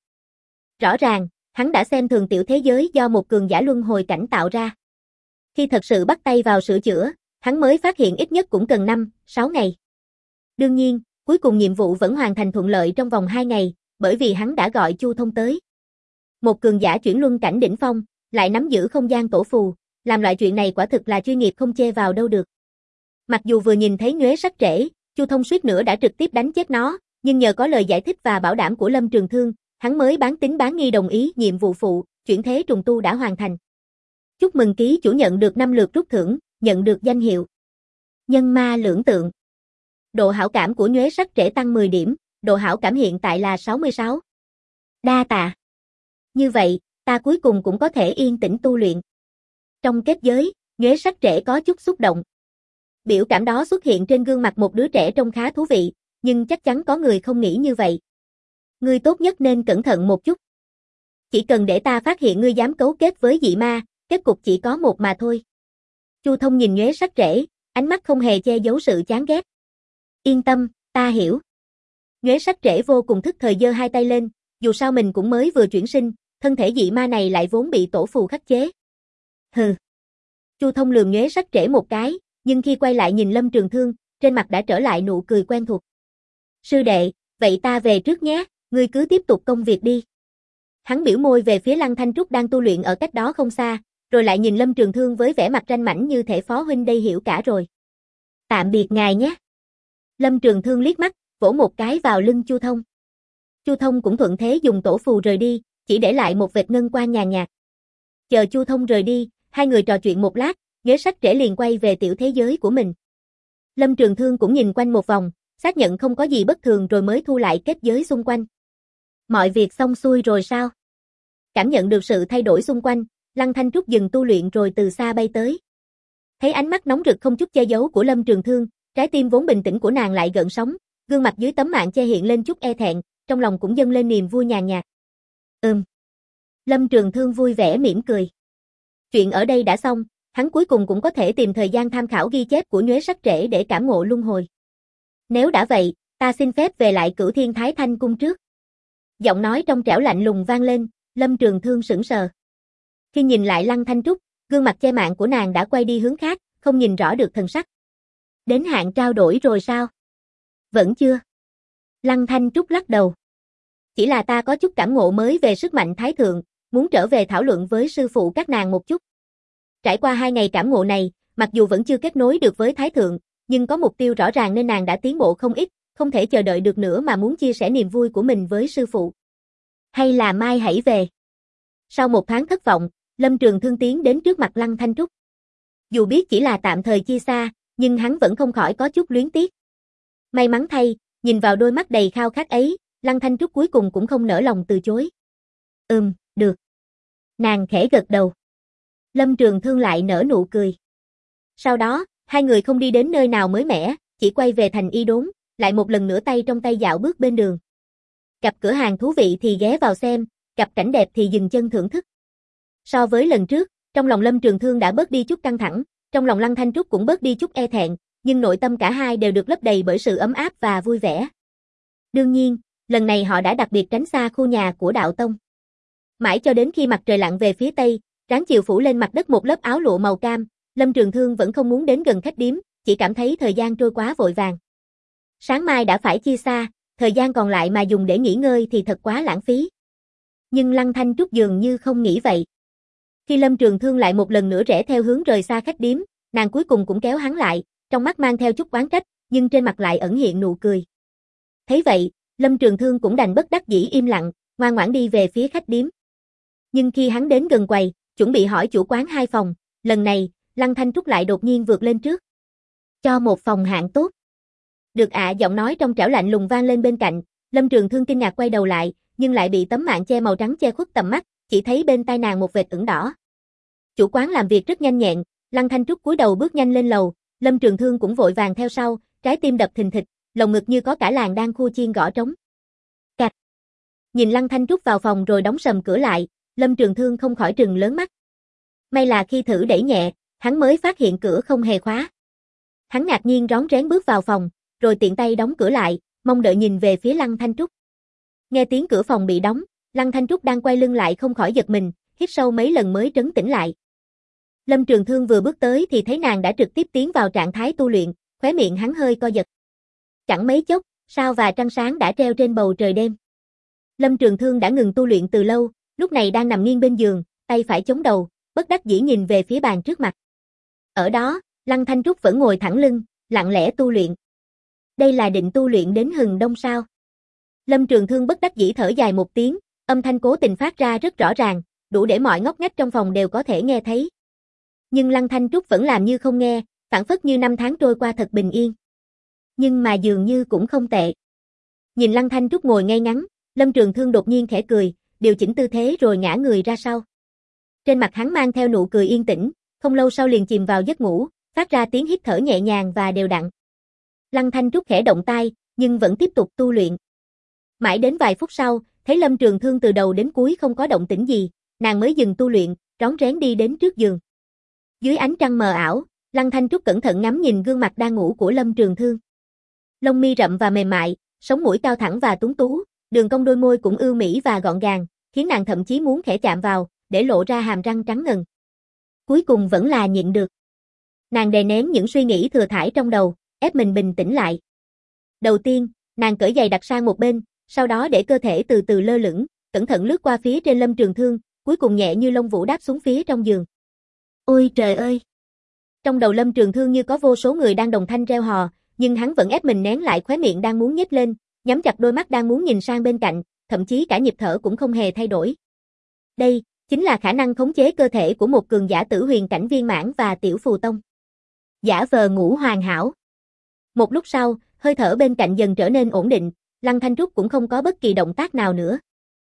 Rõ ràng, hắn đã xem thường tiểu thế giới do một cường giả luân hồi cảnh tạo ra. Khi thật sự bắt tay vào sửa chữa, hắn mới phát hiện ít nhất cũng cần 5-6 ngày. Đương nhiên, cuối cùng nhiệm vụ vẫn hoàn thành thuận lợi trong vòng 2 ngày, bởi vì hắn đã gọi Chu Thông tới. Một cường giả chuyển luân cảnh đỉnh phong, lại nắm giữ không gian tổ phù, làm loại chuyện này quả thực là chuyên nghiệp không chê vào đâu được. Mặc dù vừa nhìn thấy nhuế sắc trễ, Chu Thông suýt nữa đã trực tiếp đánh chết nó, nhưng nhờ có lời giải thích và bảo đảm của Lâm Trường Thương, hắn mới bán tín bán nghi đồng ý nhiệm vụ phụ, chuyển thế trùng tu đã hoàn thành. Chúc mừng ký chủ nhận được 5 lượt rút thưởng, nhận được danh hiệu Nhân Ma Lưỡng Tượng. Độ hảo cảm của nhuế sắc trễ tăng 10 điểm, độ hảo cảm hiện tại là 66. Đa tạ. Như vậy, ta cuối cùng cũng có thể yên tĩnh tu luyện. Trong kết giới, nhuế sắc trễ có chút xúc động. Biểu cảm đó xuất hiện trên gương mặt một đứa trẻ trông khá thú vị, nhưng chắc chắn có người không nghĩ như vậy. Ngươi tốt nhất nên cẩn thận một chút. Chỉ cần để ta phát hiện ngươi dám cấu kết với dị ma, kết cục chỉ có một mà thôi. Chu Thông nhìn nhuế sắc trễ, ánh mắt không hề che giấu sự chán ghét. Yên tâm, ta hiểu. Nhuế sắc trễ vô cùng thức thời giơ hai tay lên, dù sao mình cũng mới vừa chuyển sinh, thân thể dị ma này lại vốn bị tổ phù khắc chế. Hừ. Chu Thông lườm nhuế sắc trễ một cái, nhưng khi quay lại nhìn Lâm Trường Thương, trên mặt đã trở lại nụ cười quen thuộc. Sư đệ, vậy ta về trước nhé, ngươi cứ tiếp tục công việc đi. Hắn biểu môi về phía Lăng Thanh Trúc đang tu luyện ở cách đó không xa, rồi lại nhìn Lâm Trường Thương với vẻ mặt ranh mãnh như thể phó huynh đây hiểu cả rồi. Tạm biệt ngài nhé. Lâm Trường Thương liếc mắt, vỗ một cái vào lưng Chu Thông. Chu Thông cũng thuận thế dùng tổ phù rời đi, chỉ để lại một vệt ngân quang nhàn nhạt. Chờ Chu Thông rời đi, hai người trò chuyện một lát, nhuế sắc trễ liền quay về tiểu thế giới của mình. Lâm Trường Thương cũng nhìn quanh một vòng, xác nhận không có gì bất thường rồi mới thu lại kết giới xung quanh. Mọi việc xong xuôi rồi sao? Cảm nhận được sự thay đổi xung quanh, Lăng Thanh Trúc dừng tu luyện rồi từ xa bay tới. Thấy ánh mắt nóng rực không chút che giấu của Lâm Trường Thương, trái tim vốn bình tĩnh của nàng lại gợn sóng, gương mặt dưới tấm màn che hiện lên chút e thẹn, trong lòng cũng dâng lên niềm vui nhàn nhạt. Lâm Trường Thương vui vẻ mỉm cười. Chuyện ở đây đã xong, hắn cuối cùng cũng có thể tìm thời gian tham khảo ghi chép của nhuế sắc trễ để cảm ngộ luân hồi. Nếu đã vậy, ta xin phép về lại Cửu Thiên Thái Thanh cung trước. Giọng nói trong trẻo lạnh lùng vang lên, Lâm Trường Thương sững sờ. Khi nhìn lại Lăng Thanh Trúc, gương mặt che mạng của nàng đã quay đi hướng khác, không nhìn rõ được thần sắc. Đến hạn trao đổi rồi sao? Vẫn chưa. Lăng Thanh Trúc lắc đầu. Chỉ là ta có chút cảm ngộ mới về sức mạnh Thái Thượng, muốn trở về thảo luận với sư phụ các nàng một chút. Trải qua 2 ngày cảm ngộ này, mặc dù vẫn chưa kết nối được với Thái Thượng, nhưng có mục tiêu rõ ràng nên nàng đã tiến bộ không ít, không thể chờ đợi được nữa mà muốn chia sẻ niềm vui của mình với sư phụ. Hay là mai hãy về. Sau 1 tháng thất vọng, Lâm Trường Thương tiến đến trước mặt Lăng Thanh Trúc. Dù biết chỉ là tạm thời chia xa, nhưng hắn vẫn không khỏi có chút luyến tiếc. May mắn thay, nhìn vào đôi mắt đầy khao khát ấy, Lăng Thanh Trúc cuối cùng cũng không nỡ lòng từ chối. Được. Nàng khẽ gật đầu. Lâm Trường Thương lại nở nụ cười. Sau đó, hai người không đi đến nơi nào mới mẻ, chỉ quay về thành Y Đốn, lại một lần nữa tay trong tay dạo bước bên đường. Gặp cửa hàng thú vị thì ghé vào xem, gặp cảnh đẹp thì dừng chân thưởng thức. So với lần trước, trong lòng Lâm Trường Thương đã bớt đi chút căng thẳng, trong lòng Lăng Thanh Trúc cũng bớt đi chút e thẹn, nhưng nội tâm cả hai đều được lấp đầy bởi sự ấm áp và vui vẻ. Đương nhiên, lần này họ đã đặc biệt tránh xa khu nhà của đạo tông. Mãi cho đến khi mặt trời lặn về phía tây, ráng chiều phủ lên mặt đất một lớp áo lụa màu cam, Lâm Trường Thương vẫn không muốn đến gần khách điếm, chỉ cảm thấy thời gian trôi quá vội vàng. Sáng mai đã phải chia xa, thời gian còn lại mà dùng để nghỉ ngơi thì thật quá lãng phí. Nhưng Lăng Thanh Trúc dường như không nghĩ vậy. Khi Lâm Trường Thương lại một lần nữa rẽ theo hướng rời xa khách điếm, nàng cuối cùng cũng kéo hắn lại, trong mắt mang theo chút oán trách, nhưng trên mặt lại ẩn hiện nụ cười. Thấy vậy, Lâm Trường Thương cũng đành bất đắc dĩ im lặng, ngoan ngoãn đi về phía khách điếm. Nhưng khi hắn đến gần quầy, chuẩn bị hỏi chủ quán 2 phòng, lần này, Lăng Thanh Trúc lại đột nhiên vượt lên trước. Cho 1 phòng hạng tốt. Được ạ, giọng nói trong trẻo lạnh lùng vang lên bên cạnh, Lâm Trường Thương kinh ngạc quay đầu lại, nhưng lại bị tấm màn che màu trắng che khuất tầm mắt, chỉ thấy bên tai nàng một vệt ửng đỏ. Chủ quán làm việc rất nhanh nhẹn, Lăng Thanh Trúc cúi đầu bước nhanh lên lầu, Lâm Trường Thương cũng vội vàng theo sau, trái tim đập thình thịch, lồng ngực như có cả làng đang khua chiên gõ trống. Cạch. Nhìn Lăng Thanh Trúc vào phòng rồi đóng sầm cửa lại, Lâm Trường Thương không khỏi trừng lớn mắt. May là khi thử đẩy nhẹ, hắn mới phát hiện cửa không hề khóa. Hắn ngạc nhiên rón rén bước vào phòng, rồi tiện tay đóng cửa lại, mong đợi nhìn về phía Lăng Thanh Trúc. Nghe tiếng cửa phòng bị đóng, Lăng Thanh Trúc đang quay lưng lại không khỏi giật mình, hít sâu mấy lần mới trấn tĩnh lại. Lâm Trường Thương vừa bước tới thì thấy nàng đã trực tiếp tiến vào trạng thái tu luyện, khóe miệng hắn hơi co giật. Chẳng mấy chốc, sao và trăng sáng đã treo trên bầu trời đêm. Lâm Trường Thương đã ngừng tu luyện từ lâu, lúc này đang nằm nghiêng bên giường, tay phải chống đầu, bất đắc dĩ nhìn về phía bàn trước mặt. Ở đó, Lăng Thanh Trúc vẫn ngồi thẳng lưng, lặng lẽ tu luyện. Đây là định tu luyện đến hừng đông sao? Lâm Trường Thương bất đắc dĩ thở dài một tiếng, âm thanh cố tình phát ra rất rõ ràng, đủ để mọi ngóc ngách trong phòng đều có thể nghe thấy. Nhưng Lăng Thanh Trúc vẫn làm như không nghe, phảng phất như năm tháng trôi qua thật bình yên. Nhưng mà dường như cũng không tệ. Nhìn Lăng Thanh Trúc ngồi ngay ngắn, Lâm Trường Thương đột nhiên khẽ cười, điều chỉnh tư thế rồi ngã người ra sau. Trên mặt hắn mang theo nụ cười yên tĩnh, không lâu sau liền chìm vào giấc ngủ, phát ra tiếng hít thở nhẹ nhàng và đều đặn. Lăng Thanh Trúc khẽ động tay, nhưng vẫn tiếp tục tu luyện. Mãi đến vài phút sau, thấy Lâm Trường Thương từ đầu đến cuối không có động tĩnh gì, nàng mới dừng tu luyện, rón rén đi đến trước giường. Dưới ánh trăng mờ ảo, Lăng Thanh Trúc cẩn thận ngắm nhìn gương mặt đang ngủ của Lâm Trường Thương. Lông mi rậm và mềm mại, sống mũi cao thẳng và tuấn tú, đường cong đôi môi cũng ưu mỹ và gọn gàng, khiến nàng thậm chí muốn khẽ chạm vào, để lộ ra hàm răng trắng ngần. Cuối cùng vẫn là nhịn được. Nàng đè nén những suy nghĩ thừa thãi trong đầu, ép mình bình tĩnh lại. Đầu tiên, nàng cởi giày đặt sang một bên, sau đó để cơ thể từ từ lơ lửng, cẩn thận lướt qua phía trên Lâm Trường Thương, cuối cùng nhẹ như lông vũ đáp xuống phía trong giường. Ôi trời ơi! Trong đầu Lâm Trường Thương như có vô số người đang đồng thanh reo hò, nhưng hắn vẫn ép mình nén lại khóe miệng đang muốn nhếch lên, nhắm chặt đôi mắt đang muốn nhìn sang bên cạnh, thậm chí cả nhịp thở cũng không hề thay đổi. Đây chính là khả năng khống chế cơ thể của một cường giả tử huyền cảnh viên mãn và tiểu phù tông. Giả vờ ngủ hoàn hảo. Một lúc sau, hơi thở bên cạnh dần trở nên ổn định, Lăng Thanh Trúc cũng không có bất kỳ động tác nào nữa.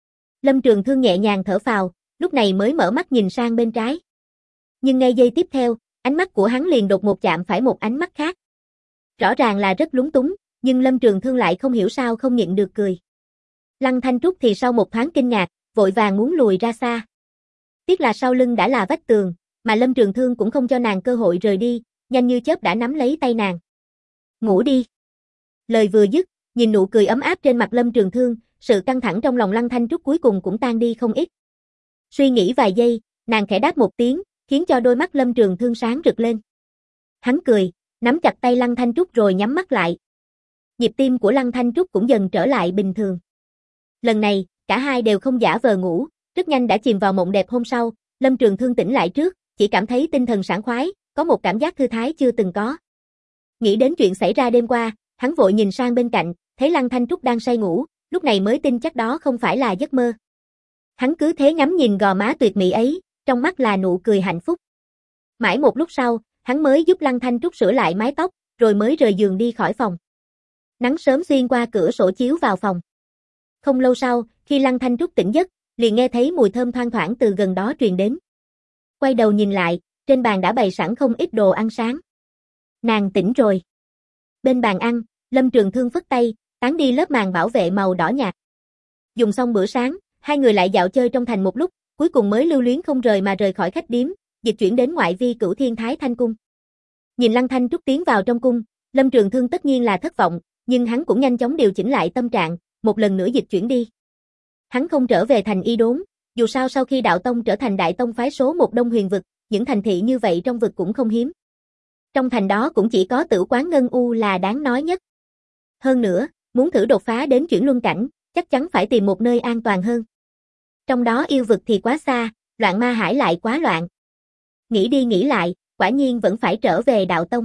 Lâm Trường Thương nhẹ nhàng thở phào, lúc này mới mở mắt nhìn sang bên trái. Nhưng ngay giây tiếp theo, ánh mắt của hắn liền đột ngột chạm phải một ánh mắt khác. Rõ ràng là rất lúng túng, nhưng Lâm Trường Thương lại không hiểu sao không nhịn được cười. Lăng Thanh Trúc thì sau một thoáng kinh ngạc, vội vàng muốn lùi ra xa. Tiếc là sau lưng đã là vách tường, mà Lâm Trường Thương cũng không cho nàng cơ hội rời đi, nhanh như chớp đã nắm lấy tay nàng. Ngủ đi. Lời vừa dứt, nhìn nụ cười ấm áp trên mặt Lâm Trường Thương, sự căng thẳng trong lòng Lăng Thanh Trúc cuối cùng cũng tan đi không ít. Suy nghĩ vài giây, nàng khẽ đáp một tiếng, khiến cho đôi mắt Lâm Trường Thương sáng rực lên. Hắn cười, nắm chặt tay Lăng Thanh Trúc rồi nhắm mắt lại. Nhịp tim của Lăng Thanh Trúc cũng dần trở lại bình thường. Lần này, cả hai đều không giả vờ ngủ, rất nhanh đã chìm vào mộng đẹp. Hôm sau, Lâm Trường Thương tỉnh lại trước, chỉ cảm thấy tinh thần sảng khoái, có một cảm giác thư thái chưa từng có. Nghĩ đến chuyện xảy ra đêm qua, hắn vội nhìn sang bên cạnh, thấy Lăng Thanh Trúc đang say ngủ, lúc này mới tin chắc đó không phải là giấc mơ. Hắn cứ thế ngắm nhìn gò má tuyệt mỹ ấy, trong mắt là nụ cười hạnh phúc. Mãi một lúc sau, hắn mới giúp Lăng Thanh Trúc sửa lại mái tóc, rồi mới rời giường đi khỏi phòng. Nắng sớm xuyên qua cửa sổ chiếu vào phòng. Không lâu sau, khi Lăng Thanh Trúc tỉnh giấc, liền nghe thấy mùi thơm thoang thoảng từ gần đó truyền đến. Quay đầu nhìn lại, trên bàn đã bày sẵn không ít đồ ăn sáng. Nàng tỉnh rồi. Bên bàn ăn, Lâm Trường Thương phất tay, tán đi lớp màn bảo vệ màu đỏ nhạt. Dùng xong bữa sáng, hai người lại dạo chơi trong thành một lúc, cuối cùng mới lưu luyến không rời mà rời khỏi khách điếm, dịch chuyển đến ngoại vi Cửu Thiên Thái Thanh Cung. Nhìn Lăng Thanh Trúc tiến vào trong cung, Lâm Trường Thương tất nhiên là thất vọng, nhưng hắn cũng nhanh chóng điều chỉnh lại tâm trạng, một lần nữa dịch chuyển đi. Hắn không trở về thành Y Đốn, dù sao sau khi Đạo Tông trở thành đại tông phái số một Đông Huyền vực, những thành thị như vậy trong vực cũng không hiếm. Trong thành đó cũng chỉ có Tử Quán Ngân U là đáng nói nhất. Hơn nữa, muốn thử đột phá đến chuyển luân cảnh, chắc chắn phải tìm một nơi an toàn hơn. Trong đó yêu vực thì quá xa, loạn ma hải lại quá loạn. Nghĩ đi nghĩ lại, quả nhiên vẫn phải trở về Đạo Tông.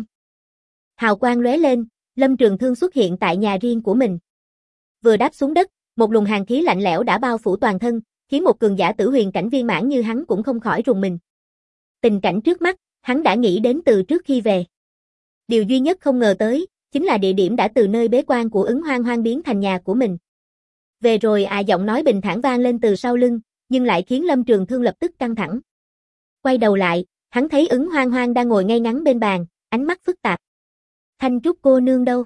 Hào quang lóe lên, Lâm Trường Thương xuất hiện tại nhà riêng của mình. Vừa đáp xuống đất, một luồng hàn khí lạnh lẽo đã bao phủ toàn thân, khiến một cường giả tử huyền cảnh viên mãn như hắn cũng không khỏi rùng mình. Tình cảnh trước mắt, hắn đã nghĩ đến từ trước khi về. Điều duy nhất không ngờ tới, chính là địa điểm đã từ nơi bế quan của Ứng Hoang Hoang biến thành nhà của mình. Về rồi giọng nói bình thản vang lên từ sau lưng, nhưng lại khiến Lâm Trường Thương lập tức căng thẳng. Quay đầu lại, hắn thấy Ứng Hoang Hoang đang ngồi ngay ngắn bên bàn, ánh mắt phức tạp. Thanh Trúc cô nương đâu?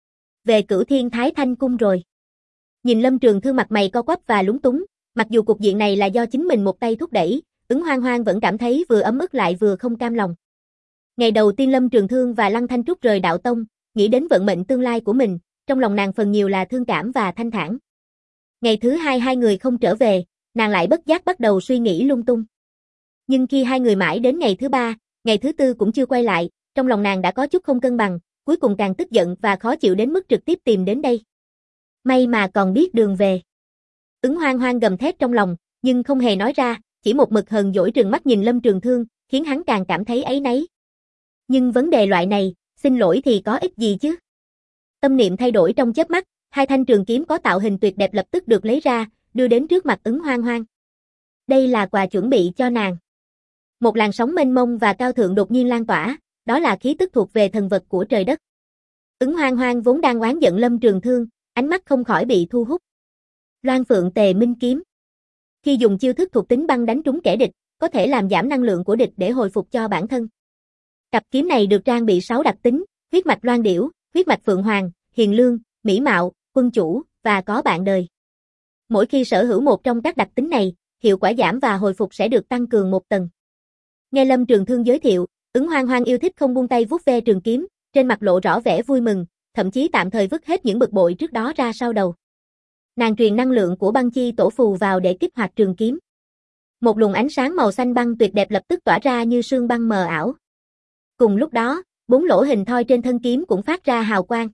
Về Cửu Thiên Thái Thanh Cung rồi. Nhìn Lâm Trường Thương mặt mày co quắp và lúng túng, mặc dù cục diện này là do chính mình một tay thúc đẩy, Ứng Hoang Hoang vẫn cảm thấy vừa ấm ức lại vừa không cam lòng. Ngày đầu tiên Lâm Trường Thương và Lăng Thanh Trúc rời Đạo Tông, nghĩ đến vận mệnh tương lai của mình, trong lòng nàng phần nhiều là thương cảm và thanh thản. Ngày thứ hai hai người không trở về, nàng lại bất giác bắt đầu suy nghĩ lung tung. Nhưng khi hai người mãi đến ngày thứ ba, ngày thứ tư cũng chưa quay lại, trong lòng nàng đã có chút không cân bằng, cuối cùng càng tức giận và khó chịu đến mức trực tiếp tìm đến đây. May mà còn biết đường về. Ứng Hoang Hoang gầm thét trong lòng, nhưng không hề nói ra, chỉ một mực hờn dỗi trừng mắt nhìn Lâm Trường Thương, khiến hắn càng cảm thấy áy náy. Nhưng vấn đề loại này, xin lỗi thì có ích gì chứ? Tâm niệm thay đổi trong chớp mắt, hai thanh trường kiếm có tạo hình tuyệt đẹp lập tức được lấy ra, đưa đến trước mặt Ứng Hoang Hoang. Đây là quà chuẩn bị cho nàng. Một làn sóng mênh mông và cao thượng đột nhiên lan tỏa, đó là khí tức thuộc về thần vật của trời đất. Ứng Hoang Hoang vốn đang oán giận Lâm Trường Thương, ánh mắt không khỏi bị thu hút. Loan Phượng Tề Minh Kiếm. Khi dùng chiêu thức thuộc tính băng đánh trúng kẻ địch, có thể làm giảm năng lượng của địch để hồi phục cho bản thân. Cặp kiếm này được trang bị 6 đặc tính, huyết mạch Loan Điểu, huyết mạch Phượng Hoàng, hiền lương, mỹ mạo, quân chủ, và có bạn đời. Mỗi khi sở hữu một trong các đặc tính này, hiệu quả giảm và hồi phục sẽ được tăng cường một tầng. Nghe Lâm Trường Thương giới thiệu, Ứng Hoang Hoang yêu thích không buông tay vuốt ve trường kiếm, trên mặt lộ rõ vẻ vui mừng, thậm chí tạm thời vứt hết những bực bội trước đó ra sau đầu. Nàng truyền năng lượng của băng chi tổ phù vào để kích hoạt trường kiếm. Một luồng ánh sáng màu xanh băng tuyệt đẹp lập tức tỏa ra như sương băng mờ ảo. Cùng lúc đó, 4 lỗ hình thoi trên thân kiếm cũng phát ra hào quang.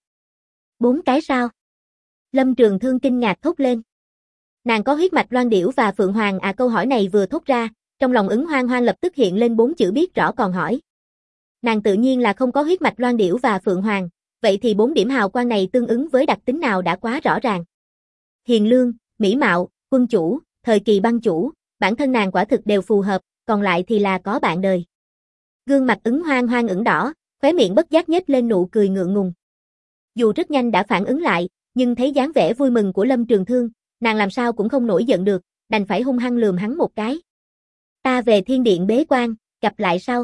4 cái sao? Lâm Trường Thương kinh ngạc thốt lên. Nàng có huyết mạch Loan Điểu và Phượng Hoàng à? Câu hỏi này vừa thốt ra, trong lòng Ứng Hoang Hoang lập tức hiện lên 4 chữ biết rõ còn hỏi. Nàng tự nhiên là không có huyết mạch Loan Điểu và Phượng Hoàng, vậy thì 4 điểm hào quang này tương ứng với đặc tính nào đã quá rõ ràng. Hiền lương, mỹ mạo, quân chủ, thời kỳ băng chủ, bản thân nàng quả thực đều phù hợp, còn lại thì là có bạn đời. Gương mặt Ứng Hoang Hoang ửng đỏ, khóe miệng bất giác nhếch lên nụ cười ngượng ngùng. Dù rất nhanh đã phản ứng lại, nhưng thấy dáng vẻ vui mừng của Lâm Trường Thương, nàng làm sao cũng không nổi giận được, đành phải hung hăng lườm hắn một cái. Ta về thiên điện bế quan, gặp lại sau.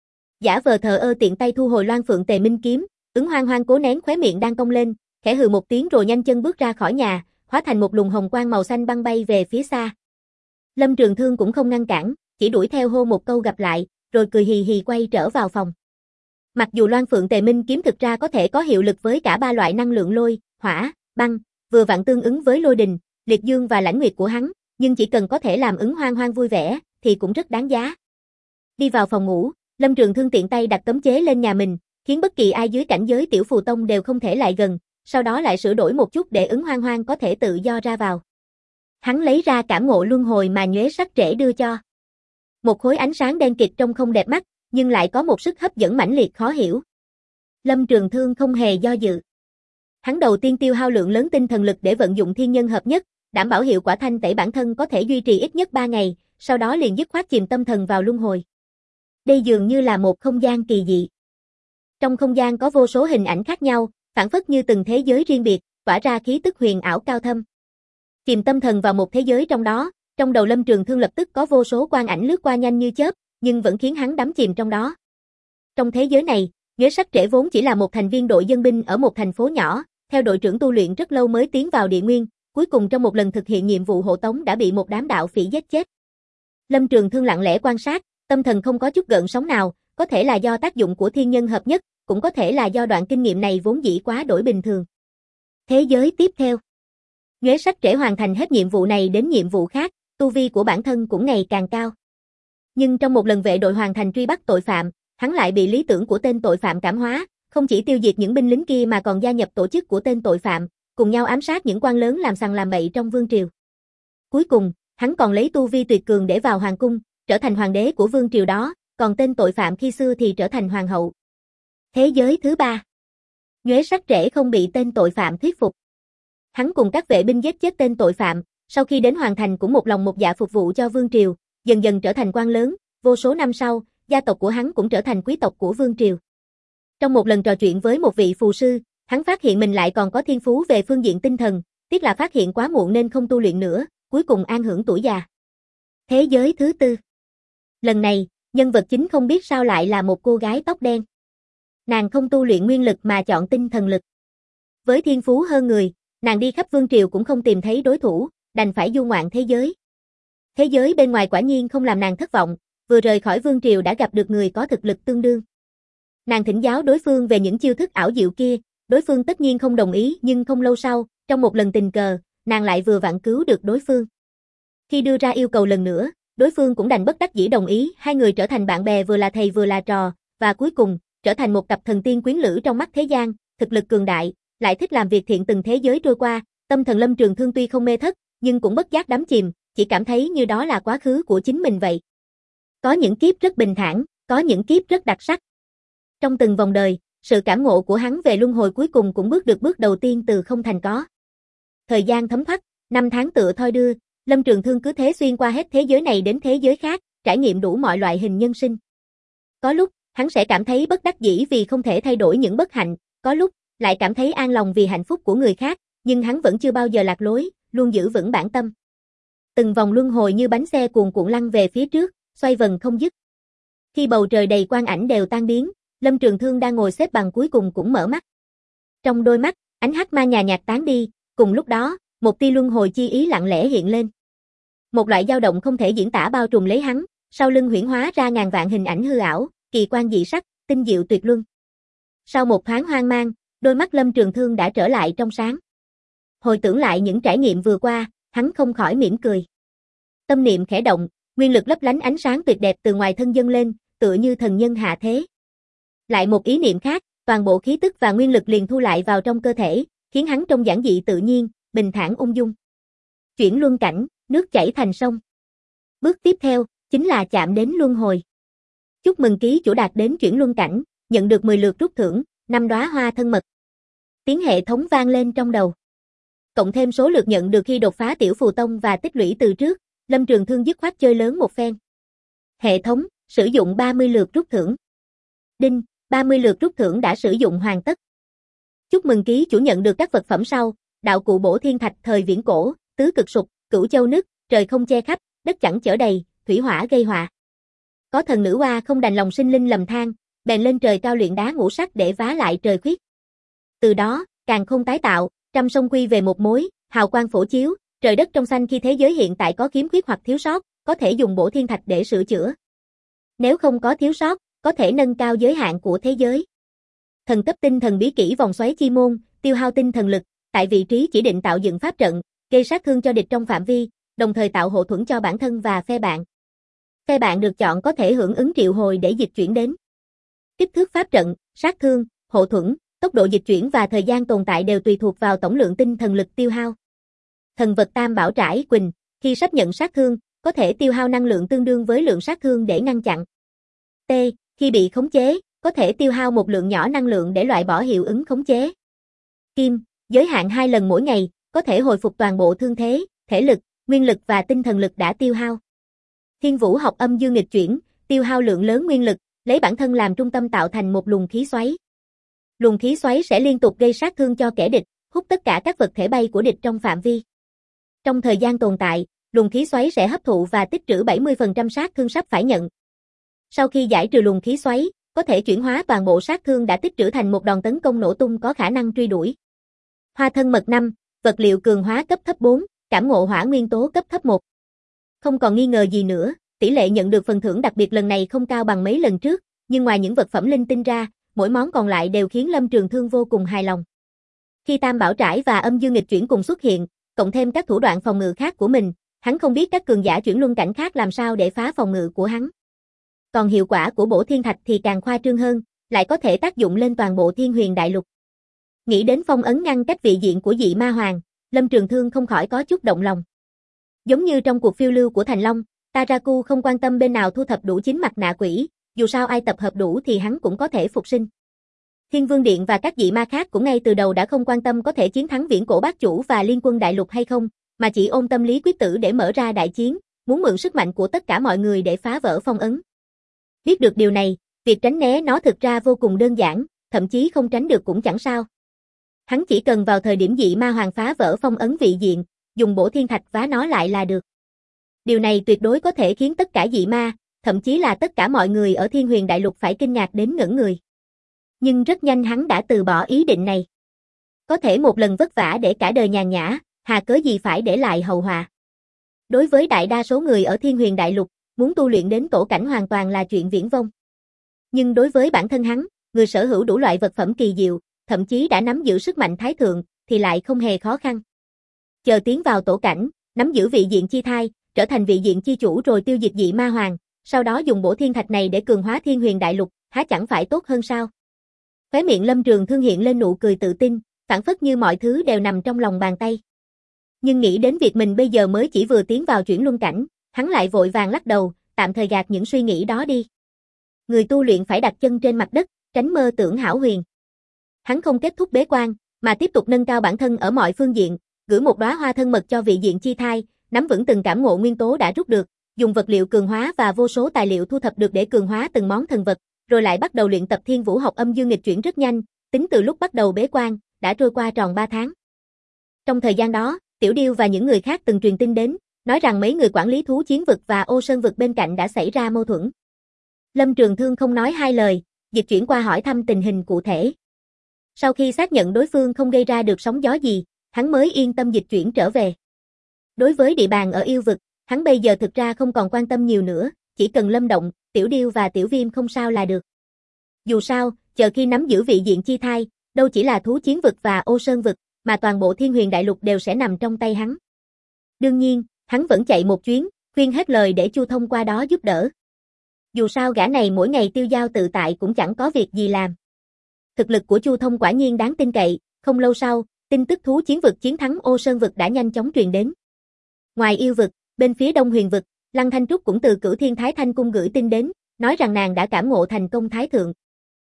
Giả vờ thờ ơ tiện tay thu hồi Loan Phượng Tề Minh kiếm, Ứng Hoang Hoang cố nén khóe miệng đang cong lên, khẽ hừ một tiếng rồi nhanh chân bước ra khỏi nhà, hóa thành một luồng hồng quang màu xanh băng bay về phía xa. Lâm Trường Thương cũng không ngăn cản, chỉ đuổi theo hô một câu gặp lại, rồi cười hì hì quay trở vào phòng. Mặc dù Loan Phượng Tề Minh kiếm thực ra có thể có hiệu lực với cả 3 loại năng lượng lôi, hỏa, băng, vừa vặn tương ứng với lôi đình, liệt dương và lãnh nguyệt của hắn, nhưng chỉ cần có thể làm Ứng Hoang Hoang vui vẻ, thì cũng rất đáng giá. Đi vào phòng ngủ, Lâm Trường Thương tiện tay đặt cấm chế lên nhà mình, khiến bất kỳ ai dưới cảnh giới tiểu phù tông đều không thể lại gần, sau đó lại sửa đổi một chút để Ứng Hoang Hoang có thể tự do ra vào. Hắn lấy ra cảm ngộ luân hồi mà Nhuế Sắc Trễ đưa cho. Một khối ánh sáng đen kịt trông không đẹp mắt, nhưng lại có một sức hấp dẫn mãnh liệt khó hiểu. Lâm Trường Thương không hề do dự. Hắn đầu tiên tiêu hao lượng lớn tinh thần lực để vận dụng thiên nhân hợp nhất, đảm bảo hiệu quả thanh tẩy bản thân có thể duy trì ít nhất 3 ngày, sau đó liền dứt khoát chìm tâm thần vào luân hồi. Đây dường như là một không gian kỳ dị. Trong không gian có vô số hình ảnh khác nhau, phản phất như từng thế giới riêng biệt, tỏa ra khí tức huyền ảo cao thâm. Chìm tâm thần vào một thế giới trong đó, trong đầu Lâm Trường Thương lập tức có vô số quang ảnh lướt qua nhanh như chớp, nhưng vẫn khiến hắn đắm chìm trong đó. Trong thế giới này, Nhuế Sắc Trễ vốn chỉ là một thành viên đội dân binh ở một thành phố nhỏ, theo đội trưởng tu luyện rất lâu mới tiến vào địa nguyên, cuối cùng trong một lần thực hiện nhiệm vụ hộ tống đã bị một đám đạo phỉ giết chết. Lâm Trường Thương lặng lẽ quan sát, tâm thần không có chút gợn sóng nào, có thể là do tác dụng của thiên nhân hợp nhất, cũng có thể là do đoạn kinh nghiệm này vốn dĩ quá đổi bình thường. Thế giới tiếp theo. Nhuế Sắc Trễ hoàn thành hết nhiệm vụ này đến nhiệm vụ khác, tu vi của bản thân cũng ngày càng cao. Nhưng trong một lần vệ đội hoàn thành truy bắt tội phạm, hắn lại bị lý tưởng của tên tội phạm cảm hóa, không chỉ tiêu diệt những binh lính kia mà còn gia nhập tổ chức của tên tội phạm, cùng nhau ám sát những quan lớn làm sằng làm bậy trong vương triều. Cuối cùng, hắn còn lấy tu vi tuyệt cường để vào hoàng cung, trở thành hoàng đế của vương triều đó, còn tên tội phạm khi xưa thì trở thành hoàng hậu. Thế giới thứ ba. Nhuế Sắc Trễ không bị tên tội phạm thuyết phục. Hắn cùng các vệ binh giết chết tên tội phạm, sau khi đến hoàn thành cũng một lòng một dạ phục vụ cho vương triều, dần dần trở thành quan lớn, vô số năm sau, gia tộc của hắn cũng trở thành quý tộc của vương triều. Trong một lần trò chuyện với một vị phù sư, hắn phát hiện mình lại còn có thiên phú về phương diện tinh thần, tiếc là phát hiện quá muộn nên không tu luyện nữa, cuối cùng an hưởng tuổi già. Thế giới thứ tư. Lần này, nhân vật chính không biết sao lại là một cô gái tóc đen. Nàng không tu luyện nguyên lực mà chọn tinh thần lực. Với thiên phú hơn người, nàng đi khắp vương triều cũng không tìm thấy đối thủ, đành phải du ngoạn thế giới. Thế giới bên ngoài quả nhiên không làm nàng thất vọng, vừa rời khỏi vương triều đã gặp được người có thực lực tương đương. Nàng thỉnh giáo đối phương về những chiêu thức ảo diệu kia, đối phương tất nhiên không đồng ý, nhưng không lâu sau, trong một lần tình cờ, nàng lại vừa vặn cứu được đối phương. Khi đưa ra yêu cầu lần nữa, đối phương cũng đành bất đắc dĩ đồng ý, hai người trở thành bạn bè, vừa là thầy vừa là trò, và cuối cùng, trở thành một cặp thần tiên quyến lữ trong mắt thế gian, thực lực cường đại, lại thích làm việc thiện. Từng thế giới trôi qua, tâm thần Lâm Trường Thương tuy không mê thất, nhưng cũng bất giác đắm chìm, chỉ cảm thấy như đó là quá khứ của chính mình vậy. Có những kiếp rất bình thản, có những kiếp rất đặc sắc. Trong từng vòng đời, sự cảm ngộ của hắn về luân hồi cuối cùng cũng bước được bước đầu tiên từ không thành có. Thời gian thấm thoát, năm tháng tựa thoi đưa, Lâm Trường Thương cứ thế xuyên qua hết thế giới này đến thế giới khác, trải nghiệm đủ mọi loại hình nhân sinh. Có lúc, hắn sẽ cảm thấy bất đắc dĩ vì không thể thay đổi những bất hạnh, có lúc, lại cảm thấy an lòng vì hạnh phúc của người khác, nhưng hắn vẫn chưa bao giờ lạc lối, luôn giữ vững bản tâm. Từng vòng luân hồi như bánh xe cuồn cuộn lăn về phía trước, xoay vần không dứt. Khi bầu trời đầy quang ảnh đều tan biến, Lâm Trường Thương đang ngồi xếp bằng cuối cùng cũng mở mắt. Trong đôi mắt, ánh hắc ma nhạt nhạt tán đi, cùng lúc đó, một tia luân hồi chi ý lặng lẽ hiện lên. Một loại dao động không thể diễn tả bao trùm lấy hắn, sau lưng huyễn hóa ra ngàn vạn hình ảnh hư ảo, kỳ quan dị sắc, tinh diệu tuyệt luân. Sau một thoáng hoang mang, đôi mắt Lâm Trường Thương đã trở lại trong sáng. Hồi tưởng lại những trải nghiệm vừa qua, hắn không khỏi mỉm cười. Tâm niệm khẽ động, nguyên lực lấp lánh ánh sáng tuyệt đẹp từ ngoài thân dâng lên, tựa như thần nhân hạ thế. Lại một ý niệm khác, toàn bộ khí tức và nguyên lực liền thu lại vào trong cơ thể, khiến hắn trông giản dị tự nhiên, bình thản ung dung. Chuyển luân cảnh, nước chảy thành sông. Bước tiếp theo, chính là chạm đến luân hồi. Chúc mừng ký chủ đạt đến chuyển luân cảnh, nhận được 10 lượt rút thưởng, 5 đóa hoa thân mật. Tiếng hệ thống vang lên trong đầu. Cộng thêm số lượt nhận được khi đột phá tiểu phù tông và tích lũy từ trước, Lâm Trường Thương dứt khoát chơi lớn một phen. Hệ thống, sử dụng 30 lượt rút thưởng. Đinh, 30 lượt rút thưởng đã sử dụng hoàn tất. Chúc mừng ký chủ nhận được các vật phẩm sau: đạo cụ bổ thiên thạch thời viễn cổ, tứ cực sục, cửu châu nứt, trời không che khắp, đất chẳng chở đầy, thủy hỏa gây họa. Có thần nữ hoa không đành lòng sinh linh lầm than, bèn lên trời cao luyện đá ngũ sắc để vá lại trời khuyết. Từ đó, càng không tái tạo, trăm sông quy về một mối, hào quang phổ chiếu, trời đất trong xanh. Khi thế giới hiện tại có khiếm khuyết hoặc thiếu sót, có thể dùng bổ thiên thạch để sửa chữa. Nếu không có thiếu sót, có thể nâng cao giới hạn của thế giới. Thần cấp tinh thần bí kỹ vòng xoáy chi môn, tiêu hao tinh thần lực, tại vị trí chỉ định tạo dựng pháp trận, gây sát thương cho địch trong phạm vi, đồng thời tạo hộ thuẫn cho bản thân và phe bạn. Phe bạn được chọn có thể hưởng ứng triệu hồi để dịch chuyển đến. Kích thước pháp trận, sát thương, hộ thuẫn, tốc độ dịch chuyển và thời gian tồn tại đều tùy thuộc vào tổng lượng tinh thần lực tiêu hao. Thần vật Tam Bảo Trải Quỳnh, khi sắp nhận sát thương, có thể tiêu hao năng lượng tương đương với lượng sát thương để ngăn chặn. T. Khi bị khống chế, có thể tiêu hao một lượng nhỏ năng lượng để loại bỏ hiệu ứng khống chế. Kim, giới hạn 2 lần mỗi ngày, có thể hồi phục toàn bộ thương thế, thể lực, nguyên lực và tinh thần lực đã tiêu hao. Thiên Vũ học âm dương nghịch chuyển, tiêu hao lượng lớn nguyên lực, lấy bản thân làm trung tâm tạo thành một luồng khí xoáy. Luồng khí xoáy sẽ liên tục gây sát thương cho kẻ địch, hút tất cả các vật thể bay của địch trong phạm vi. Trong thời gian tồn tại, luồng khí xoáy sẽ hấp thụ và tích trữ 70% sát thương sắp phải nhận. Sau khi giải trừ luồng khí xoáy, có thể chuyển hóa toàn bộ sát thương đã tích trữ thành một đòn tấn công nổ tung có khả năng truy đuổi. Hoa thân mật 5, vật liệu cường hóa cấp thấp 4, cảm ngộ hỏa nguyên tố cấp thấp 1. Không còn nghi ngờ gì nữa, tỷ lệ nhận được phần thưởng đặc biệt lần này không cao bằng mấy lần trước, nhưng ngoài những vật phẩm linh tinh ra, mỗi món còn lại đều khiến Lâm Trường Thương vô cùng hài lòng. Khi Tam Bảo Trải và âm dương nghịch chuyển cùng xuất hiện, cộng thêm các thủ đoạn phòng ngự khác của mình, hắn không biết các cường giả chuyển luân cảnh khác làm sao để phá phòng ngự của hắn. Còn hiệu quả của bổ thiên thạch thì càng khoa trương hơn, lại có thể tác dụng lên toàn bộ Thiên Huyền Đại Lục. Nghĩ đến phong ấn ngăn cách vị diện của dị ma hoàng, Lâm Trường Thương không khỏi có chút động lòng. Giống như trong cuộc phiêu lưu của Thành Long, Taraku không quan tâm bên nào thu thập đủ 9 mặt nạ quỷ, dù sao ai tập hợp đủ thì hắn cũng có thể phục sinh. Thiên Vương Điện và các dị ma khác cũng ngay từ đầu đã không quan tâm có thể chiến thắng Viễn Cổ Bát Chủ và Liên Quân Đại Lục hay không, mà chỉ ôm tâm lý quyết tử để mở ra đại chiến, muốn mượn sức mạnh của tất cả mọi người để phá vỡ phong ấn. Biết được điều này, việc tránh né nó thực ra vô cùng đơn giản, thậm chí không tránh được cũng chẳng sao. Hắn chỉ cần vào thời điểm dị ma hoàng phá vỡ phong ấn vị diện, dùng bổ thiên thạch vá nó lại là được. Điều này tuyệt đối có thể khiến tất cả dị ma, thậm chí là tất cả mọi người ở Thiên Huyền Đại Lục phải kinh ngạc đến ngẩn người. Nhưng rất nhanh hắn đã từ bỏ ý định này. Có thể một lần vất vả để cả đời nhàn nhã, hà cớ gì phải để lại hậu họa. Đối với đại đa số người ở Thiên Huyền Đại Lục, muốn tu luyện đến tổ cảnh hoàn toàn là chuyện viển vông. Nhưng đối với bản thân hắn, người sở hữu đủ loại vật phẩm kỳ diệu, thậm chí đã nắm giữ sức mạnh thái thượng, thì lại không hề khó khăn. Chờ tiến vào tổ cảnh, nắm giữ vị diện chi thai, trở thành vị diện chi chủ rồi tiêu diệt dị ma hoàng, sau đó dùng bổ thiên thạch này để cường hóa Thiên Huyền Đại Lục, há chẳng phải tốt hơn sao? Khóe miệng Lâm Trường Thương hiện lên nụ cười tự tin, phảng phất như mọi thứ đều nằm trong lòng bàn tay. Nhưng nghĩ đến việc mình bây giờ mới chỉ vừa tiến vào chuyển luân cảnh, hắn lại vội vàng lắc đầu, tạm thời gạt những suy nghĩ đó đi. Người tu luyện phải đặt chân trên mặt đất, tránh mơ tưởng hão huyền. Hắn không kết thúc bế quan, mà tiếp tục nâng cao bản thân ở mọi phương diện, gửi một đóa hoa thân mật cho vị diện chi thai, nắm vững từng cảm ngộ nguyên tố đã rút được, dùng vật liệu cường hóa và vô số tài liệu thu thập được để cường hóa từng món thần vật, rồi lại bắt đầu luyện tập Thiên Vũ học âm dương nghịch chuyển rất nhanh, tính từ lúc bắt đầu bế quan, đã trôi qua tròn 3 tháng. Trong thời gian đó, Tiểu Điêu và những người khác từng truyền tin đến, nói rằng mấy người quản lý thú chiến vực và ô sơn vực bên cạnh đã xảy ra mâu thuẫn. Lâm Trường Thương không nói hai lời, dịch chuyển qua hỏi thăm tình hình cụ thể. Sau khi xác nhận đối phương không gây ra được sóng gió gì, hắn mới yên tâm dịch chuyển trở về. Đối với địa bàn ở yêu vực, hắn bây giờ thực ra không còn quan tâm nhiều nữa, chỉ cần Lâm Động, Tiểu Điêu và Tiểu Viêm không sao là được. Dù sao, chờ khi nắm giữ vị diện chi thai, đâu chỉ là thú chiến vực và ô sơn vực, mà toàn bộ Thiên Huyền Đại Lục đều sẽ nằm trong tay hắn. Đương nhiên, hắn vẫn chạy một chuyến, khuyên hết lời để Chu Thông qua đó giúp đỡ. Dù sao gã này mỗi ngày tiêu dao tự tại cũng chẳng có việc gì làm. Thực lực của Chu Thông quả nhiên đáng tin cậy, không lâu sau, tin tức thú chiến vực chiến thắng ô sơn vực đã nhanh chóng truyền đến. Ngoài yêu vực, bên phía Đông Huyền vực, Lăng Thanh Trúc cũng từ Cửu Thiên Thái Thanh cung gửi tin đến, nói rằng nàng đã cảm ngộ thành công thái thượng.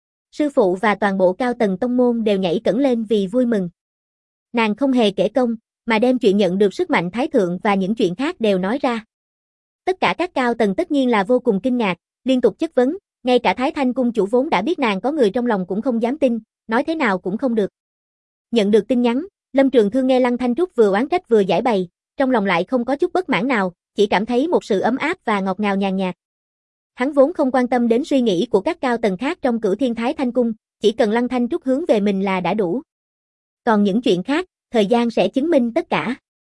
Sư phụ và toàn bộ cao tầng tông môn đều nhảy cẫng lên vì vui mừng. Nàng không hề kể công, mà đem chuyện nhận được sức mạnh thái thượng và những chuyện khác đều nói ra. Tất cả các cao tầng tất nhiên là vô cùng kinh ngạc, liên tục chất vấn, ngay cả Thái Thanh cung chủ vốn đã biết nàng có người trong lòng cũng không dám tin, nói thế nào cũng không được. Nhận được tin nhắn, Lâm Trường Thương nghe Lăng Thanh Trúc vừa oán trách vừa giải bày, trong lòng lại không có chút bất mãn nào, chỉ cảm thấy một sự ấm áp và ngọt ngào nhàn nhạt. Hắn vốn không quan tâm đến suy nghĩ của các cao tầng khác trong Cửu Thiên Thái Thanh cung, chỉ cần Lăng Thanh Trúc hướng về mình là đã đủ. Còn những chuyện khác, thời gian sẽ chứng minh tất cả.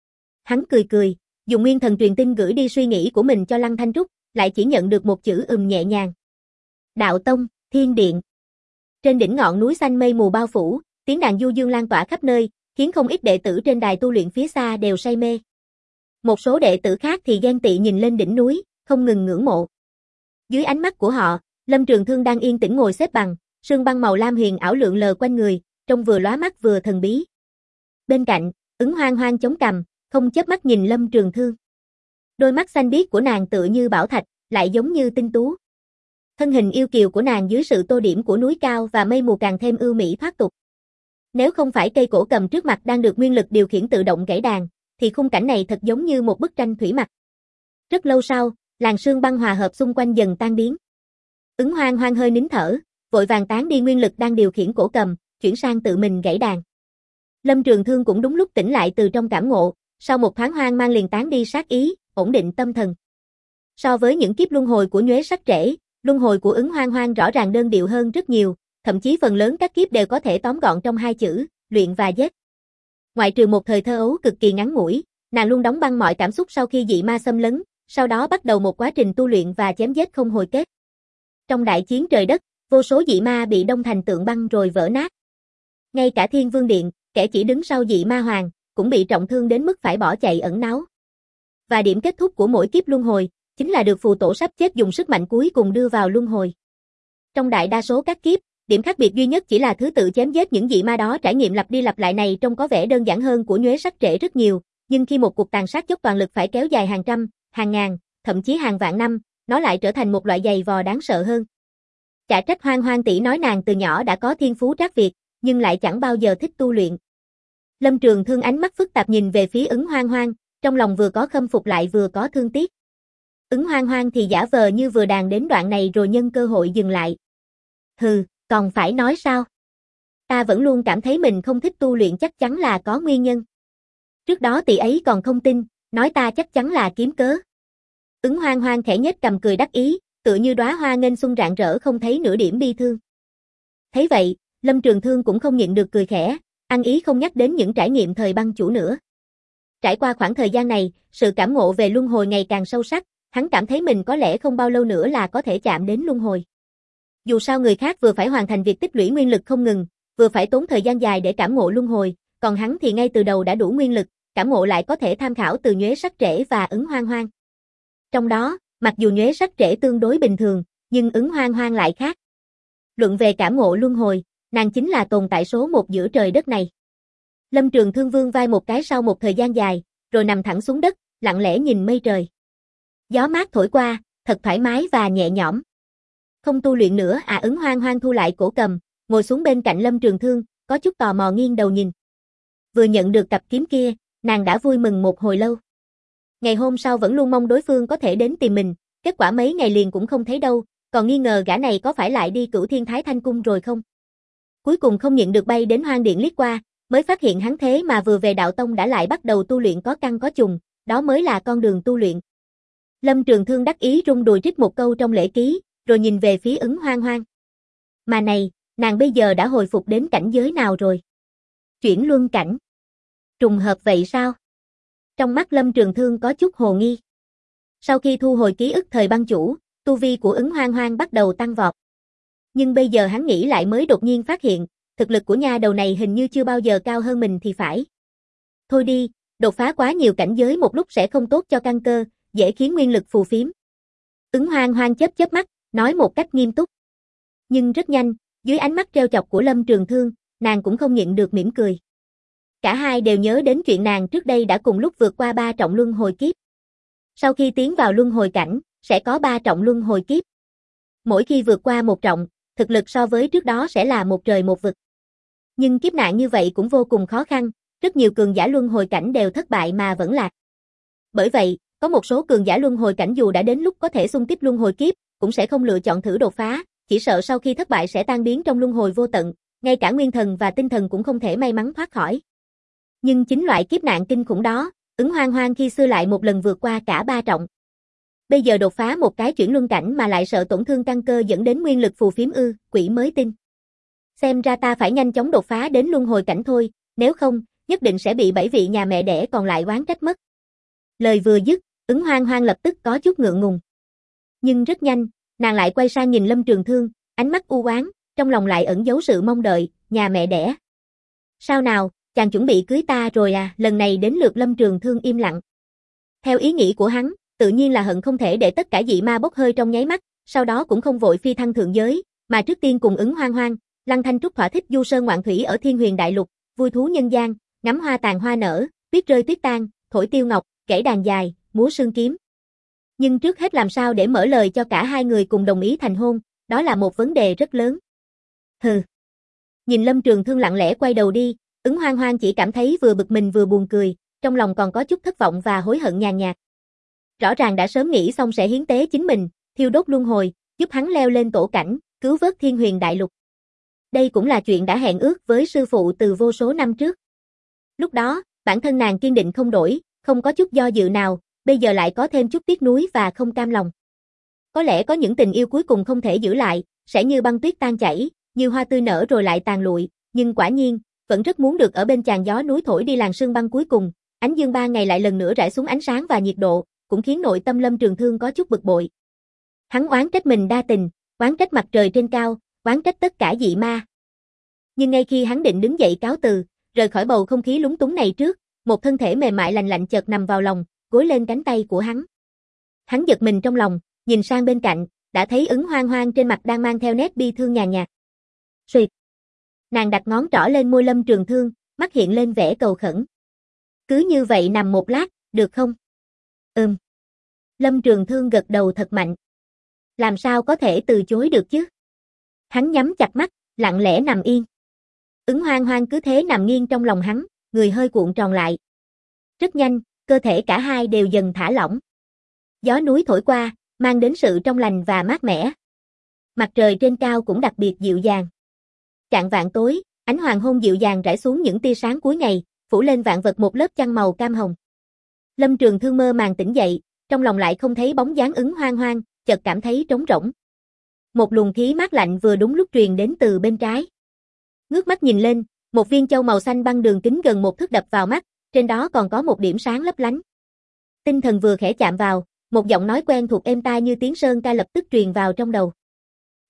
Hắn cười cười, dùng nguyên thần truyền tin gửi đi suy nghĩ của mình cho Lăng Thanh Trúc, lại chỉ nhận được một chữ nhẹ nhàng. Đạo Tông, Thiên Điện. Trên đỉnh ngọn núi xanh mây mù bao phủ, tiếng đàn du dương lan tỏa khắp nơi, khiến không ít đệ tử trên đài tu luyện phía xa đều say mê. Một số đệ tử khác thì ghen tị nhìn lên đỉnh núi, không ngừng ngưỡng mộ. Dưới ánh mắt của họ, Lâm Trường Thương đang yên tĩnh ngồi xếp bằng, sương băng màu lam huyền ảo lượn lờ quanh người, trông vừa lóa mắt vừa thần bí. Bên cạnh, Ứng Hoang Hoang chống cằm, không chớp mắt nhìn Lâm Trường Thương. Đôi mắt xanh biếc của nàng tựa như bảo thạch, lại giống như tinh tú. Thân hình yêu kiều của nàng dưới sự tô điểm của núi cao và mây mù càng thêm ưu mỹ thoát tục. Nếu không phải cây cổ cầm trước mặt đang được nguyên lực điều khiển tự động gãy đàn, thì khung cảnh này thật giống như một bức tranh thủy mặc. Rất lâu sau, làn sương băng hòa hợp xung quanh dần tan biến. Ứng Hoang Hoang hơi nín thở, vội vàng tán đi nguyên lực đang điều khiển cổ cầm, chuyển sang tự mình gãy đàn. Lâm Trường Thương cũng đúng lúc tỉnh lại từ trong cảm ngộ, sau một thoáng hoang mang liền tán đi sát ý, ổn định tâm thần. So với những kiếp luân hồi của Nhuế Sắc Trễ, luân hồi của Ứng Hoang Hoang rõ ràng đơn điệu hơn rất nhiều, thậm chí phần lớn các kiếp đều có thể tóm gọn trong hai chữ, luyện và giết. Ngoại trừ một thời thơ ấu cực kỳ ngắn ngủi, nàng luôn đóng băng mọi cảm xúc sau khi dị ma xâm lấn, sau đó bắt đầu một quá trình tu luyện và chém giết không hồi kết. Trong đại chiến trời đất, vô số dị ma bị đông thành tượng băng rồi vỡ nát. Ngay cả Thiên Vương Điện, kẻ chỉ đứng sau dị ma hoàng, cũng bị trọng thương đến mức phải bỏ chạy ẩn náu. Và điểm kết thúc của mỗi kiếp luân hồi, chính là được phù tổ sắp chết dùng sức mạnh cuối cùng đưa vào luân hồi. Trong đại đa số các kiếp, điểm khác biệt duy nhất chỉ là thứ tự chém giết những dị ma đó. Trải nghiệm lặp đi lặp lại này trông có vẻ đơn giản hơn của Nhuế Sắc Trễ rất nhiều, nhưng khi một cuộc tàn sát dốc toàn lực phải kéo dài hàng trăm, hàng ngàn, thậm chí hàng vạn năm, nó lại trở thành một loại giày vò đáng sợ hơn. Chả trách Hoang Hoang tỷ nói nàng từ nhỏ đã có thiên phú trác việc, nhưng lại chẳng bao giờ thích tu luyện. Lâm Trường Thương ánh mắt phức tạp nhìn về phía Ứng Hoang Hoang, trong lòng vừa có khâm phục lại vừa có thương tiếc. Ứng Hoang Hoang thì giả vờ như vừa đàn đến đoạn này rồi nhân cơ hội dừng lại. Hừ, còn phải nói sao? Ta vẫn luôn cảm thấy mình không thích tu luyện chắc chắn là có nguyên nhân. Trước đó tỷ ấy còn không tin, nói ta chắc chắn là kiếm cớ. Ứng Hoang Hoang khẽ nhếch cằm cười đắc ý, tựa như đóa hoa nghênh xuân rạng rỡ không thấy nửa điểm bi thương. Thấy vậy, Lâm Trường Thương cũng không nhịn được cười khẽ, ăn ý không nhắc đến những trải nghiệm thời băng chủ nữa. Trải qua khoảng thời gian này, sự cảm ngộ về luân hồi ngày càng sâu sắc, hắn cảm thấy mình có lẽ không bao lâu nữa là có thể chạm đến luân hồi. Dù sao người khác vừa phải hoàn thành việc tích lũy nguyên lực không ngừng, vừa phải tốn thời gian dài để cảm ngộ luân hồi, còn hắn thì ngay từ đầu đã đủ nguyên lực, cảm ngộ lại có thể tham khảo từ nhuế sắc trễ và ứng hoang hoang. Trong đó, mặc dù nhuế sắc trễ tương đối bình thường, nhưng ứng hoang hoang lại khác. Luận về cảm ngộ luân hồi, nàng chính là tồn tại số một giữa trời đất này. Lâm Trường Thương vươn vai một cái sau một thời gian dài, rồi nằm thẳng xuống đất, lặng lẽ nhìn mây trời. Gió mát thổi qua, thật thoải mái và nhẹ nhõm. Không tu luyện nữa à? Ứng hoang hoang thu lại cổ cầm, ngồi xuống bên cạnh Lâm Trường Thương, có chút tò mò nghiêng đầu nhìn. Vừa nhận được cặp kiếm kia, nàng đã vui mừng một hồi lâu. Ngày hôm sau vẫn luôn mong đối phương có thể đến tìm mình, kết quả mấy ngày liền cũng không thấy đâu, còn nghi ngờ gã này có phải lại đi Cửu Thiên Thái Thanh Cung rồi không. Cuối cùng không nhịn được bay đến Hoang Điện liếc qua, mới phát hiện hắn thế mà vừa về đạo tông đã lại bắt đầu tu luyện có căn có trùng, đó mới là con đường tu luyện. Lâm Trường Thương đắc ý rung đùi trích một câu trong lễ ký, rồi nhìn về phía ứng hoang hoang. Mà này, nàng bây giờ đã hồi phục đến cảnh giới nào rồi? Chuyển luân cảnh. Trùng hợp vậy sao? Trong mắt Lâm Trường Thương có chút hồ nghi. Sau khi thu hồi ký ức thời băng chủ, tu vi của ứng hoang hoang bắt đầu tăng vọt. Nhưng bây giờ hắn nghĩ lại mới đột nhiên phát hiện, thực lực của nha đầu này hình như chưa bao giờ cao hơn mình thì phải. Thôi đi, đột phá quá nhiều cảnh giới một lúc sẽ không tốt cho căn cơ, dễ khiến nguyên lực phù phiếm. Ứng hoang hoang chớp mắt, nói một cách nghiêm túc. Nhưng rất nhanh, dưới ánh mắt trêu chọc của Lâm Trường Thương, nàng cũng không nhịn được mỉm cười. Cả hai đều nhớ đến chuyện nàng trước đây đã cùng lúc vượt qua 3 trọng luân hồi kiếp. Sau khi tiến vào luân hồi cảnh, sẽ có 3 trọng luân hồi kiếp. Mỗi khi vượt qua 1 trọng, thực lực so với trước đó sẽ là một trời một vực. Nhưng kiếp nạn như vậy cũng vô cùng khó khăn, rất nhiều cường giả luân hồi cảnh đều thất bại mà vẫn lạc. Bởi vậy, có một số cường giả luân hồi cảnh dù đã đến lúc có thể xung kích luân hồi kiếp, cũng sẽ không lựa chọn thử đột phá, chỉ sợ sau khi thất bại sẽ tan biến trong luân hồi vô tận, ngay cả nguyên thần và tinh thần cũng không thể may mắn thoát khỏi. Nhưng chính loại kiếp nạn kinh khủng đó, ứng hoang hoang khi xưa lại một lần vượt qua cả 3 trọng. Bây giờ đột phá một cái chuyển luân cảnh mà lại sợ tổn thương căn cơ dẫn đến nguyên lực phù phiếm ư, quỷ mới tin. Xem ra ta phải nhanh chóng đột phá đến luân hồi cảnh thôi, nếu không, nhất định sẽ bị 7 vị nhà mẹ đẻ còn lại oán trách mất. Lời vừa dứt, ứng hoang hoang lập tức có chút ngượng ngùng. Nhưng rất nhanh, nàng lại quay sang nhìn Lâm Trường Thương, ánh mắt u oán, trong lòng lại ẩn giấu sự mong đợi, nhà mẹ đẻ. Sao nào, chàng chuẩn bị cưới ta rồi à? Lần này đến lượt Lâm Trường Thương im lặng. Theo ý nghĩ của hắn, tự nhiên là hận không thể để tất cả dị ma bốc hơi trong nháy mắt, sau đó cũng không vội phi thăng thượng giới, mà trước tiên cùng ứng hoang hoang, Lăng Thanh Trúc thỏa thích du sơn ngoạn thủy ở Thiên Huyền Đại Lục, vui thú nhân gian, ngắm hoa tàn hoa nở, tuyết rơi tuyết tan, thổi tiêu ngọc, gảy đàn dài, múa sương kiếm. Nhưng trước hết làm sao để mở lời cho cả hai người cùng đồng ý thành hôn, đó là một vấn đề rất lớn. Hừ. Nhìn Lâm Trường Thương lặng lẽ quay đầu đi, ứng hoang hoang chỉ cảm thấy vừa bực mình vừa buồn cười, trong lòng còn có chút thất vọng và hối hận nhàn nhạt. Rõ ràng đã sớm nghĩ xong sẽ hiến tế chính mình, thiêu đốt luân hồi, giúp hắn leo lên tổ cảnh, cứu vớt Thiên Huyền Đại Lục. Đây cũng là chuyện đã hẹn ước với sư phụ từ vô số năm trước. Lúc đó, bản thân nàng kiên định không đổi, không có chút do dự nào, bây giờ lại có thêm chút tiếc nuối và không cam lòng. Có lẽ có những tình yêu cuối cùng không thể giữ lại, sẽ như băng tuyết tan chảy, như hoa tươi nở rồi lại tàn lụi, nhưng quả nhiên, vẫn rất muốn được ở bên chàng gió núi thổi đi làn sương băng cuối cùng. Ánh dương 3 ngày lại lần nữa rải xuống ánh sáng và nhiệt độ, cũng khiến nội tâm Lâm Trường Thương có chút bực bội. Hắn oán trách mình đa tình, oán trách mặt trời trên cao, oán trách tất cả dị ma. Nhưng ngay khi hắn định đứng dậy cáo từ, rời khỏi bầu không khí lúng túng này trước, một thân thể mềm mại lành lạnh chợt nằm vào lòng, gối lên cánh tay của hắn. Hắn giật mình trong lòng, nhìn sang bên cạnh, đã thấy ứng hoang hoang trên mặt đang mang theo nét bi thương nhàn nhạt. Xuyệt. Nàng đặt ngón trỏ lên môi Lâm Trường Thương, mắt hiện lên vẻ cầu khẩn. Cứ như vậy nằm một lát, được không? Lâm Trường Thương gật đầu thật mạnh. Làm sao có thể từ chối được chứ? Hắn nhắm chặt mắt, lặng lẽ nằm yên. Ứng hoang hoang cứ thế nằm nghiêng trong lòng hắn, người hơi cuộn tròn lại. Rất nhanh, cơ thể cả hai đều dần thả lỏng. Gió núi thổi qua, mang đến sự trong lành và mát mẻ. Mặt trời trên cao cũng đặc biệt dịu dàng. Chạng vạng tối, ánh hoàng hôn dịu dàng rải xuống những tia sáng cuối ngày, phủ lên vạn vật một lớp chăn màu cam hồng. Lâm Trường Thương mơ màng tỉnh dậy, trong lòng lại không thấy bóng dáng ứng hoang hoang, chợt cảm thấy trống rỗng. Một luồng khí mát lạnh vừa đúng lúc truyền đến từ bên trái. Ngước mắt nhìn lên, một viên châu màu xanh băng đường kính gần 1 thước đập vào mắt, trên đó còn có một điểm sáng lấp lánh. Tinh thần vừa khẽ chạm vào, một giọng nói quen thuộc êm tai như tiếng sơn ca lập tức truyền vào trong đầu.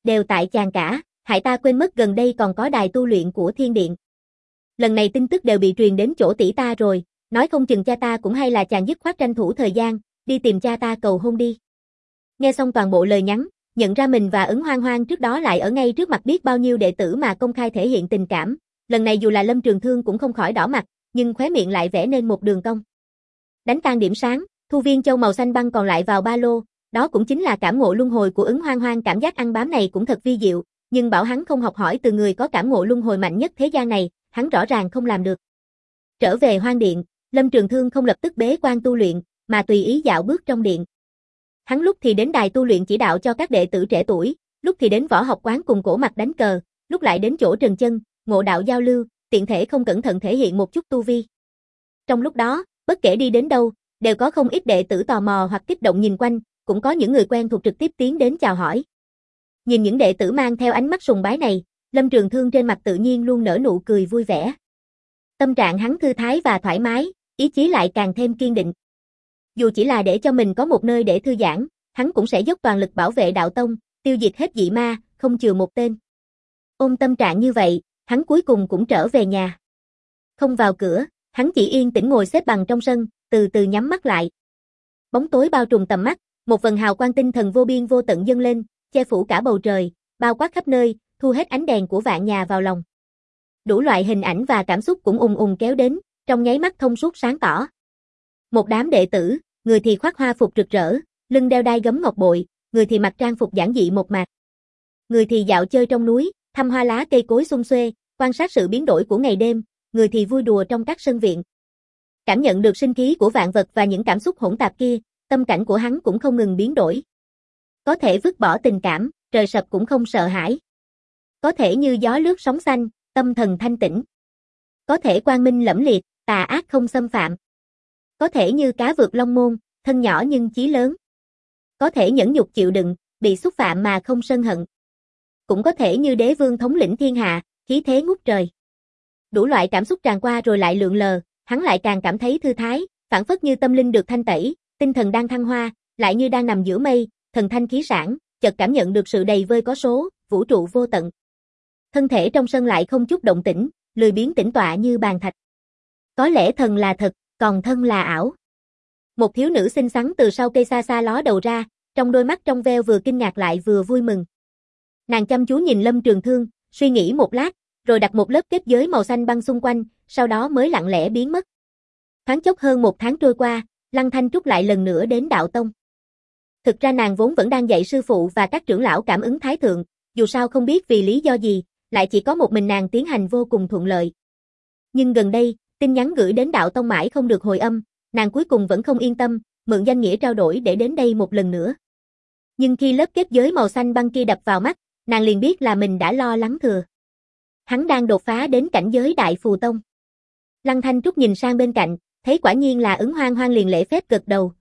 Đều tại chàng cả, hại ta quên mất gần đây còn có đài tu luyện của thiên điện. Lần này tin tức đều bị truyền đến chỗ tỷ ta rồi, nói không chừng cha ta cũng hay là chàng dứt khoát tranh thủ thời gian, đi tìm cha ta cầu hôn đi. Nghe xong toàn bộ lời nhắn, nhận ra mình và Ứng Hoang Hoang trước đó lại ở ngay trước mặt biết bao nhiêu đệ tử mà công khai thể hiện tình cảm, lần này dù là Lâm Trường Thương cũng không khỏi đỏ mặt, nhưng khóe miệng lại vẽ nên một đường cong. Đánh tan điểm sáng, thu viên châu màu xanh băng còn lại vào ba lô, đó cũng chính là cảm ngộ luân hồi của Ứng Hoang Hoang, cảm giác ăn bám này cũng thật vi diệu, nhưng bảo hắn không học hỏi từ người có cảm ngộ luân hồi mạnh nhất thế gian này, hắn rõ ràng không làm được. Trở về Hoang Điện, Lâm Trường Thương không lập tức bế quan tu luyện, mà tùy ý dạo bước trong điện. Hắn lúc thì đến đài tu luyện chỉ đạo cho các đệ tử trẻ tuổi, lúc thì đến võ học quán cùng Cổ Mặc đánh cờ, lúc lại đến chỗ Trần Chân, ngộ đạo giao lưu, tiện thể không cẩn thận thể hiện một chút tu vi. Trong lúc đó, bất kể đi đến đâu, đều có không ít đệ tử tò mò hoặc kích động nhìn quanh, cũng có những người quen thuộc trực tiếp tiến đến chào hỏi. Nhìn những đệ tử mang theo ánh mắt sùng bái này, Lâm Trường Thương trên mặt tự nhiên luôn nở nụ cười vui vẻ. Tâm trạng hắn thư thái và thoải mái, ý chí lại càng thêm kiên định. Dù chỉ là để cho mình có một nơi để thư giãn, hắn cũng sẽ dốc toàn lực bảo vệ đạo tông, tiêu diệt hết dị ma, không chừa một tên. Ôm tâm trạng như vậy, hắn cuối cùng cũng trở về nhà. Không vào cửa, hắn chỉ yên tĩnh ngồi xếp bằng trong sân, từ từ nhắm mắt lại. Bóng tối bao trùm tầm mắt, một vầng hào quang tinh thần vô biên vô tận dâng lên, che phủ cả bầu trời, bao quát khắp nơi, thu hết ánh đèn của vạn nhà vào lòng. Đủ loại hình ảnh và cảm xúc cũng ùn ùn kéo đến, trong nháy mắt thông suốt sáng tỏ. Một đám đệ tử, người thì khoác hoa phục rực rỡ, lưng đeo đai gấm ngọc bội, người thì mặc trang phục giản dị mộc mạc. Người thì dạo chơi trong núi, thăm hoa lá cây cối xum xuê, quan sát sự biến đổi của ngày đêm, người thì vui đùa trong các sân viện. Cảm nhận được sinh khí của vạn vật và những cảm xúc hỗn tạp kia, tâm cảnh của hắn cũng không ngừng biến đổi. Có thể vứt bỏ tình cảm, trời sập cũng không sợ hãi. Có thể như gió lướt sóng xanh, tâm thần thanh tĩnh. Có thể quang minh lẫm liệt, tà ác không xâm phạm. Có thể như cá vượt long môn, thân nhỏ nhưng chí lớn. Có thể nhẫn nhục chịu đựng, bị xúc phạm mà không sân hận. Cũng có thể như đế vương thống lĩnh thiên hạ, khí thế ngút trời. Đủ loại cảm xúc tràn qua rồi lại lượn lờ, hắn lại càng cảm thấy thư thái, phảng phất như tâm linh được thanh tẩy, tinh thần đang thăng hoa, lại như đang nằm giữa mây, thần thanh khí sảng, chợt cảm nhận được sự đầy vơi có số, vũ trụ vô tận. Thân thể trong sân lại không chút động tĩnh, lười biếng tĩnh tọa như bàn thạch. Có lẽ thần là thật, còn thân là ảo. Một thiếu nữ xinh xắn từ sau cây xa xa ló đầu ra, trong đôi mắt trong veo vừa kinh ngạc lại vừa vui mừng. Nàng chăm chú nhìn Lâm Trường Thương, suy nghĩ một lát, rồi đặt một lớp kết giới màu xanh băng xung quanh, sau đó mới lặng lẽ biến mất. Thoáng chốc hơn một tháng trôi qua, Lăng Thanh Trúc lại lần nữa đến đạo tông. Thực ra nàng vốn vẫn đang dạy sư phụ và các trưởng lão cảm ứng thái thượng, dù sao không biết vì lý do gì, lại chỉ có một mình nàng tiến hành vô cùng thuận lợi. Nhưng gần đây, tin nhắn gửi đến đạo tông mãi không được hồi âm, nàng cuối cùng vẫn không yên tâm, mượn danh nghĩa trao đổi để đến đây một lần nữa. Nhưng khi lớp kết giới màu xanh băng kia đập vào mắt, nàng liền biết là mình đã lo lắng thừa. Hắn đang đột phá đến cảnh giới Đại Phù Tông. Lăng Thanh Trúc nhìn sang bên cạnh, thấy quả nhiên là Ứng Hoang Hoang liền lễ phép gật đầu,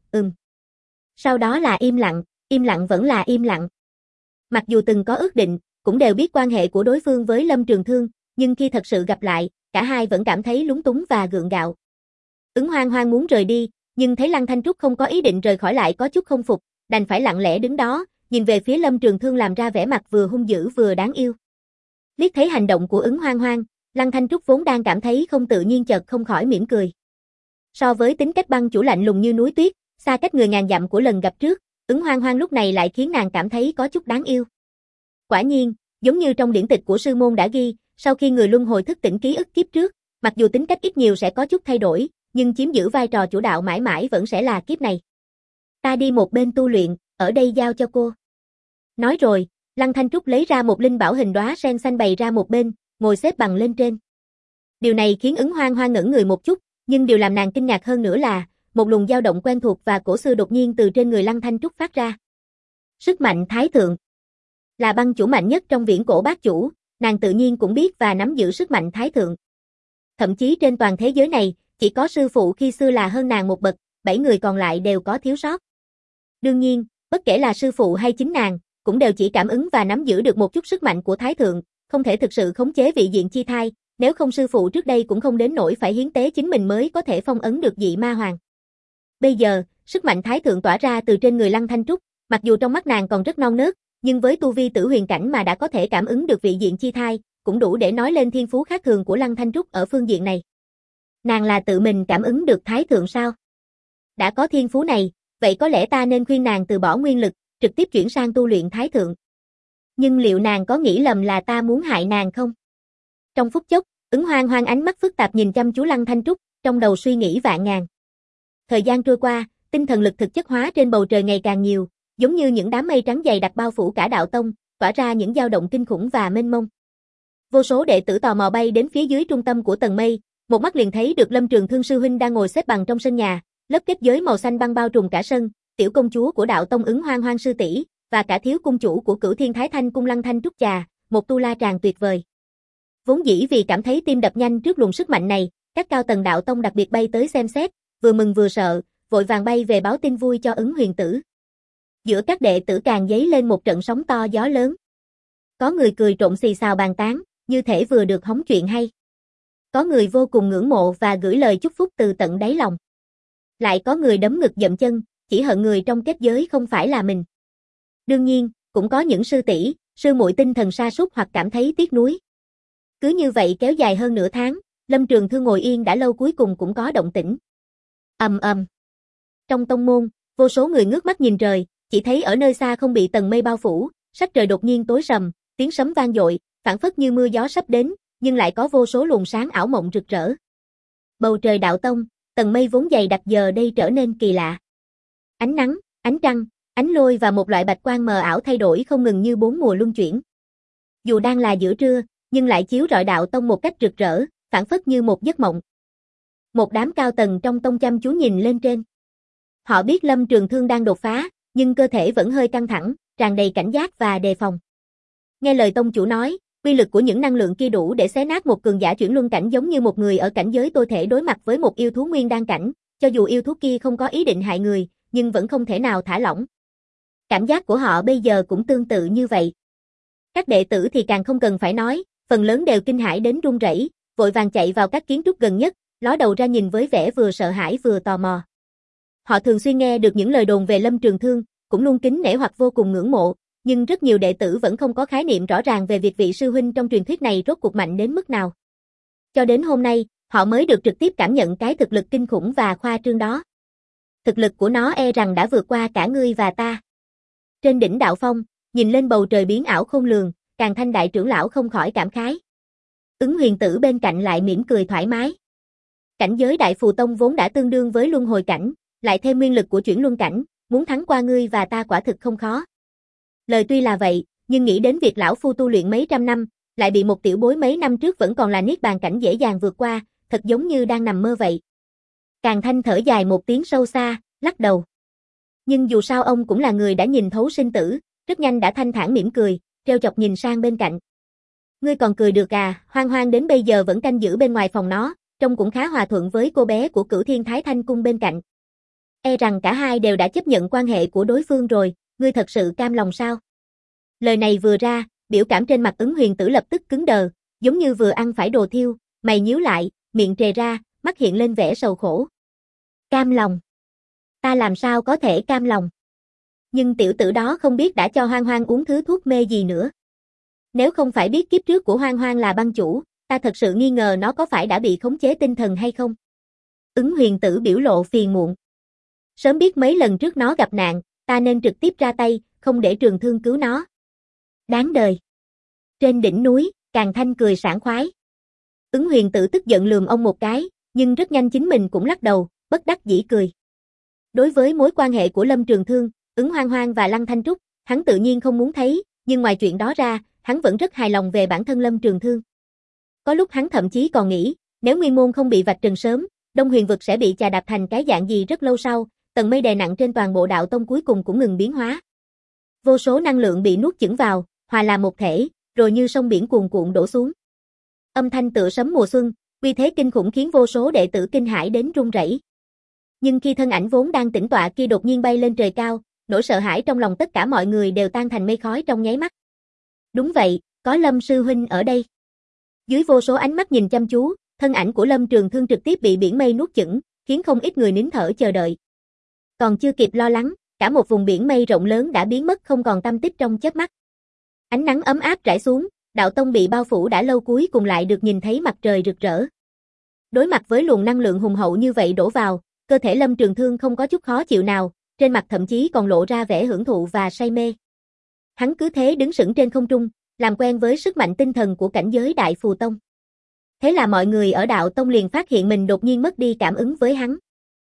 Sau đó là im lặng vẫn là im lặng. Mặc dù từng có ước định, cũng đều biết quan hệ của đối phương với Lâm Trường Thương, nhưng khi thật sự gặp lại, cả hai vẫn cảm thấy lúng túng và gượng gạo. Ứng Hoang Hoang muốn rời đi, nhưng thấy Lăng Thanh Trúc không có ý định rời khỏi lại có chút không phục, đành phải lặng lẽ đứng đó, nhìn về phía Lâm Trường Thương làm ra vẻ mặt vừa hung dữ vừa đáng yêu. Liếc thấy hành động của Ứng Hoang Hoang, Lăng Thanh Trúc vốn đang cảm thấy không tự nhiên chợt không khỏi mỉm cười. So với tính cách băng chủ lạnh lùng như núi tuyết, xa cách người ngàn dặm của lần gặp trước, Ứng Hoang Hoang lúc này lại khiến nàng cảm thấy có chút đáng yêu. Quả nhiên, giống như trong điển tịch của sư môn đã ghi, sau khi người luân hồi thức tỉnh ký ức kiếp trước, mặc dù tính cách ít nhiều sẽ có chút thay đổi, nhưng chiếm giữ vai trò chủ đạo mãi mãi vẫn sẽ là kiếp này. Ta đi một bên tu luyện, ở đây giao cho cô. Nói rồi, Lăng Thanh Trúc lấy ra một linh bảo hình đóa sen xanh bày ra một bên, ngồi xếp bằng lên trên. Điều này khiến Ứng Hoang Hoang ngẩn người một chút, nhưng điều làm nàng kinh ngạc hơn nữa là, một luồng dao động quen thuộc và cổ xưa đột nhiên từ trên người Lăng Thanh Trúc phát ra. Sức mạnh thái thượng. Là băng chủ mạnh nhất trong viễn cổ bát chủ, nàng tự nhiên cũng biết và nắm giữ sức mạnh thái thượng. Thậm chí trên toàn thế giới này, chỉ có sư phụ khi xưa là hơn nàng một bậc, 7 người còn lại đều có thiếu sót. Đương nhiên, bất kể là sư phụ hay chính nàng, cũng đều chỉ cảm ứng và nắm giữ được một chút sức mạnh của thái thượng, không thể thực sự khống chế vị diện chi thai, nếu không sư phụ trước đây cũng không đến nỗi phải hiến tế chính mình mới có thể phong ấn được dị ma hoàng. Bây giờ, sức mạnh thái thượng tỏa ra từ trên người Lăng Thanh Trúc, mặc dù trong mắt nàng còn rất non nớt, nhưng với tu vi tử huyền cảnh mà đã có thể cảm ứng được vị diện chi thai, cũng đủ để nói lên thiên phú khác thường của Lăng Thanh Trúc ở phương diện này. Nàng là tự mình cảm ứng được thái thượng sao? Đã có thiên phú này, vậy có lẽ ta nên khuyên nàng từ bỏ nguyên lực, trực tiếp chuyển sang tu luyện thái thượng. Nhưng liệu nàng có nghĩ lầm là ta muốn hại nàng không? Trong phút chốc, Ứng Hoang Hoang ánh mắt phức tạp nhìn chăm chú Lăng Thanh Trúc, trong đầu suy nghĩ vạn ngàn. Thời gian trôi qua, tinh thần lực thực chất hóa trên bầu trời ngày càng nhiều, giống như những đám mây trắng dày đặc bao phủ cả đạo tông, tỏa ra những dao động kinh khủng và mênh mông. Vô số đệ tử tò mò bay đến phía dưới trung tâm của tầng mây, một mắt liền thấy được Lâm Trường Thương sư huynh đang ngồi xếp bằng trong sân nhà, lớp kết giới màu xanh băng bao trùm cả sân, tiểu công chúa của đạo tông Ứng Hoang Hoang sư tỷ và cả thiếu cung chủ của Cửu Thiên Thái Thanh cung Lăng Thanh Trúc trà, một tu la tràng tuyệt vời. Vốn dĩ vì cảm thấy tim đập nhanh trước luồng sức mạnh này, các cao tầng đạo tông đặc biệt bay tới xem xét, vừa mừng vừa sợ, vội vàng bay về báo tin vui cho Ứng Huyền Tử. Giữa các đệ tử càng dấy lên một trận sóng to gió lớn. Có người cười trộn xì xào bàn tán, như thể vừa được hóng chuyện hay. Có người vô cùng ngưỡng mộ và gửi lời chúc phúc từ tận đáy lòng. Lại có người đấm ngực dậm chân, chỉ hận người trong kết giới không phải là mình. Đương nhiên, cũng có những sư tỷ, sư muội tinh thần sa sút hoặc cảm thấy tiếc nuối. Cứ như vậy kéo dài hơn nửa tháng, Lâm Trường Thương ngồi yên đã lâu cuối cùng cũng có động tĩnh. Ầm ầm. Trong tông môn, vô số người ngước mắt nhìn trời, chỉ thấy ở nơi xa không bị tầng mây bao phủ, sắc trời đột nhiên tối sầm, tiếng sấm vang dội, phảng phất như mưa gió sắp đến, nhưng lại có vô số luồng sáng ảo mộng rực rỡ. Bầu trời đạo tông, tầng mây vốn dày đặc giờ đây trở nên kỳ lạ. Ánh nắng, ánh trăng, ánh lôi và một loại bạch quang mờ ảo thay đổi không ngừng như bốn mùa luân chuyển. Dù đang là giữa trưa, nhưng lại chiếu rọi đạo tông một cách rực rỡ, phảng phất như một giấc mộng. Một đám cao tầng trong tông chăm chú nhìn lên trên. Họ biết Lâm Trường Thương đang đột phá, nhưng cơ thể vẫn hơi căng thẳng, tràn đầy cảnh giác và đề phòng. Nghe lời tông chủ nói, uy lực của những năng lượng kia đủ để xé nát một cường giả chuyển luân cảnh giống như một người ở cảnh giới tôi thể đối mặt với một yêu thú nguyên đan cảnh, cho dù yêu thú kia không có ý định hại người, nhưng vẫn không thể nào thả lỏng. Cảm giác của họ bây giờ cũng tương tự như vậy. Các đệ tử thì càng không cần phải nói, phần lớn đều kinh hãi đến run rẩy, vội vàng chạy vào các kiến trúc gần nhất, ló đầu ra nhìn với vẻ vừa sợ hãi vừa tò mò. Họ thường xuyên nghe được những lời đồn về Lâm Trường Thương, cũng luôn kính nể hoặc vô cùng ngưỡng mộ, nhưng rất nhiều đệ tử vẫn không có khái niệm rõ ràng về việc vị sư huynh trong truyền thuyết này rốt cuộc mạnh đến mức nào. Cho đến hôm nay, họ mới được trực tiếp cảm nhận cái thực lực kinh khủng và khoa trương đó. Thực lực của nó e rằng đã vượt qua cả ngươi và ta. Trên đỉnh đạo phong, nhìn lên bầu trời biến ảo khôn lường, Càn Thanh đại trưởng lão không khỏi cảm khái. Ứng Huyền Tử bên cạnh lại mỉm cười thoải mái. Cảnh giới Đại Phù Tông vốn đã tương đương với luân hồi cảnh, lại thêm nguyên lực của chuyển luân cảnh, muốn thắng qua ngươi và ta quả thực không khó. Lời tuy là vậy, nhưng nghĩ đến việc lão phu tu luyện mấy trăm năm, lại bị một tiểu bối mấy năm trước vẫn còn là niết bàn cảnh dễ dàng vượt qua, thật giống như đang nằm mơ vậy. Càn Thanh thở dài một tiếng sâu xa, lắc đầu. Nhưng dù sao ông cũng là người đã nhìn thấu sinh tử, rất nhanh đã thanh thản mỉm cười, trêu chọc nhìn sang bên cạnh. Ngươi còn cười được à, Hoang Hoang đến bây giờ vẫn canh giữ bên ngoài phòng nó, trông cũng khá hòa thuận với cô bé của Cửu Thiên Thái Thanh cung bên cạnh. E rằng cả hai đều đã chấp nhận quan hệ của đối phương rồi, ngươi thật sự cam lòng sao? Lời này vừa ra, biểu cảm trên mặt Ứng Huyền Tử lập tức cứng đờ, giống như vừa ăn phải đồ thiêu, mày nhíu lại, miệng trề ra, mắt hiện lên vẻ sầu khổ. Cam lòng? Ta làm sao có thể cam lòng? Nhưng tiểu tử đó không biết đã cho Hoang Hoang uống thứ thuốc mê gì nữa. Nếu không phải biết kiếp trước của Hoang Hoang là băng chủ, ta thật sự nghi ngờ nó có phải đã bị khống chế tinh thần hay không? Ứng Huyền Tử biểu lộ phiền muộn. Sớm biết mấy lần trước nó gặp nạn, ta nên trực tiếp ra tay, không để Trường Thương cứu nó. Đáng đời. Trên đỉnh núi, Càn Thanh cười sảng khoái. Ứng Huyền Tử tức giận lườm ông một cái, nhưng rất nhanh chính mình cũng lắc đầu, bất đắc dĩ cười. Đối với mối quan hệ của Lâm Trường Thương, Ứng Hoang Hoang và Lăng Thanh Trúc, hắn tự nhiên không muốn thấy, nhưng ngoài chuyện đó ra, hắn vẫn rất hài lòng về bản thân Lâm Trường Thương. Có lúc hắn thậm chí còn nghĩ, nếu nguyên môn không bị vạch trần sớm, Đông Huyền vực sẽ bị chà đạp thành cái dạng gì rất lâu sau, tầng mây đè nặng trên toàn bộ đạo tông cuối cùng cũng ngừng biến hóa. Vô số năng lượng bị nuốt chửng vào, hòa làm một thể, rồi như sông biển cuồn cuộn đổ xuống. Âm thanh tựa sấm mùa xuân, uy thế kinh khủng khiến vô số đệ tử kinh hãi đến run rẩy. Nhưng khi thân ảnh vốn đang tĩnh tọa kia đột nhiên bay lên trời cao, nỗi sợ hãi trong lòng tất cả mọi người đều tan thành mây khói trong nháy mắt. Đúng vậy, có Lâm sư huynh ở đây. Dưới vô số ánh mắt nhìn chăm chú, thân ảnh của Lâm Trường Thương trực tiếp bị biển mây nuốt chửng, khiến không ít người nín thở chờ đợi. Còn chưa kịp lo lắng, cả một vùng biển mây rộng lớn đã biến mất không còn tăm tích trong chớp mắt. Ánh nắng ấm áp rải xuống, đạo tông bị bao phủ đã lâu cuối cùng lại được nhìn thấy mặt trời rực rỡ. Đối mặt với luồng năng lượng hùng hậu như vậy đổ vào, cơ thể Lâm Trường Thương không có chút khó chịu nào, trên mặt thậm chí còn lộ ra vẻ hưởng thụ và say mê. Hắn cứ thế đứng sững trên không trung, làm quen với sức mạnh tinh thần của cảnh giới Đại Phù Tông. Thế là mọi người ở đạo tông liền phát hiện mình đột nhiên mất đi cảm ứng với hắn.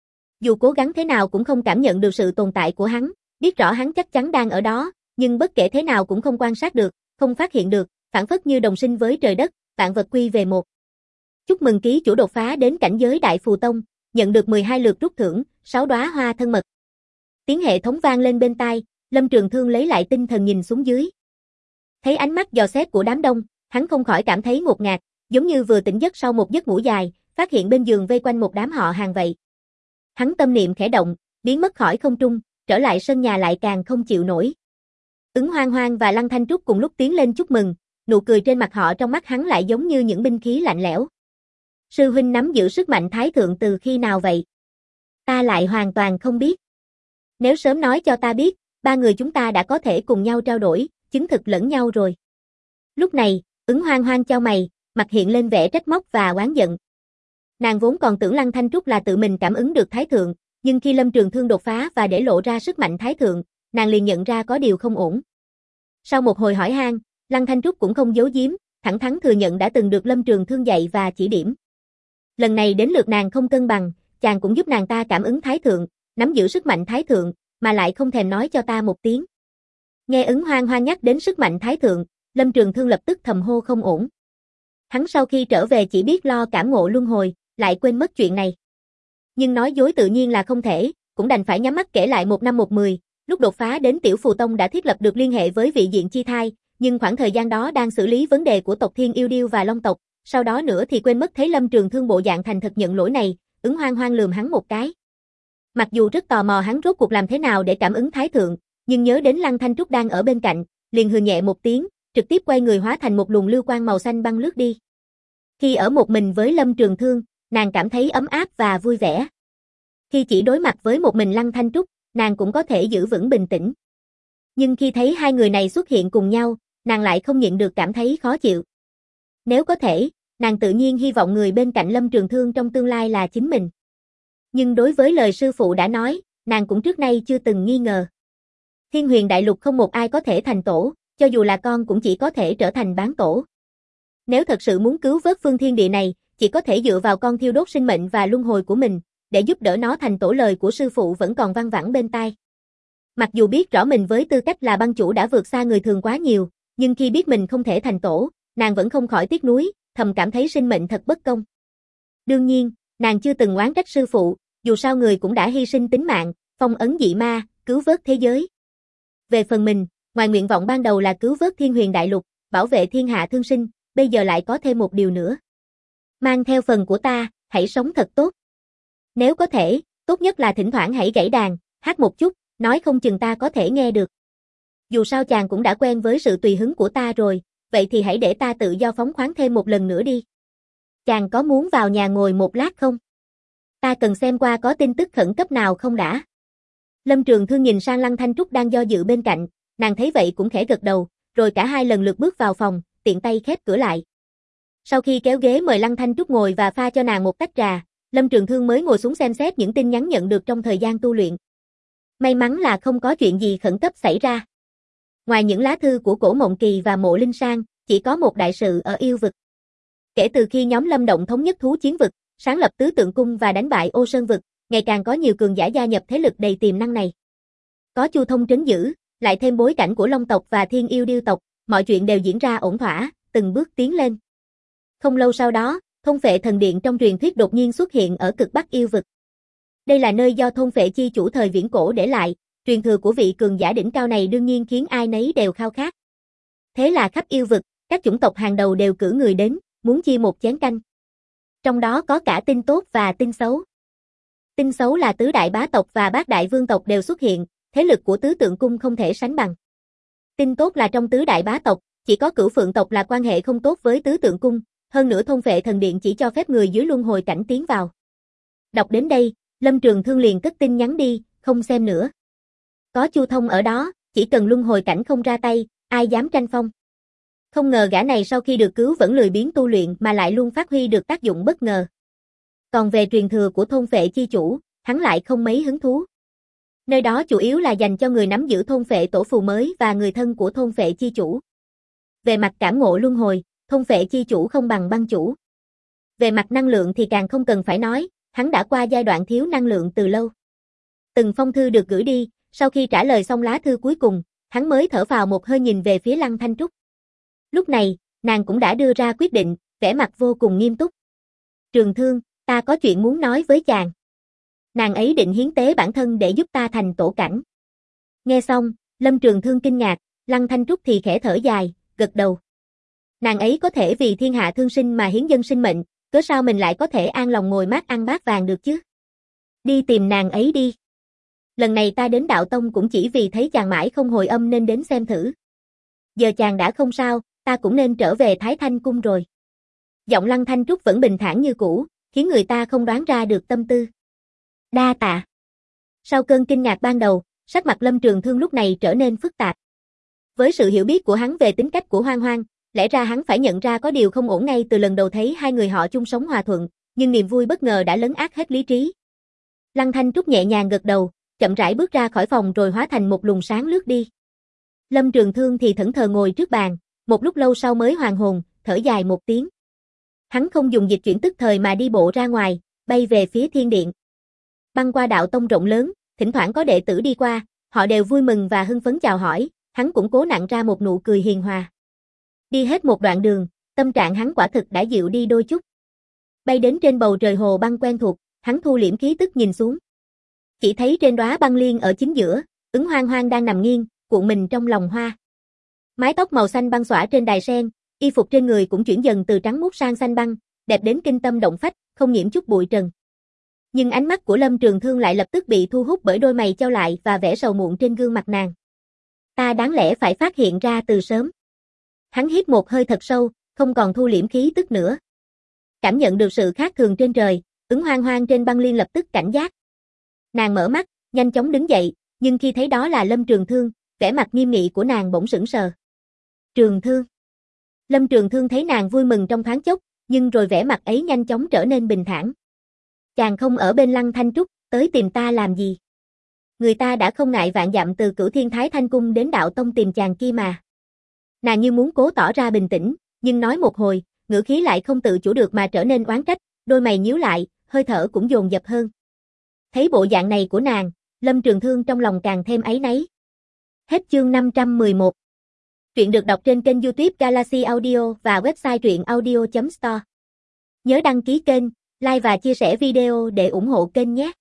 Dù cố gắng thế nào cũng không cảm nhận được sự tồn tại của hắn, biết rõ hắn chắc chắn đang ở đó, nhưng bất kể thế nào cũng không quan sát được, không phát hiện được, phảng phất như đồng sinh với trời đất, vạn vật quy về một. Chúc mừng ký chủ đột phá đến cảnh giới Đại Phù Tông, nhận được 12 lượt rút thưởng, 6 đóa hoa thân mật. Tiếng hệ thống vang lên bên tai, Lâm Trường Thương lấy lại tinh thần nhìn xuống dưới. Thấy ánh mắt dò xét của đám đông, hắn không khỏi cảm thấy ngột ngạt, giống như vừa tỉnh giấc sau một giấc ngủ dài, phát hiện bên giường vây quanh một đám họ hàng vậy. Hắn tâm niệm khẽ động, biến mất khỏi không trung, trở lại sân nhà lại càng không chịu nổi. Ứng Hoang Hoang và Lăng Thanh Trúc cùng lúc tiến lên chúc mừng, nụ cười trên mặt họ trong mắt hắn lại giống như những binh khí lạnh lẽo. Sư huynh nắm giữ sức mạnh thái thượng từ khi nào vậy? Ta lại hoàn toàn không biết. Nếu sớm nói cho ta biết, ba người chúng ta đã có thể cùng nhau trao đổi, chứng thực lẫn nhau rồi. Lúc này, Ứng Hoang Hoang chau mày, mặt hiện lên vẻ trách móc và oán giận. Nàng vốn còn tưởng Lăng Thanh Trúc là tự mình cảm ứng được thái thượng, nhưng khi Lâm Trường Thương đột phá và để lộ ra sức mạnh thái thượng, nàng liền nhận ra có điều không ổn. Sau một hồi hỏi han, Lăng Thanh Trúc cũng không giấu giếm, thẳng thắn thừa nhận đã từng được Lâm Trường Thương dạy và chỉ điểm. Lần này đến lượt nàng không cân bằng, chàng cũng giúp nàng ta cảm ứng thái thượng, nắm giữ sức mạnh thái thượng, mà lại không thèm nói cho ta một tiếng. Nghe Ứng Hoang Hoang nhắc đến sức mạnh thái thượng, Lâm Trường Thương lập tức thầm hô không ổn. Hắn sau khi trở về chỉ biết lo cảm ngộ luân hồi, lại quên mất chuyện này. Nhưng nói dối tự nhiên là không thể, cũng đành phải nhắm mắt kể lại một năm một mười, lúc đột phá đến Tiểu Phù Tông đã thiết lập được liên hệ với vị diện chi thai, nhưng khoảng thời gian đó đang xử lý vấn đề của tộc Thiên Yêu Điêu và Long tộc, sau đó nữa thì quên mất thấy Lâm Trường Thương bộ dạng thành thật nhận lỗi này, Ứng Hoang Hoang lườm hắn một cái. Mặc dù rất tò mò hắn rốt cuộc làm thế nào để cảm ứng thái thượng, nhưng nhớ đến Lăng Thanh Trúc đang ở bên cạnh, liền hừ nhẹ một tiếng, trực tiếp quay người hóa thành một luồng lưu quang màu xanh băng lướt đi. Khi ở một mình với Lâm Trường Thương, nàng cảm thấy ấm áp và vui vẻ. Khi chỉ đối mặt với một mình Lăng Thanh Trúc, nàng cũng có thể giữ vững bình tĩnh. Nhưng khi thấy hai người này xuất hiện cùng nhau, nàng lại không nhịn được cảm thấy khó chịu. Nếu có thể, nàng tự nhiên hy vọng người bên cạnh Lâm Trường Thương trong tương lai là chính mình. Nhưng đối với lời sư phụ đã nói, nàng cũng trước nay chưa từng nghi ngờ. Thiên Huyền Đại Lục không một ai có thể thành tổ, cho dù là con cũng chỉ có thể trở thành bán tổ. Nếu thật sự muốn cứu vớt phương thiên địa này, chỉ có thể dựa vào con thiêu đốt sinh mệnh và luân hồi của mình, để giúp đỡ nó thành tổ. Lời của sư phụ vẫn còn văng vẳng bên tai. Mặc dù biết rõ mình với tư cách là băng chủ đã vượt xa người thường quá nhiều, nhưng khi biết mình không thể thành tổ, nàng vẫn không khỏi tiếc nuối, thầm cảm thấy sinh mệnh thật bất công. Đương nhiên, nàng chưa từng oán trách sư phụ, dù sao người cũng đã hy sinh tính mạng, phong ấn dị ma, cứu vớt thế giới. Về phần mình, ngoài nguyện vọng ban đầu là cứu vớt Thiên Huyền Đại Lục, bảo vệ thiên hạ thương sinh, bây giờ lại có thêm một điều nữa. Mang theo phần của ta, hãy sống thật tốt. Nếu có thể, tốt nhất là thỉnh thoảng hãy gảy đàn, hát một chút, nói không chừng ta có thể nghe được. Dù sao chàng cũng đã quen với sự tùy hứng của ta rồi, vậy thì hãy để ta tự do phóng khoáng thêm một lần nữa đi. Chàng có muốn vào nhà ngồi một lát không? Ta cần xem qua có tin tức khẩn cấp nào không đã. Lâm Trường Thương nhìn sang Lăng Thanh Trúc đang do dự bên cạnh, nàng thấy vậy cũng khẽ gật đầu, rồi cả hai lần lượt bước vào phòng, tiện tay khép cửa lại. Sau khi kéo ghế mời Lăng Thanh Trúc ngồi và pha cho nàng một tách trà, Lâm Trường Thương mới ngồi xuống xem xét những tin nhắn nhận được trong thời gian tu luyện. May mắn là không có chuyện gì khẩn cấp xảy ra. Ngoài những lá thư của Cổ Mộng Kỳ và Mộ Linh Sang, chỉ có một đại sự ở yêu vực. Kể từ khi nhóm Lâm Động thống nhất thú chiến vực, sáng lập tứ tượng cung và đánh bại Ô Sơn vực, ngày càng có nhiều cường giả gia nhập thế lực đầy tiềm năng này. Có Chu Thông trấn giữ, lại thêm bối cảnh của Long tộc và Thiên Yêu Điêu tộc, mọi chuyện đều diễn ra ổn thỏa, từng bước tiến lên. Không lâu sau đó, thôn phệ thần điện trong truyền thuyết đột nhiên xuất hiện ở cực Bắc yêu vực. Đây là nơi do thôn phệ chi chủ thời viễn cổ để lại, truyền thừa của vị cường giả đỉnh cao này đương nhiên khiến ai nấy đều khao khát. Thế là khắp yêu vực, các chủng tộc hàng đầu đều cử người đến, muốn chia một chén canh. Trong đó có cả tin tốt và tin xấu. Tin xấu là tứ đại bá tộc và bát đại vương tộc đều xuất hiện, thế lực của tứ tượng cung không thể sánh bằng. Tin tốt là trong tứ đại bá tộc, chỉ có Cửu Phượng tộc là quan hệ không tốt với tứ tượng cung, hơn nữa thôn phệ thần điện chỉ cho phép người dưới luân hồi cảnh tiến vào. Đọc đến đây, Lâm Trường Thương liền cất tin nhắn đi, không xem nữa. Có Chu Thông ở đó, chỉ cần luân hồi cảnh không ra tay, ai dám tranh phong. Không ngờ gã này sau khi được cứu vẫn lười biếng tu luyện mà lại luôn phát huy được tác dụng bất ngờ. Còn về truyền thừa của thôn Phệ chi chủ, hắn lại không mấy hứng thú. Nơi đó chủ yếu là dành cho người nắm giữ thôn Phệ tổ phù mới và người thân của thôn Phệ chi chủ. Về mặt cảm ngộ luân hồi, thôn Phệ chi chủ không bằng băng chủ. Về mặt năng lượng thì càng không cần phải nói, hắn đã qua giai đoạn thiếu năng lượng từ lâu. Từng phong thư được gửi đi, sau khi trả lời xong lá thư cuối cùng, hắn mới thở phào một hơi nhìn về phía Lăng Thanh Trúc. Lúc này, nàng cũng đã đưa ra quyết định, vẻ mặt vô cùng nghiêm túc. Trường Thương, ta có chuyện muốn nói với chàng. Nàng ấy định hiến tế bản thân để giúp ta thành tổ cảnh. Nghe xong, Lâm Trường Thương kinh ngạc, Lăng Thanh Trúc thì khẽ thở dài, gật đầu. Nàng ấy có thể vì thiên hạ thương sinh mà hiến dâng sinh mệnh, cớ sao mình lại có thể an lòng ngồi mát ăn bát vàng được chứ? Đi tìm nàng ấy đi. Lần này ta đến Đạo Tông cũng chỉ vì thấy chàng mãi không hồi âm nên đến xem thử. Giờ chàng đã không sao, ta cũng nên trở về Thái Thanh Cung rồi. Giọng Lăng Thanh Trúc vẫn bình thản như cũ, khiến người ta không đoán ra được tâm tư. Đa tạ. Sau cơn kinh ngạc ban đầu, sắc mặt Lâm Trường Thương lúc này trở nên phức tạp. Với sự hiểu biết của hắn về tính cách của Hoang Hoang, lẽ ra hắn phải nhận ra có điều không ổn ngay từ lần đầu thấy hai người họ chung sống hòa thuận, nhưng niềm vui bất ngờ đã lấn át hết lý trí. Lăng Thanh Trúc nhẹ nhàng gật đầu, chậm rãi bước ra khỏi phòng rồi hóa thành một luồng sáng lướt đi. Lâm Trường Thương thì thẫn thờ ngồi trước bàn, một lúc lâu sau mới hoàn hồn, thở dài một tiếng. Hắn không dùng dịch chuyển tức thời mà đi bộ ra ngoài, bay về phía thiên điện. Băng qua Đạo Tông rộng lớn, thỉnh thoảng có đệ tử đi qua, họ đều vui mừng và hưng phấn chào hỏi, hắn cũng cố nặn ra một nụ cười hiền hòa. Đi hết một đoạn đường, tâm trạng hắn quả thực đã dịu đi đôi chút. Bay đến trên bầu trời hồ băng quen thuộc, hắn thu liễm khí tức nhìn xuống. Chỉ thấy trên đóa băng liên ở chính giữa, Ứng Hoang Hoang đang nằm nghiêng, cuộn mình trong lòng hoa. Mái tóc màu xanh băng xõa trên đài sen, y phục trên người cũng chuyển dần từ trắng muốt sang xanh băng, đẹp đến kinh tâm động phách, không nhiễm chút bụi trần. Nhưng ánh mắt của Lâm Trường Thương lại lập tức bị thu hút bởi đôi mày chau lại và vẻ sầu muộn trên gương mặt nàng. Ta đáng lẽ phải phát hiện ra từ sớm. Hắn hít một hơi thật sâu, không còn thu liễm khí tức nữa. Cảm nhận được sự khác thường trên trời, Ứng Hoang Hoang trên băng liên lập tức cảnh giác. Nàng mở mắt, nhanh chóng đứng dậy, nhưng khi thấy đó là Lâm Trường Thương, vẻ mặt nghiêm nghị của nàng bỗng sững sờ. Trường Thương. Lâm Trường Thương thấy nàng vui mừng trong thoáng chốc, nhưng rồi vẻ mặt ấy nhanh chóng trở nên bình thản. Chàng không ở bên Lăng Thanh Trúc, tới tìm ta làm gì? Người ta đã không ngại vạn dặm từ Cửu Thiên Thái Thanh Cung đến Đạo Tông tìm chàng kia mà. Nàng như muốn cố tỏ ra bình tĩnh, nhưng nói một hồi, ngữ khí lại không tự chủ được mà trở nên oán trách, đôi mày nhíu lại, hơi thở cũng dồn dập hơn. Thấy bộ dạng này của nàng, Lâm Trường Thương trong lòng càng thêm áy náy. Hết chương 511. Truyện được đọc trên kênh YouTube Galaxy Audio và website truyệnaudio.store. Nhớ đăng ký kênh, like và chia sẻ video để ủng hộ kênh nhé.